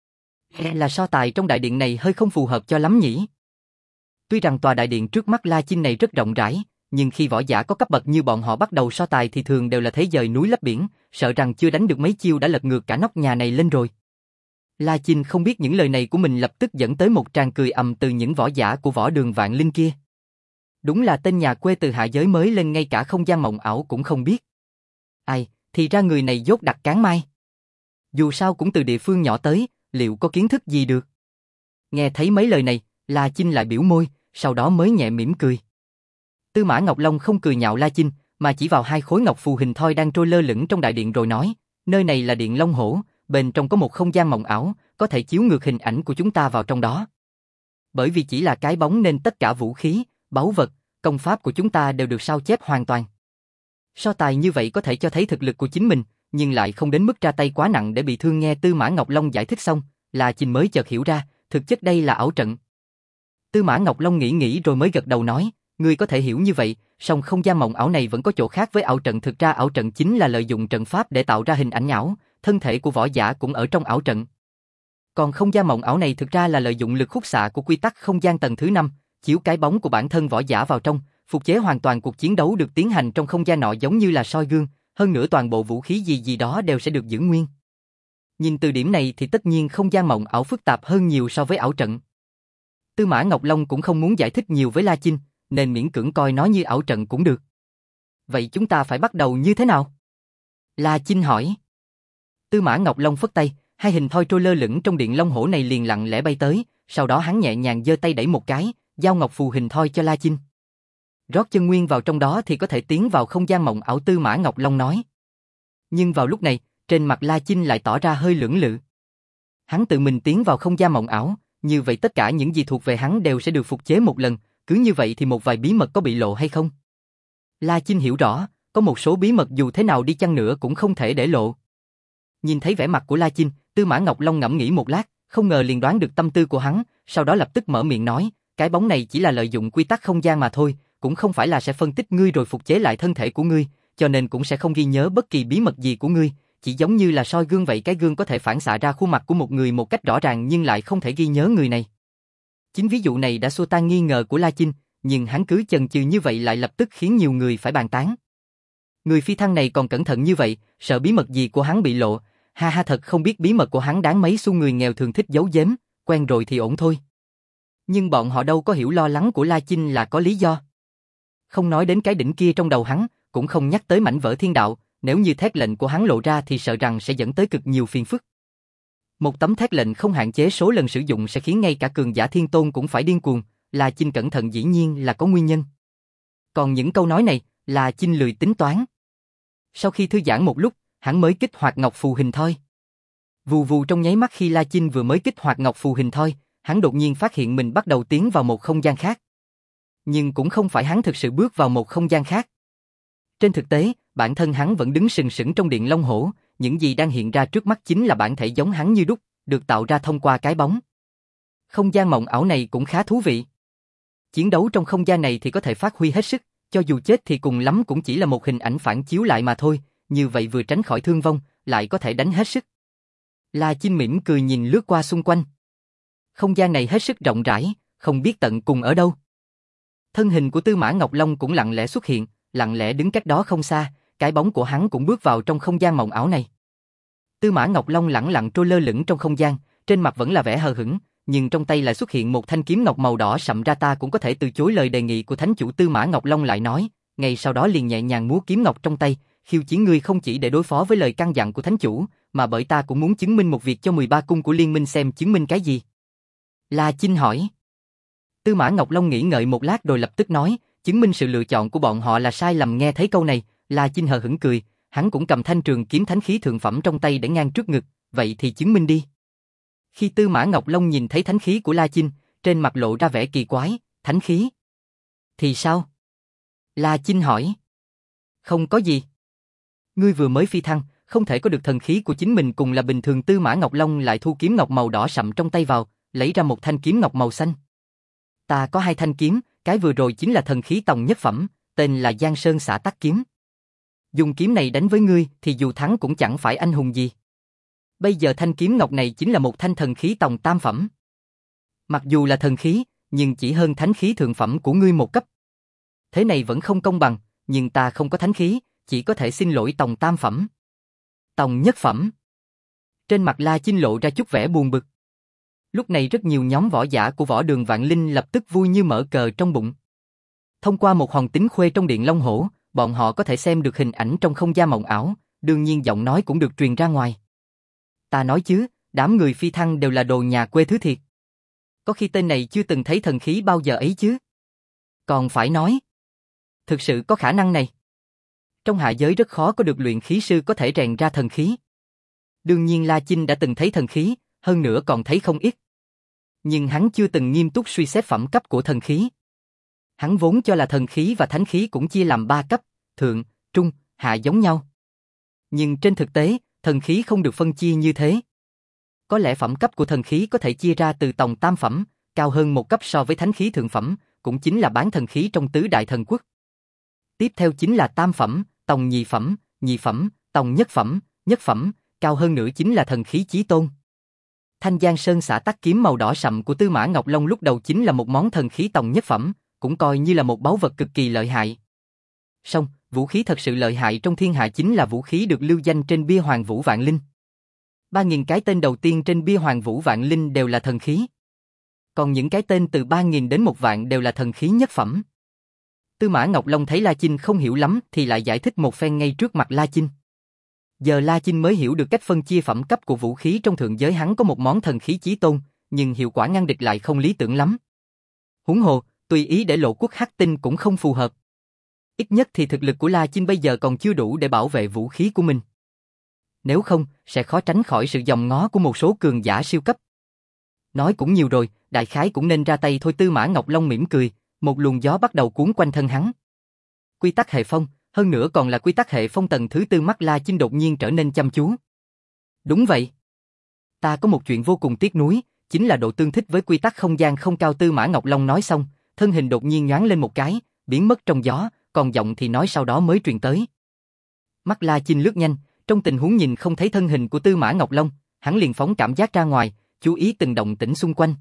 Là so tài trong đại điện này hơi không phù hợp cho lắm nhỉ? Tuy rằng tòa đại điện trước mắt La Chinh này rất rộng rãi, nhưng khi võ giả có cấp bậc như bọn họ bắt đầu so tài thì thường đều là thế dời núi lấp biển, sợ rằng chưa đánh được mấy chiêu đã lật ngược cả nóc nhà này lên rồi. La Chinh không biết những lời này của mình lập tức dẫn tới một tràng cười ầm từ những võ giả của võ đường Vạn Linh kia. Đúng là tên nhà quê từ hạ giới mới lên ngay cả không gian mộng ảo cũng không biết. Ai, thì ra người này dốt đặc cán mai. Dù sao cũng từ địa phương nhỏ tới, liệu có kiến thức gì được? Nghe thấy mấy lời này, La Chinh lại biểu môi, sau đó mới nhẹ mỉm cười. Tư Mã Ngọc Long không cười nhạo La Chinh, mà chỉ vào hai khối ngọc phù hình thoi đang trôi lơ lửng trong đại điện rồi nói, nơi này là điện Long Hổ, bên trong có một không gian mộng ảo, có thể chiếu ngược hình ảnh của chúng ta vào trong đó. Bởi vì chỉ là cái bóng nên tất cả vũ khí, báu vật, công pháp của chúng ta đều được sao chép hoàn toàn. So tài như vậy có thể cho thấy thực lực của chính mình, nhưng lại không đến mức ra tay quá nặng để bị thương. Nghe Tư Mã Ngọc Long giải thích xong, La Chinh mới chợt hiểu ra, thực chất đây là ảo trận. Tư Mã Ngọc Long nghĩ nghĩ rồi mới gật đầu nói, ngươi có thể hiểu như vậy, song không gian mộng ảo này vẫn có chỗ khác với ảo trận. Thực ra ảo trận chính là lợi dụng trận pháp để tạo ra hình ảnh ảo, thân thể của võ giả cũng ở trong ảo trận. Còn không gian mộng ảo này thực ra là lợi dụng lực khúc xạ của quy tắc không gian tầng thứ năm, chiếu cái bóng của bản thân võ giả vào trong, phục chế hoàn toàn cuộc chiến đấu được tiến hành trong không gian nọ giống như là soi gương, hơn nữa toàn bộ vũ khí gì gì đó đều sẽ được giữ nguyên. Nhìn từ điểm này thì tất nhiên không gian mộng ảo phức tạp hơn nhiều so với ảo trận. Tư Mã Ngọc Long cũng không muốn giải thích nhiều với La Chinh, nên miễn cưỡng coi nó như ảo trận cũng được. Vậy chúng ta phải bắt đầu như thế nào? La Chinh hỏi. Tư Mã Ngọc Long phất tay, hai hình thoi trôi lơ lửng trong điện Long Hổ này liền lặng lẽ bay tới, sau đó hắn nhẹ nhàng giơ tay đẩy một cái, giao ngọc phù hình thoi cho La Chinh. Rót chân nguyên vào trong đó thì có thể tiến vào không gian mộng ảo, Tư Mã Ngọc Long nói. Nhưng vào lúc này, trên mặt La Chinh lại tỏ ra hơi lưỡng lự. Hắn tự mình tiến vào không gian mộng ảo, như vậy tất cả những gì thuộc về hắn đều sẽ được phục chế một lần, cứ như vậy thì một vài bí mật có bị lộ hay không? La Chinh hiểu rõ, có một số bí mật dù thế nào đi chăng nữa cũng không thể để lộ. Nhìn thấy vẻ mặt của La Chinh, Tư Mã Ngọc Long ngẫm nghĩ một lát, không ngờ liền đoán được tâm tư của hắn, sau đó lập tức mở miệng nói, cái bóng này chỉ là lợi dụng quy tắc không gian mà thôi, cũng không phải là sẽ phân tích ngươi rồi phục chế lại thân thể của ngươi, cho nên cũng sẽ không ghi nhớ bất kỳ bí mật gì của ngươi, chỉ giống như là soi gương vậy, cái gương có thể phản xạ ra khuôn mặt của một người một cách rõ ràng nhưng lại không thể ghi nhớ người này. Chính ví dụ này đã xua tan nghi ngờ của La Chinh, nhưng hắn cứ chần chừ như vậy lại lập tức khiến nhiều người phải bàn tán. Người phi thăng này còn cẩn thận như vậy, sợ bí mật gì của hắn bị lộ, ha ha, thật không biết bí mật của hắn đáng mấy xu người nghèo thường thích giấu giếm, quen rồi thì ổn thôi. Nhưng bọn họ đâu có hiểu lo lắng của La Chinh là có lý do. Không nói đến cái đỉnh kia trong đầu hắn, cũng không nhắc tới mảnh vỡ thiên đạo, nếu như thét lệnh của hắn lộ ra thì sợ rằng sẽ dẫn tới cực nhiều phiền phức. Một tấm thét lệnh không hạn chế số lần sử dụng sẽ khiến ngay cả cường giả thiên tôn cũng phải điên cuồng, La Chinh cẩn thận dĩ nhiên là có nguyên nhân. Còn những câu nói này, La Chinh lười tính toán. Sau khi thư giãn một lúc, hắn mới kích hoạt ngọc phù hình thoi. Vù vù trong nháy mắt khi La Chinh vừa mới kích hoạt ngọc phù hình thoi, hắn đột nhiên phát hiện mình bắt đầu tiến vào một không gian khác. Nhưng cũng không phải hắn thực sự bước vào một không gian khác. Trên thực tế, bản thân hắn vẫn đứng sừng sững trong điện Long Hổ, những gì đang hiện ra trước mắt chính là bản thể giống hắn như đúc, được tạo ra thông qua cái bóng. Không gian mộng ảo này cũng khá thú vị. Chiến đấu trong không gian này thì có thể phát huy hết sức, cho dù chết thì cùng lắm cũng chỉ là một hình ảnh phản chiếu lại mà thôi, như vậy vừa tránh khỏi thương vong, lại có thể đánh hết sức. La Chinh mỉm cười nhìn lướt qua xung quanh. Không gian này hết sức rộng rãi, không biết tận cùng ở đâu. Thân hình của Tư Mã Ngọc Long cũng lặng lẽ xuất hiện, lặng lẽ đứng cách đó không xa, cái bóng của hắn cũng bước vào trong không gian mộng ảo này. Tư Mã Ngọc Long lẳng lặng trôi lơ lửng trong không gian, trên mặt vẫn là vẻ hờ hững, nhưng trong tay lại xuất hiện một thanh kiếm ngọc màu đỏ sậm ra. Ta cũng có thể từ chối lời đề nghị của thánh chủ. Tư Mã Ngọc Long lại nói, ngay sau đó liền nhẹ nhàng múa kiếm ngọc trong tay, khiêu chiến ngươi không chỉ để đối phó với lời căn dặn của thánh chủ, mà bởi ta cũng muốn chứng minh một việc cho mười ba cung của liên minh. Xem chứng minh cái gì? La Chinh hỏi. Tư Mã Ngọc Long nghĩ ngợi một lát rồi lập tức nói, chứng minh sự lựa chọn của bọn họ là sai lầm. Nghe thấy câu này, La Chinh hờ hững cười, hắn cũng cầm thanh trường kiếm thánh khí thượng phẩm trong tay để ngang trước ngực, vậy thì chứng minh đi. Khi Tư Mã Ngọc Long nhìn thấy thánh khí của La Chinh, trên mặt lộ ra vẻ kỳ quái, thánh khí? Thì sao? La Chinh hỏi. Không có gì. Ngươi vừa mới phi thăng, không thể có được thần khí của chính mình cùng là bình thường. Tư Mã Ngọc Long lại thu kiếm ngọc màu đỏ sậm trong tay vào, lấy ra một thanh kiếm ngọc màu xanh. Ta có hai thanh kiếm, cái vừa rồi chính là thần khí tòng nhất phẩm, tên là Giang Sơn Xả Tắc Kiếm. Dùng kiếm này đánh với ngươi thì dù thắng cũng chẳng phải anh hùng gì. Bây giờ thanh kiếm ngọc này chính là một thanh thần khí tòng tam phẩm. Mặc dù là thần khí, nhưng chỉ hơn thánh khí thượng phẩm của ngươi một cấp. Thế này vẫn không công bằng, nhưng ta không có thánh khí, chỉ có thể xin lỗi tòng tam phẩm. Tòng nhất phẩm. Trên mặt La Chinh lộ ra chút vẻ buồn bực. Lúc này rất nhiều nhóm võ giả của võ đường Vạn Linh lập tức vui như mở cờ trong bụng. Thông qua một hòn tín khuê trong điện Long Hổ, bọn họ có thể xem được hình ảnh trong không gian mộng ảo, đương nhiên giọng nói cũng được truyền ra ngoài. Ta nói chứ, đám người phi thăng đều là đồ nhà quê thứ thiệt. Có khi tên này chưa từng thấy thần khí bao giờ ấy chứ. Còn phải nói, thực sự có khả năng này. Trong hạ giới rất khó có được luyện khí sư có thể rèn ra thần khí. Đương nhiên La Chinh đã từng thấy thần khí, hơn nữa còn thấy không ít. Nhưng hắn chưa từng nghiêm túc suy xét phẩm cấp của thần khí. Hắn vốn cho là thần khí và thánh khí cũng chia làm ba cấp, thượng, trung, hạ giống nhau. Nhưng trên thực tế, thần khí không được phân chia như thế. Có lẽ phẩm cấp của thần khí có thể chia ra từ tòng tam phẩm, cao hơn một cấp so với thánh khí thượng phẩm, cũng chính là bán thần khí trong tứ đại thần quốc. Tiếp theo chính là tam phẩm, tòng nhị phẩm, nhị phẩm, tòng nhất phẩm, nhất phẩm, cao hơn nữa chính là thần khí chí tôn. Thanh Giang Sơn Xả Tắc Kiếm màu đỏ sậm của Tư Mã Ngọc Long lúc đầu chính là một món thần khí tòng nhất phẩm, cũng coi như là một báu vật cực kỳ lợi hại. Song, vũ khí thật sự lợi hại trong thiên hạ chính là vũ khí được lưu danh trên bia Hoàng Vũ Vạn Linh. Ba nghìn cái tên đầu tiên trên bia Hoàng Vũ Vạn Linh đều là thần khí. Còn những cái tên từ ba nghìn đến một vạn đều là thần khí nhất phẩm. Tư Mã Ngọc Long thấy La Chinh không hiểu lắm thì lại giải thích một phen ngay trước mặt La Chinh. Giờ La Chinh mới hiểu được cách phân chia phẩm cấp của vũ khí trong thượng giới. Hắn có một món thần khí chí tôn, nhưng hiệu quả ngăn địch lại không lý tưởng lắm. Huống hồ, tùy ý để lộ quốc hắc tinh cũng không phù hợp. Ít nhất thì thực lực của La Chinh bây giờ còn chưa đủ để bảo vệ vũ khí của mình. Nếu không, sẽ khó tránh khỏi sự dòm ngó của một số cường giả siêu cấp. Nói cũng nhiều rồi, đại khái cũng nên ra tay thôi. Tư Mã Ngọc Long mỉm cười, một luồng gió bắt đầu cuốn quanh thân hắn. Quy tắc hệ phong, hơn nữa còn là quy tắc hệ phong tầng thứ tư. Mắt La Chinh đột nhiên trở nên chăm chú. Đúng vậy. Ta có một chuyện vô cùng tiếc nuối, chính là độ tương thích với quy tắc không gian không cao. Tư Mã Ngọc Long nói xong, thân hình đột nhiên nhoáng lên một cái, biến mất trong gió, còn giọng thì nói sau đó mới truyền tới. Mắt La Chinh lướt nhanh, trong tình huống nhìn không thấy thân hình của Tư Mã Ngọc Long, hắn liền phóng cảm giác ra ngoài, chú ý từng động tĩnh xung quanh.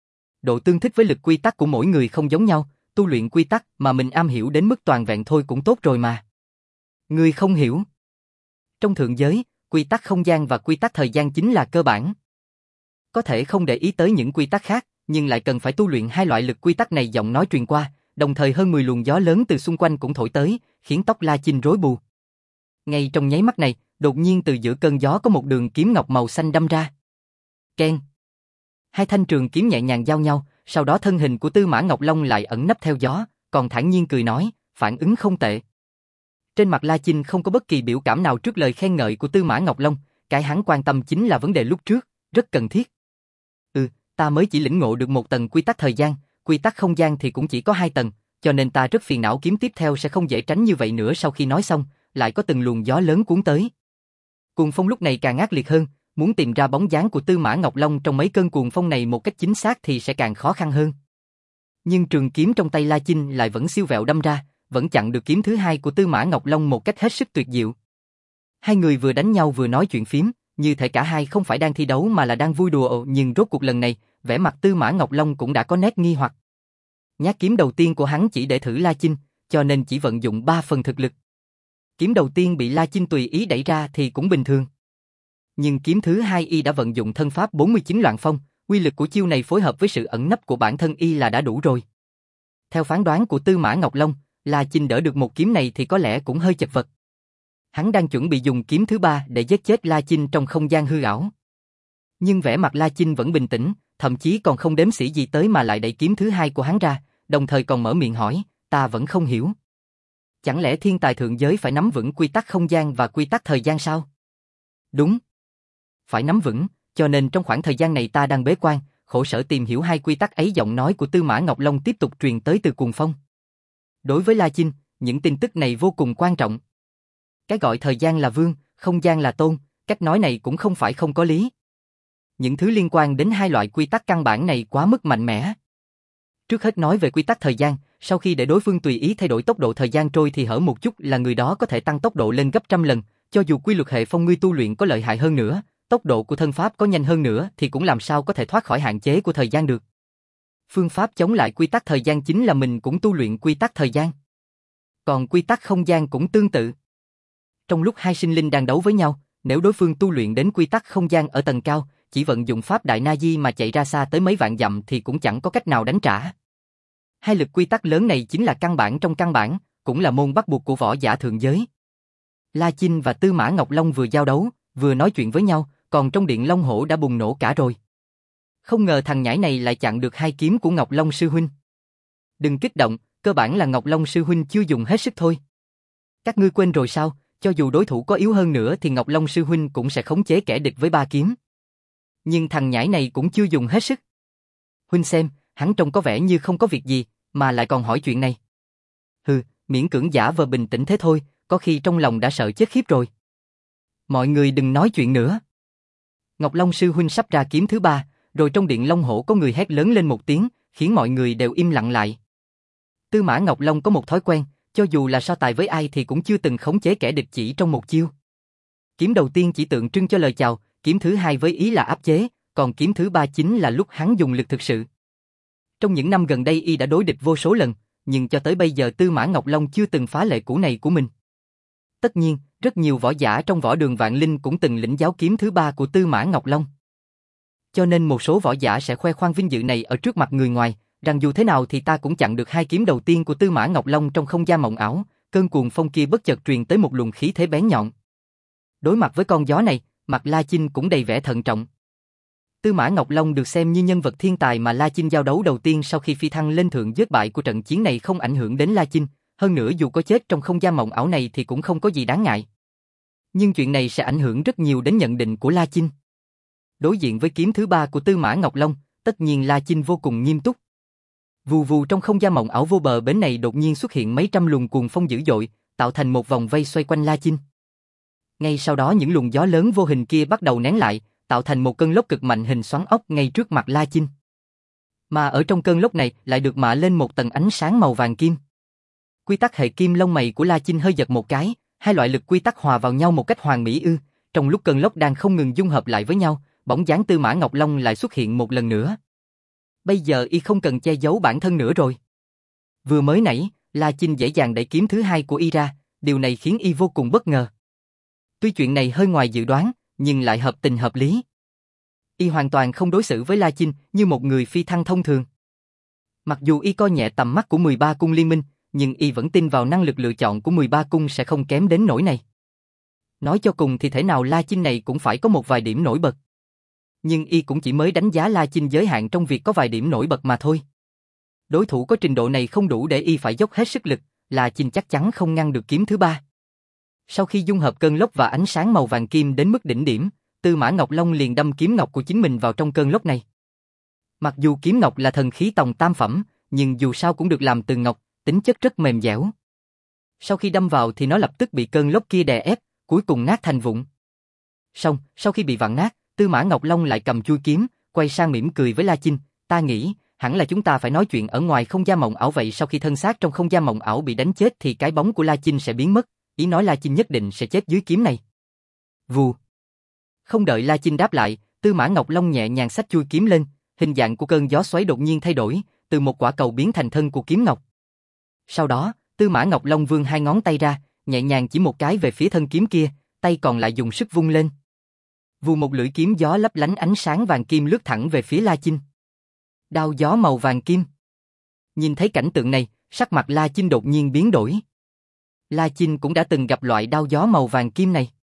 Độ tương thích với lực quy tắc của mỗi người không giống nhau, tu luyện quy tắc mà mình am hiểu đến mức toàn vẹn thôi cũng tốt rồi mà. Ngươi không hiểu. Trong thượng giới, quy tắc không gian và quy tắc thời gian chính là cơ bản. Có thể không để ý tới những quy tắc khác, nhưng lại cần phải tu luyện hai loại lực quy tắc này. Giọng nói truyền qua, đồng thời hơn mười luồng gió lớn từ xung quanh cũng thổi tới, khiến tóc La Chinh rối bù. Ngay trong nháy mắt này, đột nhiên từ giữa cơn gió có một đường kiếm ngọc màu xanh đâm ra. Keng. Hai thanh trường kiếm nhẹ nhàng giao nhau, sau đó thân hình của Tư Mã Ngọc Long lại ẩn nấp theo gió, còn thản nhiên cười nói, phản ứng không tệ. Trên mặt La Chinh không có bất kỳ biểu cảm nào trước lời khen ngợi của Tư Mã Ngọc Long, cái hắn quan tâm chính là vấn đề lúc trước, rất cần thiết. Ừ, ta mới chỉ lĩnh ngộ được một tầng quy tắc thời gian, quy tắc không gian thì cũng chỉ có hai tầng, cho nên ta rất phiền não, kiếm tiếp theo sẽ không dễ tránh như vậy nữa. Sau khi nói xong, lại có từng luồng gió lớn cuốn tới. Cuồng phong lúc này càng ác liệt hơn, muốn tìm ra bóng dáng của Tư Mã Ngọc Long trong mấy cơn cuồng phong này một cách chính xác thì sẽ càng khó khăn hơn. Nhưng trường kiếm trong tay La Chinh lại vẫn siêu vẹo đâm ra, vẫn chặn được kiếm thứ hai của Tư Mã Ngọc Long một cách hết sức tuyệt diệu. Hai người vừa đánh nhau vừa nói chuyện phím, như thể cả hai không phải đang thi đấu mà là đang vui đùa, nhưng rốt cuộc lần này, vẻ mặt Tư Mã Ngọc Long cũng đã có nét nghi hoặc. Nhát kiếm đầu tiên của hắn chỉ để thử La Chinh, cho nên chỉ vận dụng ba phần thực lực. Kiếm đầu tiên bị La Chinh tùy ý đẩy ra thì cũng bình thường. Nhưng kiếm thứ hai y đã vận dụng thân pháp bốn mươi chín loạn phong, uy lực của chiêu này phối hợp với sự ẩn nấp của bản thân y là đã đủ rồi. Theo phán đoán của Tư Mã Ngọc Long, La Chinh đỡ được một kiếm này thì có lẽ cũng hơi chật vật. Hắn đang chuẩn bị dùng kiếm thứ ba để giết chết La Chinh trong không gian hư ảo. Nhưng vẻ mặt La Chinh vẫn bình tĩnh, thậm chí còn không đếm xỉa gì tới mà lại đẩy kiếm thứ hai của hắn ra, đồng thời còn mở miệng hỏi, ta vẫn không hiểu. Chẳng lẽ thiên tài thượng giới phải nắm vững quy tắc không gian và quy tắc thời gian sao? Đúng. Phải nắm vững, cho nên trong khoảng thời gian này ta đang bế quan, khổ sở tìm hiểu hai quy tắc ấy. Giọng nói của Tư Mã Ngọc Long tiếp tục truyền tới từ cuồng phong. Đối với La Chinh, những tin tức này vô cùng quan trọng. Cái gọi thời gian là vương, không gian là tôn, cách nói này cũng không phải không có lý. Những thứ liên quan đến hai loại quy tắc căn bản này quá mức mạnh mẽ. Trước hết nói về quy tắc thời gian, sau khi để đối phương tùy ý thay đổi tốc độ thời gian trôi thì hở một chút là người đó có thể tăng tốc độ lên gấp trăm lần, cho dù quy luật hệ phong ngươi tu luyện có lợi hại hơn nữa, tốc độ của thân pháp có nhanh hơn nữa thì cũng làm sao có thể thoát khỏi hạn chế của thời gian được. Phương pháp chống lại quy tắc thời gian chính là mình cũng tu luyện quy tắc thời gian. Còn quy tắc không gian cũng tương tự. Trong lúc hai sinh linh đang đấu với nhau, nếu đối phương tu luyện đến quy tắc không gian ở tầng cao, chỉ vận dụng pháp đại na di mà chạy ra xa tới mấy vạn dặm thì cũng chẳng có cách nào đánh trả. Hai lực quy tắc lớn này chính là căn bản trong căn bản, cũng là môn bắt buộc của võ giả thượng giới. La Chinh và Tư Mã Ngọc Long vừa giao đấu, vừa nói chuyện với nhau, còn trong điện Long Hổ đã bùng nổ cả rồi. Không ngờ thằng nhãi này lại chặn được hai kiếm của Ngọc Long sư huynh. Đừng kích động, cơ bản là Ngọc Long sư huynh chưa dùng hết sức thôi. Các ngươi quên rồi sao, cho dù đối thủ có yếu hơn nữa thì Ngọc Long sư huynh cũng sẽ khống chế kẻ địch với ba kiếm. Nhưng thằng nhãi này cũng chưa dùng hết sức. Huynh xem, hắn trông có vẻ như không có việc gì, mà lại còn hỏi chuyện này. Hừ, miễn cưỡng giả vờ bình tĩnh thế thôi, có khi trong lòng đã sợ chết khiếp rồi. Mọi người đừng nói chuyện nữa. Ngọc Long sư huynh sắp ra kiếm thứ ba, rồi trong điện Long Hổ có người hét lớn lên một tiếng, khiến mọi người đều im lặng lại. Tư Mã Ngọc Long có một thói quen, cho dù là so tài với ai thì cũng chưa từng khống chế kẻ địch chỉ trong một chiêu. Kiếm đầu tiên chỉ tượng trưng cho lời chào, kiếm thứ hai với ý là áp chế, còn kiếm thứ ba chính là lúc hắn dùng lực thực sự. Trong những năm gần đây y đã đối địch vô số lần, nhưng cho tới bây giờ Tư Mã Ngọc Long chưa từng phá lệ cũ này của mình. Tất nhiên, rất nhiều võ giả trong võ đường Vạn Linh cũng từng lĩnh giáo kiếm thứ ba của Tư Mã Ngọc Long. Cho nên một số võ giả sẽ khoe khoang vinh dự này ở trước mặt người ngoài, rằng dù thế nào thì ta cũng chặn được hai kiếm đầu tiên của Tư Mã Ngọc Long trong không gian mộng ảo. Cơn cuồng phong kia bất chợt truyền tới một luồng khí thế bén nhọn. Đối mặt với con gió này, mặt La Chinh cũng đầy vẻ thận trọng. Tư Mã Ngọc Long được xem như nhân vật thiên tài mà La Chinh giao đấu đầu tiên sau khi phi thăng lên thượng, vết bại của trận chiến này không ảnh hưởng đến La Chinh, hơn nữa dù có chết trong không gian mộng ảo này thì cũng không có gì đáng ngại. Nhưng chuyện này sẽ ảnh hưởng rất nhiều đến nhận định của La Chinh. Đối diện với kiếm thứ ba của Tư Mã Ngọc Long, tất nhiên La Chinh vô cùng nghiêm túc. Vù vù trong không gian mộng ảo vô bờ bến này đột nhiên xuất hiện mấy trăm luồng cuồng phong dữ dội, tạo thành một vòng vây xoay quanh La Chinh. Ngay sau đó những luồng gió lớn vô hình kia bắt đầu nén lại, tạo thành một cơn lốc cực mạnh hình xoắn ốc ngay trước mặt La Chinh. Mà ở trong cơn lốc này lại được mạ lên một tầng ánh sáng màu vàng kim. Quy tắc hệ kim, lông mày của La Chinh hơi giật một cái, hai loại lực quy tắc hòa vào nhau một cách hoàn mỹ ư? Trong lúc cơn lốc đang không ngừng dung hợp lại với nhau, bóng dáng Tư Mã Ngọc Long lại xuất hiện một lần nữa. Bây giờ y không cần che giấu bản thân nữa rồi. Vừa mới nãy, La Chinh dễ dàng đẩy kiếm thứ hai của y ra, điều này khiến y vô cùng bất ngờ. Tuy chuyện này hơi ngoài dự đoán, nhưng lại hợp tình hợp lý. Y hoàn toàn không đối xử với La Chinh như một người phi thăng thông thường. Mặc dù Y coi nhẹ tầm mắt của mười ba cung liên minh, nhưng Y vẫn tin vào năng lực lựa chọn của mười ba cung sẽ không kém đến nỗi này. Nói cho cùng thì thể nào La Chinh này cũng phải có một vài điểm nổi bật. Nhưng Y cũng chỉ mới đánh giá La Chinh giới hạn trong việc có vài điểm nổi bật mà thôi. Đối thủ có trình độ này không đủ để Y phải dốc hết sức lực, La Chinh chắc chắn không ngăn được kiếm thứ ba. Sau khi dung hợp cơn lốc và ánh sáng màu vàng kim đến mức đỉnh điểm, Tư Mã Ngọc Long liền đâm kiếm ngọc của chính mình vào trong cơn lốc này. Mặc dù kiếm ngọc là thần khí tòng tam phẩm, nhưng dù sao cũng được làm từ ngọc, tính chất rất mềm dẻo. Sau khi đâm vào thì nó lập tức bị cơn lốc kia đè ép, cuối cùng nát thành vụn. Xong, sau khi bị vặn nát, Tư Mã Ngọc Long lại cầm chuôi kiếm, quay sang mỉm cười với La Chinh, ta nghĩ, hẳn là chúng ta phải nói chuyện ở ngoài không gian mộng ảo vậy. Sau khi thân xác trong không gian mộng ảo bị đánh chết thì cái bóng của La Chinh sẽ biến mất, ý nói La Chinh nhất định sẽ chết dưới kiếm này. Vù. Không đợi La Chinh đáp lại, Tư Mã Ngọc Long nhẹ nhàng xách chuôi kiếm lên, hình dạng của cơn gió xoáy đột nhiên thay đổi, từ một quả cầu biến thành thân của kiếm ngọc. Sau đó, Tư Mã Ngọc Long vươn hai ngón tay ra, nhẹ nhàng chỉ một cái về phía thân kiếm kia, tay còn lại dùng sức vung lên. Vù, một lưỡi kiếm gió lấp lánh ánh sáng vàng kim lướt thẳng về phía La Chinh. Đao gió màu vàng kim. Nhìn thấy cảnh tượng này, sắc mặt La Chinh đột nhiên biến đổi. La Chinh cũng đã từng gặp loại đao gió màu vàng kim này.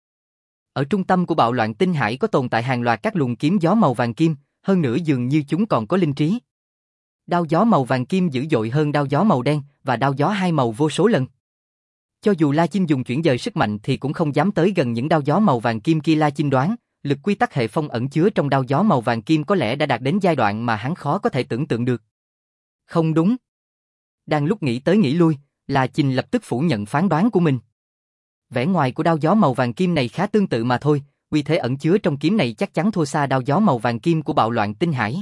Ở trung tâm của bạo loạn tinh hải có tồn tại hàng loạt các luồng kiếm gió màu vàng kim, hơn nữa dường như chúng còn có linh trí. Đao gió màu vàng kim dữ dội hơn đao gió màu đen và đao gió hai màu vô số lần. Cho dù La Chinh dùng chuyển dời sức mạnh thì cũng không dám tới gần những đao gió màu vàng kim kia. La Chinh đoán, lực quy tắc hệ phong ẩn chứa trong đao gió màu vàng kim có lẽ đã đạt đến giai đoạn mà hắn khó có thể tưởng tượng được. Không đúng. Đang lúc nghĩ tới nghĩ lui, La Chinh lập tức phủ nhận phán đoán của mình. Vẻ ngoài của đao gió màu vàng kim này khá tương tự mà thôi, uy thế ẩn chứa trong kiếm này chắc chắn thua xa đao gió màu vàng kim của bạo loạn tinh hải.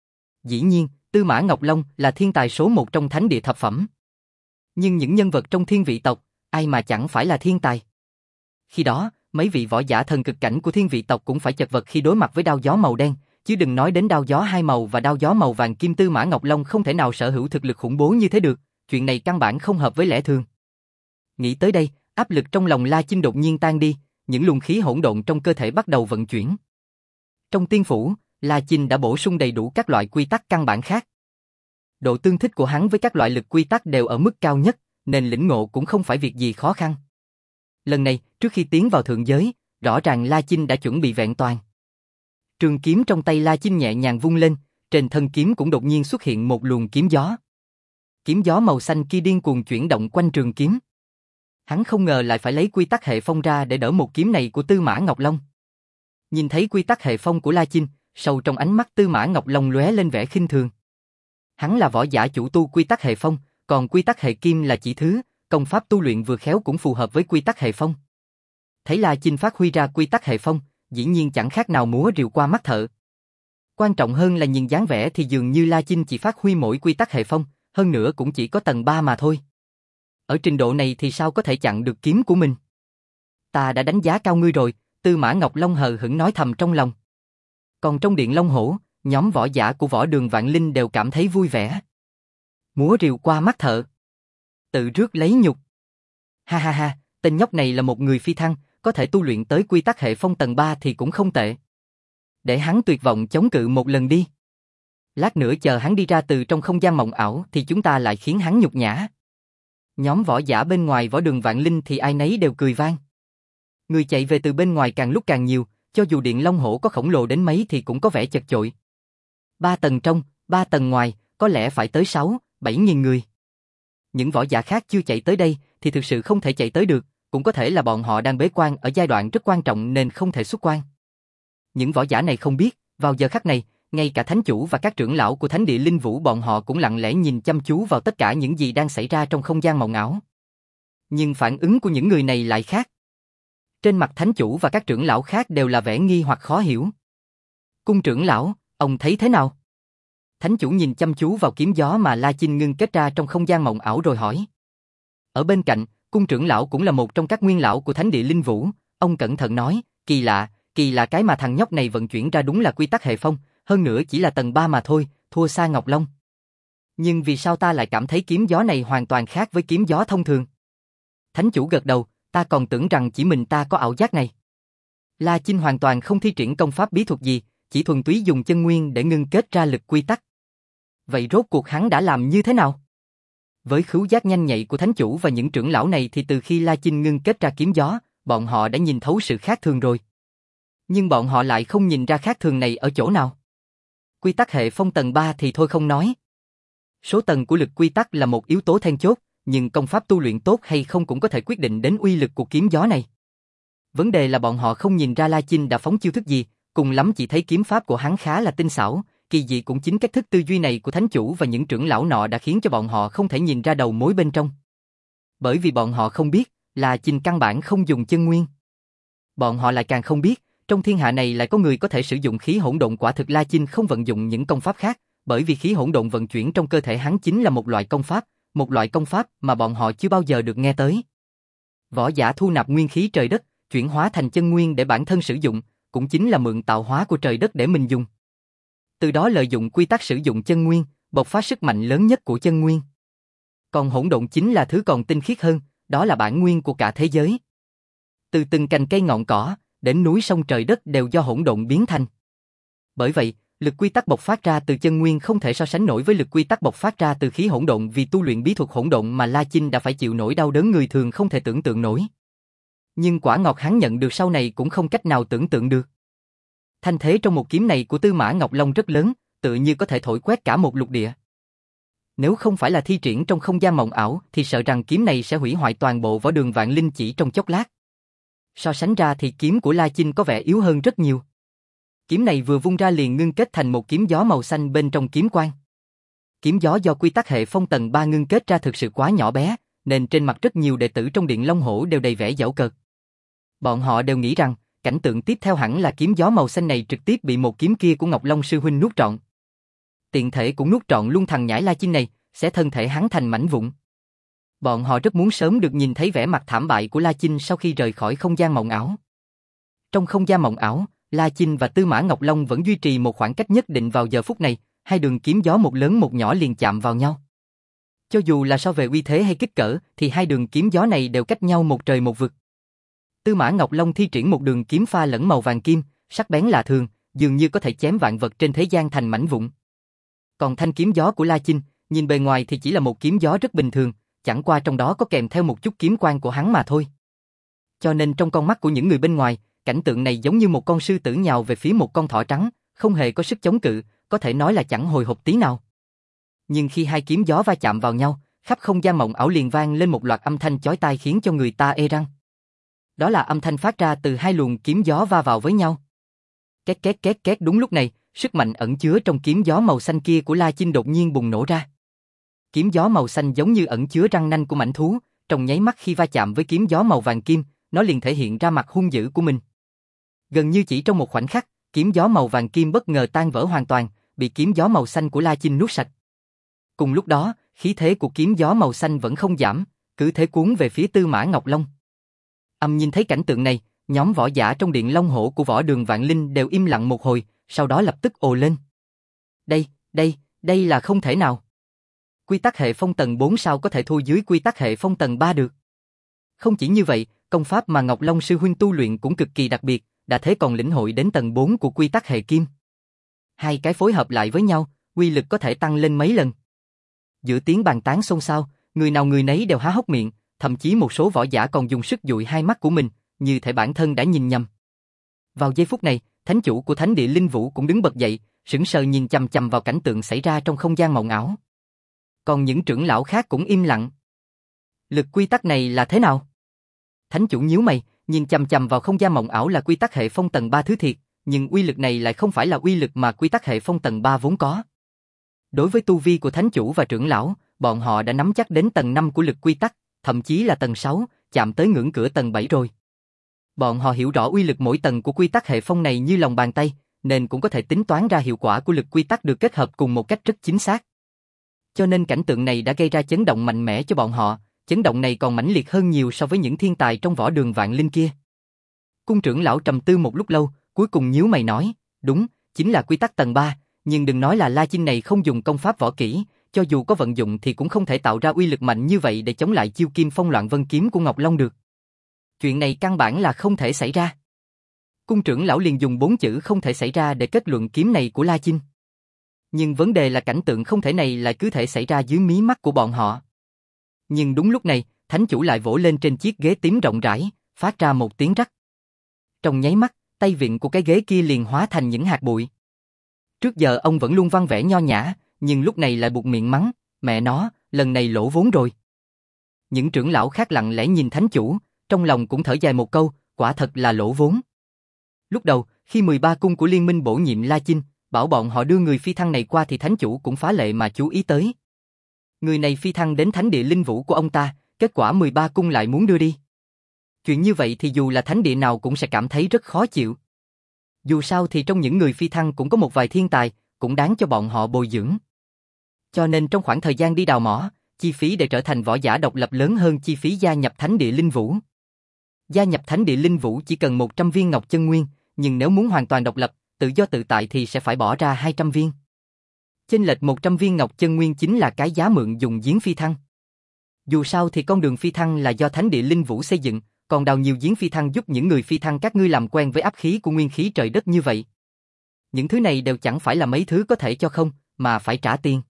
Dĩ nhiên, Tư Mã Ngọc Long là thiên tài số một trong thánh địa thập phẩm. Nhưng những nhân vật trong thiên vị tộc, ai mà chẳng phải là thiên tài. Khi đó, mấy vị võ giả thần cực cảnh của thiên vị tộc cũng phải chật vật khi đối mặt với đao gió màu đen, chứ đừng nói đến đao gió hai màu và đao gió màu vàng kim. Tư Mã Ngọc Long không thể nào sở hữu thực lực khủng bố như thế được, chuyện này căn bản không hợp với lẽ thường. Nghĩ tới đây, áp lực trong lòng La Chinh đột nhiên tan đi, những luồng khí hỗn độn trong cơ thể bắt đầu vận chuyển. Trong tiên phủ, La Chinh đã bổ sung đầy đủ các loại quy tắc căn bản khác. Độ tương thích của hắn với các loại lực quy tắc đều ở mức cao nhất, nên lĩnh ngộ cũng không phải việc gì khó khăn. Lần này, trước khi tiến vào thượng giới, rõ ràng La Chinh đã chuẩn bị vẹn toàn. Trường kiếm trong tay La Chinh nhẹ nhàng vung lên, trên thân kiếm cũng đột nhiên xuất hiện một luồng kiếm gió. Kiếm gió màu xanh kia điên cuồng chuyển động quanh trường kiếm. Hắn không ngờ lại phải lấy quy tắc hệ phong ra để đỡ một kiếm này của Tư Mã Ngọc Long. Nhìn thấy quy tắc hệ phong của La Chinh, sâu trong ánh mắt Tư Mã Ngọc Long lóe lên vẻ khinh thường. Hắn là võ giả chủ tu quy tắc hệ phong, còn quy tắc hệ kim là chỉ thứ, công pháp tu luyện vừa khéo cũng phù hợp với quy tắc hệ phong. Thấy La Chinh phát huy ra quy tắc hệ phong, dĩ nhiên chẳng khác nào múa rìu qua mắt thợ. Quan trọng hơn là nhìn dáng vẻ thì dường như La Chinh chỉ phát huy mỗi quy tắc hệ phong, hơn nữa cũng chỉ có tầng ba mà thôi. Ở trình độ này thì sao có thể chặn được kiếm của mình? Ta đã đánh giá cao ngươi rồi, Tư Mã Ngọc Long hờ hững nói thầm trong lòng. Còn trong điện Long Hổ, nhóm võ giả của võ đường Vạn Linh đều cảm thấy vui vẻ. Múa rìu qua mắt thợ. Tự rước lấy nhục. Ha ha ha, tên nhóc này là một người phi thăng, có thể tu luyện tới quy tắc hệ phong tầng ba thì cũng không tệ. Để hắn tuyệt vọng chống cự một lần đi. Lát nữa chờ hắn đi ra từ trong không gian mộng ảo thì chúng ta lại khiến hắn nhục nhã. Nhóm võ giả bên ngoài võ đường Vạn Linh thì ai nấy đều cười vang. Người chạy về từ bên ngoài càng lúc càng nhiều, cho dù điện Long Hổ có khổng lồ đến mấy thì cũng có vẻ chật chội. Ba tầng trong, ba tầng ngoài, có lẽ phải tới sáu, bảy nghìn người. Những võ giả khác chưa chạy tới đây thì thực sự không thể chạy tới được, cũng có thể là bọn họ đang bế quan ở giai đoạn rất quan trọng nên không thể xuất quan. Những võ giả này không biết, vào giờ khắc này, ngay cả thánh chủ và các trưởng lão của thánh địa linh vũ bọn họ cũng lặng lẽ nhìn chăm chú vào tất cả những gì đang xảy ra trong không gian mộng ảo. Nhưng phản ứng của những người này lại khác. Trên mặt thánh chủ và các trưởng lão khác đều là vẻ nghi hoặc khó hiểu. Cung trưởng lão, ông thấy thế nào? Thánh chủ nhìn chăm chú vào kiếm gió mà La Chinh ngưng kết ra trong không gian mộng ảo rồi hỏi. Ở bên cạnh, cung trưởng lão cũng là một trong các nguyên lão của thánh địa linh vũ, ông cẩn thận nói, kỳ lạ, kỳ lạ cái mà thằng nhóc này vận chuyển ra đúng là quy tắc hệ phong, hơn nữa chỉ là tầng ba mà thôi, thua xa Ngọc Long. Nhưng vì sao ta lại cảm thấy kiếm gió này hoàn toàn khác với kiếm gió thông thường? Thánh chủ gật đầu, ta còn tưởng rằng chỉ mình ta có ảo giác này. La Chinh hoàn toàn không thi triển công pháp bí thuật gì, chỉ thuần túy dùng chân nguyên để ngưng kết ra lực quy tắc. Vậy rốt cuộc hắn đã làm như thế nào? Với khứu giác nhanh nhạy của thánh chủ và những trưởng lão này thì từ khi La Chinh ngưng kết ra kiếm gió, bọn họ đã nhìn thấu sự khác thường rồi. Nhưng bọn họ lại không nhìn ra khác thường này ở chỗ nào. Quy tắc hệ phong tầng ba thì thôi không nói. Số tầng của lực quy tắc là một yếu tố then chốt, nhưng công pháp tu luyện tốt hay không cũng có thể quyết định đến uy lực của kiếm gió này. Vấn đề là bọn họ không nhìn ra La Chinh đã phóng chiêu thức gì, cùng lắm chỉ thấy kiếm pháp của hắn khá là tinh xảo, kỳ dị cũng chính cách thức tư duy này của thánh chủ và những trưởng lão nọ đã khiến cho bọn họ không thể nhìn ra đầu mối bên trong. Bởi vì bọn họ không biết, La Chinh căn bản không dùng chân nguyên. Bọn họ lại càng không biết, trong thiên hạ này lại có người có thể sử dụng khí hỗn độn. Quả thực La Chinh không vận dụng những công pháp khác, bởi vì khí hỗn độn vận chuyển trong cơ thể hắn chính là một loại công pháp, một loại công pháp mà bọn họ chưa bao giờ được nghe tới. Võ giả thu nạp nguyên khí trời đất, chuyển hóa thành chân nguyên để bản thân sử dụng, cũng chính là mượn tạo hóa của trời đất để mình dùng. Từ đó lợi dụng quy tắc sử dụng chân nguyên, bộc phát sức mạnh lớn nhất của chân nguyên. Còn hỗn độn chính là thứ còn tinh khiết hơn, đó là bản nguyên của cả thế giới. Từ từng cành cây ngọn cỏ, đến núi sông trời đất đều do hỗn độn biến thành. Bởi vậy, lực quy tắc bộc phát ra từ chân nguyên không thể so sánh nổi với lực quy tắc bộc phát ra từ khí hỗn độn, vì tu luyện bí thuật hỗn độn mà La Chinh đã phải chịu nỗi đau đớn người thường không thể tưởng tượng nổi. Nhưng quả ngọt hắn nhận được sau này cũng không cách nào tưởng tượng được. Thanh thế trong một kiếm này của Tư Mã Ngọc Long rất lớn, tự như có thể thổi quét cả một lục địa. Nếu không phải là thi triển trong không gian mộng ảo thì sợ rằng kiếm này sẽ hủy hoại toàn bộ võ đường Vạn Linh chỉ trong chốc lát. So sánh ra thì kiếm của La Chinh có vẻ yếu hơn rất nhiều. Kiếm này vừa vung ra liền ngưng kết thành một kiếm gió màu xanh bên trong kiếm quang. Kiếm gió do quy tắc hệ phong tầng ba ngưng kết ra thực sự quá nhỏ bé, nên trên mặt rất nhiều đệ tử trong Điện Long Hổ đều đầy vẻ giễu cợt. Bọn họ đều nghĩ rằng, cảnh tượng tiếp theo hẳn là kiếm gió màu xanh này trực tiếp bị một kiếm kia của Ngọc Long sư huynh nuốt trọn. Tiện thể cũng nuốt trọn luôn thằng nhãi La Chinh này, sẽ thân thể hắn thành mảnh vụn. Bọn họ rất muốn sớm được nhìn thấy vẻ mặt thảm bại của La Chinh sau khi rời khỏi không gian mộng ảo. Trong không gian mộng ảo, La Chinh và Tư Mã Ngọc Long vẫn duy trì một khoảng cách nhất định. Vào giờ phút này, hai đường kiếm gió một lớn một nhỏ liền chạm vào nhau. Cho dù là so về uy thế hay kích cỡ, thì hai đường kiếm gió này đều cách nhau một trời một vực. Tư Mã Ngọc Long thi triển một đường kiếm pha lẫn màu vàng kim, sắc bén lạ thường, dường như có thể chém vạn vật trên thế gian thành mảnh vụn. Còn thanh kiếm gió của La Chinh, nhìn bề ngoài thì chỉ là một kiếm gió rất bình thường, chẳng qua trong đó có kèm theo một chút kiếm quang của hắn mà thôi. Cho nên trong con mắt của những người bên ngoài, cảnh tượng này giống như một con sư tử nhào về phía một con thỏ trắng, không hề có sức chống cự, có thể nói là chẳng hồi hộp tí nào. Nhưng khi hai kiếm gió va chạm vào nhau, khắp không gian mộng ảo liền vang lên một loạt âm thanh chói tai khiến cho người ta ê răng. Đó là âm thanh phát ra từ hai luồng kiếm gió va vào với nhau. Két két két két. Đúng lúc này, sức mạnh ẩn chứa trong kiếm gió màu xanh kia của La Chinh đột nhiên bùng nổ ra. Kiếm gió màu xanh giống như ẩn chứa răng nanh của mãnh thú, trong nháy mắt khi va chạm với kiếm gió màu vàng kim, nó liền thể hiện ra mặt hung dữ của mình. Gần như chỉ trong một khoảnh khắc, kiếm gió màu vàng kim bất ngờ tan vỡ hoàn toàn, bị kiếm gió màu xanh của La Chinh nuốt sạch. Cùng lúc đó, khí thế của kiếm gió màu xanh vẫn không giảm, cứ thế cuốn về phía Tư Mã Ngọc Long. Âm nhìn thấy cảnh tượng này, nhóm võ giả trong Điện Long Hổ của võ đường Vạn Linh đều im lặng một hồi, sau đó lập tức ồ lên. Đây, đây, đây là không thể nào. Quy tắc hệ phong tầng bốn sao có thể thua dưới quy tắc hệ phong tầng ba được. Không chỉ như vậy, công pháp mà Ngọc Long sư huynh tu luyện cũng cực kỳ đặc biệt, đã thế còn lĩnh hội đến tầng bốn của quy tắc hệ kim. Hai cái phối hợp lại với nhau, uy lực có thể tăng lên mấy lần. Giữa tiếng bàn tán xôn xao, người nào người nấy đều há hốc miệng, thậm chí một số võ giả còn dùng sức dụi hai mắt của mình, như thể bản thân đã nhìn nhầm. Vào giây phút này, thánh chủ của Thánh Địa Linh Vũ cũng đứng bật dậy, sững sờ nhìn chằm chằm vào cảnh tượng xảy ra trong không gian mộng ảo. Còn những trưởng lão khác cũng im lặng. Lực quy tắc này là thế nào? Thánh chủ nhíu mày, nhìn chằm chằm vào không gian mộng ảo là quy tắc hệ phong tầng ba thứ thiệt, nhưng uy lực này lại không phải là uy lực mà quy tắc hệ phong tầng ba vốn có. Đối với tu vi của thánh chủ và trưởng lão, bọn họ đã nắm chắc đến tầng năm của lực quy tắc, thậm chí là tầng sáu, chạm tới ngưỡng cửa tầng bảy rồi. Bọn họ hiểu rõ uy lực mỗi tầng của quy tắc hệ phong này như lòng bàn tay, nên cũng có thể tính toán ra hiệu quả của lực quy tắc được kết hợp cùng một cách rất chính xác. Cho nên cảnh tượng này đã gây ra chấn động mạnh mẽ cho bọn họ, chấn động này còn mãnh liệt hơn nhiều so với những thiên tài trong võ đường Vạn Linh kia. Cung trưởng lão trầm tư một lúc lâu, cuối cùng nhíu mày nói, đúng, chính là quy tắc tầng ba, nhưng đừng nói là La Chinh này không dùng công pháp võ kỹ, cho dù có vận dụng thì cũng không thể tạo ra uy lực mạnh như vậy để chống lại chiêu Kim Phong Loạn Vân kiếm của Ngọc Long được. Chuyện này căn bản là không thể xảy ra. Cung trưởng lão liền dùng bốn chữ không thể xảy ra để kết luận kiếm này của La Chinh. Nhưng vấn đề là cảnh tượng không thể này lại cứ thể xảy ra dưới mí mắt của bọn họ. Nhưng đúng lúc này, thánh chủ lại vỗ lên trên chiếc ghế tím rộng rãi, phát ra một tiếng rắc. Trong nháy mắt, tay vịn của cái ghế kia liền hóa thành những hạt bụi. Trước giờ ông vẫn luôn văn vẻ nho nhã, nhưng lúc này lại buột miệng mắng, mẹ nó, lần này lỗ vốn rồi. Những trưởng lão khác lặng lẽ nhìn thánh chủ, trong lòng cũng thở dài một câu, quả thật là lỗ vốn. Lúc đầu, khi mười ba cung của liên minh bổ nhiệm La Chinh, bảo bọn họ đưa người phi thăng này qua thì thánh chủ cũng phá lệ mà chú ý tới. Người này phi thăng đến thánh địa linh vũ của ông ta, kết quả mười ba cung lại muốn đưa đi. Chuyện như vậy thì dù là thánh địa nào cũng sẽ cảm thấy rất khó chịu. Dù sao thì trong những người phi thăng cũng có một vài thiên tài, cũng đáng cho bọn họ bồi dưỡng. Cho nên trong khoảng thời gian đi đào mỏ, chi phí để trở thành võ giả độc lập lớn hơn chi phí gia nhập thánh địa linh vũ. Gia nhập thánh địa linh vũ chỉ cần một trăm viên ngọc chân nguyên, nhưng nếu muốn hoàn toàn độc lập, tự do tự tại thì sẽ phải bỏ ra hai trăm viên. Chênh lệch một trăm viên ngọc chân nguyên chính là cái giá mượn dùng giếng phi thăng. Dù sao thì con đường phi thăng là do thánh địa linh vũ xây dựng, còn đào nhiều giếng phi thăng giúp những người phi thăng các ngươi làm quen với áp khí của nguyên khí trời đất như vậy. Những thứ này đều chẳng phải là mấy thứ có thể cho không, mà phải trả tiền.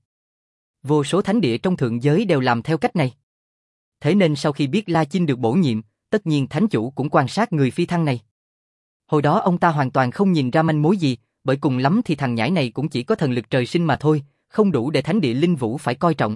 Vô số thánh địa trong thượng giới đều làm theo cách này. Thế nên sau khi biết La Chinh được bổ nhiệm, tất nhiên thánh chủ cũng quan sát người phi thăng này. Hồi đó ông ta hoàn toàn không nhìn ra manh mối gì, bởi cùng lắm thì thằng nhãi này cũng chỉ có thần lực trời sinh mà thôi, không đủ để thánh địa linh vũ phải coi trọng.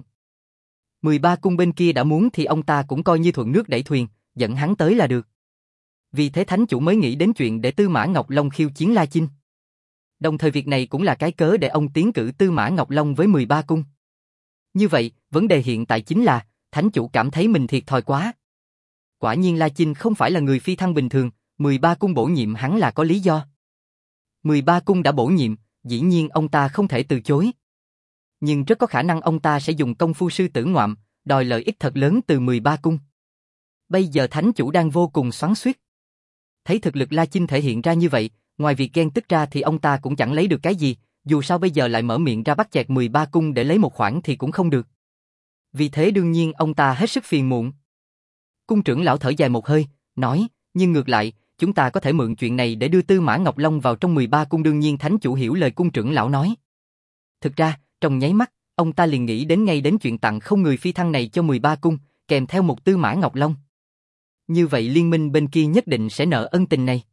mười ba cung bên kia đã muốn thì ông ta cũng coi như thuận nước đẩy thuyền, dẫn hắn tới là được. Vì thế thánh chủ mới nghĩ đến chuyện để Tư Mã Ngọc Long khiêu chiến La Chinh. Đồng thời việc này cũng là cái cớ để ông tiến cử Tư Mã Ngọc Long với mười ba cung. Như vậy, vấn đề hiện tại chính là, thánh chủ cảm thấy mình thiệt thòi quá. Quả nhiên La Chinh không phải là người phi thăng bình thường, mười ba cung bổ nhiệm hắn là có lý do. mười ba cung đã bổ nhiệm, dĩ nhiên ông ta không thể từ chối. Nhưng rất có khả năng ông ta sẽ dùng công phu sư tử ngoạm, đòi lợi ích thật lớn từ mười ba cung. Bây giờ thánh chủ đang vô cùng xoắn xuýt. Thấy thực lực La Chinh thể hiện ra như vậy, ngoài việc ghen tức ra thì ông ta cũng chẳng lấy được cái gì, dù sao bây giờ lại mở miệng ra bắt chẹt mười ba cung để lấy một khoản thì cũng không được. Vì thế đương nhiên ông ta hết sức phiền muộn. Cung trưởng lão thở dài một hơi, nói, nhưng ngược lại, chúng ta có thể mượn chuyện này để đưa Tư Mã Ngọc Long vào trong mười ba cung. Đương nhiên thánh chủ hiểu lời cung trưởng lão nói. Thực ra, trong nháy mắt, ông ta liền nghĩ đến ngay đến chuyện tặng không người phi thăng này cho mười ba cung, kèm theo một Tư Mã Ngọc Long. Như vậy liên minh bên kia nhất định sẽ nợ ân tình này.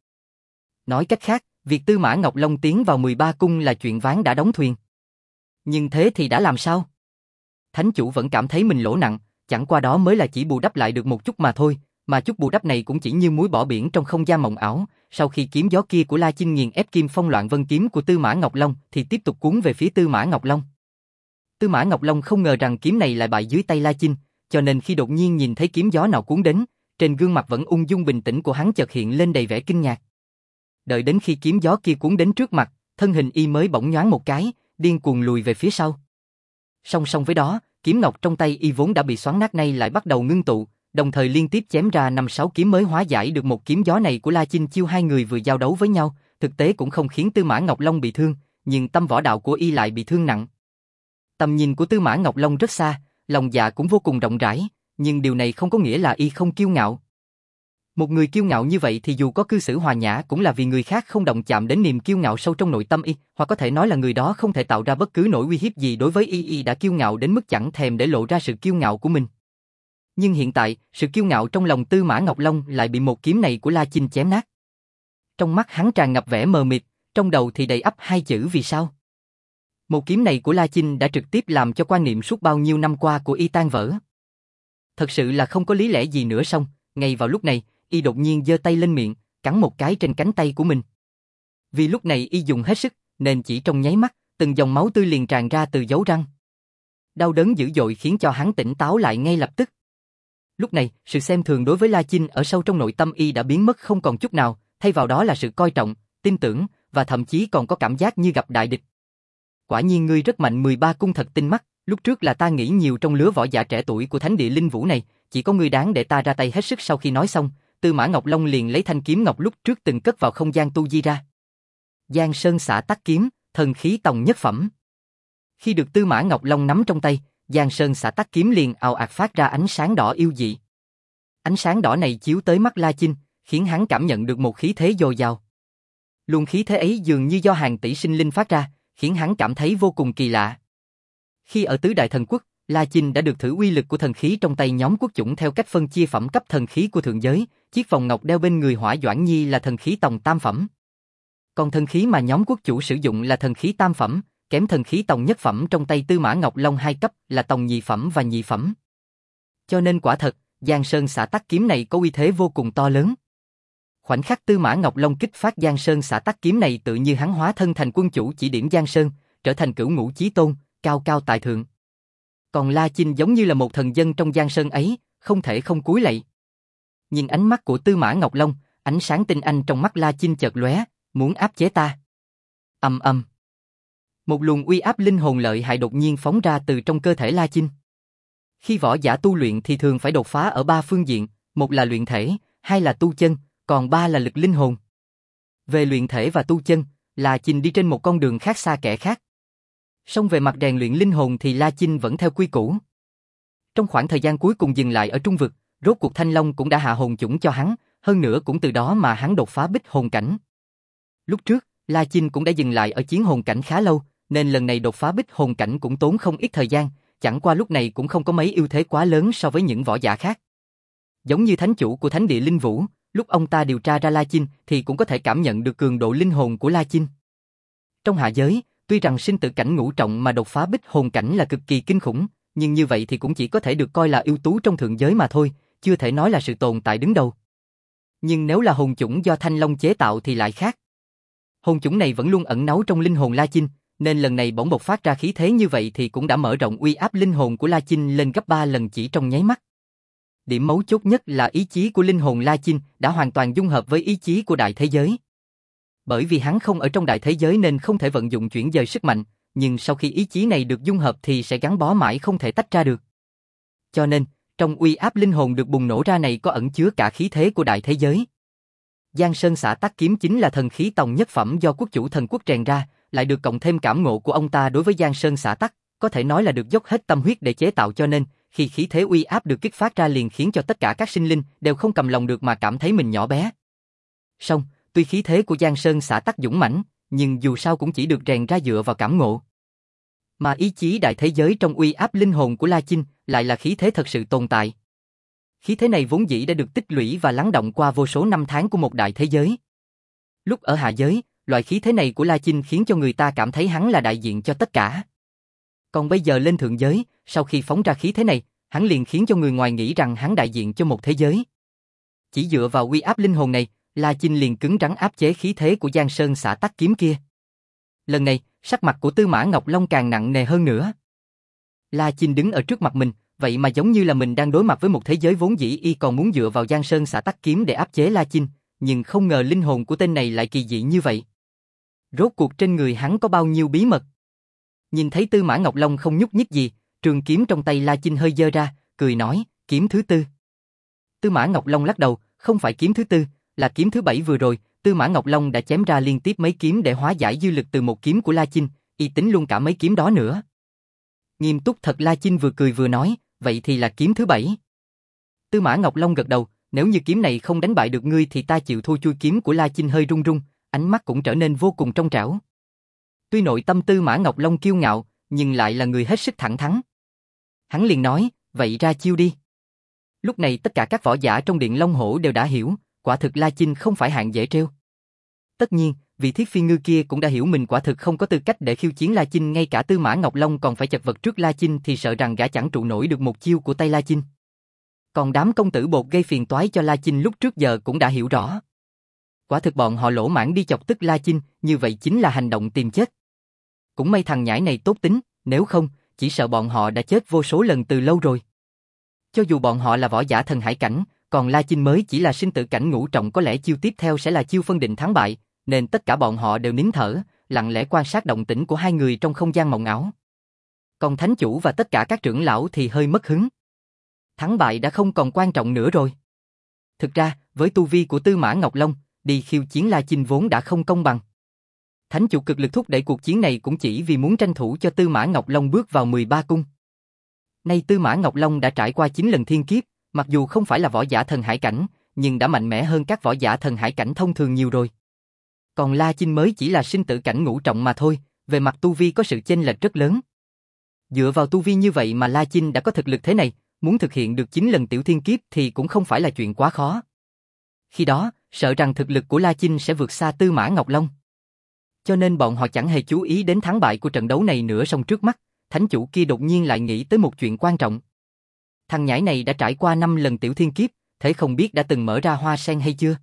Nói cách khác, việc Tư Mã Ngọc Long tiến vào mười ba cung là chuyện ván đã đóng thuyền. Nhưng thế thì đã làm sao? Thánh chủ vẫn cảm thấy mình lỗ nặng, chẳng qua đó mới là chỉ bù đắp lại được một chút mà thôi, mà chút bù đắp này cũng chỉ như muối bỏ biển trong không gian mộng ảo. Sau khi kiếm gió kia của La Chinh nghiền ép Kim Phong Loạn Vân kiếm của Tư Mã Ngọc Long thì tiếp tục cuốn về phía Tư Mã Ngọc Long. Tư Mã Ngọc Long không ngờ rằng kiếm này lại bại dưới tay La Chinh, cho nên khi đột nhiên nhìn thấy kiếm gió nào cuốn đến, trên gương mặt vẫn ung dung bình tĩnh của hắn chợt hiện lên đầy vẻ kinh ngạc. Đợi đến khi kiếm gió kia cuốn đến trước mặt, thân hình y mới bỗng nhoáng một cái, điên cuồng lùi về phía sau. Song song với đó, kiếm ngọc trong tay y vốn đã bị xoắn nát nay lại bắt đầu ngưng tụ, đồng thời liên tiếp chém ra năm sáu kiếm mới hóa giải được một kiếm gió này của La Chinh. Chiêu hai người vừa giao đấu với nhau, thực tế cũng không khiến Tư Mã Ngọc Long bị thương, nhưng tâm võ đạo của y lại bị thương nặng. Tầm nhìn của Tư Mã Ngọc Long rất xa, lòng dạ cũng vô cùng rộng rãi, nhưng điều này không có nghĩa là y không kiêu ngạo. Một người kiêu ngạo như vậy thì dù có cư xử hòa nhã cũng là vì người khác không động chạm đến niềm kiêu ngạo sâu trong nội tâm y, hoặc có thể nói là người đó không thể tạo ra bất cứ nỗi uy hiếp gì đối với y. Y đã kiêu ngạo đến mức chẳng thèm để lộ ra sự kiêu ngạo của mình. Nhưng hiện tại, sự kiêu ngạo trong lòng Tư Mã Ngọc Long lại bị một kiếm này của La Chinh chém nát. Trong mắt hắn tràn ngập vẻ mờ mịt, trong đầu thì đầy ắp hai chữ vì sao. Một kiếm này của La Chinh đã trực tiếp làm cho quan niệm suốt bao nhiêu năm qua của y tan vỡ. Thật sự là không có lý lẽ gì nữa. Xong, ngay vào lúc này, y đột nhiên giơ tay lên miệng, cắn một cái trên cánh tay của mình. Vì lúc này y dùng hết sức, nên chỉ trong nháy mắt, từng dòng máu tươi liền tràn ra từ dấu răng. Đau đớn dữ dội khiến cho hắn tỉnh táo lại ngay lập tức. Lúc này, sự xem thường đối với La Chinh ở sâu trong nội tâm y đã biến mất không còn chút nào, thay vào đó là sự coi trọng, tin tưởng, và thậm chí còn có cảm giác như gặp đại địch. Quả nhiên ngươi rất mạnh. mười ba cung thật tinh mắt, lúc trước là ta nghĩ nhiều trong lứa võ giả trẻ tuổi của thánh địa linh vũ này, chỉ có ngươi đáng để ta ra tay hết sức. Sau khi nói xong, Tư Mã Ngọc Long liền lấy thanh kiếm ngọc lúc trước từng cất vào không gian tu di ra. Giang Sơn xả tắc kiếm, thần khí tòng nhất phẩm. Khi được Tư Mã Ngọc Long nắm trong tay, Giang Sơn xả tắc kiếm liền ào ạt phát ra ánh sáng đỏ yêu dị. Ánh sáng đỏ này chiếu tới mắt La Chinh, khiến hắn cảm nhận được một khí thế dồi dào. Luồng khí thế ấy dường như do hàng tỷ sinh linh phát ra, khiến hắn cảm thấy vô cùng kỳ lạ. Khi ở tứ đại thần quốc, La Chinh đã được thử uy lực của thần khí trong tay nhóm quốc chủng theo cách phân chia phẩm cấp thần khí của thượng giới, chiếc vòng ngọc đeo bên người Hỏa Doãn Nhi là thần khí tòng tam phẩm. Còn thần khí mà nhóm quốc chủ sử dụng là thần khí tam phẩm, kém thần khí tòng nhất phẩm trong tay Tư Mã Ngọc Long hai cấp là tòng nhị phẩm và nhị phẩm. Cho nên quả thật, Giang Sơn Xả Tắc kiếm này có uy thế vô cùng to lớn. Khoảnh khắc Tư Mã Ngọc Long kích phát Giang Sơn Xả Tắc kiếm này tự như hắn hóa thân thành quân chủ chỉ điểm Giang Sơn, trở thành cửu ngũ chí tôn, cao cao tại thượng. Còn La Chinh giống như là một thần dân trong Giang Sơn ấy, không thể không cúi lạy. Nhìn ánh mắt của Tư Mã Ngọc Long, ánh sáng tinh anh trong mắt La Chinh chợt lóe, muốn áp chế ta. Ầm ầm. Một luồng uy áp linh hồn lợi hại đột nhiên phóng ra từ trong cơ thể La Chinh. Khi võ giả tu luyện thì thường phải đột phá ở ba phương diện, một là luyện thể, hai là tu chân, còn ba là lực linh hồn. Về luyện thể và tu chân, La Chinh đi trên một con đường khác xa kẻ khác. Song về mặt rèn luyện linh hồn thì La Chinh vẫn theo quy củ. Trong khoảng thời gian cuối cùng dừng lại ở Trung Vực, rốt cuộc Thanh Long cũng đã hạ hồn chủng cho hắn, hơn nữa cũng từ đó mà hắn đột phá bích hồn cảnh. Lúc trước, La Chinh cũng đã dừng lại ở chiến hồn cảnh khá lâu, nên lần này đột phá bích hồn cảnh cũng tốn không ít thời gian, chẳng qua lúc này cũng không có mấy ưu thế quá lớn so với những võ giả khác. Giống như thánh chủ của Thánh Địa Linh Vũ, lúc ông ta điều tra ra La Chinh thì cũng có thể cảm nhận được cường độ linh hồn của La Chinh. Trong hạ giới, tuy rằng sinh tử cảnh ngũ trọng mà đột phá bích hồn cảnh là cực kỳ kinh khủng, nhưng như vậy thì cũng chỉ có thể được coi là ưu tú trong thượng giới mà thôi, chưa thể nói là sự tồn tại đứng đầu. Nhưng nếu là hồn chủng do Thanh Long chế tạo thì lại khác. Hồn chủng này vẫn luôn ẩn náu trong linh hồn La Chinh, nên lần này bỗng bộc phát ra khí thế như vậy thì cũng đã mở rộng uy áp linh hồn của La Chinh lên gấp ba lần chỉ trong nháy mắt. Điểm mấu chốt nhất là ý chí của linh hồn La Chinh đã hoàn toàn dung hợp với ý chí của đại thế giới. Bởi vì hắn không ở trong đại thế giới nên không thể vận dụng chuyển dời sức mạnh, nhưng sau khi ý chí này được dung hợp thì sẽ gắn bó mãi không thể tách ra được. Cho nên, trong uy áp linh hồn được bùng nổ ra này có ẩn chứa cả khí thế của đại thế giới. Giang Sơn Xả Tắc kiếm chính là thần khí tòng nhất phẩm do quốc chủ thần quốc rèn ra, lại được cộng thêm cảm ngộ của ông ta đối với Giang Sơn Xả Tắc, có thể nói là được dốc hết tâm huyết để chế tạo cho nên, khi khí thế uy áp được kích phát ra liền khiến cho tất cả các sinh linh đều không cầm lòng được mà cảm thấy mình nhỏ bé. Song, tuy khí thế của Giang Sơn Xả Tắc dũng mãnh, nhưng dù sao cũng chỉ được rèn ra dựa vào cảm ngộ. Mà ý chí đại thế giới trong uy áp linh hồn của La Chinh lại là khí thế thật sự tồn tại. Khí thế này vốn dĩ đã được tích lũy và lắng động qua vô số năm tháng của một đại thế giới. Lúc ở hạ giới, loại khí thế này của La Chinh khiến cho người ta cảm thấy hắn là đại diện cho tất cả. Còn bây giờ lên thượng giới, sau khi phóng ra khí thế này, hắn liền khiến cho người ngoài nghĩ rằng hắn đại diện cho một thế giới. Chỉ dựa vào uy áp linh hồn này, La Chinh liền cứng rắn áp chế khí thế của Giang Sơn Xả Tắc kiếm kia. Lần này, sắc mặt của Tư Mã Ngọc Long càng nặng nề hơn nữa. La Chinh đứng ở trước mặt mình, vậy mà giống như là mình đang đối mặt với một thế giới vốn dĩ y còn muốn dựa vào Giang Sơn Xả Tắc kiếm để áp chế La Chinh, nhưng không ngờ linh hồn của tên này lại kỳ dị như vậy. Rốt cuộc trên người hắn có bao nhiêu bí mật? Nhìn thấy Tư Mã Ngọc Long không nhúc nhích gì, trường kiếm trong tay La Chinh hơi giơ ra, cười nói, kiếm thứ tư. Tư Mã Ngọc Long lắc đầu, không phải kiếm thứ tư, là kiếm thứ bảy vừa rồi, Tư Mã Ngọc Long đã chém ra liên tiếp mấy kiếm để hóa giải dư lực từ một kiếm của La Chinh, y tính luôn cả mấy kiếm đó nữa. Nghiêm túc thật, La Chinh vừa cười vừa nói, vậy thì là kiếm thứ bảy. Tư Mã Ngọc Long gật đầu, nếu như kiếm này không đánh bại được ngươi thì ta chịu thua. Chui kiếm của La Chinh hơi rung rung, ánh mắt cũng trở nên vô cùng trong trẻo. Tuy nội tâm Tư Mã Ngọc Long kiêu ngạo, nhưng lại là người hết sức thẳng thắn. Hắn liền nói, vậy ra chiêu đi. Lúc này tất cả các võ giả trong Điện Long Hổ đều đã hiểu, quả thực La Chinh không phải hạng dễ trêu. Tất nhiên, vị Thiết Phi Ngư kia cũng đã hiểu mình quả thực không có tư cách để khiêu chiến La Chinh, ngay cả Tư Mã Ngọc Long còn phải chật vật trước La Chinh thì sợ rằng gã chẳng trụ nổi được một chiêu của tay La Chinh. Còn đám công tử bột gây phiền toái cho La Chinh lúc trước giờ cũng đã hiểu rõ. Quả thực bọn họ lỗ mãng đi chọc tức La Chinh, như vậy chính là hành động tìm chết. Cũng may thằng nhãi này tốt tính, nếu không, chỉ sợ bọn họ đã chết vô số lần từ lâu rồi. Cho dù bọn họ là võ giả thần hải cảnh, còn La Chinh mới chỉ là sinh tử cảnh ngũ trọng, có lẽ chiêu tiếp theo sẽ là chiêu phân định thắng bại, nên tất cả bọn họ đều nín thở, lặng lẽ quan sát động tĩnh của hai người trong không gian mộng ảo. Còn thánh chủ và tất cả các trưởng lão thì hơi mất hứng. Thắng bại đã không còn quan trọng nữa rồi. Thực ra, với tu vi của Tư Mã Ngọc Long, đi khiêu chiến La Chinh vốn đã không công bằng. Thánh chủ cực lực thúc đẩy cuộc chiến này cũng chỉ vì muốn tranh thủ cho Tư Mã Ngọc Long bước vào mười ba cung. Nay Tư Mã Ngọc Long đã trải qua chín lần thiên kiếp, mặc dù không phải là võ giả thần hải cảnh, nhưng đã mạnh mẽ hơn các võ giả thần hải cảnh thông thường nhiều rồi. Còn La Chinh mới chỉ là sinh tử cảnh ngũ trọng mà thôi, về mặt tu vi có sự chênh lệch rất lớn. Dựa vào tu vi như vậy mà La Chinh đã có thực lực thế này, muốn thực hiện được chín lần tiểu thiên kiếp thì cũng không phải là chuyện quá khó. Khi đó, sợ rằng thực lực của La Chinh sẽ vượt xa Tư Mã Ngọc Long. Cho nên bọn họ chẳng hề chú ý đến thắng bại của trận đấu này nữa. Song trước mắt, thánh chủ kia đột nhiên lại nghĩ tới một chuyện quan trọng. Thằng nhãi này đã trải qua năm lần tiểu thiên kiếp, thế không biết đã từng mở ra hoa sen hay chưa?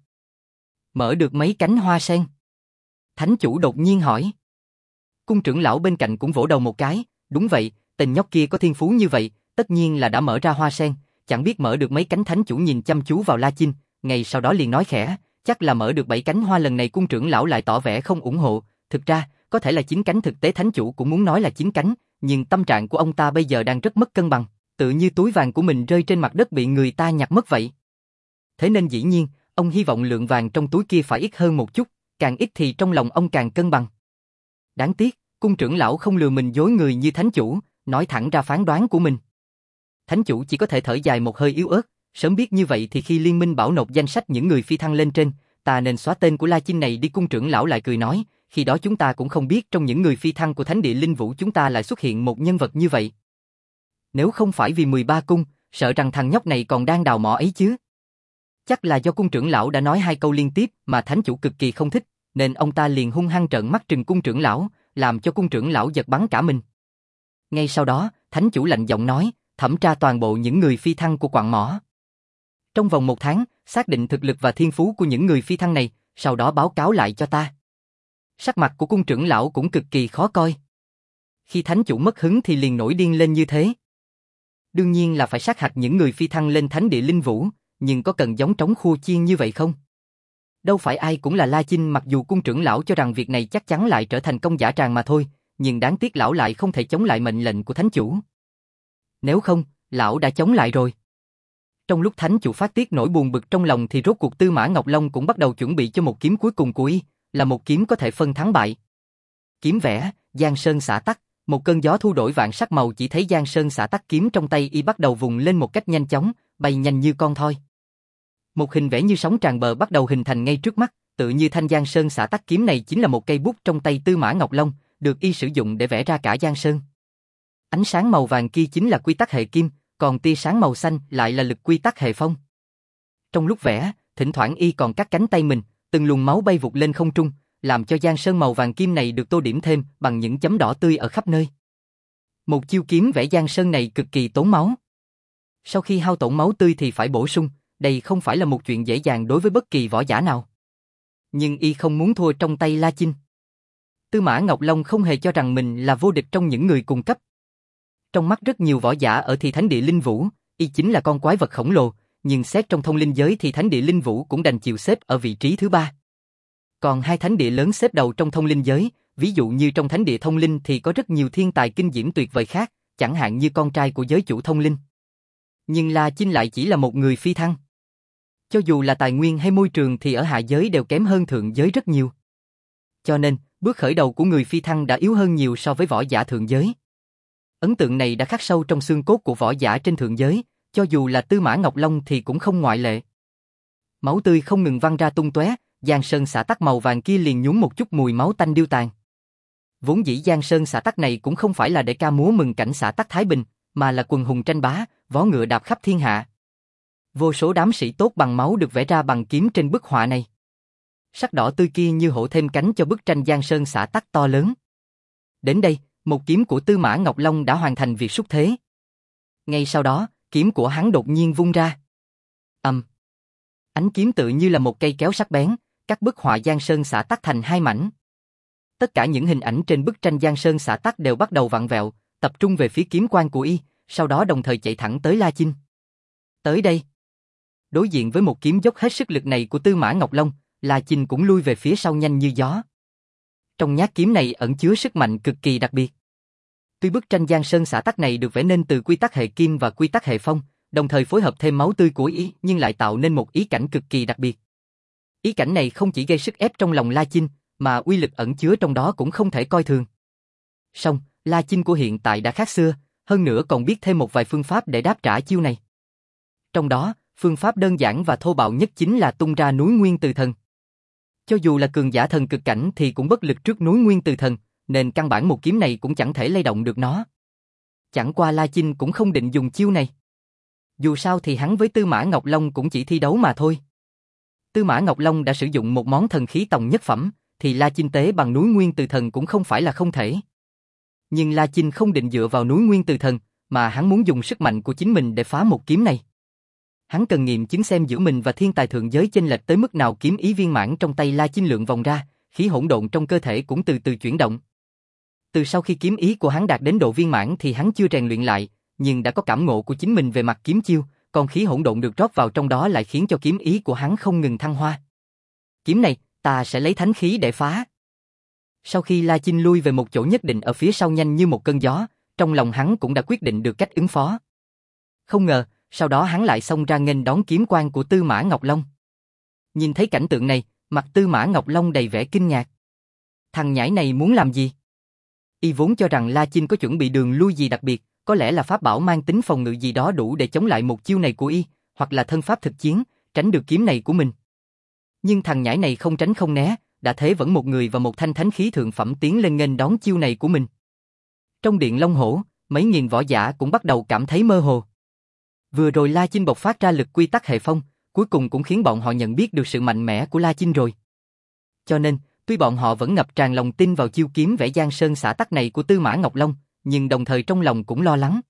Mở được mấy cánh hoa sen? Thánh chủ đột nhiên hỏi. Cung trưởng lão bên cạnh cũng vỗ đầu một cái, đúng vậy, tên nhóc kia có thiên phú như vậy, tất nhiên là đã mở ra hoa sen, chẳng biết mở được mấy cánh. Thánh chủ nhìn chăm chú vào La Chinh, ngay sau đó liền nói khẽ, chắc là mở được bảy cánh hoa. Lần này cung trưởng lão lại tỏ vẻ không ủng hộ, thực ra, có thể là chín cánh. Thực tế thánh chủ cũng muốn nói là chín cánh, nhưng tâm trạng của ông ta bây giờ đang rất mất cân bằng, tự như túi vàng của mình rơi trên mặt đất bị người ta nhặt mất vậy. Thế nên dĩ nhiên, ông hy vọng lượng vàng trong túi kia phải ít hơn một chút, càng ít thì trong lòng ông càng cân bằng. Đáng tiếc, cung trưởng lão không lừa mình dối người như thánh chủ, nói thẳng ra phán đoán của mình. Thánh chủ chỉ có thể thở dài một hơi yếu ớt, sớm biết như vậy thì khi liên minh bảo nộp danh sách những người phi thăng lên trên, ta nên xóa tên của La Chinh này đi. Cung trưởng lão lại cười nói, khi đó chúng ta cũng không biết trong những người phi thăng của thánh địa linh vũ chúng ta lại xuất hiện một nhân vật như vậy. Nếu không phải vì mười ba cung, sợ rằng thằng nhóc này còn đang đào mỏ ấy chứ. Chắc là do cung trưởng lão đã nói hai câu liên tiếp mà thánh chủ cực kỳ không thích, nên ông ta liền hung hăng trợn mắt trừng cung trưởng lão, làm cho cung trưởng lão giật bắn cả mình. Ngay sau đó, thánh chủ lạnh giọng nói, thẩm tra toàn bộ những người phi thăng của quặng mỏ. Trong vòng một tháng, xác định thực lực và thiên phú của những người phi thăng này, sau đó báo cáo lại cho ta. Sắc mặt của cung trưởng lão cũng cực kỳ khó coi. Khi thánh chủ mất hứng thì liền nổi điên lên như thế. Đương nhiên là phải sát hạch những người phi thăng lên thánh địa linh vũ, nhưng có cần giống trống khua chiên như vậy không? Đâu phải ai cũng là La Chinh. Mặc dù cung trưởng lão cho rằng việc này chắc chắn lại trở thành công dã tràng mà thôi, nhưng đáng tiếc lão lại không thể chống lại mệnh lệnh của thánh chủ. Nếu không, lão đã chống lại rồi. Trong lúc thánh chủ phát tiết nỗi buồn bực trong lòng thì rốt cuộc Tư Mã Ngọc Long cũng bắt đầu chuẩn bị cho một kiếm cuối cùng của y, là một kiếm có thể phân thắng bại. Kiếm vẽ, Giang Sơn xả tắc, một cơn gió thu đổi vạn sắc màu. Chỉ thấy Giang Sơn xả tắc kiếm trong tay y bắt đầu vùng lên một cách nhanh chóng, bay nhanh như con thoi. Một hình vẽ như sóng tràn bờ bắt đầu hình thành ngay trước mắt, tự như thanh Giang Sơn xả tắc kiếm này chính là một cây bút trong tay Tư Mã Ngọc Long, được y sử dụng để vẽ ra cả Giang Sơn. Ánh sáng màu vàng kia chính là quy tắc hệ kim, còn tia sáng màu xanh lại là lực quy tắc hệ phong. Trong lúc vẽ, thỉnh thoảng y còn cắt cánh tay mình, từng luồng máu bay vụt lên không trung, làm cho Giang Sơn màu vàng kim này được tô điểm thêm bằng những chấm đỏ tươi ở khắp nơi. Một chiêu kiếm vẽ Giang Sơn này cực kỳ tốn máu. Sau khi hao tổn máu tươi thì phải bổ sung, đây không phải là một chuyện dễ dàng đối với bất kỳ võ giả nào. Nhưng y không muốn thua trong tay La Chinh. Tư Mã Ngọc Long không hề cho rằng mình là vô địch trong những người cùng cấp. Trong mắt rất nhiều võ giả ở thì thánh địa linh vũ, y chính là con quái vật khổng lồ, nhưng xét trong thông linh giới thì thánh địa linh vũ cũng đành chịu xếp ở vị trí thứ ba. Còn hai thánh địa lớn xếp đầu trong thông linh giới, ví dụ như trong thánh địa thông linh thì có rất nhiều thiên tài kinh diễm tuyệt vời khác, chẳng hạn như con trai của giới chủ thông linh. Nhưng La Chinh lại chỉ là một người phi thăng. Cho dù là tài nguyên hay môi trường thì ở hạ giới đều kém hơn thượng giới rất nhiều. Cho nên, bước khởi đầu của người phi thăng đã yếu hơn nhiều so với võ giả thượng giới. Ấn tượng này đã khắc sâu trong xương cốt của võ giả trên thượng giới, cho dù là Tư Mã Ngọc Long thì cũng không ngoại lệ. Máu tươi không ngừng văng ra tung tóe, Giang Sơn xả tắc màu vàng kia liền nhúng một chút mùi máu tanh điêu tàn. Vốn dĩ Giang Sơn xả tắc này cũng không phải là để ca múa mừng cảnh xả tắc thái bình, mà là quần hùng tranh bá, vó ngựa đạp khắp thiên hạ. Vô số đám sĩ tốt bằng máu được vẽ ra bằng kiếm trên bức họa này. Sắc đỏ tươi kia như hổ thêm cánh cho bức tranh Giang Sơn xả tắc to lớn. Đến đây, một kiếm của Tư Mã Ngọc Long đã hoàn thành việc xúc thế. Ngay sau đó, kiếm của hắn đột nhiên vung ra. Ầm. Um. Ánh kiếm tự như là một cây kéo sắc bén, cắt bức họa Giang Sơn xả tắc thành hai mảnh. Tất cả những hình ảnh trên bức tranh Giang Sơn xả tắc đều bắt đầu vặn vẹo, tập trung về phía kiếm quan của y, sau đó đồng thời chạy thẳng tới La Chinh. Tới đây. Đối diện với một kiếm dốc hết sức lực này của Tư Mã Ngọc Long, La Chinh cũng lui về phía sau nhanh như gió. Trong nhát kiếm này ẩn chứa sức mạnh cực kỳ đặc biệt. Tuy bức tranh Giang Sơn xả tắc này được vẽ nên từ quy tắc hệ kim và quy tắc hệ phong, đồng thời phối hợp thêm máu tươi của y, nhưng lại tạo nên một ý cảnh cực kỳ đặc biệt. Ý cảnh này không chỉ gây sức ép trong lòng La Chinh, mà uy lực ẩn chứa trong đó cũng không thể coi thường. Song, La Chinh của hiện tại đã khác xưa, hơn nữa còn biết thêm một vài phương pháp để đáp trả chiêu này. Trong đó, phương pháp đơn giản và thô bạo nhất chính là tung ra núi nguyên từ thần. Cho dù là cường giả thần cực cảnh thì cũng bất lực trước núi Nguyên Từ Thần, nên căn bản một kiếm này cũng chẳng thể lay động được nó. Chẳng qua La Chinh cũng không định dùng chiêu này. Dù sao thì hắn với Tư Mã Ngọc Long cũng chỉ thi đấu mà thôi. Tư Mã Ngọc Long đã sử dụng một món thần khí tòng nhất phẩm, thì La Chinh tế bằng núi Nguyên Từ Thần cũng không phải là không thể. Nhưng La Chinh không định dựa vào núi Nguyên Từ Thần, mà hắn muốn dùng sức mạnh của chính mình để phá một kiếm này. Hắn cần nghiệm chứng xem giữa mình và thiên tài thượng giới chênh lệch tới mức nào. Kiếm ý viên mãn trong tay La Chinh lượn vòng ra, khí hỗn độn trong cơ thể cũng từ từ chuyển động. Từ sau khi kiếm ý của hắn đạt đến độ viên mãn thì hắn chưa rèn luyện lại, nhưng đã có cảm ngộ của chính mình về mặt kiếm chiêu, còn khí hỗn độn được rót vào trong đó lại khiến cho kiếm ý của hắn không ngừng thăng hoa. Kiếm này, ta sẽ lấy thánh khí để phá. Sau khi La Chinh lui về một chỗ nhất định ở phía sau nhanh như một cơn gió, trong lòng hắn cũng đã quyết định được cách ứng phó. Không ngờ, sau đó hắn lại xông ra nghênh đón kiếm quang của Tư Mã Ngọc Long. Nhìn thấy cảnh tượng này, mặt Tư Mã Ngọc Long đầy vẻ kinh ngạc. Thằng nhãi này muốn làm gì? Y vốn cho rằng La Chinh có chuẩn bị đường lui gì đặc biệt, có lẽ là pháp bảo mang tính phòng ngự gì đó đủ để chống lại một chiêu này của Y, hoặc là thân pháp thực chiến, tránh được kiếm này của mình. Nhưng thằng nhãi này không tránh không né, đã thế vẫn một người và một thanh thánh khí thượng phẩm tiến lên nghênh đón chiêu này của mình. Trong điện Long Hổ, mấy nghìn võ giả cũng bắt đầu cảm thấy mơ hồ. Vừa rồi La Chinh bộc phát ra lực quy tắc hệ phong, cuối cùng cũng khiến bọn họ nhận biết được sự mạnh mẽ của La Chinh rồi. Cho nên, tuy bọn họ vẫn ngập tràn lòng tin vào chiêu kiếm vẽ Giang Sơn xả tắc này của Tư Mã Ngọc Long, nhưng đồng thời trong lòng cũng lo lắng.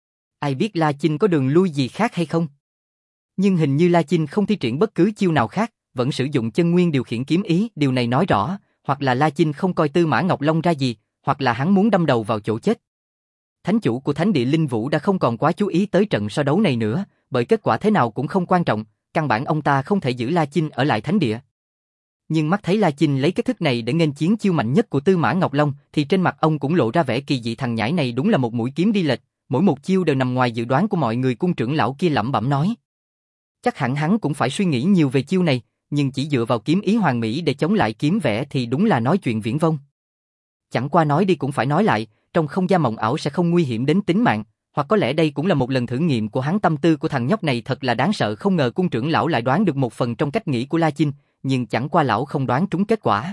Ai biết La Chinh có đường lui gì khác hay không? Nhưng hình như La Chinh không thi triển bất cứ chiêu nào khác, vẫn sử dụng chân nguyên điều khiển kiếm ý. Điều này nói rõ, hoặc là La Chinh không coi Tư Mã Ngọc Long ra gì, hoặc là hắn muốn đâm đầu vào chỗ chết. Thánh chủ của Thánh địa Linh Vũ đã không còn quá chú ý tới trận so đấu này nữa, bởi kết quả thế nào cũng không quan trọng, căn bản ông ta không thể giữ La Chinh ở lại Thánh địa. Nhưng mắt thấy La Chinh lấy cái thức này để nghênh chiến chiêu mạnh nhất của Tư Mã Ngọc Long, thì trên mặt ông cũng lộ ra vẻ kỳ dị. Thằng nhãi này đúng là một mũi kiếm đi lệch, mỗi một chiêu đều nằm ngoài dự đoán của mọi người. Cung trưởng lão kia lẩm bẩm nói. Chắc hẳn hắn cũng phải suy nghĩ nhiều về chiêu này, nhưng chỉ dựa vào kiếm ý hoàn mỹ để chống lại kiếm vẽ thì đúng là nói chuyện viển vông. Chẳng qua nói đi cũng phải nói lại, trong không gian mộng ảo sẽ không nguy hiểm đến tính mạng, hoặc có lẽ đây cũng là một lần thử nghiệm của hắn. Tâm tư của thằng nhóc này thật là đáng sợ, không ngờ cung trưởng lão lại đoán được một phần trong cách nghĩ của La Chinh, nhưng chẳng qua lão không đoán trúng kết quả.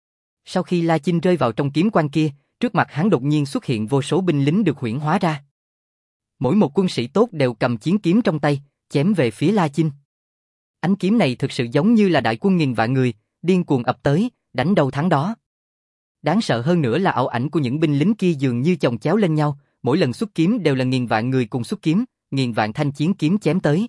Sau khi La Chinh rơi vào trong kiếm quan kia, trước mặt hắn đột nhiên xuất hiện vô số binh lính được huyễn hóa ra. Mỗi một quân sĩ tốt đều cầm chiến kiếm trong tay, chém về phía La Chinh. Ánh kiếm này thực sự giống như là đại quân nghìn vạn người, điên cuồng ập tới, đánh đầu thắng đó. Đáng sợ hơn nữa là ảo ảnh của những binh lính kia dường như chồng chéo lên nhau, mỗi lần xuất kiếm đều là nghìn vạn người cùng xuất kiếm, nghìn vạn thanh chiến kiếm chém tới.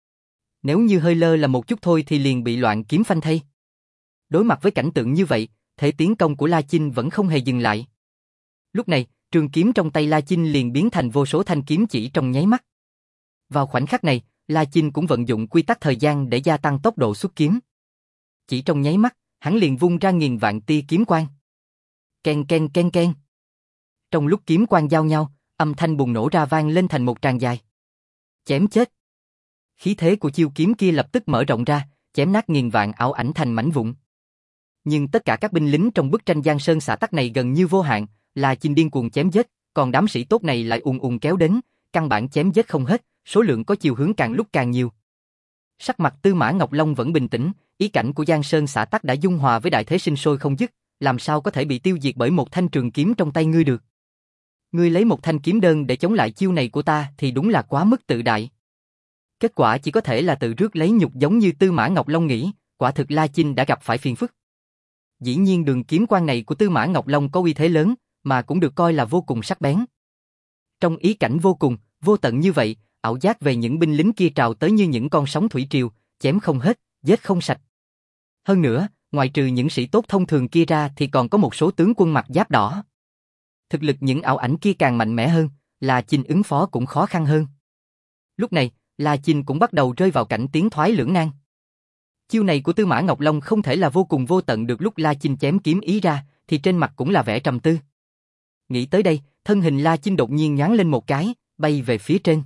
Nếu như hơi lơ là một chút thôi thì liền bị loạn kiếm phanh thây. Đối mặt với cảnh tượng như vậy, thể tiến công của La Chinh vẫn không hề dừng lại. Lúc này, trường kiếm trong tay La Chinh liền biến thành vô số thanh kiếm chỉ trong nháy mắt. Vào khoảnh khắc này, La Chinh cũng vận dụng quy tắc thời gian để gia tăng tốc độ xuất kiếm. Chỉ trong nháy mắt, hắn liền vung ra nghìn vạn tia kiếm quang. Ken ken ken ken. Trong lúc kiếm quang giao nhau, âm thanh bùng nổ ra vang lên thành một tràng dài. Chém chết. Khí thế của chiêu kiếm kia lập tức mở rộng ra, chém nát nghìn vạn ảo ảnh thành mảnh vụn. Nhưng tất cả các binh lính trong bức tranh Giang Sơn xả tắc này gần như vô hạn, La Chinh điên cuồng chém giết, còn đám sĩ tốt này lại ùn ùn kéo đến, căn bản chém giết không hết, số lượng có chiều hướng càng lúc càng nhiều. Sắc mặt Tư Mã Ngọc Long vẫn bình tĩnh, ý cảnh của Giang Sơn xả tắc đã dung hòa với đại thế sinh sôi không dứt, làm sao có thể bị tiêu diệt bởi một thanh trường kiếm trong tay ngươi được. Ngươi lấy một thanh kiếm đơn để chống lại chiêu này của ta thì đúng là quá mức tự đại. Kết quả chỉ có thể là tự rước lấy nhục, giống như Tư Mã Ngọc Long nghĩ, quả thực La Chinh đã gặp phải phiền phức. Dĩ nhiên đường kiếm quang này của Tư Mã Ngọc Long có uy thế lớn, mà cũng được coi là vô cùng sắc bén. Trong ý cảnh vô cùng, vô tận như vậy, ảo giác về những binh lính kia trào tới như những con sóng thủy triều, chém không hết, giết không sạch. Hơn nữa, ngoài trừ những sĩ tốt thông thường kia ra thì còn có một số tướng quân mặc giáp đỏ. Thực lực những ảo ảnh kia càng mạnh mẽ hơn, La Chinh ứng phó cũng khó khăn hơn. Lúc này, La Chinh cũng bắt đầu rơi vào cảnh tiến thoái lưỡng nan. Chiêu này của Tư Mã Ngọc Long không thể là vô cùng vô tận được. Lúc La Chinh chém kiếm ý ra, thì trên mặt cũng là vẻ trầm tư. Nghĩ tới đây, thân hình La Chinh đột nhiên nhoáng lên một cái, bay về phía trên.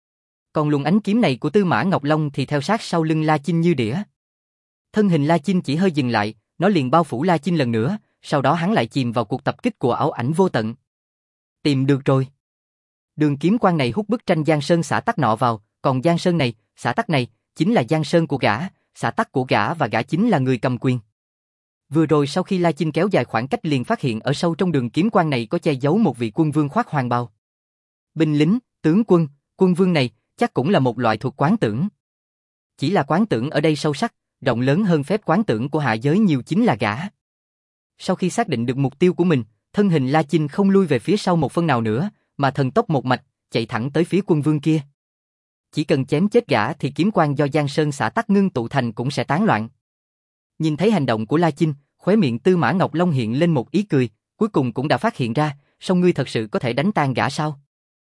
Còn luồng ánh kiếm này của Tư Mã Ngọc Long thì theo sát sau lưng La Chinh như đĩa. Thân hình La Chinh chỉ hơi dừng lại, nó liền bao phủ La Chinh lần nữa, sau đó hắn lại chìm vào cuộc tập kích của ảo ảnh vô tận. Tìm được rồi. Đường kiếm quang này hút bức tranh Giang Sơn xả tắc nọ vào, còn Giang Sơn này, xả tắc này, chính là Giang Sơn của gã, xả tắc của gã và gã chính là người cầm quyền. Vừa rồi sau khi La Chinh kéo dài khoảng cách liền phát hiện ở sâu trong đường kiếm quang này có che giấu một vị quân vương khoác hoàng bào. Binh lính, tướng quân, quân vương này chắc cũng là một loại thuộc quán tưởng. Chỉ là quán tưởng ở đây sâu sắc, rộng lớn hơn phép quán tưởng của hạ giới nhiều chính là gã. Sau khi xác định được mục tiêu của mình, thân hình La Chinh không lui về phía sau một phân nào nữa, mà thần tốc một mạch, chạy thẳng tới phía quân vương kia. Chỉ cần chém chết gã thì kiếm quang do Giang Sơn xã tắc ngưng tụ thành cũng sẽ tán loạn. Nhìn thấy hành động của La Chinh, khóe miệng Tư Mã Ngọc Long hiện lên một ý cười, cuối cùng cũng đã phát hiện ra, song ngươi thật sự có thể đánh tan gã sao?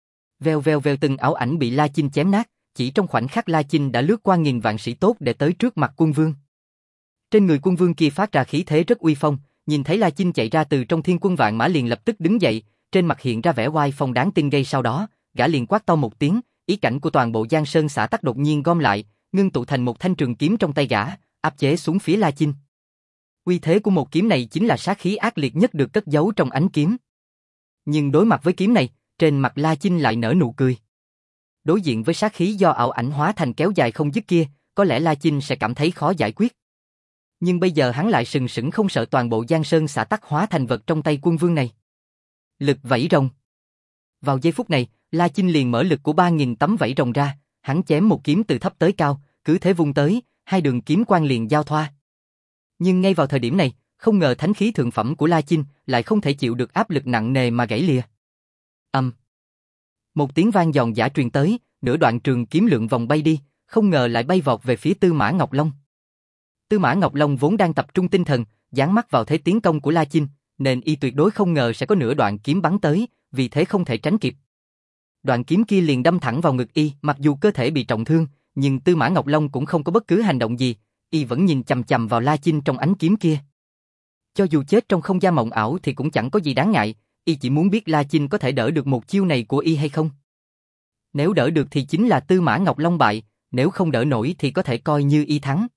Veo veo veo từng ảo ảnh bị La Chinh chém nát, chỉ trong khoảnh khắc La Chinh đã lướt qua nghìn vạn sĩ tốt để tới trước mặt quân vương. Trên người quân vương kia phát ra khí thế rất uy phong, nhìn thấy La Chinh chạy ra từ trong thiên quân vạn mã liền lập tức đứng dậy, trên mặt hiện ra vẻ oai phong đáng tin gây sau đó, gã liền quát to một tiếng, ý cảnh của toàn bộ Giang Sơn xã tắc đột nhiên gom lại, ngưng tụ thành một thanh trường kiếm trong tay gã, áp chế xuống phía La Chinh. Uy thế của một kiếm này chính là sát khí ác liệt nhất được cất giấu trong ánh kiếm. Nhưng đối mặt với kiếm này, trên mặt La Chinh lại nở nụ cười. Đối diện với sát khí do ảo ảnh hóa thành kéo dài không dứt kia, có lẽ La Chinh sẽ cảm thấy khó giải quyết. Nhưng bây giờ hắn lại sừng sững không sợ toàn bộ Giang Sơn xã tắc hóa thành vật trong tay quân vương này. Lực vảy rồng. Vào giây phút này, La Chinh liền mở lực của ba nghìn tấm vảy rồng ra, hắn chém một kiếm từ thấp tới cao, cứ thế vung tới, hai đường kiếm quang liền giao thoa. Nhưng ngay vào thời điểm này, không ngờ thánh khí thượng phẩm của La Chinh lại không thể chịu được áp lực nặng nề mà gãy lìa. Âm. Um. Một tiếng vang giòn giã truyền tới, nửa đoạn trường kiếm lượn vòng bay đi, không ngờ lại bay vọt về phía Tư Mã Ngọc Long. Tư Mã Ngọc Long vốn đang tập trung tinh thần, dán mắt vào thế tiến công của La Chinh, nên y tuyệt đối không ngờ sẽ có nửa đoạn kiếm bắn tới, vì thế không thể tránh kịp. Đoạn kiếm kia liền đâm thẳng vào ngực y, mặc dù cơ thể bị trọng thương, nhưng Tư Mã Ngọc Long cũng không có bất cứ hành động gì, y vẫn nhìn chằm chằm vào La Chinh trong ánh kiếm kia. Cho dù chết trong không gian mộng ảo thì cũng chẳng có gì đáng ngại, y chỉ muốn biết La Chinh có thể đỡ được một chiêu này của y hay không. Nếu đỡ được thì chính là Tư Mã Ngọc Long bại, nếu không đỡ nổi thì có thể coi như y thắng.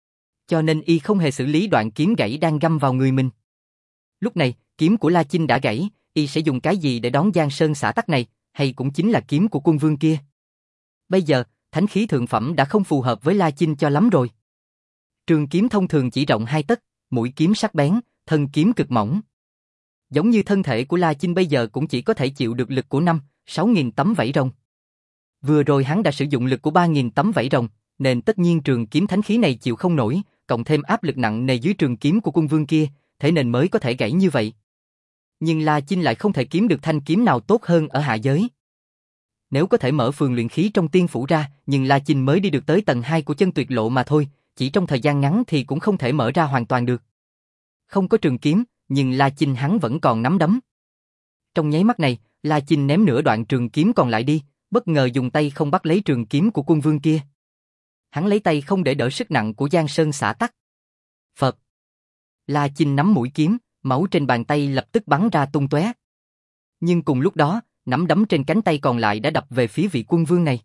Cho nên y không hề xử lý đoạn kiếm gãy đang găm vào người mình. Lúc này, kiếm của La Chinh đã gãy, y sẽ dùng cái gì để đón Giang Sơn xã tắc này, hay cũng chính là kiếm của quân vương kia. Bây giờ, thánh khí thượng phẩm đã không phù hợp với La Chinh cho lắm rồi. Trường kiếm thông thường chỉ rộng hai tấc, mũi kiếm sắc bén, thân kiếm cực mỏng. Giống như thân thể của La Chinh bây giờ cũng chỉ có thể chịu được lực của năm, sáu nghìn tấm vảy rồng. Vừa rồi hắn đã sử dụng lực của ba nghìn tấm vảy rồng, nên tất nhiên trường kiếm thánh khí này chịu không nổi, cộng thêm áp lực nặng nề dưới trường kiếm của quân vương kia, thế nên mới có thể gãy như vậy. Nhưng La Chinh lại không thể kiếm được thanh kiếm nào tốt hơn ở hạ giới. Nếu có thể mở phường luyện khí trong tiên phủ ra, nhưng La Chinh mới đi được tới tầng hai của chân tuyệt lộ mà thôi, chỉ trong thời gian ngắn thì cũng không thể mở ra hoàn toàn được. Không có trường kiếm, nhưng La Chinh hắn vẫn còn nắm đấm. Trong nháy mắt này, La Chinh ném nửa đoạn trường kiếm còn lại đi, bất ngờ dùng tay không bắt lấy trường kiếm của quân vương kia. Hắn lấy tay không để đỡ sức nặng của Giang Sơn xã tắc. Phật. La Chinh nắm mũi kiếm, máu trên bàn tay lập tức bắn ra tung tóe. Nhưng cùng lúc đó, nắm đấm trên cánh tay còn lại đã đập về phía vị quân vương này.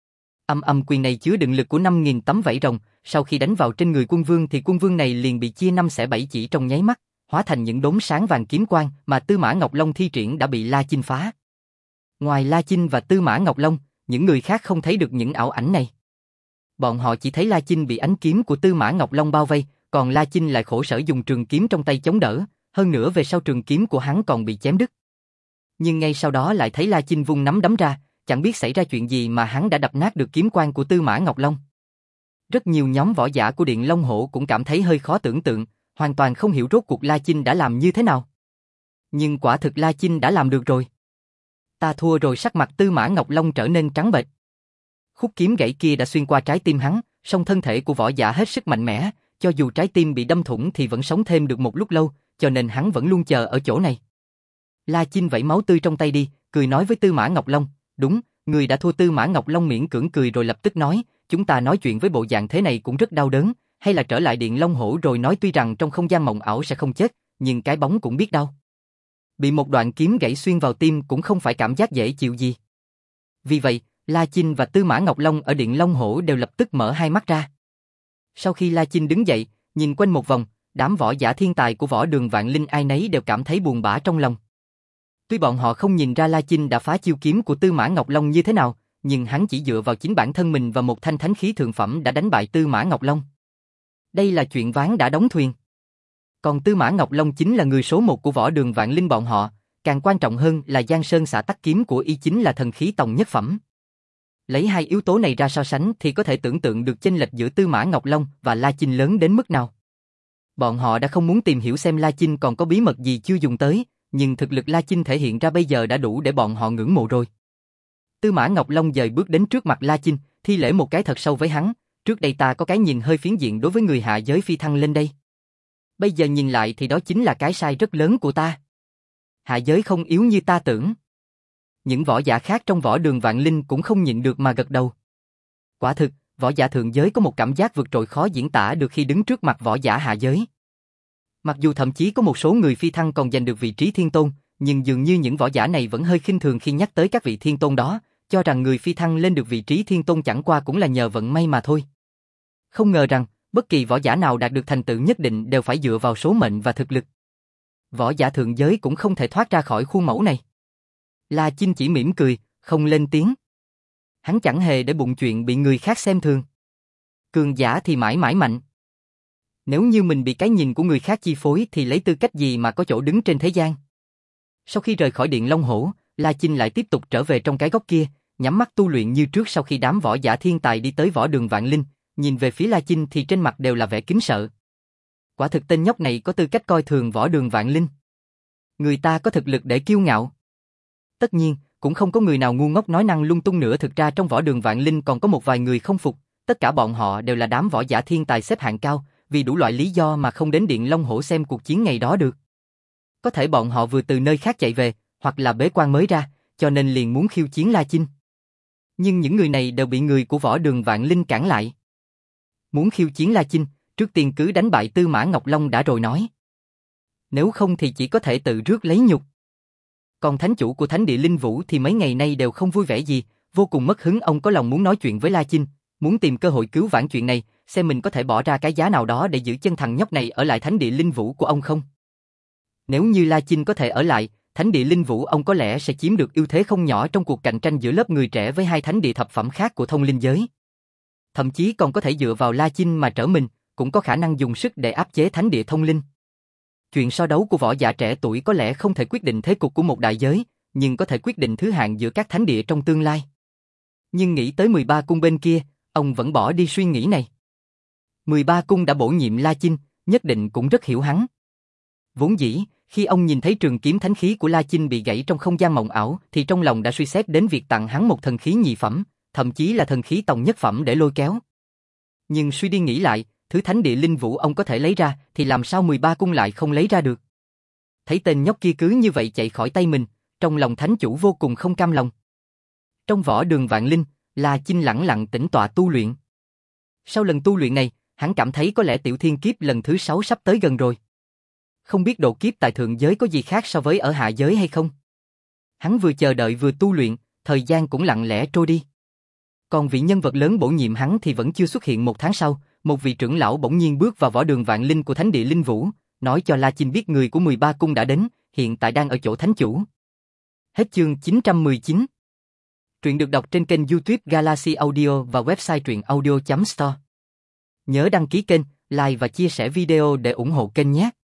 Âm âm quyền này chứa đựng lực của năm nghìn tấm vảy rồng, sau khi đánh vào trên người quân vương thì quân vương này liền bị chia năm xẻ bảy chỉ trong nháy mắt, hóa thành những đốm sáng vàng kiếm quang mà Tư Mã Ngọc Long thi triển đã bị La Chinh phá. Ngoài La Chinh và Tư Mã Ngọc Long, những người khác không thấy được những ảo ảnh này. Bọn họ chỉ thấy La Chinh bị ánh kiếm của Tư Mã Ngọc Long bao vây, còn La Chinh lại khổ sở dùng trường kiếm trong tay chống đỡ, hơn nữa về sau trường kiếm của hắn còn bị chém đứt. Nhưng ngay sau đó lại thấy La Chinh vung nắm đấm ra, chẳng biết xảy ra chuyện gì mà hắn đã đập nát được kiếm quang của Tư Mã Ngọc Long. Rất nhiều nhóm võ giả của Điện Long Hổ cũng cảm thấy hơi khó tưởng tượng, hoàn toàn không hiểu rốt cuộc La Chinh đã làm như thế nào. Nhưng quả thực La Chinh đã làm được rồi. Ta thua rồi. Sắc mặt Tư Mã Ngọc Long trở nên trắng bệch. Khúc kiếm gãy kia đã xuyên qua trái tim hắn, song thân thể của võ giả hết sức mạnh mẽ, cho dù trái tim bị đâm thủng thì vẫn sống thêm được một lúc lâu, cho nên hắn vẫn luôn chờ ở chỗ này. La Chinh vẩy máu tươi trong tay đi, cười nói với Tư Mã Ngọc Long, đúng, người đã thua. Tư Mã Ngọc Long miễn cưỡng cười rồi lập tức nói, chúng ta nói chuyện với bộ dạng thế này cũng rất đau đớn, hay là trở lại Điện Long Hổ rồi nói. Tuy rằng trong không gian mộng ảo sẽ không chết, nhưng cái bóng cũng biết đau. Bị một đoạn kiếm gãy xuyên vào tim cũng không phải cảm giác dễ chịu gì. Vì vậy, La Chinh và Tư Mã Ngọc Long ở Điện Long Hổ đều lập tức mở hai mắt ra. Sau khi La Chinh đứng dậy, nhìn quanh một vòng, đám võ giả thiên tài của võ đường Vạn Linh ai nấy đều cảm thấy buồn bã trong lòng. Tuy bọn họ không nhìn ra La Chinh đã phá chiêu kiếm của Tư Mã Ngọc Long như thế nào, nhưng hắn chỉ dựa vào chính bản thân mình và một thanh thánh khí thượng phẩm đã đánh bại Tư Mã Ngọc Long. Đây là chuyện ván đã đóng thuyền. Còn Tư Mã Ngọc Long chính là người số một của võ đường Vạn Linh bọn họ, càng quan trọng hơn là Giang Sơn xạ tắc kiếm của y chính là thần khí tòng nhất phẩm. Lấy hai yếu tố này ra so sánh thì có thể tưởng tượng được chênh lệch giữa Tư Mã Ngọc Long và La Chinh lớn đến mức nào. Bọn họ đã không muốn tìm hiểu xem La Chinh còn có bí mật gì chưa dùng tới, nhưng thực lực La Chinh thể hiện ra bây giờ đã đủ để bọn họ ngưỡng mộ rồi. Tư Mã Ngọc Long dời bước đến trước mặt La Chinh, thi lễ một cái thật sâu với hắn, trước đây ta có cái nhìn hơi phiến diện đối với người hạ giới phi thăng lên đây. Bây giờ nhìn lại thì đó chính là cái sai rất lớn của ta. Hạ giới không yếu như ta tưởng. Những võ giả khác trong võ đường Vạn Linh cũng không nhịn được mà gật đầu. Quả thực, võ giả thượng giới có một cảm giác vượt trội khó diễn tả được khi đứng trước mặt võ giả hạ giới. Mặc dù thậm chí có một số người phi thăng còn giành được vị trí thiên tôn, nhưng dường như những võ giả này vẫn hơi khinh thường khi nhắc tới các vị thiên tôn đó, cho rằng người phi thăng lên được vị trí thiên tôn chẳng qua cũng là nhờ vận may mà thôi. Không ngờ rằng, bất kỳ võ giả nào đạt được thành tựu nhất định đều phải dựa vào số mệnh và thực lực. Võ giả thượng giới cũng không thể thoát ra khỏi khuôn mẫu này. La Chinh chỉ mỉm cười, không lên tiếng. Hắn chẳng hề để bụng chuyện bị người khác xem thường. Cường giả thì mãi mãi mạnh. Nếu như mình bị cái nhìn của người khác chi phối thì lấy tư cách gì mà có chỗ đứng trên thế gian. Sau khi rời khỏi điện Long Hổ, La Chinh lại tiếp tục trở về trong cái góc kia, nhắm mắt tu luyện như trước. Sau khi đám võ giả thiên tài đi tới võ đường Vạn Linh, nhìn về phía La Chinh thì trên mặt đều là vẻ kính sợ. Quả thực tên nhóc này có tư cách coi thường võ đường Vạn Linh. Người ta có thực lực để kiêu ngạo. Tất nhiên, cũng không có người nào ngu ngốc nói năng lung tung nữa. Thực ra trong võ đường Vạn Linh còn có một vài người không phục, tất cả bọn họ đều là đám võ giả thiên tài xếp hạng cao, vì đủ loại lý do mà không đến điện Long Hổ xem cuộc chiến ngày đó được. Có thể bọn họ vừa từ nơi khác chạy về, hoặc là bế quan mới ra, cho nên liền muốn khiêu chiến La Chinh. Nhưng những người này đều bị người của võ đường Vạn Linh cản lại. Muốn khiêu chiến La Chinh, trước tiên cứ đánh bại Tư Mã Ngọc Long đã rồi nói. Nếu không thì chỉ có thể tự rước lấy nhục. Còn thánh chủ của Thánh Địa Linh Vũ thì mấy ngày nay đều không vui vẻ gì, vô cùng mất hứng. Ông có lòng muốn nói chuyện với La Chinh, muốn tìm cơ hội cứu vãn chuyện này, xem mình có thể bỏ ra cái giá nào đó để giữ chân thằng nhóc này ở lại Thánh Địa Linh Vũ của ông không. Nếu như La Chinh có thể ở lại, Thánh Địa Linh Vũ ông có lẽ sẽ chiếm được ưu thế không nhỏ trong cuộc cạnh tranh giữa lớp người trẻ với hai thánh địa thập phẩm khác của thông linh giới. Thậm chí còn có thể dựa vào La Chinh mà trở mình, cũng có khả năng dùng sức để áp chế Thánh Địa thông linh. Chuyện so đấu của võ giả trẻ tuổi có lẽ không thể quyết định thế cục của một đại giới, nhưng có thể quyết định thứ hạng giữa các thánh địa trong tương lai. Nhưng nghĩ tới mười ba cung bên kia, ông vẫn bỏ đi suy nghĩ này. mười ba cung đã bổ nhiệm La Chinh, nhất định cũng rất hiểu hắn. Vốn dĩ, khi ông nhìn thấy trường kiếm thánh khí của La Chinh bị gãy trong không gian mộng ảo, thì trong lòng đã suy xét đến việc tặng hắn một thần khí nhị phẩm, thậm chí là thần khí tòng nhất phẩm để lôi kéo. Nhưng suy đi nghĩ lại, thứ Thánh Địa Linh Vũ ông có thể lấy ra, thì làm sao mười ba cung lại không lấy ra được? Thấy tên nhóc kia cứ như vậy chạy khỏi tay mình, trong lòng thánh chủ vô cùng không cam lòng. Trong võ đường Vạn Linh, La Chinh lẳng lặng tĩnh tọa tu luyện. Sau lần tu luyện này, hắn cảm thấy có lẽ tiểu thiên kiếp lần thứ sáu sắp tới gần rồi. Không biết độ kiếp tại thượng giới có gì khác so với ở hạ giới hay không? Hắn vừa chờ đợi vừa tu luyện, thời gian cũng lặng lẽ trôi đi. Còn vị nhân vật lớn bổ nhiệm hắn thì vẫn chưa xuất hiện. Một tháng sau, một vị trưởng lão bỗng nhiên bước vào võ đường Vạn Linh của Thánh Địa Linh Vũ, nói cho La Chinh biết người của mười ba cung đã đến, hiện tại đang ở chỗ thánh chủ. Hết chương chín trăm mười chín. Truyện được đọc trên kênh YouTube Galaxy Audio và website truyện audio chấm store. Nhớ đăng ký kênh, like và chia sẻ video để ủng hộ kênh nhé.